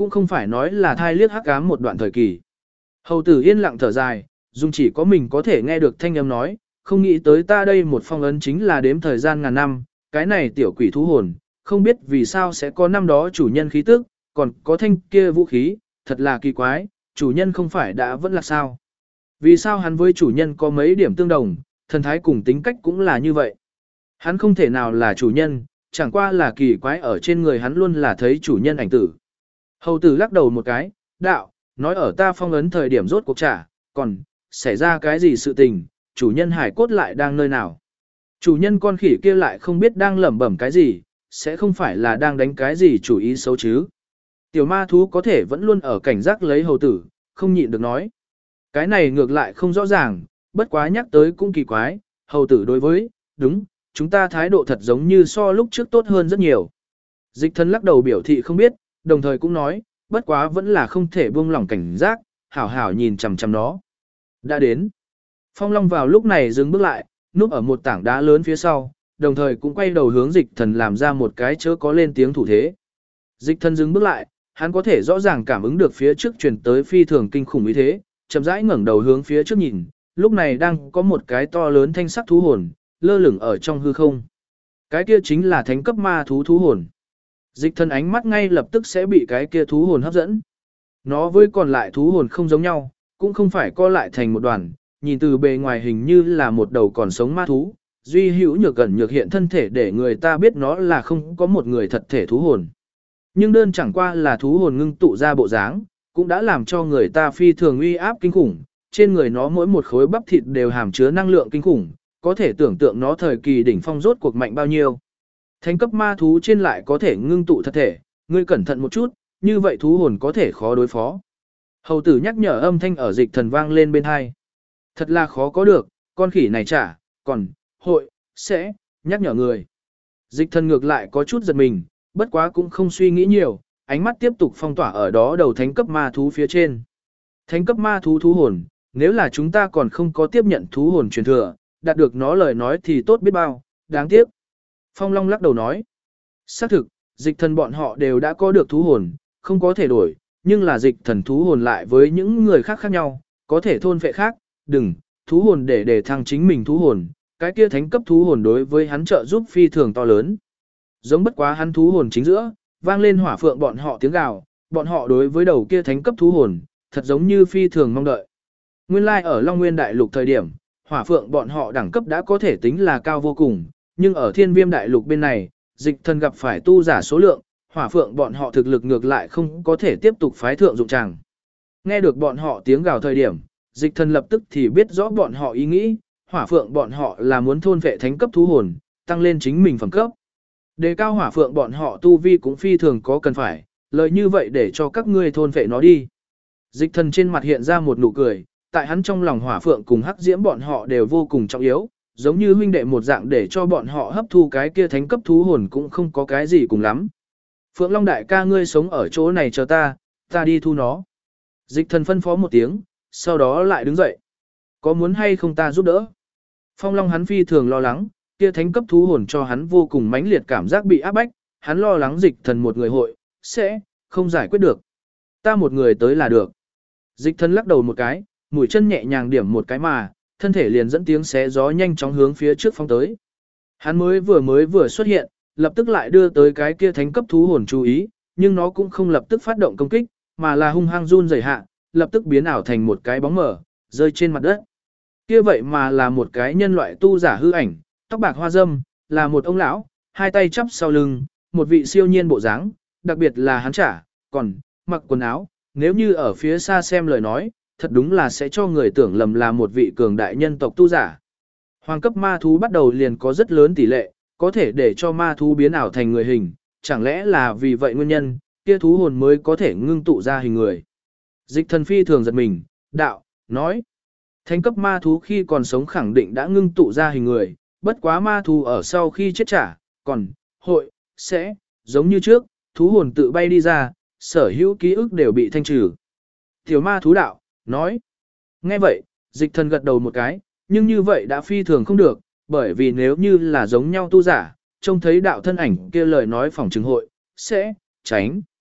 cũng không phải nói là thai liếc hắc ám một đoạn thời kỳ. Hầu tử yên lặng thở dài, dùng chỉ có mình có thể nghe được thanh âm nói, không nghĩ tới ta đây một phong ấn chính là đếm thời gian ngàn năm, cái này tiểu quỷ thú hồn, không biết vì sao sẽ có năm đó chủ nhân khí tức, còn có thanh kia vũ khí, thật là kỳ quái, chủ nhân không phải đã vẫn là sao. Vì sao hắn với chủ nhân có mấy điểm tương đồng, thần thái cùng tính cách cũng là như vậy. Hắn không thể nào là chủ nhân, chẳng qua là kỳ quái ở trên người hắn luôn là thấy chủ nhân ảnh tử. Hầu tử lắc đầu một cái, đạo, nói ở ta phong ấn thời điểm rốt cuộc trả, còn, xảy ra cái gì sự tình, chủ nhân hải cốt lại đang nơi nào. Chủ nhân con khỉ kia lại không biết đang lẩm bẩm cái gì, sẽ không phải là đang đánh cái gì chủ ý xấu chứ. Tiểu ma thú có thể vẫn luôn ở cảnh giác lấy hầu tử, không nhịn được nói. Cái này ngược lại không rõ ràng, bất quá nhắc tới cũng kỳ quái, hầu tử đối với, đúng, chúng ta thái độ thật giống như so lúc trước tốt hơn rất nhiều. Dịch thân lắc đầu biểu thị không biết, đồng thời cũng nói, bất quá vẫn là không thể buông lỏng cảnh giác, hảo hảo nhìn chằm chằm nó. Đã đến. Phong Long vào lúc này dừng bước lại, núp ở một tảng đá lớn phía sau, đồng thời cũng quay đầu hướng dịch thần làm ra một cái chớ có lên tiếng thủ thế. Dịch thần dừng bước lại, hắn có thể rõ ràng cảm ứng được phía trước truyền tới phi thường kinh khủng ý thế, chậm rãi ngẩng đầu hướng phía trước nhìn, lúc này đang có một cái to lớn thanh sắc thú hồn, lơ lửng ở trong hư không. Cái kia chính là thánh cấp ma thú thú hồn. Dịch thần ánh mắt ngay lập tức sẽ bị cái kia thú hồn hấp dẫn. Nó với còn lại thú hồn không giống nhau, cũng không phải co lại thành một đoàn, nhìn từ bề ngoài hình như là một đầu còn sống ma thú, duy hữu nhược gần nhược hiện thân thể để người ta biết nó là không có một người thật thể thú hồn. Nhưng đơn chẳng qua là thú hồn ngưng tụ ra bộ dáng, cũng đã làm cho người ta phi thường uy áp kinh khủng, trên người nó mỗi một khối bắp thịt đều hàm chứa năng lượng kinh khủng, có thể tưởng tượng nó thời kỳ đỉnh phong rốt cuộc mạnh bao nhiêu. Thánh cấp ma thú trên lại có thể ngưng tụ thật thể, ngươi cẩn thận một chút, như vậy thú hồn có thể khó đối phó. Hầu tử nhắc nhở âm thanh ở dịch thần vang lên bên hai. Thật là khó có được, con khỉ này chả, còn, hội, sẽ, nhắc nhở người. Dịch thần ngược lại có chút giật mình, bất quá cũng không suy nghĩ nhiều, ánh mắt tiếp tục phong tỏa ở đó đầu thánh cấp ma thú phía trên. Thánh cấp ma thú thú hồn, nếu là chúng ta còn không có tiếp nhận thú hồn truyền thừa, đạt được nó lời nói thì tốt biết bao, đáng tiếc. Phong Long lắc đầu nói, xác thực, dịch thần bọn họ đều đã có được thú hồn, không có thể đổi, nhưng là dịch thần thú hồn lại với những người khác khác nhau, có thể thôn phệ khác, đừng, thú hồn để thăng chính mình thú hồn, cái kia thánh cấp thú hồn đối với hắn trợ giúp phi thường to lớn. Giống bất quá hắn thú hồn chính giữa, vang lên hỏa phượng bọn họ tiếng gào, bọn họ đối với đầu kia thánh cấp thú hồn, thật giống như phi thường mong đợi. Nguyên lai ở Long Nguyên Đại Lục thời điểm, hỏa phượng bọn họ đẳng cấp đã có thể tính là cao vô cùng, nhưng ở Thiên Viêm Đại Lục bên này, dịch thần gặp phải tu giả số lượng, hỏa phượng bọn họ thực lực ngược lại không có thể tiếp tục phái thượng dụng tràng. Nghe được bọn họ tiếng gào thời điểm, dịch thần lập tức thì biết rõ bọn họ ý nghĩ, hỏa phượng bọn họ là muốn thôn vệ thánh cấp thú hồn, tăng lên chính mình phẩm cấp. Đề cao hỏa phượng bọn họ tu vi cũng phi thường có cần phải, lời như vậy để cho các ngươi thôn vệ nó đi. Dịch thần trên mặt hiện ra một nụ cười, tại hắn trong lòng hỏa phượng cùng hắc diễm bọn họ đều vô cùng trọng yếu, giống như huynh đệ một dạng để cho bọn họ hấp thu cái kia thánh cấp thú hồn cũng không có cái gì cùng lắm. Phượng Long đại ca ngươi sống ở chỗ này chờ ta đi thu nó. Dịch thần phân phó một tiếng, sau đó lại đứng dậy. Có muốn hay không ta giúp đỡ? Phong Long hắn phi thường lo lắng, kia thánh cấp thú hồn cho hắn vô cùng mãnh liệt cảm giác bị áp bách, hắn lo lắng dịch thần một người hội, sẽ không giải quyết được. Ta một người tới là được. Dịch thần lắc đầu một cái, mũi chân nhẹ nhàng điểm một cái mà, thân thể liền dẫn tiếng xé gió nhanh chóng hướng phía trước phóng tới. Hắn mới vừa xuất hiện, lập tức lại đưa tới cái kia thánh cấp thú hồn chú ý, nhưng nó cũng không lập tức phát động công kích, mà là hung hăng run rẩy hạ, lập tức biến ảo thành một cái bóng mờ, rơi trên mặt đất. Kia vậy mà là một cái nhân loại tu giả hư ảnh, tóc bạc hoa râm, là một ông lão, hai tay chắp sau lưng, một vị siêu nhiên bộ dáng, đặc biệt là hắn còn mặc quần áo, nếu như ở phía xa xem lời nói, thật đúng là sẽ cho người tưởng lầm là một vị cường đại nhân tộc tu giả. Hoàng cấp ma thú bắt đầu liền có rất lớn tỷ lệ, có thể để cho ma thú biến ảo thành người hình, chẳng lẽ là vì vậy nguyên nhân, kia thú hồn mới có thể ngưng tụ ra hình người. Dịch thần phi thường giật mình, đạo, nói, thánh cấp ma thú khi còn sống khẳng định đã ngưng tụ ra hình người, bất quá ma thú ở sau khi chết còn, hội, sẽ, giống như trước, thú hồn tự bay đi ra, sở hữu ký ức đều bị thanh trừ. Tiểu ma thú đạo, nói, nghe vậy, dịch thần gật đầu một cái, nhưng như vậy đã phi thường không được, bởi vì nếu như là giống nhau tu giả, trông thấy đạo thân ảnh kia lời nói phỏng chứng hội, sẽ, tránh.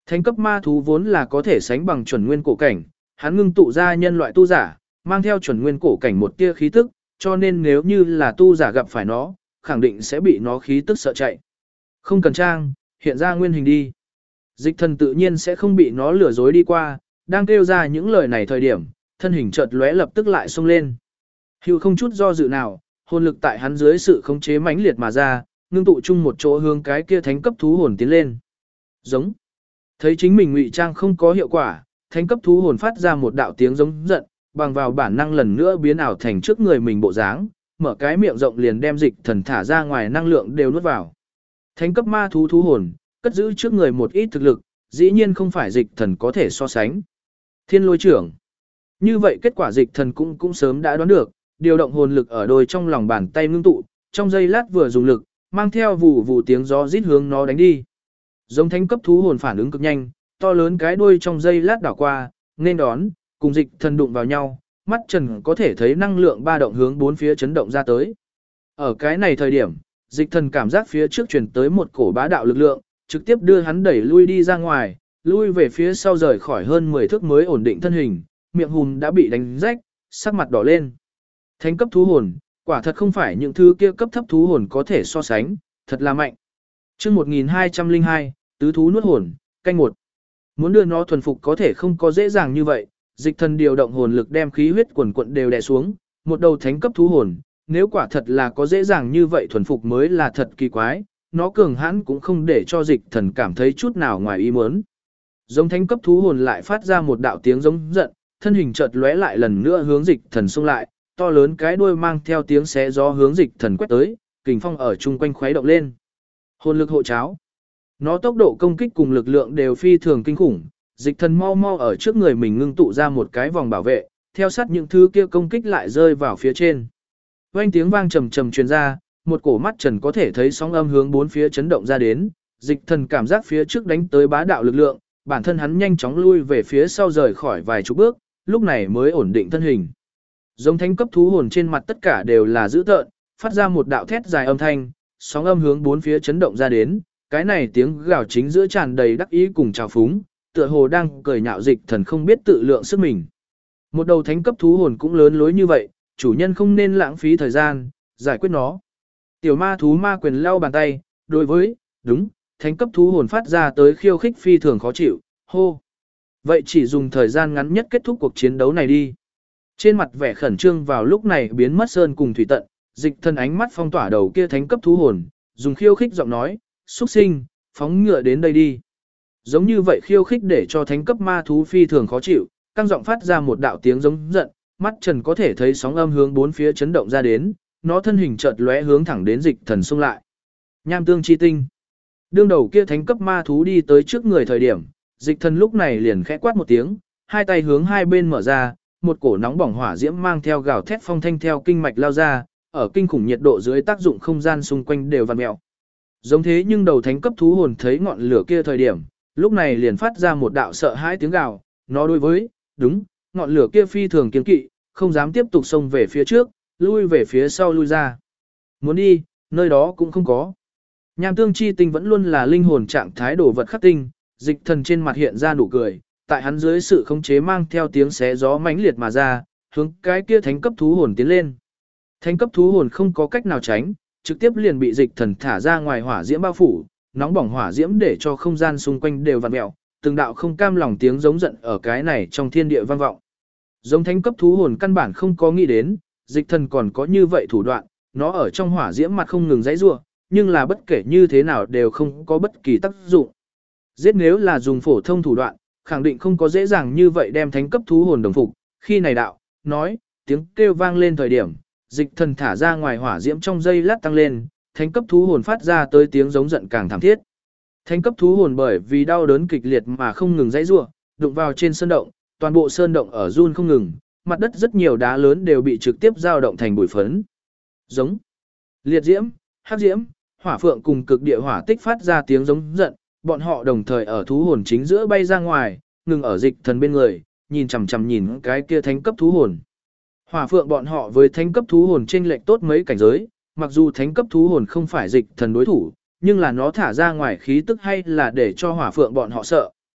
Thánh cấp ma thú vốn là có thể sánh bằng chuẩn nguyên cổ cảnh, hắn ngưng tụ ra nhân loại tu giả, mang theo chuẩn nguyên cổ cảnh một tia khí tức, cho nên nếu như là tu giả gặp phải nó, khẳng định sẽ bị nó khí tức sợ chạy. Không cần trang, hiện ra nguyên hình đi. Dịch thần tự nhiên sẽ không bị nó lừa dối đi qua, đang kêu ra những lời này thời điểm, thân hình chợt lóe lập tức lại xông lên. Hưu không chút do dự nào, hồn lực tại hắn dưới sự khống chế mãnh liệt mà ra, ngưng tụ chung một chỗ hướng cái kia thánh cấp thú hồn tiến lên. Giống. Thấy chính mình ngụy trang không có hiệu quả, thánh cấp thú hồn phát ra một đạo tiếng giống giận, bằng vào bản năng lần nữa biến ảo thành trước người mình bộ dáng, mở cái miệng rộng liền đem dịch thần thả ra ngoài năng lượng đều nuốt vào. Thánh cấp ma thú thú hồn, cất giữ trước người một ít thực lực, dĩ nhiên không phải dịch thần có thể so sánh. Thiên lôi trưởng. Như vậy kết quả dịch thần cũng sớm đã đoán được, điều động hồn lực ở đôi trong lòng bàn tay ngưng tụ, trong giây lát vừa dùng lực, mang theo vụ vụ tiếng gió rít hướng nó đánh đi. Giống thánh cấp thú hồn phản ứng cực nhanh, to lớn cái đuôi trong giây lát đảo qua, nên đón, cùng dịch thần đụng vào nhau, mắt trần có thể thấy năng lượng ba động hướng bốn phía chấn động ra tới. Ở cái này thời điểm, dịch thần cảm giác phía trước truyền tới một cổ bá đạo lực lượng, trực tiếp đưa hắn đẩy lui đi ra ngoài, lui về phía sau rời khỏi hơn 10 thước mới ổn định thân hình, miệng hùm đã bị đánh rách, sắc mặt đỏ lên. Thánh cấp thú hồn, quả thật không phải những thứ kia cấp thấp thú hồn có thể so sánh, thật là mạnh. Chương 1202, tứ thú nuốt hồn, canh 1. Muốn đưa nó thuần phục có thể không có dễ dàng như vậy, dịch thần điều động hồn lực đem khí huyết quần quận đều đè xuống, một đầu thánh cấp thú hồn, nếu quả thật là có dễ dàng như vậy thuần phục mới là thật kỳ quái, nó cường hãn cũng không để cho dịch thần cảm thấy chút nào ngoài ý muốn. Giống thánh cấp thú hồn lại phát ra một đạo tiếng giống giận, thân hình chợt lóe lại lần nữa hướng dịch thần xông lại, to lớn cái đuôi mang theo tiếng xé gió hướng dịch thần quét tới, kình phong ở chung quanh khuấy động lên. Hồn lực hộ cháo. Nó tốc độ công kích cùng lực lượng đều phi thường kinh khủng, dịch thần mau mau ở trước người mình ngưng tụ ra một cái vòng bảo vệ, theo sát những thứ kia công kích lại rơi vào phía trên. Vang tiếng vang trầm trầm truyền ra, một cổ mắt trần có thể thấy sóng âm hướng bốn phía chấn động ra đến, dịch thần cảm giác phía trước đánh tới bá đạo lực lượng, bản thân hắn nhanh chóng lui về phía sau rời khỏi vài chục bước, lúc này mới ổn định thân hình. Giống thánh cấp thú hồn trên mặt tất cả đều là dữ tợn, phát ra một đạo thét dài âm thanh, sóng âm hướng bốn phía chấn động ra đến, cái này tiếng gào chính giữa tràn đầy đắc ý cùng trào phúng, tựa hồ đang cười nhạo dịch thần không biết tự lượng sức mình. Một đầu thánh cấp thú hồn cũng lớn lối như vậy, chủ nhân không nên lãng phí thời gian, giải quyết nó. Tiểu ma thú ma quyền lau bàn tay, đối với, đúng, thánh cấp thú hồn phát ra tới khiêu khích phi thường khó chịu, hô. Vậy chỉ dùng thời gian ngắn nhất kết thúc cuộc chiến đấu này đi. Trên mặt vẻ khẩn trương vào lúc này biến mất sơn cùng thủy tận, dịch thần ánh mắt phong tỏa đầu kia thánh cấp thú hồn, dùng khiêu khích giọng nói, xuất sinh, phóng ngựa đến đây đi. Giống như vậy khiêu khích để cho thánh cấp ma thú phi thường khó chịu, căng giọng phát ra một đạo tiếng giống giận, mắt trần có thể thấy sóng âm hướng bốn phía chấn động ra đến, nó thân hình chợt lóe hướng thẳng đến dịch thần xông lại. Nham tương chi tinh. Đương đầu kia thánh cấp ma thú đi tới trước người thời điểm, dịch thần lúc này liền khẽ quát một tiếng, hai tay hướng hai bên mở ra, một cổ nóng bỏng hỏa diễm mang theo gào thét phong thanh theo kinh mạch lao ra, ở kinh khủng nhiệt độ dưới tác dụng không gian xung quanh đều vặn mèo. Giống thế nhưng đầu thánh cấp thú hồn thấy ngọn lửa kia thời điểm, lúc này liền phát ra một đạo sợ hãi tiếng gào, nó đối với, đúng, ngọn lửa kia phi thường kiêng kỵ, không dám tiếp tục xông về phía trước, lui về phía sau lui ra. Muốn đi, nơi đó cũng không có. Nham tương chi tinh vẫn luôn là linh hồn trạng thái đồ vật khắc tinh, dịch thần trên mặt hiện ra nụ cười, tại hắn dưới sự khống chế mang theo tiếng xé gió mãnh liệt mà ra, hướng cái kia thánh cấp thú hồn tiến lên. Thánh cấp thú hồn không có cách nào tránh, trực tiếp liền bị dịch thần thả ra ngoài hỏa diễm bao phủ, nóng bỏng hỏa diễm để cho không gian xung quanh đều vặn mèo, từng đạo không cam lòng tiếng giống giận ở cái này trong thiên địa vang vọng. Giống thánh cấp thú hồn căn bản không có nghĩ đến, dịch thần còn có như vậy thủ đoạn, nó ở trong hỏa diễm mặt không ngừng giãy giụa, nhưng là bất kể như thế nào đều không có bất kỳ tác dụng. Giết nếu là dùng phổ thông thủ đoạn, khẳng định không có dễ dàng như vậy đem thánh cấp thú hồn đồng phục, khi này đạo, nói, tiếng kêu vang lên thời điểm, dịch thần thả ra ngoài hỏa diễm trong giây lát tăng lên, thánh cấp thú hồn phát ra tới tiếng giống giận càng thảm thiết. Thánh cấp thú hồn bởi vì đau đớn kịch liệt mà không ngừng giãy giụa, đụng vào trên sơn động, toàn bộ sơn động ở run không ngừng, mặt đất rất nhiều đá lớn đều bị trực tiếp dao động thành bụi phấn. Giống, liệt diễm, hắc diễm, hỏa phượng cùng cực địa hỏa tích phát ra tiếng giống giận, bọn họ đồng thời ở thú hồn chính giữa bay ra ngoài, ngừng ở dịch thần bên người, nhìn chằm chằm nhìn cái kia thánh cấp thú hồn. Hỏa phượng bọn họ với thánh cấp thú hồn chênh lệch tốt mấy cảnh giới, mặc dù thánh cấp thú hồn không phải dịch thần đối thủ, nhưng là nó thả ra ngoài khí tức hay là để cho hỏa phượng bọn họ sợ.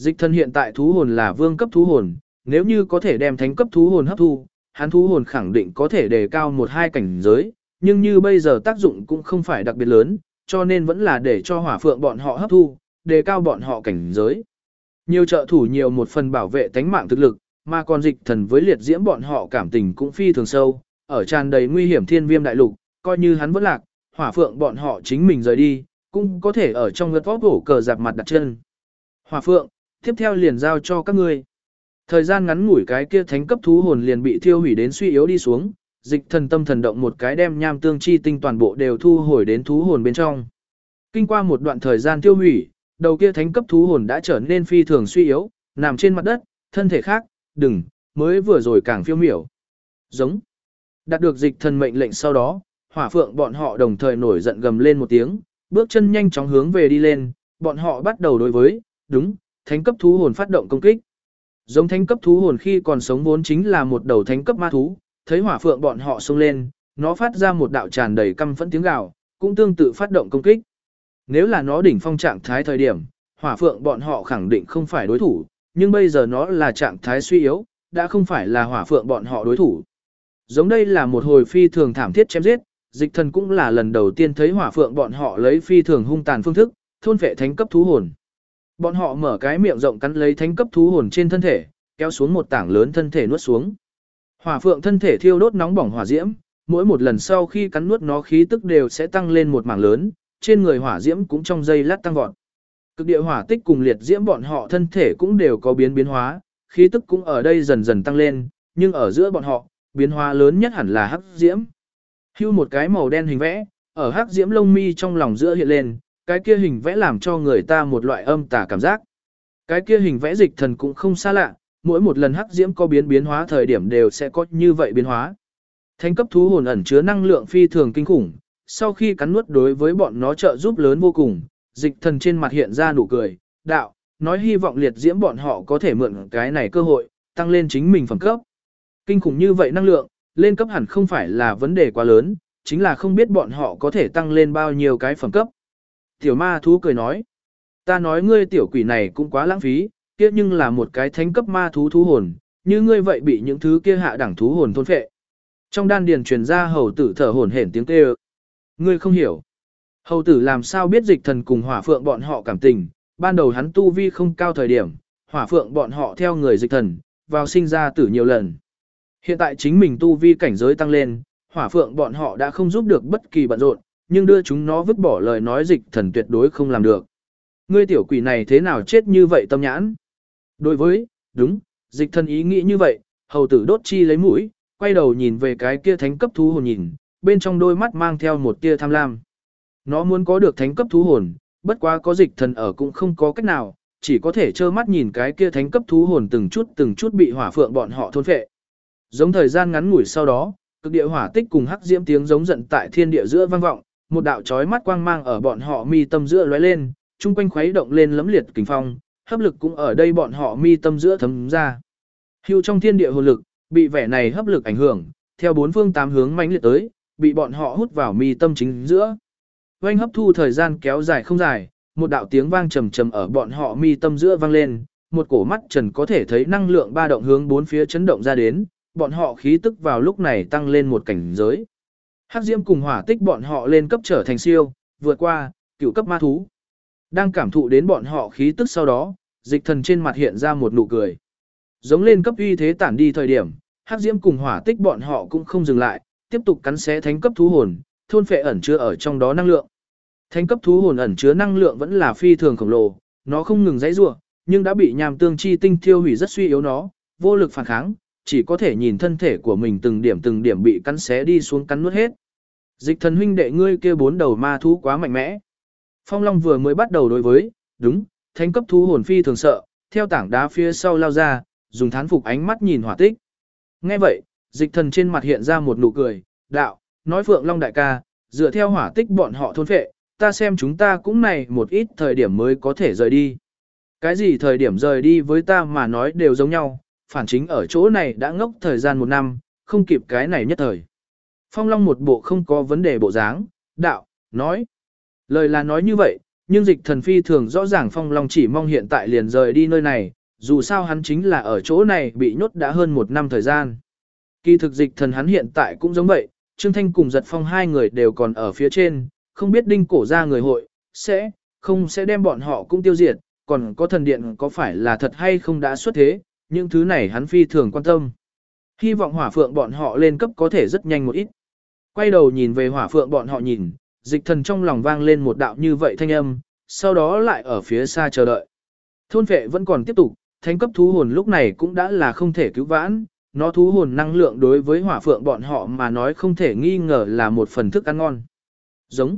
Dịch thần hiện tại thú hồn là vương cấp thú hồn, nếu như có thể đem thánh cấp thú hồn hấp thu, hắn thú hồn khẳng định có thể đề cao 1-2 cảnh giới, nhưng như bây giờ tác dụng cũng không phải đặc biệt lớn, cho nên vẫn là để cho hỏa phượng bọn họ hấp thu, đề cao bọn họ cảnh giới. Nhiều trợ thủ nhiều một phần bảo vệ tánh mạng thực lực, mà còn dịch thần với liệt diễm bọn họ cảm tình cũng phi thường sâu, ở tràn đầy nguy hiểm thiên viêm đại lục, coi như hắn vẫn lạc, hỏa phượng bọn họ chính mình rời đi, cũng có thể ở trong ngất vóc hổ cờ dạp mặt đặt chân. Hỏa phượng, tiếp theo liền giao cho các ngươi. Thời gian ngắn ngủi cái kia thánh cấp thú hồn liền bị thiêu hủy đến suy yếu đi xuống, dịch thần tâm thần động một cái đem nham tương chi tinh toàn bộ đều thu hồi đến thú hồn bên trong. Kinh qua một đoạn thời gian tiêu hủy, đầu kia thánh cấp thú hồn đã trở nên phi thường suy yếu, nằm trên mặt đất, thân thể khác, mới vừa rồi càng phiêu miểu. Giống. Đạt được dịch thần mệnh lệnh sau đó, hỏa phượng bọn họ đồng thời nổi giận gầm lên một tiếng, bước chân nhanh chóng hướng về đi lên, bọn họ bắt đầu đối với, thánh cấp thú hồn phát động công kích. Giống thánh cấp thú hồn khi còn sống vốn chính là một đầu thánh cấp ma thú, thấy hỏa phượng bọn họ xông lên, nó phát ra một đạo tràn đầy căm phẫn tiếng gào, cũng tương tự phát động công kích. Nếu là nó đỉnh phong trạng thái thời điểm, hỏa phượng bọn họ khẳng định không phải đối thủ, nhưng bây giờ nó là trạng thái suy yếu, đã không phải là hỏa phượng bọn họ đối thủ. Giống đây là một hồi phi thường thảm thiết chém giết, dịch thần cũng là lần đầu tiên thấy hỏa phượng bọn họ lấy phi thường hung tàn phương thức, thôn phệ thánh cấp thú hồn. Bọn họ mở cái miệng rộng cắn lấy thánh cấp thú hồn trên thân thể, kéo xuống một tảng lớn thân thể nuốt xuống. Hỏa phượng thân thể thiêu đốt nóng bỏng hỏa diễm, mỗi một lần sau khi cắn nuốt nó khí tức đều sẽ tăng lên một mảng lớn, trên người hỏa diễm cũng trong giây lát tăng vọt. Cực địa hỏa tích cùng liệt diễm bọn họ thân thể cũng đều có biến hóa, khí tức cũng ở đây dần dần tăng lên, nhưng ở giữa bọn họ, biến hóa lớn nhất hẳn là hắc diễm. Hưu một cái màu đen hình vẽ, ở hắc diễm lông mi trong lòng giữa hiện lên, cái kia hình vẽ làm cho người ta một loại âm tà cảm giác. Cái kia hình vẽ dịch thần cũng không xa lạ, mỗi một lần hắc diễm có biến hóa thời điểm đều sẽ có như vậy biến hóa. Thánh cấp thú hồn ẩn chứa năng lượng phi thường kinh khủng, sau khi cắn nuốt đối với bọn nó trợ giúp lớn vô cùng, dịch thần trên mặt hiện ra nụ cười, đạo, nói hy vọng liệt diễm bọn họ có thể mượn cái này cơ hội, tăng lên chính mình phẩm cấp. Kinh khủng như vậy năng lượng, lên cấp hẳn không phải là vấn đề quá lớn, chính là không biết bọn họ có thể tăng lên bao nhiêu cái phẩm cấp. Tiểu ma thú cười nói, ta nói ngươi tiểu quỷ này cũng quá lãng phí, kia nhưng là một cái thánh cấp ma thú thú hồn, như ngươi vậy bị những thứ kia hạ đẳng thú hồn thôn phệ. Trong đan điền truyền ra hầu tử thở hổn hển tiếng kêu. Ngươi không hiểu. Hầu tử làm sao biết dịch thần cùng hỏa phượng bọn họ cảm tình, ban đầu hắn tu vi không cao thời điểm, hỏa phượng bọn họ theo người dịch thần, vào sinh ra tử nhiều lần. Hiện tại chính mình tu vi cảnh giới tăng lên, hỏa phượng bọn họ đã không giúp được bất kỳ bận rộn, nhưng đưa chúng nó vứt bỏ lời nói dịch thần tuyệt đối không làm được. Ngươi tiểu quỷ này thế nào chết như vậy tâm nhãn? Đối với, dịch thần ý nghĩ như vậy, hầu tử đốt chi lấy mũi, quay đầu nhìn về cái kia thánh cấp thú hồn nhìn, bên trong đôi mắt mang theo một tia tham lam. Nó muốn có được thánh cấp thú hồn, bất quá có dịch thần ở cũng không có cách nào, chỉ có thể trơ mắt nhìn cái kia thánh cấp thú hồn từng chút bị hỏa phượng bọn họ thôn phệ. Giống thời gian ngắn ngủi sau đó, cực địa hỏa tích cùng hắc diễm tiếng giống giận tại thiên địa giữa vang vọng, một đạo chói mắt quang mang ở bọn họ mi tâm giữa lóe lên, chung quanh khuấy động lên lấm liệt kình phong, hấp lực cũng ở đây bọn họ mi tâm giữa thấm ra. Hưu trong thiên địa hồn lực, bị vẻ này hấp lực ảnh hưởng, theo bốn phương tám hướng mãnh liệt tới, bị bọn họ hút vào mi tâm chính giữa. Oanh hấp thu thời gian kéo dài không dài, một đạo tiếng vang trầm trầm ở bọn họ mi tâm giữa vang lên, một cổ mắt trần có thể thấy năng lượng ba động hướng bốn phía chấn động ra đến, bọn họ khí tức vào lúc này tăng lên một cảnh giới. Hắc diễm cùng hỏa tích bọn họ lên cấp trở thành siêu, vượt qua cửu cấp ma thú. Đang cảm thụ đến bọn họ khí tức sau đó, dịch thần trên mặt hiện ra một nụ cười. Giống lên cấp uy thế tản đi thời điểm, hắc diễm cùng hỏa tích bọn họ cũng không dừng lại, tiếp tục cắn xé thánh cấp thú hồn, thôn phệ ẩn chứa ở trong đó năng lượng. Thánh cấp thú hồn ẩn chứa năng lượng vẫn là phi thường khổng lồ, nó không ngừng giãy giụa, nhưng đã bị nham tương chi tinh thiêu hủy rất suy yếu nó, vô lực phản kháng, chỉ có thể nhìn thân thể của mình từng điểm bị cắn xé đi xuống cắn nuốt hết. Dịch thần huynh đệ ngươi kia bốn đầu ma thú quá mạnh mẽ. Phong Long vừa mới bắt đầu đối với, thánh cấp thú hồn phi thường sợ, theo tảng đá phía sau lao ra, dùng thán phục ánh mắt nhìn hỏa tích. Nghe vậy, dịch thần trên mặt hiện ra một nụ cười, đạo, nói Phượng Long đại ca, dựa theo hỏa tích bọn họ thôn phệ, ta xem chúng ta cũng này một ít thời điểm mới có thể rời đi. Cái gì thời điểm rời đi với ta mà nói đều giống nhau, phản chính ở chỗ này đã ngốc thời gian một năm, không kịp cái này nhất thời. Phong Long một bộ không có vấn đề bộ dáng, đạo, nói. Lời là nói như vậy, nhưng dịch thần phi thường rõ ràng Phong Long chỉ mong hiện tại liền rời đi nơi này, dù sao hắn chính là ở chỗ này bị nhốt đã hơn 1 năm thời gian. Kỳ thực dịch thần hắn hiện tại cũng giống vậy, Trương Thanh cùng Giật Phong hai người đều còn ở phía trên, không biết đinh cổ ra người hội, sẽ đem bọn họ cũng tiêu diệt, còn có thần điện có phải là thật hay không đã xuất thế, những thứ này hắn phi thường quan tâm. Hy vọng hỏa phượng bọn họ lên cấp có thể rất nhanh một ít. Quay đầu nhìn về hỏa phượng bọn họ nhìn, dịch thần trong lòng vang lên một đạo như vậy thanh âm, sau đó lại ở phía xa chờ đợi. Thôn vệ vẫn còn tiếp tục, thánh cấp thú hồn lúc này cũng đã là không thể cứu vãn, nó thú hồn năng lượng đối với hỏa phượng bọn họ mà nói không thể nghi ngờ là một phần thức ăn ngon. Giống.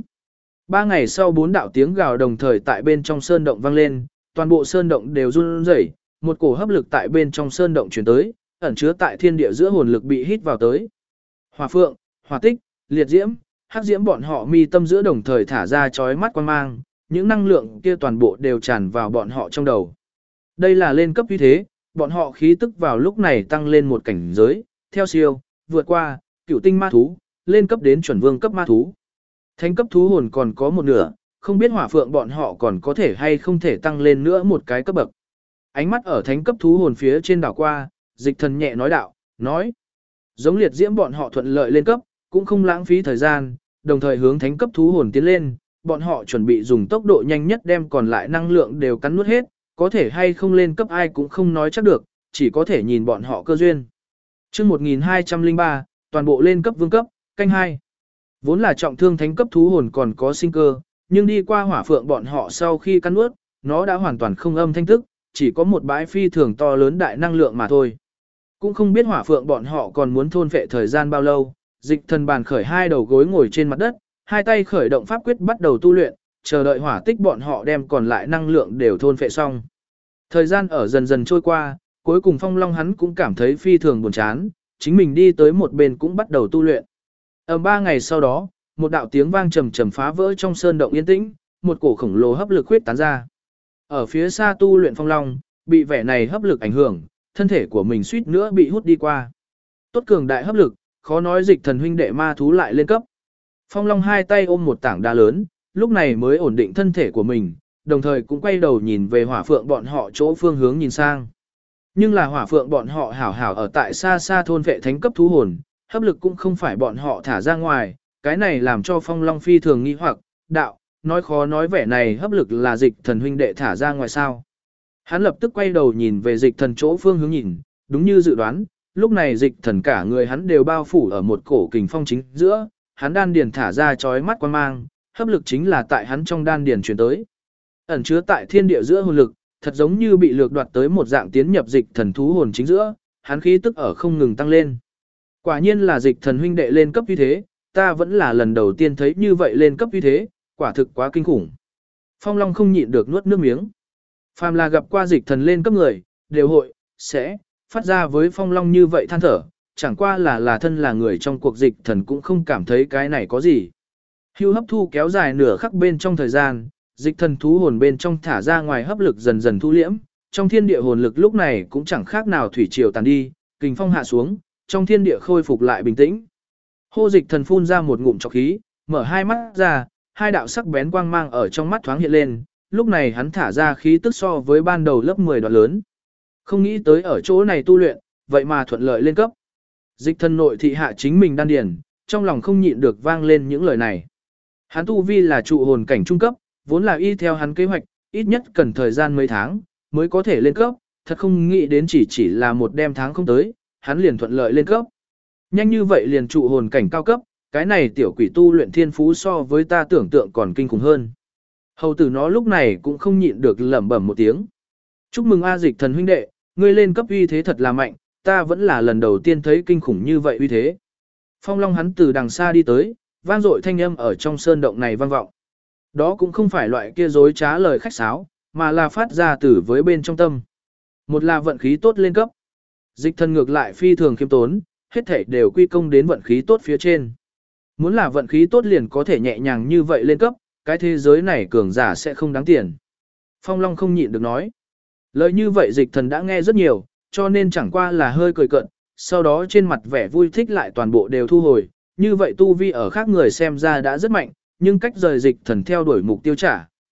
3 ngày sau 4 đạo tiếng gào đồng thời tại bên trong sơn động vang lên, toàn bộ sơn động đều run rẩy, một cổ hấp lực tại bên trong sơn động truyền tới, ẩn chứa tại thiên địa giữa hồn lực bị hít vào tới. Hỏa phượng, hỏa tích, liệt diễm, hắc diễm bọn họ mi tâm giữa đồng thời thả ra chói mắt quang mang, những năng lượng kia toàn bộ đều tràn vào bọn họ trong đầu. Đây là lên cấp uy thế, bọn họ khí tức vào lúc này tăng lên một cảnh giới, theo siêu, vượt qua, cửu tinh ma thú, lên cấp đến chuẩn vương cấp ma thú. Thánh cấp thú hồn còn có một nửa, không biết hỏa phượng bọn họ còn có thể hay không thể tăng lên nữa một cái cấp bậc. Ánh mắt ở thánh cấp thú hồn phía trên đảo qua, dịch thần nhẹ nói đạo, nói. Giống liệt diễm bọn họ thuận lợi lên cấp, cũng không lãng phí thời gian, đồng thời hướng thánh cấp thú hồn tiến lên, bọn họ chuẩn bị dùng tốc độ nhanh nhất đem còn lại năng lượng đều cắn nuốt hết, có thể hay không lên cấp ai cũng không nói chắc được, chỉ có thể nhìn bọn họ cơ duyên. Chương 1203, toàn bộ lên cấp vương cấp, canh 2. Vốn là trọng thương thánh cấp thú hồn còn có sinh cơ, nhưng đi qua hỏa phượng bọn họ sau khi cắn nuốt, nó đã hoàn toàn không âm thanh thức, chỉ có một bãi phi thường to lớn đại năng lượng mà thôi. Cũng không biết hỏa phượng bọn họ còn muốn thôn phệ thời gian bao lâu, dịch thần bàn khởi hai đầu gối ngồi trên mặt đất, hai tay khởi động pháp quyết bắt đầu tu luyện, chờ đợi hỏa tích bọn họ đem còn lại năng lượng đều thôn phệ xong. Thời gian ở dần dần trôi qua, cuối cùng Phong Long hắn cũng cảm thấy phi thường buồn chán, chính mình đi tới một bên cũng bắt đầu tu luyện. Ở 3 ngày sau đó, một đạo tiếng vang trầm trầm phá vỡ trong sơn động yên tĩnh, một cổ khổng lồ hấp lực huyết tán ra. Ở phía xa tu luyện Phong Long, bị vẻ này hấp lực ảnh hưởng, thân thể của mình suýt nữa bị hút đi qua. Tốt cường đại hấp lực, khó nói dịch thần huynh đệ ma thú lại lên cấp. Phong Long hai tay ôm một tảng đá lớn, lúc này mới ổn định thân thể của mình, đồng thời cũng quay đầu nhìn về hỏa phượng bọn họ chỗ phương hướng nhìn sang. Nhưng là hỏa phượng bọn họ hảo hảo ở tại xa xa thôn vệ thánh cấp thú hồn, hấp lực cũng không phải bọn họ thả ra ngoài, cái này làm cho Phong Long phi thường nghi hoặc, đạo, nói khó nói vẻ này hấp lực là dịch thần huynh đệ thả ra ngoài sao. Hắn lập tức quay đầu nhìn về dịch thần chỗ phương hướng nhìn, đúng như dự đoán, lúc này dịch thần cả người hắn đều bao phủ ở một cổ kình phong chính giữa, hắn đan điền thả ra chói mắt quang mang, hấp lực chính là tại hắn trong đan điền truyền tới. Ẩn chứa tại thiên địa giữa hồn lực, thật giống như bị lược đoạt tới một dạng tiến nhập dịch thần thú hồn chính giữa, hắn khí tức ở không ngừng tăng lên. Quả nhiên là dịch thần huynh đệ lên cấp như thế, ta vẫn là lần đầu tiên thấy như vậy lên cấp như thế, quả thực quá kinh khủng. Phong Long không nhịn được nuốt nước miếng. Phàm là gặp qua dịch thần lên cấp người, đều hội, sẽ, phát ra với Phong Long như vậy than thở, chẳng qua là thân là người trong cuộc dịch thần cũng không cảm thấy cái này có gì. Hưu hấp thu kéo dài nửa khắc bên trong thời gian, dịch thần thú hồn bên trong thả ra ngoài hấp lực dần dần thu liễm, trong thiên địa hồn lực lúc này cũng chẳng khác nào thủy triều tàn đi, kình phong hạ xuống, trong thiên địa khôi phục lại bình tĩnh. Hô dịch thần phun ra một ngụm trọc khí, mở hai mắt ra, hai đạo sắc bén quang mang ở trong mắt thoáng hiện lên, lúc này hắn thả ra khí tức so với ban đầu lớp 10 đoạn lớn. Không nghĩ tới ở chỗ này tu luyện, vậy mà thuận lợi lên cấp. Dịch thần nội thị hạ chính mình đan điền, trong lòng không nhịn được vang lên những lời này. Hắn tu vi là trụ hồn cảnh trung cấp, vốn là y theo hắn kế hoạch, ít nhất cần thời gian mấy tháng mới có thể lên cấp, thật không nghĩ đến chỉ là một đêm tháng không tới, hắn liền thuận lợi lên cấp. Nhanh như vậy liền trụ hồn cảnh cao cấp, cái này tiểu quỷ tu luyện thiên phú so với ta tưởng tượng còn kinh khủng hơn. Hầu tử nó lúc này cũng không nhịn được lẩm bẩm một tiếng. Chúc mừng A dịch thần huynh đệ, ngươi lên cấp uy thế thật là mạnh, ta vẫn là lần đầu tiên thấy kinh khủng như vậy uy thế. Phong Long hắn từ đằng xa đi tới, vang dội thanh âm ở trong sơn động này vang vọng. Đó cũng không phải loại kia dối trá lời khách sáo, mà là phát ra từ với bên trong tâm. Một là vận khí tốt lên cấp. Dịch thần ngược lại phi thường khiêm tốn, hết thảy đều quy công đến vận khí tốt phía trên. Muốn là vận khí tốt liền có thể nhẹ nhàng như vậy lên cấp, cái thế giới này cường giả sẽ không đáng tiền. Phong Long không nhịn được nói. Lời như vậy dịch thần đã nghe rất nhiều, cho nên chẳng qua là hơi cười cận, sau đó trên mặt vẻ vui thích lại toàn bộ đều thu hồi. Như vậy tu vi ở khác người xem ra đã rất mạnh, nhưng cách rời dịch thần theo đuổi mục tiêu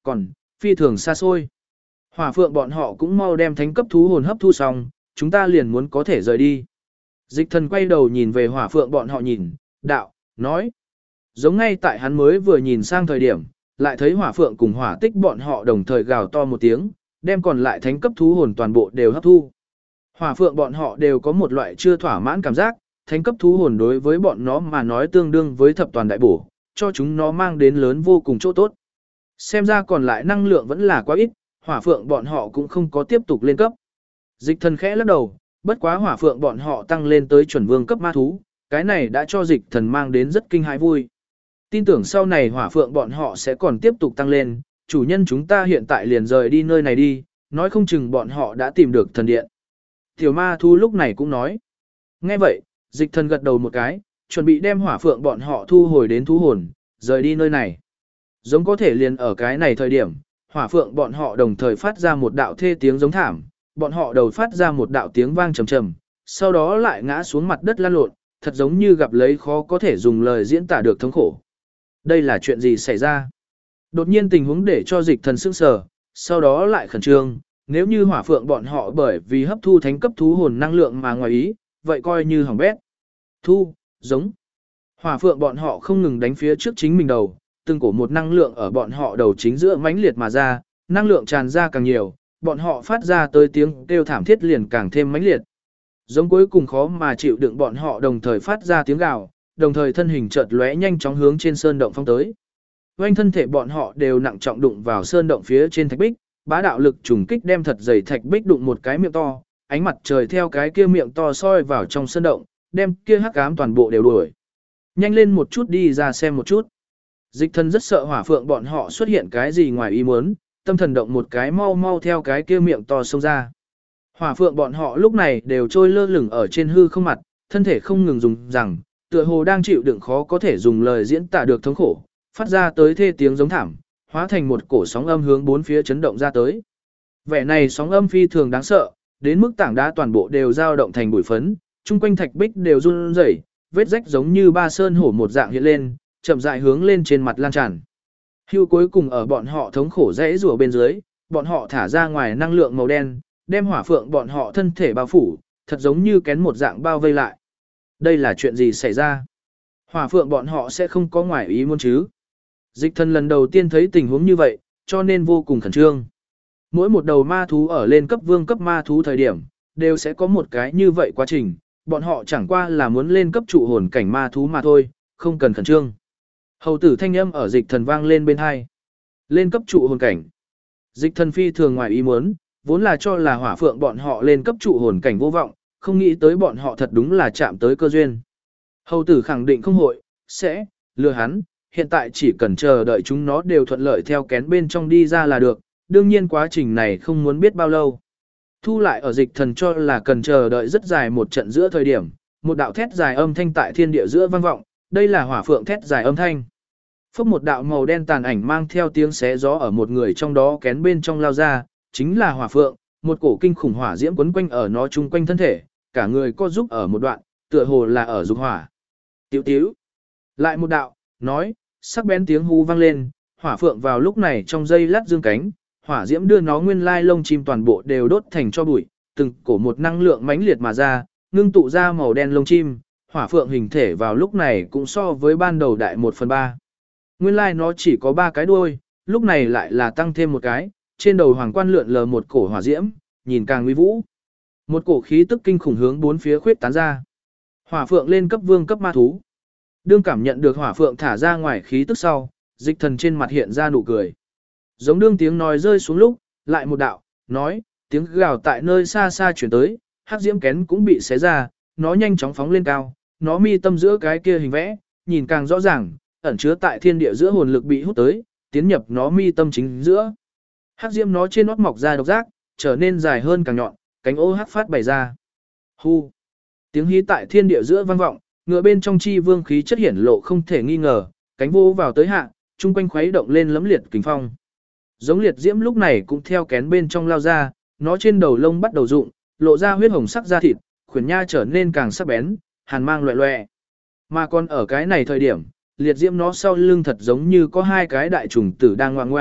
còn phi thường xa xôi. Hỏa phượng bọn họ cũng mau đem thánh cấp thú hồn hấp thu xong, chúng ta liền muốn có thể rời đi. Dịch thần quay đầu nhìn về hỏa phượng bọn họ nhìn, đạo, nói. Giống ngay tại hắn mới vừa nhìn sang thời điểm, lại thấy hỏa phượng cùng hỏa tích bọn họ đồng thời gào to một tiếng, đem còn lại thánh cấp thú hồn toàn bộ đều hấp thu. Hỏa phượng bọn họ đều có một loại chưa thỏa mãn cảm giác, thánh cấp thú hồn đối với bọn nó mà nói tương đương với thập toàn đại bổ, cho chúng nó mang đến lớn vô cùng chỗ tốt. Xem ra còn lại năng lượng vẫn là quá ít, hỏa phượng bọn họ cũng không có tiếp tục lên cấp. Dịch thần khẽ lắc đầu, bất quá hỏa phượng bọn họ tăng lên tới chuẩn vương cấp ma thú, cái này đã cho dịch thần mang đến rất kinh hãi vui. Tin tưởng sau này hỏa phượng bọn họ sẽ còn tiếp tục tăng lên, chủ nhân chúng ta hiện tại liền rời đi nơi này đi, nói không chừng bọn họ đã tìm được thần điện. Tiểu ma thú lúc này cũng nói. Nghe vậy, dịch thần gật đầu một cái, chuẩn bị đem hỏa phượng bọn họ thu hồi đến thú hồn, rời đi nơi này. Giống có thể liền ở cái này thời điểm, hỏa phượng bọn họ đồng thời phát ra một đạo thê tiếng giống thảm, bọn họ đầu phát ra một đạo tiếng vang trầm trầm, sau đó lại ngã xuống mặt đất lăn lộn, thật giống như gặp lấy khó có thể dùng lời diễn tả được thống khổ. Đây là chuyện gì xảy ra? Đột nhiên tình huống để cho dịch thần sững sờ, sau đó lại khẩn trương, nếu như hỏa phượng bọn họ bởi vì hấp thu thánh cấp thú hồn năng lượng mà ngoài ý, vậy coi như hỏng bét. Thu, giống. Hỏa phượng bọn họ không ngừng đánh phía trước chính mình đầu, từng cổ một năng lượng ở bọn họ đầu chính giữa mãnh liệt mà ra, năng lượng tràn ra càng nhiều, bọn họ phát ra tới tiếng kêu thảm thiết liền càng thêm mãnh liệt. Giống cuối cùng khó mà chịu đựng bọn họ đồng thời phát ra tiếng gào, đồng thời thân hình chợt lóe nhanh chóng hướng trên sơn động phong tới. Quanh thân thể bọn họ đều nặng trọng đụng vào sơn động phía trên thạch bích, bá đạo lực trùng kích đem thật dày thạch bích đụng một cái miệng to, ánh mặt trời theo cái kia miệng to soi vào trong sơn động, đem kia hắc ám toàn bộ đều đuổi. Nhanh lên một chút đi ra xem một chút. Dịch thần rất sợ hỏa phượng bọn họ xuất hiện cái gì ngoài ý muốn, tâm thần động một cái mau mau theo cái kia miệng to xông ra. Hỏa phượng bọn họ lúc này đều trôi lơ lửng ở trên hư không mặt, thân thể không ngừng dùng rằng, tựa hồ đang chịu đựng khó có thể dùng lời diễn tả được thống khổ, phát ra tới thê tiếng giống thảm, hóa thành một cổ sóng âm hướng bốn phía chấn động ra tới. Vẻ này sóng âm phi thường đáng sợ, đến mức tảng đá toàn bộ đều dao động thành bụi phấn, chung quanh thạch bích đều run rẩy, vết rách giống như ba sơn hổ một dạng hiện lên, chậm rãi hướng lên trên mặt lan tràn. Hưu cuối cùng ở bọn họ thống khổ rẽ rùa bên dưới, bọn họ thả ra ngoài năng lượng màu đen, đem hỏa phượng bọn họ thân thể bao phủ, thật giống như kén một dạng bao vây lại. Đây là chuyện gì xảy ra? Hỏa phượng bọn họ sẽ không có ngoài ý muốn chứ? Dịch thần lần đầu tiên thấy tình huống như vậy, cho nên vô cùng khẩn trương. Mỗi một đầu ma thú ở lên cấp vương cấp ma thú thời điểm, đều sẽ có một cái như vậy quá trình, bọn họ chẳng qua là muốn lên cấp trụ hồn cảnh ma thú mà thôi, không cần khẩn trương. Hầu tử thanh âm ở dịch thần vang lên bên hai. Lên cấp trụ hồn cảnh. Dịch thần phi thường ngoài ý muốn, vốn là cho là hỏa phượng bọn họ lên cấp trụ hồn cảnh vô vọng, không nghĩ tới bọn họ thật đúng là chạm tới cơ duyên. Hầu tử khẳng định không hội, sẽ, lừa hắn, hiện tại chỉ cần chờ đợi chúng nó đều thuận lợi theo kén bên trong đi ra là được, đương nhiên quá trình này không muốn biết bao lâu. Thu lại ở dịch thần cho là cần chờ đợi rất dài một trận giữa thời điểm, một đạo thét dài âm thanh tại thiên địa giữa vang vọng, đây là hỏa phượng thét dài âm thanh. Phốc một đạo màu đen tàn ảnh mang theo tiếng xé gió ở một người trong đó kén bên trong lao ra, chính là hỏa phượng, một cổ kinh khủng hỏa diễm quấn quanh ở nó chung quanh thân thể, cả người co giúp ở một đoạn, tựa hồ là ở dục hỏa. Tiểu tiểu. Lại một đạo, nói, sắc bén tiếng hú vang lên, hỏa phượng vào lúc này trong giây lát dương cánh, hỏa diễm đưa nó nguyên lai lông chim toàn bộ đều đốt thành cho bụi, từng cổ một năng lượng mãnh liệt mà ra, ngưng tụ ra màu đen lông chim, hỏa phượng hình thể vào lúc này cũng so với ban đầu đại 1/3. Nguyên lai nó chỉ có 3 cái đuôi, lúc này lại là tăng thêm một cái, trên đầu hoàng quan lượn lờ một cổ hỏa diễm, nhìn càng uy vũ. Một cổ khí tức kinh khủng hướng bốn phía khuyết tán ra. Hỏa phượng lên cấp vương cấp ma thú. Đương cảm nhận được hỏa phượng thả ra ngoài khí tức sau, dịch thần trên mặt hiện ra nụ cười. Giống đương tiếng nói rơi xuống lúc, lại một đạo, nói, tiếng gào tại nơi xa xa chuyển tới, hắc diễm kén cũng bị xé ra, nó nhanh chóng phóng lên cao, nó mi tâm giữa cái kia hình vẽ, nhìn càng rõ ràng, ẩn chứa tại thiên địa giữa hồn lực bị hút tới, tiến nhập nó mi tâm chính giữa. Hắc diễm nó trên nót mọc ra độc giác, trở nên dài hơn càng nhọn, cánh ô hắc phát bày ra. Hu. Tiếng hí tại thiên địa giữa vang vọng, ngựa bên trong chi vương khí chất hiển lộ không thể nghi ngờ, cánh vô vào tới hạ, trung quanh khuấy động lên lấm liệt kình phong. Giống liệt diễm lúc này cũng theo kén bên trong lao ra, nó trên đầu lông bắt đầu rụng, lộ ra huyết hồng sắc da thịt, khuyển nha trở nên càng sắc bén, hàn mang loè loè. Mà còn ở cái này thời điểm, liệt diễm nó sau lưng thật giống như có 2 cái đại trùng tử đang ngoạng ngoại,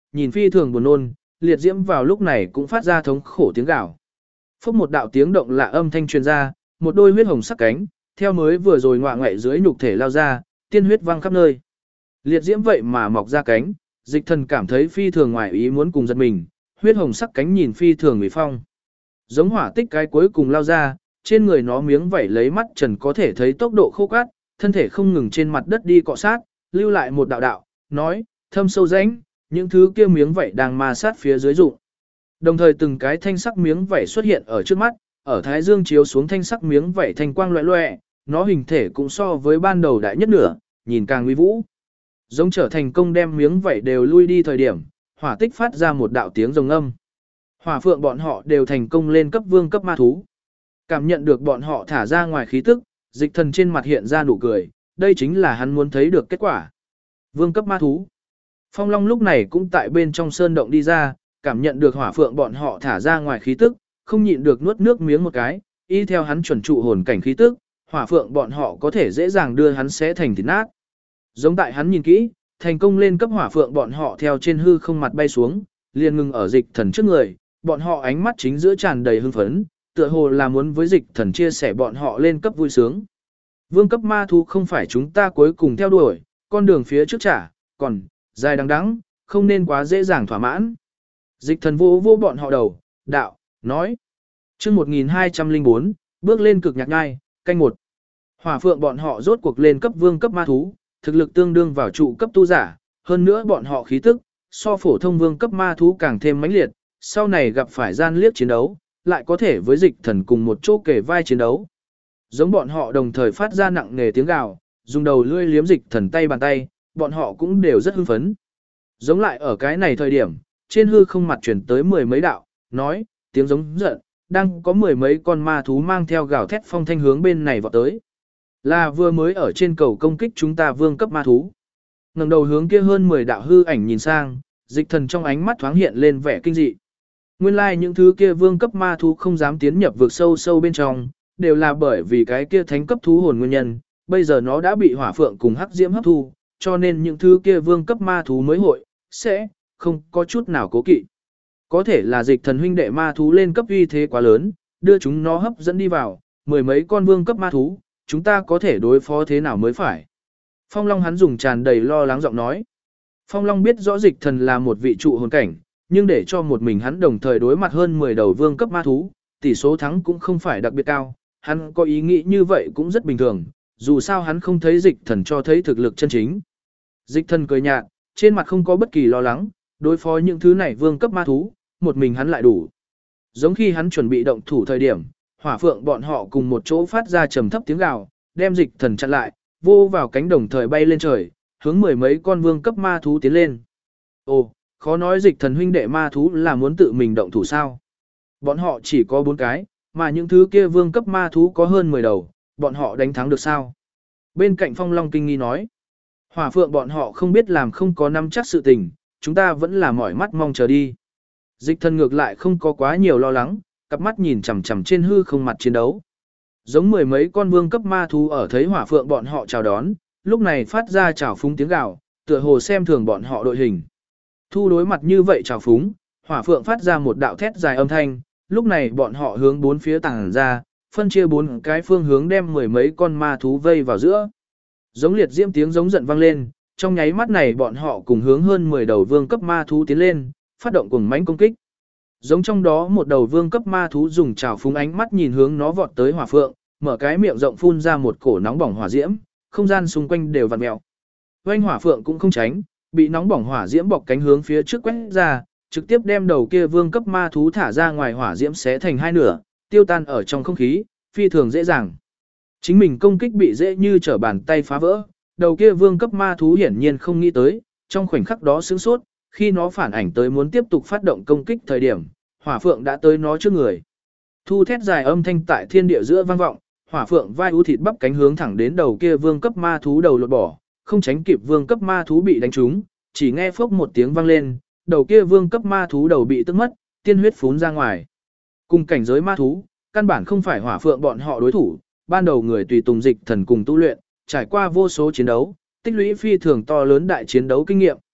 nhìn phi thường buồn nôn, liệt diễm vào lúc này cũng phát ra thống khổ tiếng gào. Phốc một đạo tiếng động lạ âm thanh truyền ra, một đôi huyết hồng sắc cánh, theo mới vừa rồi ngoạ ngoại dưới nhục thể lao ra, tiên huyết văng khắp nơi. Liệt diễm vậy mà mọc ra cánh, Dịch Thần cảm thấy phi thường ngoài ý muốn cùng giật mình, huyết hồng sắc cánh nhìn phi thường mỹ phong. Giống hỏa tích cái cuối cùng lao ra, trên người nó miếng vảy lấy mắt trần có thể thấy tốc độ khô cát, thân thể không ngừng trên mặt đất đi cọ sát, lưu lại một đạo đạo, nói, thâm sâu rãnh, những thứ kia miếng vảy đang ma sát phía dưới rụng. Đồng thời từng cái thanh sắc miếng vảy xuất hiện ở trước mắt, ở thái dương chiếu xuống thanh sắc miếng vảy thanh quang loẹt loẹt, nó hình thể cũng so với ban đầu đại nhất nửa, nhìn càng uy vũ. Giống trở thành công đem miếng vảy đều lui đi thời điểm, hỏa tích phát ra một đạo tiếng rồng âm. Hỏa phượng bọn họ đều thành công lên cấp vương cấp ma thú. Cảm nhận được bọn họ thả ra ngoài khí tức, Dịch Thần trên mặt hiện ra nụ cười, đây chính là hắn muốn thấy được kết quả. Vương cấp ma thú. Phong Long lúc này cũng tại bên trong sơn động đi ra, cảm nhận được hỏa phượng bọn họ thả ra ngoài khí tức, không nhịn được nuốt nước miếng một cái, y theo hắn chuẩn trụ hồn cảnh khí tức, hỏa phượng bọn họ có thể dễ dàng đưa hắn xé thành thịt nát. Giống tại hắn nhìn kỹ, thành công lên cấp hỏa phượng bọn họ theo trên hư không mặt bay xuống, liền ngừng ở Dịch Thần trước người, bọn họ ánh mắt chính giữa tràn đầy hưng phấn, tựa hồ là muốn với Dịch Thần chia sẻ bọn họ lên cấp vui sướng. Vương cấp ma thú không phải chúng ta cuối cùng theo đuổi, con đường phía trước trả, còn dài đằng đẵng, không nên quá dễ dàng thỏa mãn. Dịch Thần vô vô bọn họ đầu, đạo, nói. Chương 1204, bước lên cực nhạc nhai, canh một. Hỏa phượng bọn họ rốt cuộc lên cấp vương cấp ma thú, thực lực tương đương vào trụ cấp tu giả, hơn nữa bọn họ khí tức, so phổ thông vương cấp ma thú càng thêm mãnh liệt, sau này gặp phải gian liếc chiến đấu, lại có thể với Dịch Thần cùng một chỗ kể vai chiến đấu. Giống bọn họ đồng thời phát ra nặng nề tiếng gào, dùng đầu lưỡi liếm Dịch Thần tay bàn tay, bọn họ cũng đều rất hưng phấn. Giống lại ở cái này thời điểm, trên hư không mặt chuyển tới mười mấy đạo, nói, tiếng giống giận, đang có mười mấy con ma thú mang theo gào thét phong thanh hướng bên này vọt tới. Là vừa mới ở trên cầu công kích chúng ta vương cấp ma thú. Ngẩng đầu hướng kia hơn 10 đạo hư ảnh nhìn sang, Dịch Thần trong ánh mắt thoáng hiện lên vẻ kinh dị. Nguyên lai những thứ kia vương cấp ma thú không dám tiến nhập vực sâu sâu bên trong, đều là bởi vì cái kia thánh cấp thú hồn nguyên nhân, bây giờ nó đã bị hỏa phượng cùng hắc diễm hấp thu, cho nên những thứ kia vương cấp ma thú mới hội, sẽ, không có chút nào cố kỵ. Có thể là Dịch Thần huynh đệ ma thú lên cấp uy thế quá lớn, đưa chúng nó hấp dẫn đi vào, mười mấy con vương cấp ma thú, chúng ta có thể đối phó thế nào mới phải. Phong Long hắn dùng tràn đầy lo lắng giọng nói. Phong Long biết rõ Dịch Thần là một vị trụ hồn cảnh, nhưng để cho một mình hắn đồng thời đối mặt hơn 10 đầu vương cấp ma thú, tỷ số thắng cũng không phải đặc biệt cao, hắn có ý nghĩ như vậy cũng rất bình thường, dù sao hắn không thấy Dịch Thần cho thấy thực lực chân chính. Dịch Thần cười nhạt, trên mặt không có bất kỳ lo lắng, đối phó những thứ này vương cấp ma thú, một mình hắn lại đủ. Giống khi hắn chuẩn bị động thủ thời điểm, hỏa phượng bọn họ cùng một chỗ phát ra trầm thấp tiếng gào, đem Dịch Thần chặn lại, vô vào cánh đồng thời bay lên trời, hướng mười mấy con vương cấp ma thú tiến lên. Ồ, khó nói Dịch Thần huynh đệ ma thú là muốn tự mình động thủ sao? Bọn họ chỉ có 4 cái, mà những thứ kia vương cấp ma thú có hơn 10 đầu, bọn họ đánh thắng được sao? Bên cạnh Phong Long kinh nghi nói, hỏa phượng bọn họ không biết làm không có nắm chắc sự tình, chúng ta vẫn là mỏi mắt mong chờ đi. Dịch Thần ngược lại không có quá nhiều lo lắng, cặp mắt nhìn chằm chằm trên hư không mặt chiến đấu. Giống mười mấy con vương cấp ma thú ở thấy hỏa phượng bọn họ chào đón, lúc này phát ra chào phúng tiếng gào, tựa hồ xem thường bọn họ đội hình. Thu đối mặt như vậy chào phúng, hỏa phượng phát ra một đạo thét dài âm thanh, lúc này bọn họ hướng bốn phía tàng ra, phân chia 4 cái phương hướng đem mười mấy con ma thú vây vào giữa. Giống liệt diễm tiếng giống giận vang lên, trong nháy mắt này bọn họ cùng hướng hơn 10 đầu vương cấp ma thú tiến lên, phát động cuồng mãnh công kích. Giống trong đó một đầu vương cấp ma thú dùng chảo phúng ánh mắt nhìn hướng nó vọt tới hỏa phượng, mở cái miệng rộng phun ra một cổ nóng bỏng hỏa diễm, không gian xung quanh đều vặn mèo. Oanh hỏa phượng cũng không tránh, bị nóng bỏng hỏa diễm bọc cánh hướng phía trước quét ra, trực tiếp đem đầu kia vương cấp ma thú thả ra ngoài hỏa diễm xé thành hai nửa, tiêu tan ở trong không khí, phi thường dễ dàng. Chính mình công kích bị dễ như trở bàn tay phá vỡ, đầu kia vương cấp ma thú hiển nhiên không nghĩ tới, trong khoảnh khắc đó sửng sốt, khi nó phản ảnh tới muốn tiếp tục phát động công kích thời điểm, hỏa phượng đã tới nó trước người. Thu thét dài âm thanh tại thiên địa giữa vang vọng, hỏa phượng vai ưu thịt bắp cánh hướng thẳng đến đầu kia vương cấp ma thú đầu lột bỏ, không tránh kịp vương cấp ma thú bị đánh trúng, chỉ nghe phốc một tiếng vang lên, đầu kia vương cấp ma thú đầu bị tức mất, tiên huyết phún ra ngoài. Cùng cảnh giới ma thú, căn bản không phải hỏa phượng bọn họ đối thủ, ban đầu người tùy tùng Dịch Thần cùng tu luyện, trải qua vô số chiến đấu, tích lũy phi thường to lớn đại chiến đấu kinh nghiệm.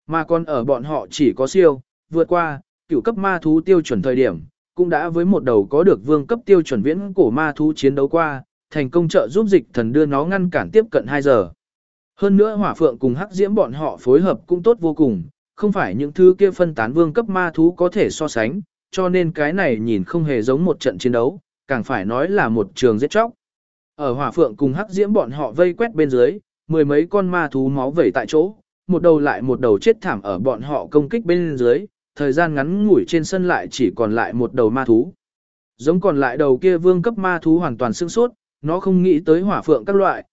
Mà còn ở bọn họ chỉ có siêu, vượt qua, cửu cấp ma thú tiêu chuẩn thời điểm, cũng đã với một đầu có được vương cấp tiêu chuẩn viễn cổ ma thú chiến đấu qua, thành công trợ giúp dịch thần đưa nó ngăn cản tiếp cận 2 giờ. Hơn nữa hỏa phượng cùng hắc diễm bọn họ phối hợp cũng tốt vô cùng, không phải những thứ kia phân tán vương cấp ma thú có thể so sánh, cho nên cái này nhìn không hề giống một trận chiến đấu, càng phải nói là một trường giết chóc. Ở hỏa phượng cùng hắc diễm bọn họ vây quét bên dưới, mười mấy con ma thú máu vẩy tại chỗ, một đầu lại một đầu chết thảm ở bọn họ công kích bên dưới, thời gian ngắn ngủi trên sân lại chỉ còn lại một đầu ma thú. Giống còn lại đầu kia vương cấp ma thú hoàn toàn sưng sốt, nó không nghĩ tới hỏa phượng các loại,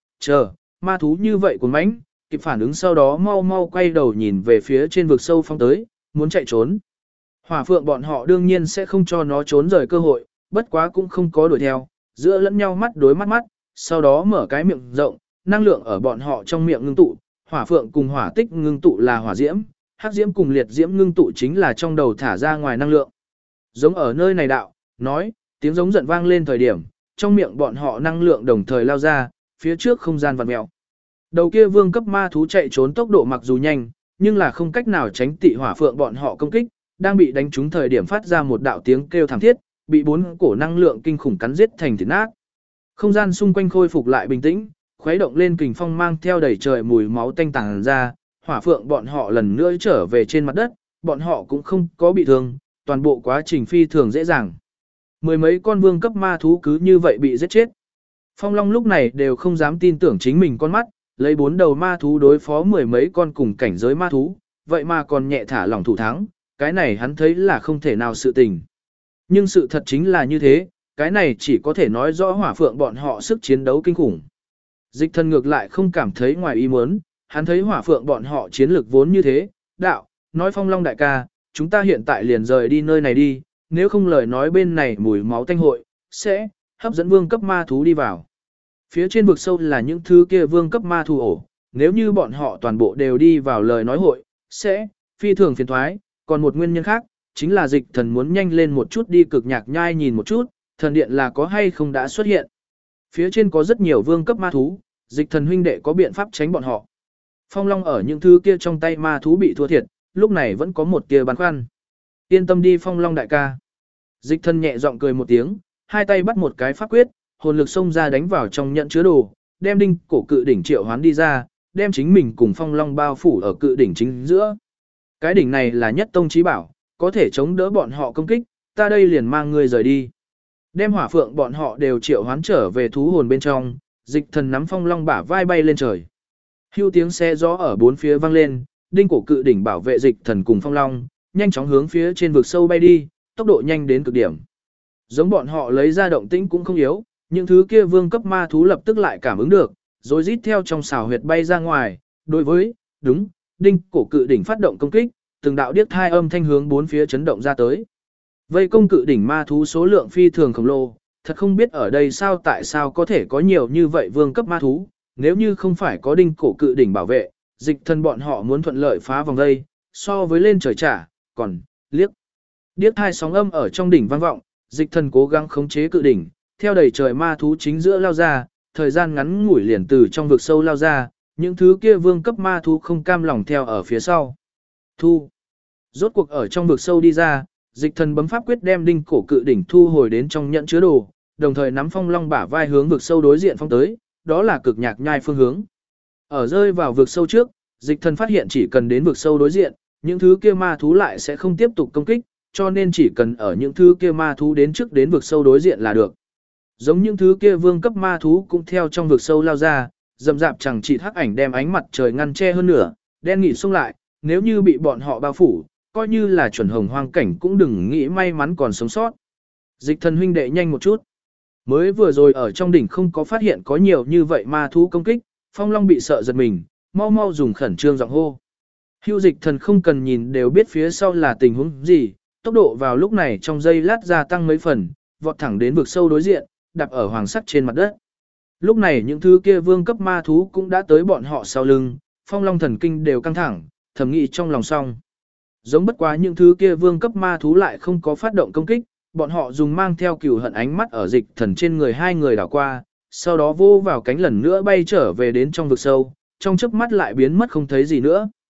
ma thú như vậy của mãnh, kịp phản ứng sau đó mau mau quay đầu nhìn về phía trên vực sâu phong tới, muốn chạy trốn. Hỏa phượng bọn họ đương nhiên sẽ không cho nó trốn rời cơ hội, bất quá cũng không có đuổi theo, giữa lẫn nhau mắt đối mắt mắt, sau đó mở cái miệng rộng, năng lượng ở bọn họ trong miệng ngưng tụ, hỏa phượng cùng hỏa tích ngưng tụ là hỏa diễm, hắc diễm cùng liệt diễm ngưng tụ chính là trong đầu thả ra ngoài năng lượng. Giống ở nơi này đạo, nói, tiếng giống giận vang lên thời điểm, trong miệng bọn họ năng lượng đồng thời lao ra, phía trước không gian vặn mèo. Đầu kia vương cấp ma thú chạy trốn tốc độ mặc dù nhanh, nhưng là không cách nào tránh tị hỏa phượng bọn họ công kích, đang bị đánh trúng thời điểm phát ra một đạo tiếng kêu thảm thiết, bị 4 cổ năng lượng kinh khủng cắn giết thành thịt nát. Không gian xung quanh khôi phục lại bình tĩnh, khuấy động lên kình phong mang theo đầy trời mùi máu tanh tàng ra, hỏa phượng bọn họ lần nữa trở về trên mặt đất, bọn họ cũng không có bị thương, toàn bộ quá trình phi thường dễ dàng. Mười mấy con vương cấp ma thú cứ như vậy bị giết chết. Phong Long lúc này đều không dám tin tưởng chính mình con mắt, lấy 4 đầu ma thú đối phó mười mấy con cùng cảnh giới ma thú, vậy mà còn nhẹ thả lỏng thủ thắng, cái này hắn thấy là không thể nào sự tình. Nhưng sự thật chính là như thế, cái này chỉ có thể nói rõ hỏa phượng bọn họ sức chiến đấu kinh khủng. Dịch thần ngược lại không cảm thấy ngoài ý muốn, hắn thấy hỏa phượng bọn họ chiến lược vốn như thế, đạo, nói Phong Long đại ca, chúng ta hiện tại liền rời đi nơi này đi, nếu không lời nói bên này mùi máu tanh hội, sẽ hấp dẫn vương cấp ma thú đi vào. Phía trên vực sâu là những thứ kia vương cấp ma thú ổ, nếu như bọn họ toàn bộ đều đi vào lời nói hội, sẽ phi thường phiền thoái, còn một nguyên nhân khác, chính là dịch thần muốn nhanh lên một chút đi cực nhạc nhai nhìn một chút, thần điện là có hay không đã xuất hiện. Phía trên có rất nhiều vương cấp ma thú, dịch thần huynh đệ có biện pháp tránh bọn họ. Phong Long ở những thứ kia trong tay ma thú bị thua thiệt, lúc này vẫn có một tia băn khoăn. Yên tâm đi Phong Long đại ca. Dịch thần nhẹ giọng cười một tiếng, hai tay bắt một cái pháp quyết, hồn lực xông ra đánh vào trong nhận chứa đồ, đem đinh cổ cự đỉnh triệu hoán đi ra, đem chính mình cùng Phong Long bao phủ ở cự đỉnh chính giữa. Cái đỉnh này là nhất tông chí bảo, có thể chống đỡ bọn họ công kích, ta đây liền mang người rời đi. Đem hỏa phượng bọn họ đều triệu hoán trở về thú hồn bên trong, dịch thần nắm Phong Long bả vai bay lên trời. Hưu tiếng xe gió ở bốn phía vang lên, đinh cổ cự đỉnh bảo vệ dịch thần cùng Phong Long, nhanh chóng hướng phía trên vực sâu bay đi, tốc độ nhanh đến cực điểm. Giống bọn họ lấy ra động tĩnh cũng không yếu, những thứ kia vương cấp ma thú lập tức lại cảm ứng được, rồi rít theo trong xào huyệt bay ra ngoài, đối với, đinh cổ cự đỉnh phát động công kích, từng đạo điếc thai âm thanh hướng bốn phía chấn động ra tới. Vây công cự đỉnh ma thú số lượng phi thường khổng lồ, thật không biết ở đây tại sao có thể có nhiều như vậy vương cấp ma thú, nếu như không phải có đinh cổ cự đỉnh bảo vệ, dịch thần bọn họ muốn thuận lợi phá vòng vây, so với lên trời trả, còn điếc thai sóng âm ở trong đỉnh vang vọng, dịch thần cố gắng khống chế cự đỉnh, theo đầy trời ma thú chính giữa lao ra, thời gian ngắn ngủi liền từ trong vực sâu lao ra, những thứ kia vương cấp ma thú không cam lòng theo ở phía sau. Rốt cuộc ở trong vực sâu đi ra, dịch thần bấm pháp quyết đem đinh cổ cự đỉnh thu hồi đến trong nhận chứa đồ, đồng thời nắm Phong Long bả vai hướng vực sâu đối diện phong tới, đó là cực nhạc nhai phương hướng. Ở rơi vào vực sâu trước, dịch thần phát hiện chỉ cần đến vực sâu đối diện, những thứ kia ma thú lại sẽ không tiếp tục công kích, cho nên chỉ cần ở những thứ kia ma thú đến trước đến vực sâu đối diện là được. Giống những thứ kia vương cấp ma thú cũng theo trong vực sâu lao ra, rậm rạp chẳng chỉ hắc ảnh đem ánh mặt trời ngăn che hơn nửa, đen nghịt xông lại, nếu như bị bọn họ bao phủ, coi như là chuẩn hồng hoang cảnh cũng đừng nghĩ may mắn còn sống sót. Dịch thần huynh đệ nhanh một chút. Mới vừa rồi ở trong đỉnh không có phát hiện có nhiều như vậy ma thú công kích, Phong Long bị sợ giật mình, mau mau dùng khẩn trương giọng hô. Hưu dịch thần không cần nhìn đều biết phía sau là tình huống gì, tốc độ vào lúc này trong giây lát gia tăng mấy phần, vọt thẳng đến vực sâu đối diện, đạp ở hoàng sắt trên mặt đất. Lúc này những thứ kia vương cấp ma thú cũng đã tới bọn họ sau lưng, Phong Long thần kinh đều căng thẳng, thầm nghĩ trong lòng xong. Giống bất quá những thứ kia vương cấp ma thú lại không có phát động công kích, bọn họ dùng mang theo cừu hận ánh mắt ở dịch thần trên người hai người đảo qua, sau đó vô vào cánh lần nữa bay trở về đến trong vực sâu, trong chớp mắt lại biến mất không thấy gì nữa.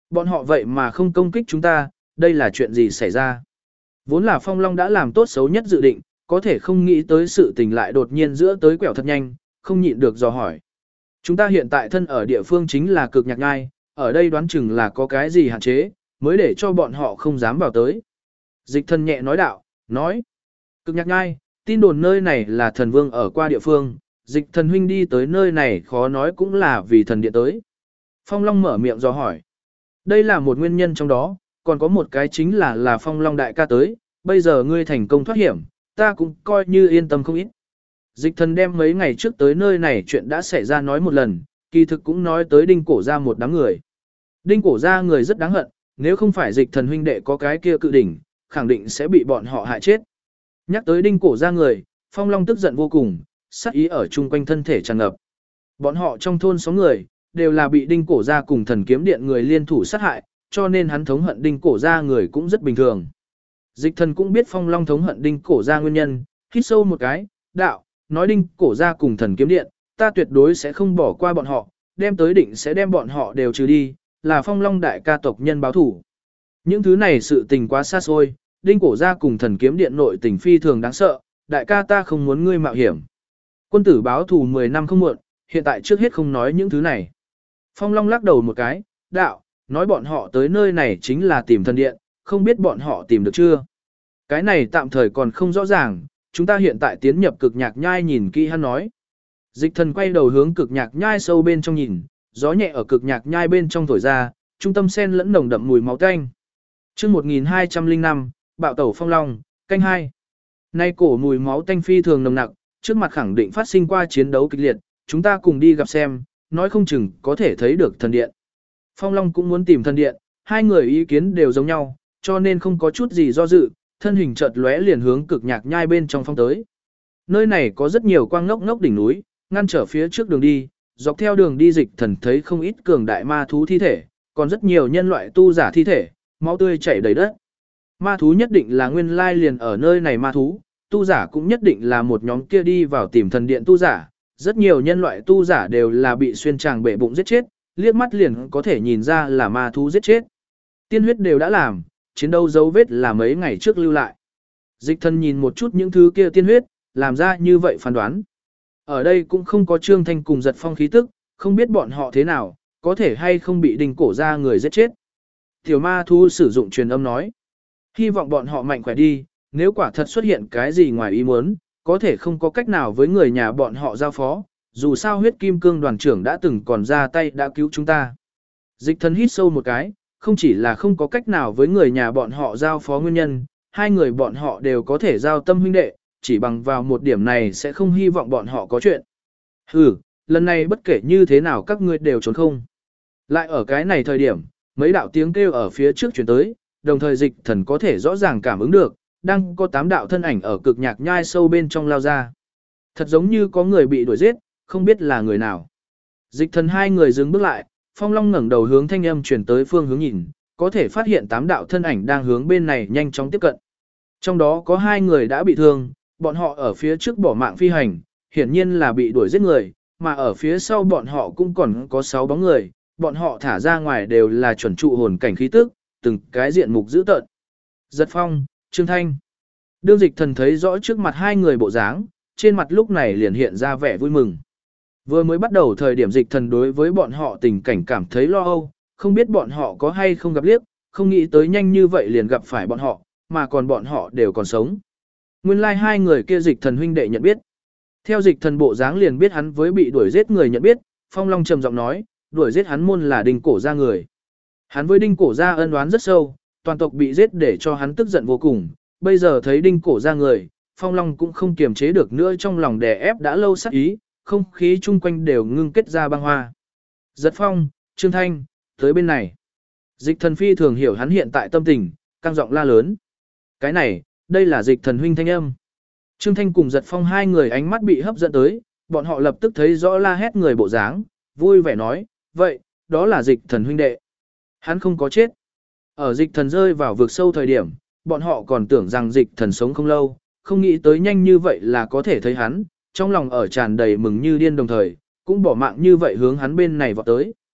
Bọn họ vậy mà không công kích chúng ta, đây là chuyện gì xảy ra? Vốn là Phong Long đã làm tốt xấu nhất dự định, có thể không nghĩ tới sự tình lại đột nhiên giữa tới quẹo thật nhanh, không nhịn được dò hỏi. Chúng ta hiện tại thân ở địa phương chính là Cực Nhạc Nhai, ở đây đoán chừng là có cái gì hạn chế, mới để cho bọn họ không dám vào tới. Dịch Thần nhẹ nói đạo, nói. Cực Nhạc Nhai, tin đồn nơi này là thần vương ở qua địa phương, Dịch Thần huynh đi tới nơi này khó nói cũng là vì thần điện tới. Phong Long mở miệng dò hỏi. Đây là một nguyên nhân trong đó, còn có một cái chính là Phong Long đại ca tới, bây giờ ngươi thành công thoát hiểm, ta cũng coi như yên tâm không ít. Dịch Thần đem mấy ngày trước tới nơi này chuyện đã xảy ra nói một lần, kỳ thực cũng nói tới Đinh Cổ Gia một đám người. Đinh Cổ Gia người rất đáng hận, nếu không phải Dịch Thần huynh đệ có cái kia cự đỉnh, khẳng định sẽ bị bọn họ hại chết. Nhắc tới Đinh Cổ Gia người, Phong Long tức giận vô cùng, sát ý ở chung quanh thân thể tràn ngập. Bọn họ trong thôn số người, đều là bị Đinh Cổ Gia cùng Thần Kiếm Điện người liên thủ sát hại, cho nên hắn thống hận Đinh Cổ Gia người cũng rất bình thường. Dịch Thần cũng biết Phong Long thống hận Đinh Cổ Gia nguyên nhân, hít sâu một cái, đạo, nói Đinh Cổ Gia cùng Thần Kiếm Điện, ta tuyệt đối sẽ không bỏ qua bọn họ, đem tới định sẽ đem bọn họ đều trừ đi, là Phong Long đại ca tộc nhân báo thủ. Những thứ này sự tình quá xa xôi, Đinh Cổ Gia cùng Thần Kiếm Điện nội tình phi thường đáng sợ, đại ca ta không muốn ngươi mạo hiểm. Quân tử báo thù 10 năm không muộn, hiện tại trước hết không nói những thứ này. Phong Long lắc đầu một cái, đạo, nói bọn họ tới nơi này chính là tìm thần điện, không biết bọn họ tìm được chưa. Cái này tạm thời còn không rõ ràng, chúng ta hiện tại tiến nhập Cực Nhạc Nhai nhìn kỹ hắn nói. Dịch Thần quay đầu hướng Cực Nhạc Nhai sâu bên trong nhìn, gió nhẹ ở Cực Nhạc Nhai bên trong thổi ra, trung tâm sen lẫn nồng đậm mùi máu tanh. Chương 1205, Bạo tẩu Phong Long, canh 2. Nay cổ mùi máu tanh phi thường nồng nặc, trước mặt khẳng định phát sinh qua chiến đấu kịch liệt, chúng ta cùng đi gặp xem, nói không chừng có thể thấy được thần điện. Phong Long cũng muốn tìm thần điện, hai người ý kiến đều giống nhau, cho nên không có chút gì do dự, thân hình chợt lóe liền hướng Cực Nhạc Nhai bên trong phong tới. Nơi này có rất nhiều quang ngốc ngốc đỉnh núi, ngăn trở phía trước đường đi, dọc theo đường đi Dịch Thần thấy không ít cường đại ma thú thi thể, còn rất nhiều nhân loại tu giả thi thể, máu tươi chảy đầy đất. Ma thú nhất định là nguyên lai liền ở nơi này ma thú, tu giả cũng nhất định là một nhóm kia đi vào tìm thần điện tu giả, rất nhiều nhân loại tu giả đều là bị xuyên tràng bể bụng giết chết, liếc mắt liền có thể nhìn ra là ma thú giết chết. Tiên huyết đều đã làm, chiến đấu dấu vết là mấy ngày trước lưu lại. Dịch Thần nhìn một chút những thứ kia tiên huyết, làm ra như vậy phán đoán. Ở đây cũng không có Trương Thanh cùng Giật Phong khí tức, không biết bọn họ thế nào, có thể hay không bị Đinh Cổ Gia người giết chết. Tiểu ma thú sử dụng truyền âm nói. Hy vọng bọn họ mạnh khỏe đi, nếu quả thật xuất hiện cái gì ngoài ý muốn, có thể không có cách nào với người nhà bọn họ giao phó, dù sao huyết kim cương đoàn trưởng đã từng còn ra tay đã cứu chúng ta. Dịch Thần hít sâu một cái, không chỉ là không có cách nào với người nhà bọn họ giao phó nguyên nhân, hai người bọn họ đều có thể giao tâm huynh đệ, chỉ bằng vào một điểm này sẽ không hy vọng bọn họ có chuyện. Lần này bất kể như thế nào các ngươi đều trốn không. Lại ở cái này thời điểm, mấy đạo tiếng kêu ở phía trước chuyển tới, đồng thời Dịch Thần có thể rõ ràng cảm ứng được, đang có 8 đạo thân ảnh ở Cực Nhạc Nhai sâu bên trong lao ra. Thật giống như có người bị đuổi giết, không biết là người nào. Dịch Thần hai người dừng bước lại, Phong Long ngẩng đầu hướng thanh âm chuyển tới phương hướng nhìn, có thể phát hiện 8 đạo thân ảnh đang hướng bên này nhanh chóng tiếp cận. Trong đó có 2 người đã bị thương, bọn họ ở phía trước bỏ mạng phi hành, hiển nhiên là bị đuổi giết người, mà ở phía sau bọn họ cũng còn có 6 bóng người, bọn họ thả ra ngoài đều là chuẩn trụ hồn cảnh khí tức, từng cái diện mục dữ tợn. Giật Phong, Trương Thanh. Đương Dịch Thần thấy rõ trước mặt 2 người bộ dáng, trên mặt lúc này liền hiện ra vẻ vui mừng. Vừa mới bắt đầu thời điểm Dịch Thần đối với bọn họ tình cảnh cảm thấy lo âu, không biết bọn họ có hay không gặp liếc, không nghĩ tới nhanh như vậy liền gặp phải bọn họ, mà còn bọn họ đều còn sống. Nguyên lai 2 người kia Dịch Thần huynh đệ nhận biết. Theo Dịch Thần bộ dáng liền biết hắn với bị đuổi giết người nhận biết, Phong Long trầm giọng nói, đuổi giết hắn môn là Đinh Cổ Gia người. Hắn với Đinh Cổ Gia ân oán rất sâu, toàn tộc bị giết để cho hắn tức giận vô cùng, bây giờ thấy Đinh Cổ Gia người, Phong Long cũng không kiềm chế được nữa trong lòng đè ép đã lâu sát ý, không khí chung quanh đều ngưng kết ra băng hoa. Giật Phong, Trương Thanh, tới bên này. Dịch Thần phi thường hiểu hắn hiện tại tâm tình, căng giọng la lớn. Cái này, đây là Dịch Thần huynh thanh âm. Trương Thanh cùng Giật Phong hai người ánh mắt bị hấp dẫn tới, bọn họ lập tức thấy rõ la hét người bộ dáng, vui vẻ nói, vậy, đó là Dịch Thần huynh đệ. Hắn không có chết. Ở Dịch Thần rơi vào vực sâu thời điểm, bọn họ còn tưởng rằng Dịch Thần sống không lâu, không nghĩ tới nhanh như vậy là có thể thấy hắn, trong lòng ở tràn đầy mừng như điên đồng thời, cũng bỏ mạng như vậy hướng hắn bên này vọt tới.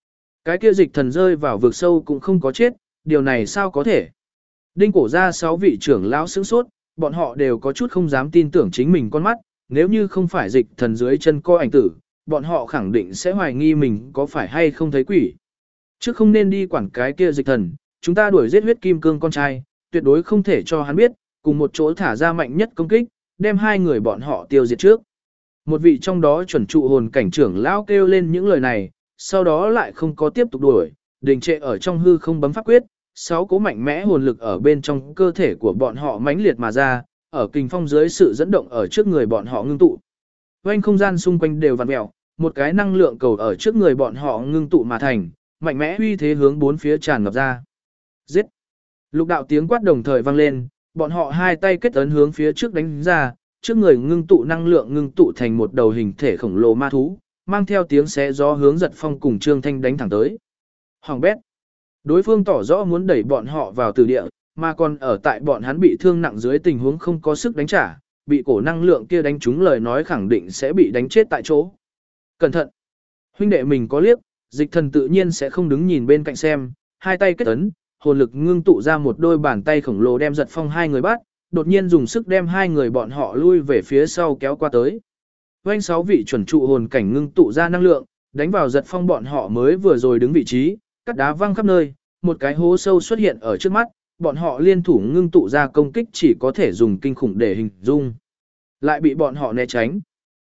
Cái kia dịch thần rơi vào vực sâu cũng không có chết, điều này sao có thể? Đinh cổ ra 6 vị trưởng lão sững sốt, bọn họ đều có chút không dám tin tưởng chính mình con mắt, nếu như không phải dịch thần dưới chân co ảnh tử, bọn họ khẳng định sẽ hoài nghi mình có phải hay không thấy quỷ. Chứ không nên đi quản cái kia dịch thần, chúng ta đuổi giết huyết kim cương con trai, tuyệt đối không thể cho hắn biết, cùng một chỗ thả ra mạnh nhất công kích, đem hai người bọn họ tiêu diệt trước. Một vị trong đó chuẩn trụ hồn cảnh trưởng lão kêu lên những lời này, sau đó lại không có tiếp tục đuổi, đình trệ ở trong hư không bấm pháp quyết, 6 cố mạnh mẽ hồn lực ở bên trong cơ thể của bọn họ mãnh liệt mà ra, ở kình phong dưới sự dẫn động ở trước người bọn họ ngưng tụ. Quanh không gian xung quanh đều vặn mèo, một cái năng lượng cầu ở trước người bọn họ ngưng tụ mà thành, mạnh mẽ uy thế hướng bốn phía tràn ngập ra. Giết! Lục đạo tiếng quát đồng thời vang lên, bọn họ hai tay kết ấn hướng phía trước đánh ra, trước người ngưng tụ năng lượng ngưng tụ thành một đầu hình thể khổng lồ ma thú, mang theo tiếng xé gió hướng Giật Phong cùng Trương Thanh đánh thẳng tới. Hoàng bét! Đối phương tỏ rõ muốn đẩy bọn họ vào tử địa, mà còn ở tại bọn hắn bị thương nặng dưới tình huống không có sức đánh trả, bị cổ năng lượng kia đánh trúng lời nói khẳng định sẽ bị đánh chết tại chỗ. Cẩn thận! Huynh đệ mình có liếc, dịch thần tự nhiên sẽ không đứng nhìn bên cạnh xem, hai tay kết ấn, hồn lực ngưng tụ ra một đôi bàn tay khổng lồ đem Giật Phong hai người bắt, đột nhiên dùng sức đem hai người bọn họ lui về phía sau kéo qua tới. Quanh 6 vị chuẩn trụ hồn cảnh ngưng tụ ra năng lượng, đánh vào Giật Phong bọn họ mới vừa rồi đứng vị trí, cắt đá văng khắp nơi, một cái hố sâu xuất hiện ở trước mắt, bọn họ liên thủ ngưng tụ ra công kích chỉ có thể dùng kinh khủng để hình dung. Lại bị bọn họ né tránh.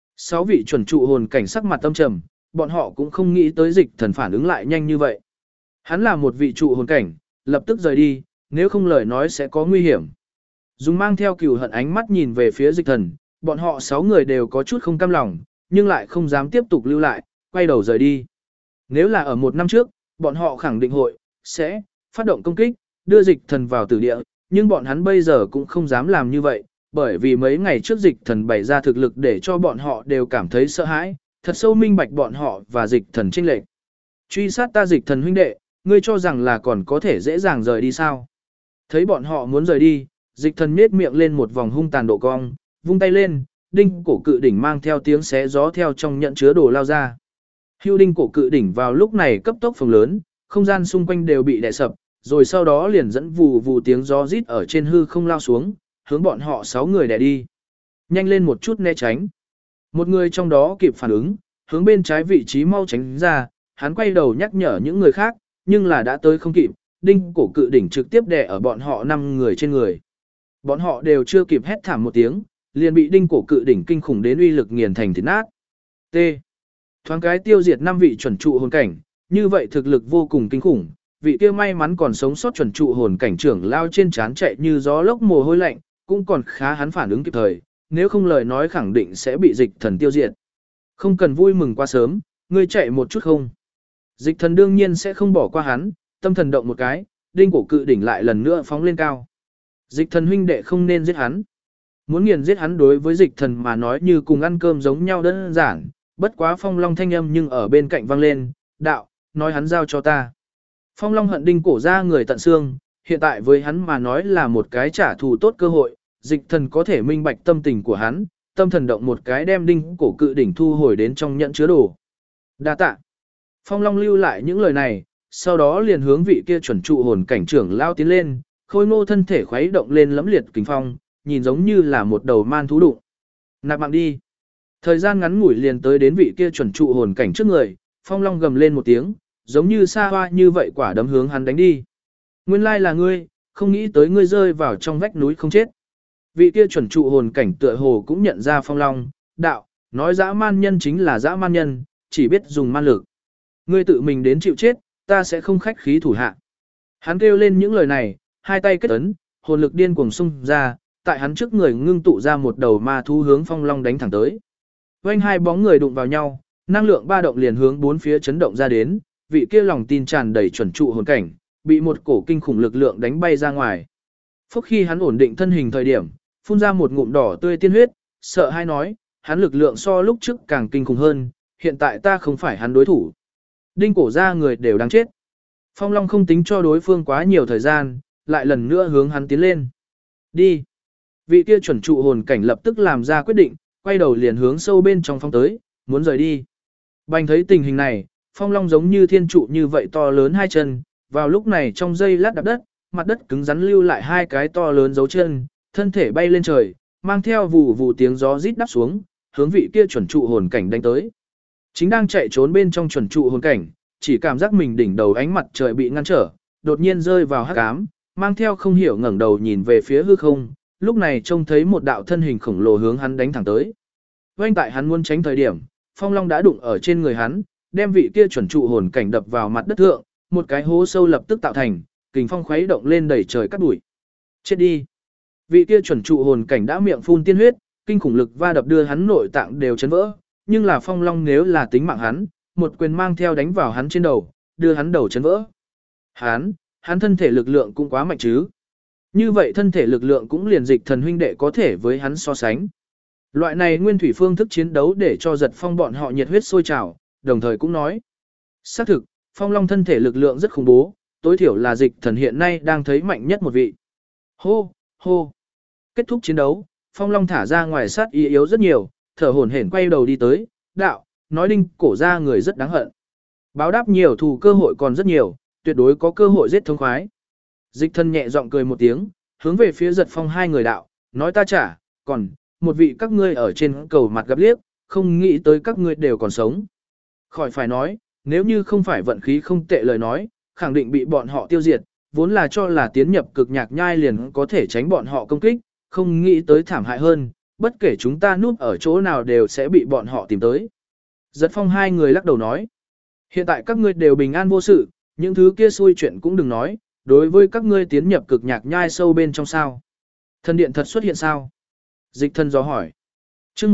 6 vị chuẩn trụ hồn cảnh sắc mặt tâm trầm, bọn họ cũng không nghĩ tới dịch thần phản ứng lại nhanh như vậy. Hắn là một vị trụ hồn cảnh, lập tức rời đi, nếu không lời nói sẽ có nguy hiểm. Dùng mang theo cừu hận ánh mắt nhìn về phía dịch thần, bọn họ 6 người đều có chút không cam lòng, nhưng lại không dám tiếp tục lưu lại, quay đầu rời đi. Nếu là ở một năm trước, bọn họ khẳng định sẽ phát động công kích, đưa dịch thần vào tử địa, nhưng bọn hắn bây giờ cũng không dám làm như vậy, bởi vì mấy ngày trước dịch thần bày ra thực lực để cho bọn họ đều cảm thấy sợ hãi, thật sâu minh bạch bọn họ và dịch thần chênh lệch. Truy sát ta dịch thần huynh đệ, ngươi cho rằng là còn có thể dễ dàng rời đi sao? Thấy bọn họ muốn rời đi, dịch thần nhếch miệng lên một vòng hung tàn độ cong, vung tay lên, đinh cổ cự đỉnh mang theo tiếng xé gió theo trong nhận chứa đồ lao ra. Hưu đinh cổ cự đỉnh vào lúc này cấp tốc phồng lớn, không gian xung quanh đều bị đè sập, rồi sau đó liền dẫn vù vù tiếng gió rít ở trên hư không lao xuống, hướng bọn họ 6 người đè đi. Nhanh lên một chút né tránh. Một người trong đó kịp phản ứng, hướng bên trái vị trí mau tránh ra, hắn quay đầu nhắc nhở những người khác, nhưng là đã tới không kịp, đinh cổ cự đỉnh trực tiếp đè ở bọn họ 5 người trên người. Bọn họ đều chưa kịp hét thảm một tiếng, liền bị đinh cổ cự đỉnh kinh khủng đến uy lực nghiền thành thịt nát. T. Thoáng cái tiêu diệt 5 vị chuẩn trụ hồn cảnh, như vậy thực lực vô cùng kinh khủng, vị kia may mắn còn sống sót chuẩn trụ hồn cảnh trưởng lao trên trán chạy như gió lốc mồ hôi lạnh, cũng còn khá hắn phản ứng kịp thời, nếu không lời nói khẳng định sẽ bị dịch thần tiêu diệt. Không cần vui mừng quá sớm, ngươi chạy một chút không. Dịch thần đương nhiên sẽ không bỏ qua hắn, tâm thần động một cái, đinh cổ cự đỉnh lại lần nữa phóng lên cao. Dịch thần huynh đệ không nên giết hắn. Muốn nghiền giết hắn đối với dịch thần mà nói như cùng ăn cơm giống nhau đơn giản, bất quá phong long thanh âm nhưng ở bên cạnh vang lên, đạo, nói hắn giao cho ta. Phong long hận đinh cổ ra người tận xương, hiện tại với hắn mà nói là một cái trả thù tốt cơ hội, dịch thần có thể minh bạch tâm tình của hắn, tâm thần động một cái đem đinh cổ cự đỉnh thu hồi đến trong nhận chứa đồ. Đa tạ. Phong long lưu lại những lời này, sau đó liền hướng vị kia chuẩn trụ hồn cảnh trưởng lao tiến lên, khôi ngô thân thể khuấy động lên lẫm liệt kình phong, nhìn giống như là một đầu man thú đụng. Nạp mạng đi. Thời gian ngắn ngủi liền tới đến vị kia chuẩn trụ hồn cảnh trước người, phong long gầm lên một tiếng, giống như sa hoa như vậy quả đấm hướng hắn đánh đi. Nguyên lai là ngươi, không nghĩ tới ngươi rơi vào trong vách núi không chết. Vị kia chuẩn trụ hồn cảnh tựa hồ cũng nhận ra phong long, đạo, nói dã man nhân chính là dã man nhân, chỉ biết dùng man lực. Ngươi tự mình đến chịu chết, ta sẽ không khách khí thủ hạ. Hắn kêu lên những lời này, hai tay kết ấn, hồn lực điên cuồng xung ra, tại hắn trước người ngưng tụ ra một đầu ma thú hướng phong long đánh thẳng tới. Vành hai bóng người đụng vào nhau, năng lượng ba động liền hướng bốn phía chấn động ra đến, vị kia lòng tin tràn đầy chuẩn trụ hồn cảnh, bị một cổ kinh khủng lực lượng đánh bay ra ngoài. Phúc khi hắn ổn định thân hình thời điểm, phun ra một ngụm đỏ tươi tiên huyết, sợ hai nói, hắn lực lượng so lúc trước càng kinh khủng hơn, hiện tại ta không phải hắn đối thủ. Đinh cổ ra người đều đáng chết. Phong Long không tính cho đối phương quá nhiều thời gian, lại lần nữa hướng hắn tiến lên. Đi. Vị kia chuẩn trụ hồn cảnh lập tức làm ra quyết định, quay đầu liền hướng sâu bên trong phong tới, muốn rời đi. Bành thấy tình hình này, phong long giống như thiên trụ như vậy to lớn hai chân, vào lúc này trong giây lát đạp đất, mặt đất cứng rắn lưu lại hai cái to lớn dấu chân, thân thể bay lên trời, mang theo vù vù tiếng gió rít đáp xuống, hướng vị kia chuẩn trụ hồn cảnh đánh tới. Chính đang chạy trốn bên trong chuẩn trụ hồn cảnh, chỉ cảm giác mình đỉnh đầu ánh mặt trời bị ngăn trở, đột nhiên rơi vào hắc ám, mang theo không hiểu ngẩng đầu nhìn về phía hư không, lúc này trông thấy một đạo thân hình khổng lồ hướng hắn đánh thẳng tới. Oanh tại hắn muốn tránh thời điểm, phong long đã đụng ở trên người hắn, đem vị kia chuẩn trụ hồn cảnh đập vào mặt đất thượng, một cái hố sâu lập tức tạo thành, kình phong khuấy động lên đẩy trời cắt đuổi. Chết đi. Vị kia chuẩn trụ hồn cảnh đã miệng phun tiên huyết, kinh khủng lực va đập đưa hắn nội tạng đều chấn vỡ, nhưng là phong long nếu là tính mạng hắn, một quyền mang theo đánh vào hắn trên đầu, đưa hắn đầu chấn vỡ. Hắn thân thể lực lượng cũng quá mạnh chứ. Như vậy thân thể lực lượng cũng liền Dịch Thần huynh đệ có thể với hắn so sánh. Loại này nguyên thủy phương thức chiến đấu để cho Giật Phong bọn họ nhiệt huyết sôi trào, đồng thời cũng nói. Xác thực, phong long thân thể lực lượng rất khủng bố, tối thiểu là Dịch Thần hiện nay đang thấy mạnh nhất một vị. Hô, hô. Kết thúc chiến đấu, phong long thả ra ngoài sát ý yếu rất nhiều, thở hổn hển quay đầu đi tới, đạo, nói Đinh Cổ ra người rất đáng hận. Báo đáp nhiều thù cơ hội còn rất nhiều, tuyệt đối có cơ hội giết thống khoái. Dịch Thần nhẹ giọng cười một tiếng, hướng về phía Giật Phong hai người đạo, nói ta trả, còn, một vị các ngươi ở trên cầu mặt gặp liếc, không nghĩ tới các ngươi đều còn sống. Khỏi phải nói, nếu như không phải vận khí không tệ lời nói, khẳng định bị bọn họ tiêu diệt, vốn là cho là tiến nhập cực nhạc nhai liền có thể tránh bọn họ công kích, không nghĩ tới thảm hại hơn, bất kể chúng ta núp ở chỗ nào đều sẽ bị bọn họ tìm tới. Giật Phong hai người lắc đầu nói, hiện tại các ngươi đều bình an vô sự, những thứ kia xui chuyện cũng đừng nói, đối với các ngươi tiến nhập cực nhạc nhai sâu bên trong sao. Thần điện thật xuất hiện sao? Dịch Thần dò hỏi. Chương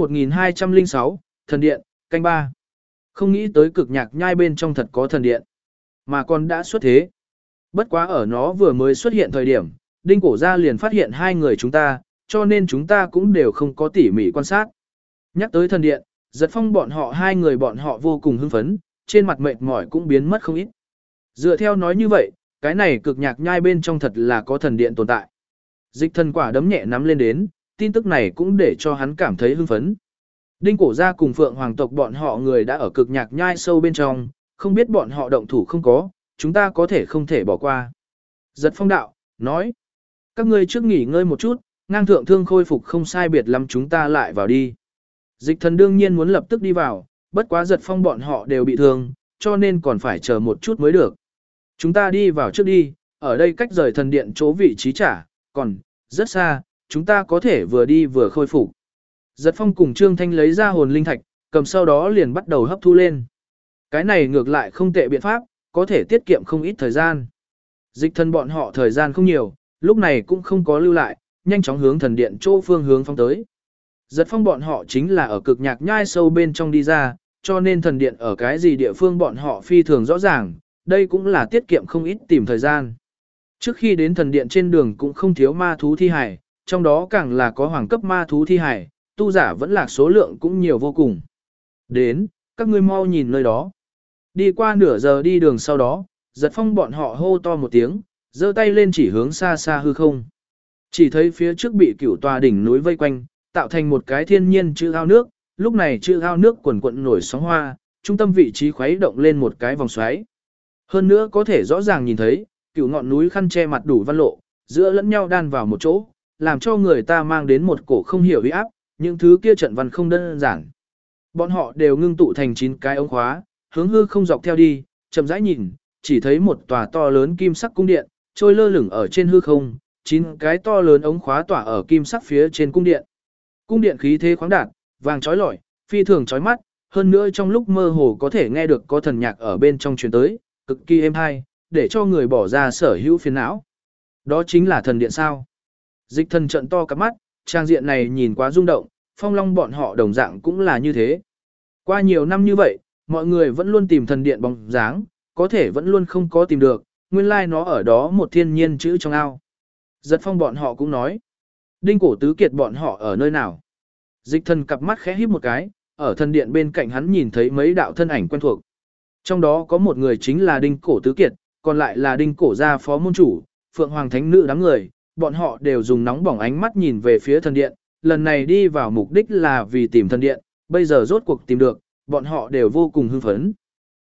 1206, thần điện, canh 3. Không nghĩ tới cực nhạc nhai bên trong thật có thần điện, mà còn đã xuất thế. Bất quá ở nó vừa mới xuất hiện thời điểm, Đinh Cổ gia liền phát hiện hai người chúng ta, cho nên chúng ta cũng đều không có tỉ mỉ quan sát. Nhắc tới thần điện, Giật Phong bọn họ hai người bọn họ vô cùng hưng phấn, trên mặt mệt mỏi cũng biến mất không ít. Dựa theo nói như vậy, cái này cực nhạc nhai bên trong thật là có thần điện tồn tại. Dịch Thần quả đấm nhẹ nắm lên đến, tin tức này cũng để cho hắn cảm thấy hưng phấn. Đinh Cổ gia cùng Phượng Hoàng tộc bọn họ người đã ở cực nhạc nhai sâu bên trong, không biết bọn họ động thủ không có, chúng ta có thể không thể bỏ qua. Giật Phong đạo, nói, các ngươi trước nghỉ ngơi một chút, ngang thượng thương khôi phục không sai biệt lắm chúng ta lại vào đi. Dịch Thần đương nhiên muốn lập tức đi vào, bất quá Giật Phong bọn họ đều bị thương, cho nên còn phải chờ một chút mới được. Chúng ta đi vào trước đi, ở đây cách rời thần điện chỗ vị trí trả, còn, rất xa, chúng ta có thể vừa đi vừa khôi phục. Giật Phong cùng Trương Thanh lấy ra hồn linh thạch, cầm sau đó liền bắt đầu hấp thu lên. Cái này ngược lại không tệ biện pháp, có thể tiết kiệm không ít thời gian. Dịch Thần bọn họ thời gian không nhiều, lúc này cũng không có lưu lại, nhanh chóng hướng thần điện chỗ phương hướng phong tới. Giật Phong bọn họ chính là ở cực nhạc nhai sâu bên trong đi ra, cho nên thần điện ở cái gì địa phương bọn họ phi thường rõ ràng, đây cũng là tiết kiệm không ít tìm thời gian. Trước khi đến thần điện trên đường cũng không thiếu ma thú thi hải, trong đó càng là có hoàng cấp ma thú thi hải, tu giả vẫn là số lượng cũng nhiều vô cùng. Đến, các ngươi mau nhìn nơi đó. Đi qua nửa giờ đi đường sau đó, Giật Phong bọn họ hô to một tiếng, giơ tay lên chỉ hướng xa xa hư không. Chỉ thấy phía trước bị cửu tòa đỉnh núi vây quanh, tạo thành một cái thiên nhiên chữ ao nước, lúc này chữ ao nước quần quận nổi sóng hoa, trung tâm vị trí khuấy động lên một cái vòng xoáy. Hơn nữa có thể rõ ràng nhìn thấy, cửu ngọn núi khăn che mặt đủ văn lộ, giữa lẫn nhau đan vào một chỗ, làm cho người ta mang đến một cổ không hiểu uy áp, những thứ kia trận văn không đơn giản. Bọn họ đều ngưng tụ thành 9 cái ống khóa, hướng hư không dọc theo đi, chậm rãi nhìn, chỉ thấy một tòa to lớn kim sắc cung điện, trôi lơ lửng ở trên hư không, 9 cái to lớn ống khóa tỏa ở kim sắc phía trên cung điện. Cung điện khí thế khoáng đạt, vàng chói lọi, phi thường chói mắt, hơn nữa trong lúc mơ hồ có thể nghe được có thần nhạc ở bên trong truyền tới, cực kỳ êm hay, để cho người bỏ ra sở hữu phiền não. Đó chính là thần điện sao? Dịch Thần trợn to cặp mắt, trang diện này nhìn quá rung động, Phong Long bọn họ đồng dạng cũng là như thế. Qua nhiều năm như vậy, mọi người vẫn luôn tìm thần điện bóng dáng, có thể vẫn luôn không có tìm được, nguyên lai nó ở đó một thiên nhiên chữ trong ao. Giật Phong bọn họ cũng nói, Đinh Cổ Tứ Kiệt bọn họ ở nơi nào? Dịch Thần cặp mắt khẽ híp một cái, ở thần điện bên cạnh hắn nhìn thấy mấy đạo thân ảnh quen thuộc. Trong đó có một người chính là Đinh Cổ Tứ Kiệt, còn lại là Đinh Cổ gia phó môn chủ, Phượng Hoàng Thánh Nữ đám người, bọn họ đều dùng nóng bỏng ánh mắt nhìn về phía thần điện, lần này đi vào mục đích là vì tìm thần điện, bây giờ rốt cuộc tìm được, bọn họ đều vô cùng hưng phấn.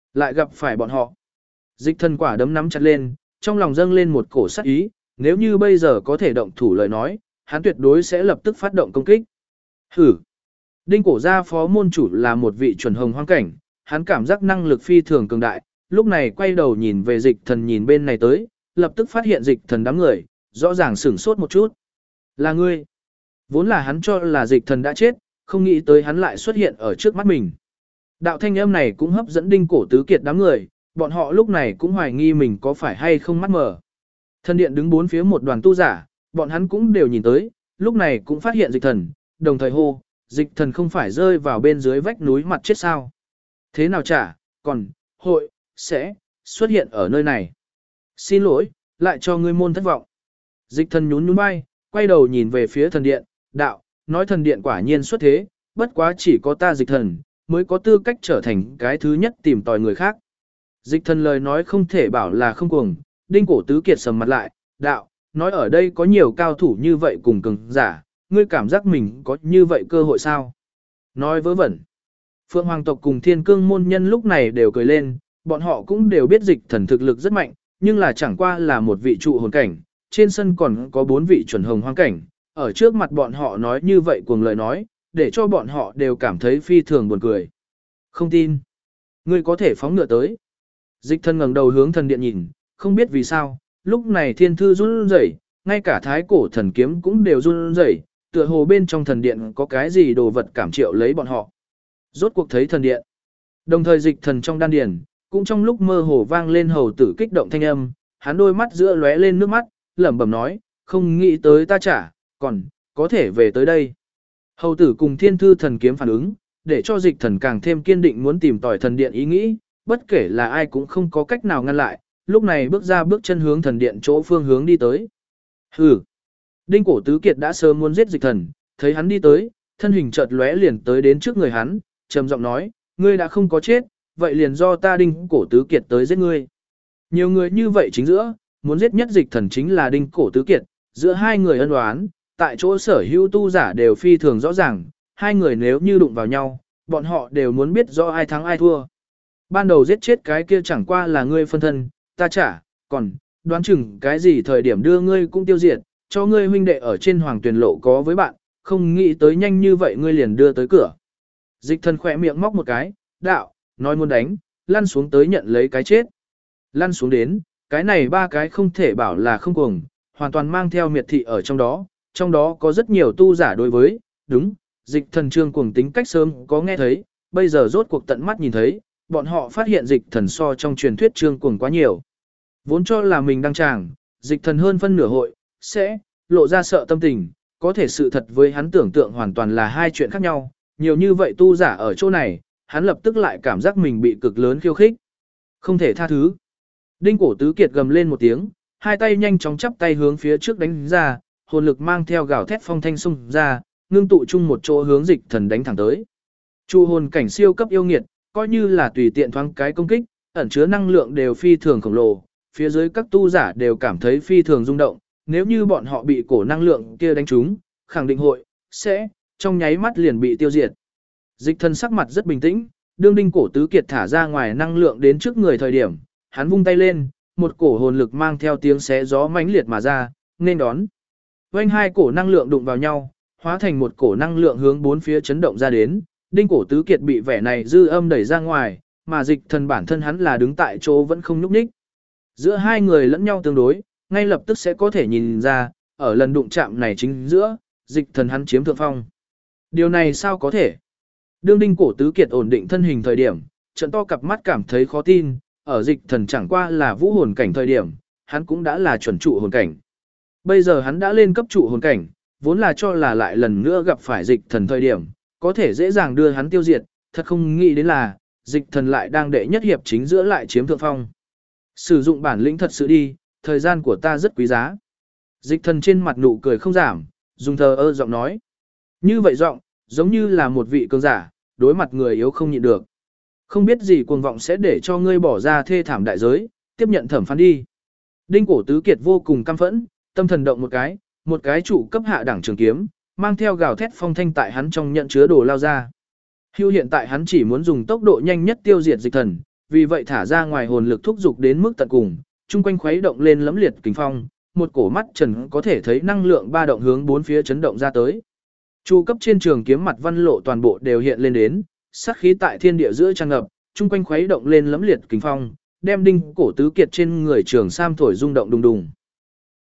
Lại gặp phải bọn họ. Dịch thần quả đấm nắm chặt lên, trong lòng dâng lên một cổ sát ý, nếu như bây giờ có thể động thủ lời nói, hắn tuyệt đối sẽ lập tức phát động công kích. Hử! Đinh cổ gia phó môn chủ là một vị chuẩn hồng hoang cảnh, hắn cảm giác năng lực phi thường cường đại, lúc này quay đầu nhìn về dịch thần nhìn bên này tới, lập tức phát hiện dịch thần đám người, rõ ràng sửng sốt một chút. Là ngươi! Vốn là hắn cho là dịch thần đã chết, không nghĩ tới hắn lại xuất hiện ở trước mắt mình. Đạo thanh âm này cũng hấp dẫn đinh cổ tứ kiệt đám người, bọn họ lúc này cũng hoài nghi mình có phải hay không mắt mờ. Thần điện đứng bốn phía một đoàn tu giả, bọn hắn cũng đều nhìn tới, lúc này cũng phát hiện dịch thần, đồng thời hô, dịch thần không phải rơi vào bên dưới vách núi mặt chết sao. Thế nào chả, còn, hội, sẽ, xuất hiện ở nơi này. Xin lỗi, lại cho ngươi môn thất vọng. Dịch thần nhún nhún bay, quay đầu nhìn về phía thần điện, đạo, nói thần điện quả nhiên xuất thế, bất quá chỉ có ta dịch thần, mới có tư cách trở thành cái thứ nhất tìm tòi người khác. Dịch thần lời nói không thể bảo là không cuồng, đinh cổ tứ kiệt sầm mặt lại, đạo, nói ở đây có nhiều cao thủ như vậy cùng cường giả, ngươi cảm giác mình có như vậy cơ hội sao? Nói vớ vẩn. Phượng Hoàng tộc cùng Thiên Cương môn nhân lúc này đều cười lên, bọn họ cũng đều biết dịch thần thực lực rất mạnh, nhưng là chẳng qua là một vị trụ hồn cảnh, trên sân còn có 4 vị chuẩn hồng hoang cảnh, ở trước mặt bọn họ nói như vậy cuồng lời nói, để cho bọn họ đều cảm thấy phi thường buồn cười. Không tin. Ngươi có thể phóng ngựa tới. Dịch thần ngẩng đầu hướng thần điện nhìn, không biết vì sao, lúc này thiên thư run rẩy, ngay cả thái cổ thần kiếm cũng đều run rẩy, tựa hồ bên trong thần điện có cái gì đồ vật cảm triệu lấy bọn họ. Rốt cuộc thấy thần điện. Đồng thời dịch thần trong đan điền, cũng trong lúc mơ hồ vang lên hầu tử kích động thanh âm, hắn đôi mắt giữa lóe lên nước mắt, lẩm bẩm nói, không nghĩ tới ta chả, còn, có thể về tới đây. Hầu tử cùng thiên thư thần kiếm phản ứng, để cho dịch thần càng thêm kiên định muốn tìm tòi thần điện ý nghĩ, bất kể là ai cũng không có cách nào ngăn lại, lúc này bước ra bước chân hướng thần điện chỗ phương hướng đi tới. Hừ! Đinh cổ tứ kiệt đã sớm muốn giết dịch thần, thấy hắn đi tới, thân hình chợt lóe liền tới đến trước người hắn, trầm giọng nói, ngươi đã không có chết, vậy liền do ta đinh cổ tứ kiệt tới giết ngươi. Nhiều người như vậy chính giữa, muốn giết nhất dịch thần chính là đinh cổ tứ kiệt, giữa hai người ân oán, tại chỗ sở hữu tu giả đều phi thường rõ ràng, hai người nếu như đụng vào nhau, bọn họ đều muốn biết rõ ai thắng ai thua. Ban đầu giết chết cái kia chẳng qua là ngươi phân thân, ta chả, còn, đoán chừng cái gì thời điểm đưa ngươi cũng tiêu diệt, cho ngươi huynh đệ ở trên hoàng tuyển lộ có với bạn, không nghĩ tới nhanh như vậy ngươi liền đưa tới cửa. Dịch thần khỏe miệng móc một cái, đạo, nói muốn đánh, lăn xuống tới nhận lấy cái chết. Lăn xuống đến, cái này 3 cái không thể bảo là không cuồng, hoàn toàn mang theo miệt thị ở trong đó có rất nhiều tu giả đối với, đúng, dịch thần trương cuồng tính cách sớm có nghe thấy, bây giờ rốt cuộc tận mắt nhìn thấy, bọn họ phát hiện dịch thần so trong truyền thuyết trương cuồng quá nhiều. Vốn cho là mình đang tràng, dịch thần hơn phân nửa hội, sẽ lộ ra sợ tâm tình, có thể sự thật với hắn tưởng tượng hoàn toàn là hai chuyện khác nhau, nhiều như vậy tu giả ở chỗ này, hắn lập tức lại cảm giác mình bị cực lớn khiêu khích. Không thể tha thứ. Đinh cổ tứ kiệt gầm lên một tiếng, hai tay nhanh chóng chắp tay hướng phía trước đánh ra, hồn lực mang theo gào thét phong thanh xung ra, ngưng tụ chung một chỗ hướng dịch thần đánh thẳng tới. Trụ hồn cảnh siêu cấp yêu nghiệt, coi như là tùy tiện thoáng cái công kích, ẩn chứa năng lượng đều phi thường khổng lồ, phía dưới các tu giả đều cảm thấy phi thường rung động, nếu như bọn họ bị cổ năng lượng kia đánh trúng, khẳng định hội, sẽ, trong nháy mắt liền bị tiêu diệt. Dịch thần sắc mặt rất bình tĩnh, đương đinh cổ tứ kiệt thả ra ngoài năng lượng đến trước người thời điểm, hắn vung tay lên, một cổ hồn lực mang theo tiếng xé gió mãnh liệt mà ra, nên đón. Vành hai cổ năng lượng đụng vào nhau, hóa thành một cổ năng lượng hướng bốn phía chấn động ra đến, đinh cổ tứ kiệt bị vẻ này dư âm đẩy ra ngoài, mà dịch thần bản thân hắn là đứng tại chỗ vẫn không nhúc nhích. Giữa hai người lẫn nhau tương đối, ngay lập tức sẽ có thể nhìn ra, ở lần đụng chạm này chính giữa, dịch thần hắn chiếm thượng phong. Điều này sao có thể? Đương đinh cổ tứ kiệt ổn định thân hình thời điểm, trận to cặp mắt cảm thấy khó tin, ở dịch thần chẳng qua là vũ hồn cảnh thời điểm, hắn cũng đã là chuẩn trụ hồn cảnh. Bây giờ hắn đã lên cấp trụ hồn cảnh, vốn là cho là lại lần nữa gặp phải dịch thần thời điểm, có thể dễ dàng đưa hắn tiêu diệt, thật không nghĩ đến là, dịch thần lại đang đệ nhất hiệp chính giữa lại chiếm thượng phong. Sử dụng bản lĩnh thật sự đi, thời gian của ta rất quý giá. Dịch thần trên mặt nụ cười không giảm, dùng thờ ơ giọng nói. Như vậy giọng, giống như là một vị cường giả, đối mặt người yếu không nhịn được. Không biết gì cuồng vọng sẽ để cho ngươi bỏ ra thê thảm đại giới, tiếp nhận thẩm phán đi. Đinh cổ tứ kiệt vô cùng căm phẫn, tâm thần động một cái trụ cấp hạ đẳng trường kiếm, mang theo gào thét phong thanh tại hắn trong nhận chứa đồ lao ra. Hưu hiện tại hắn chỉ muốn dùng tốc độ nhanh nhất tiêu diệt dịch thần, vì vậy thả ra ngoài hồn lực thúc dục đến mức tận cùng, chung quanh khuấy động lên lẫm liệt kình phong, một cổ mắt trần có thể thấy năng lượng ba động hướng bốn phía chấn động ra tới. Chu cấp trên trường kiếm mặt văn lộ toàn bộ đều hiện lên đến, sát khí tại thiên địa giữa tràn ngập, chung quanh khuấy động lên lẫm liệt kình phong, đem đinh cổ tứ kiệt trên người trường sam thổi rung động đùng đùng.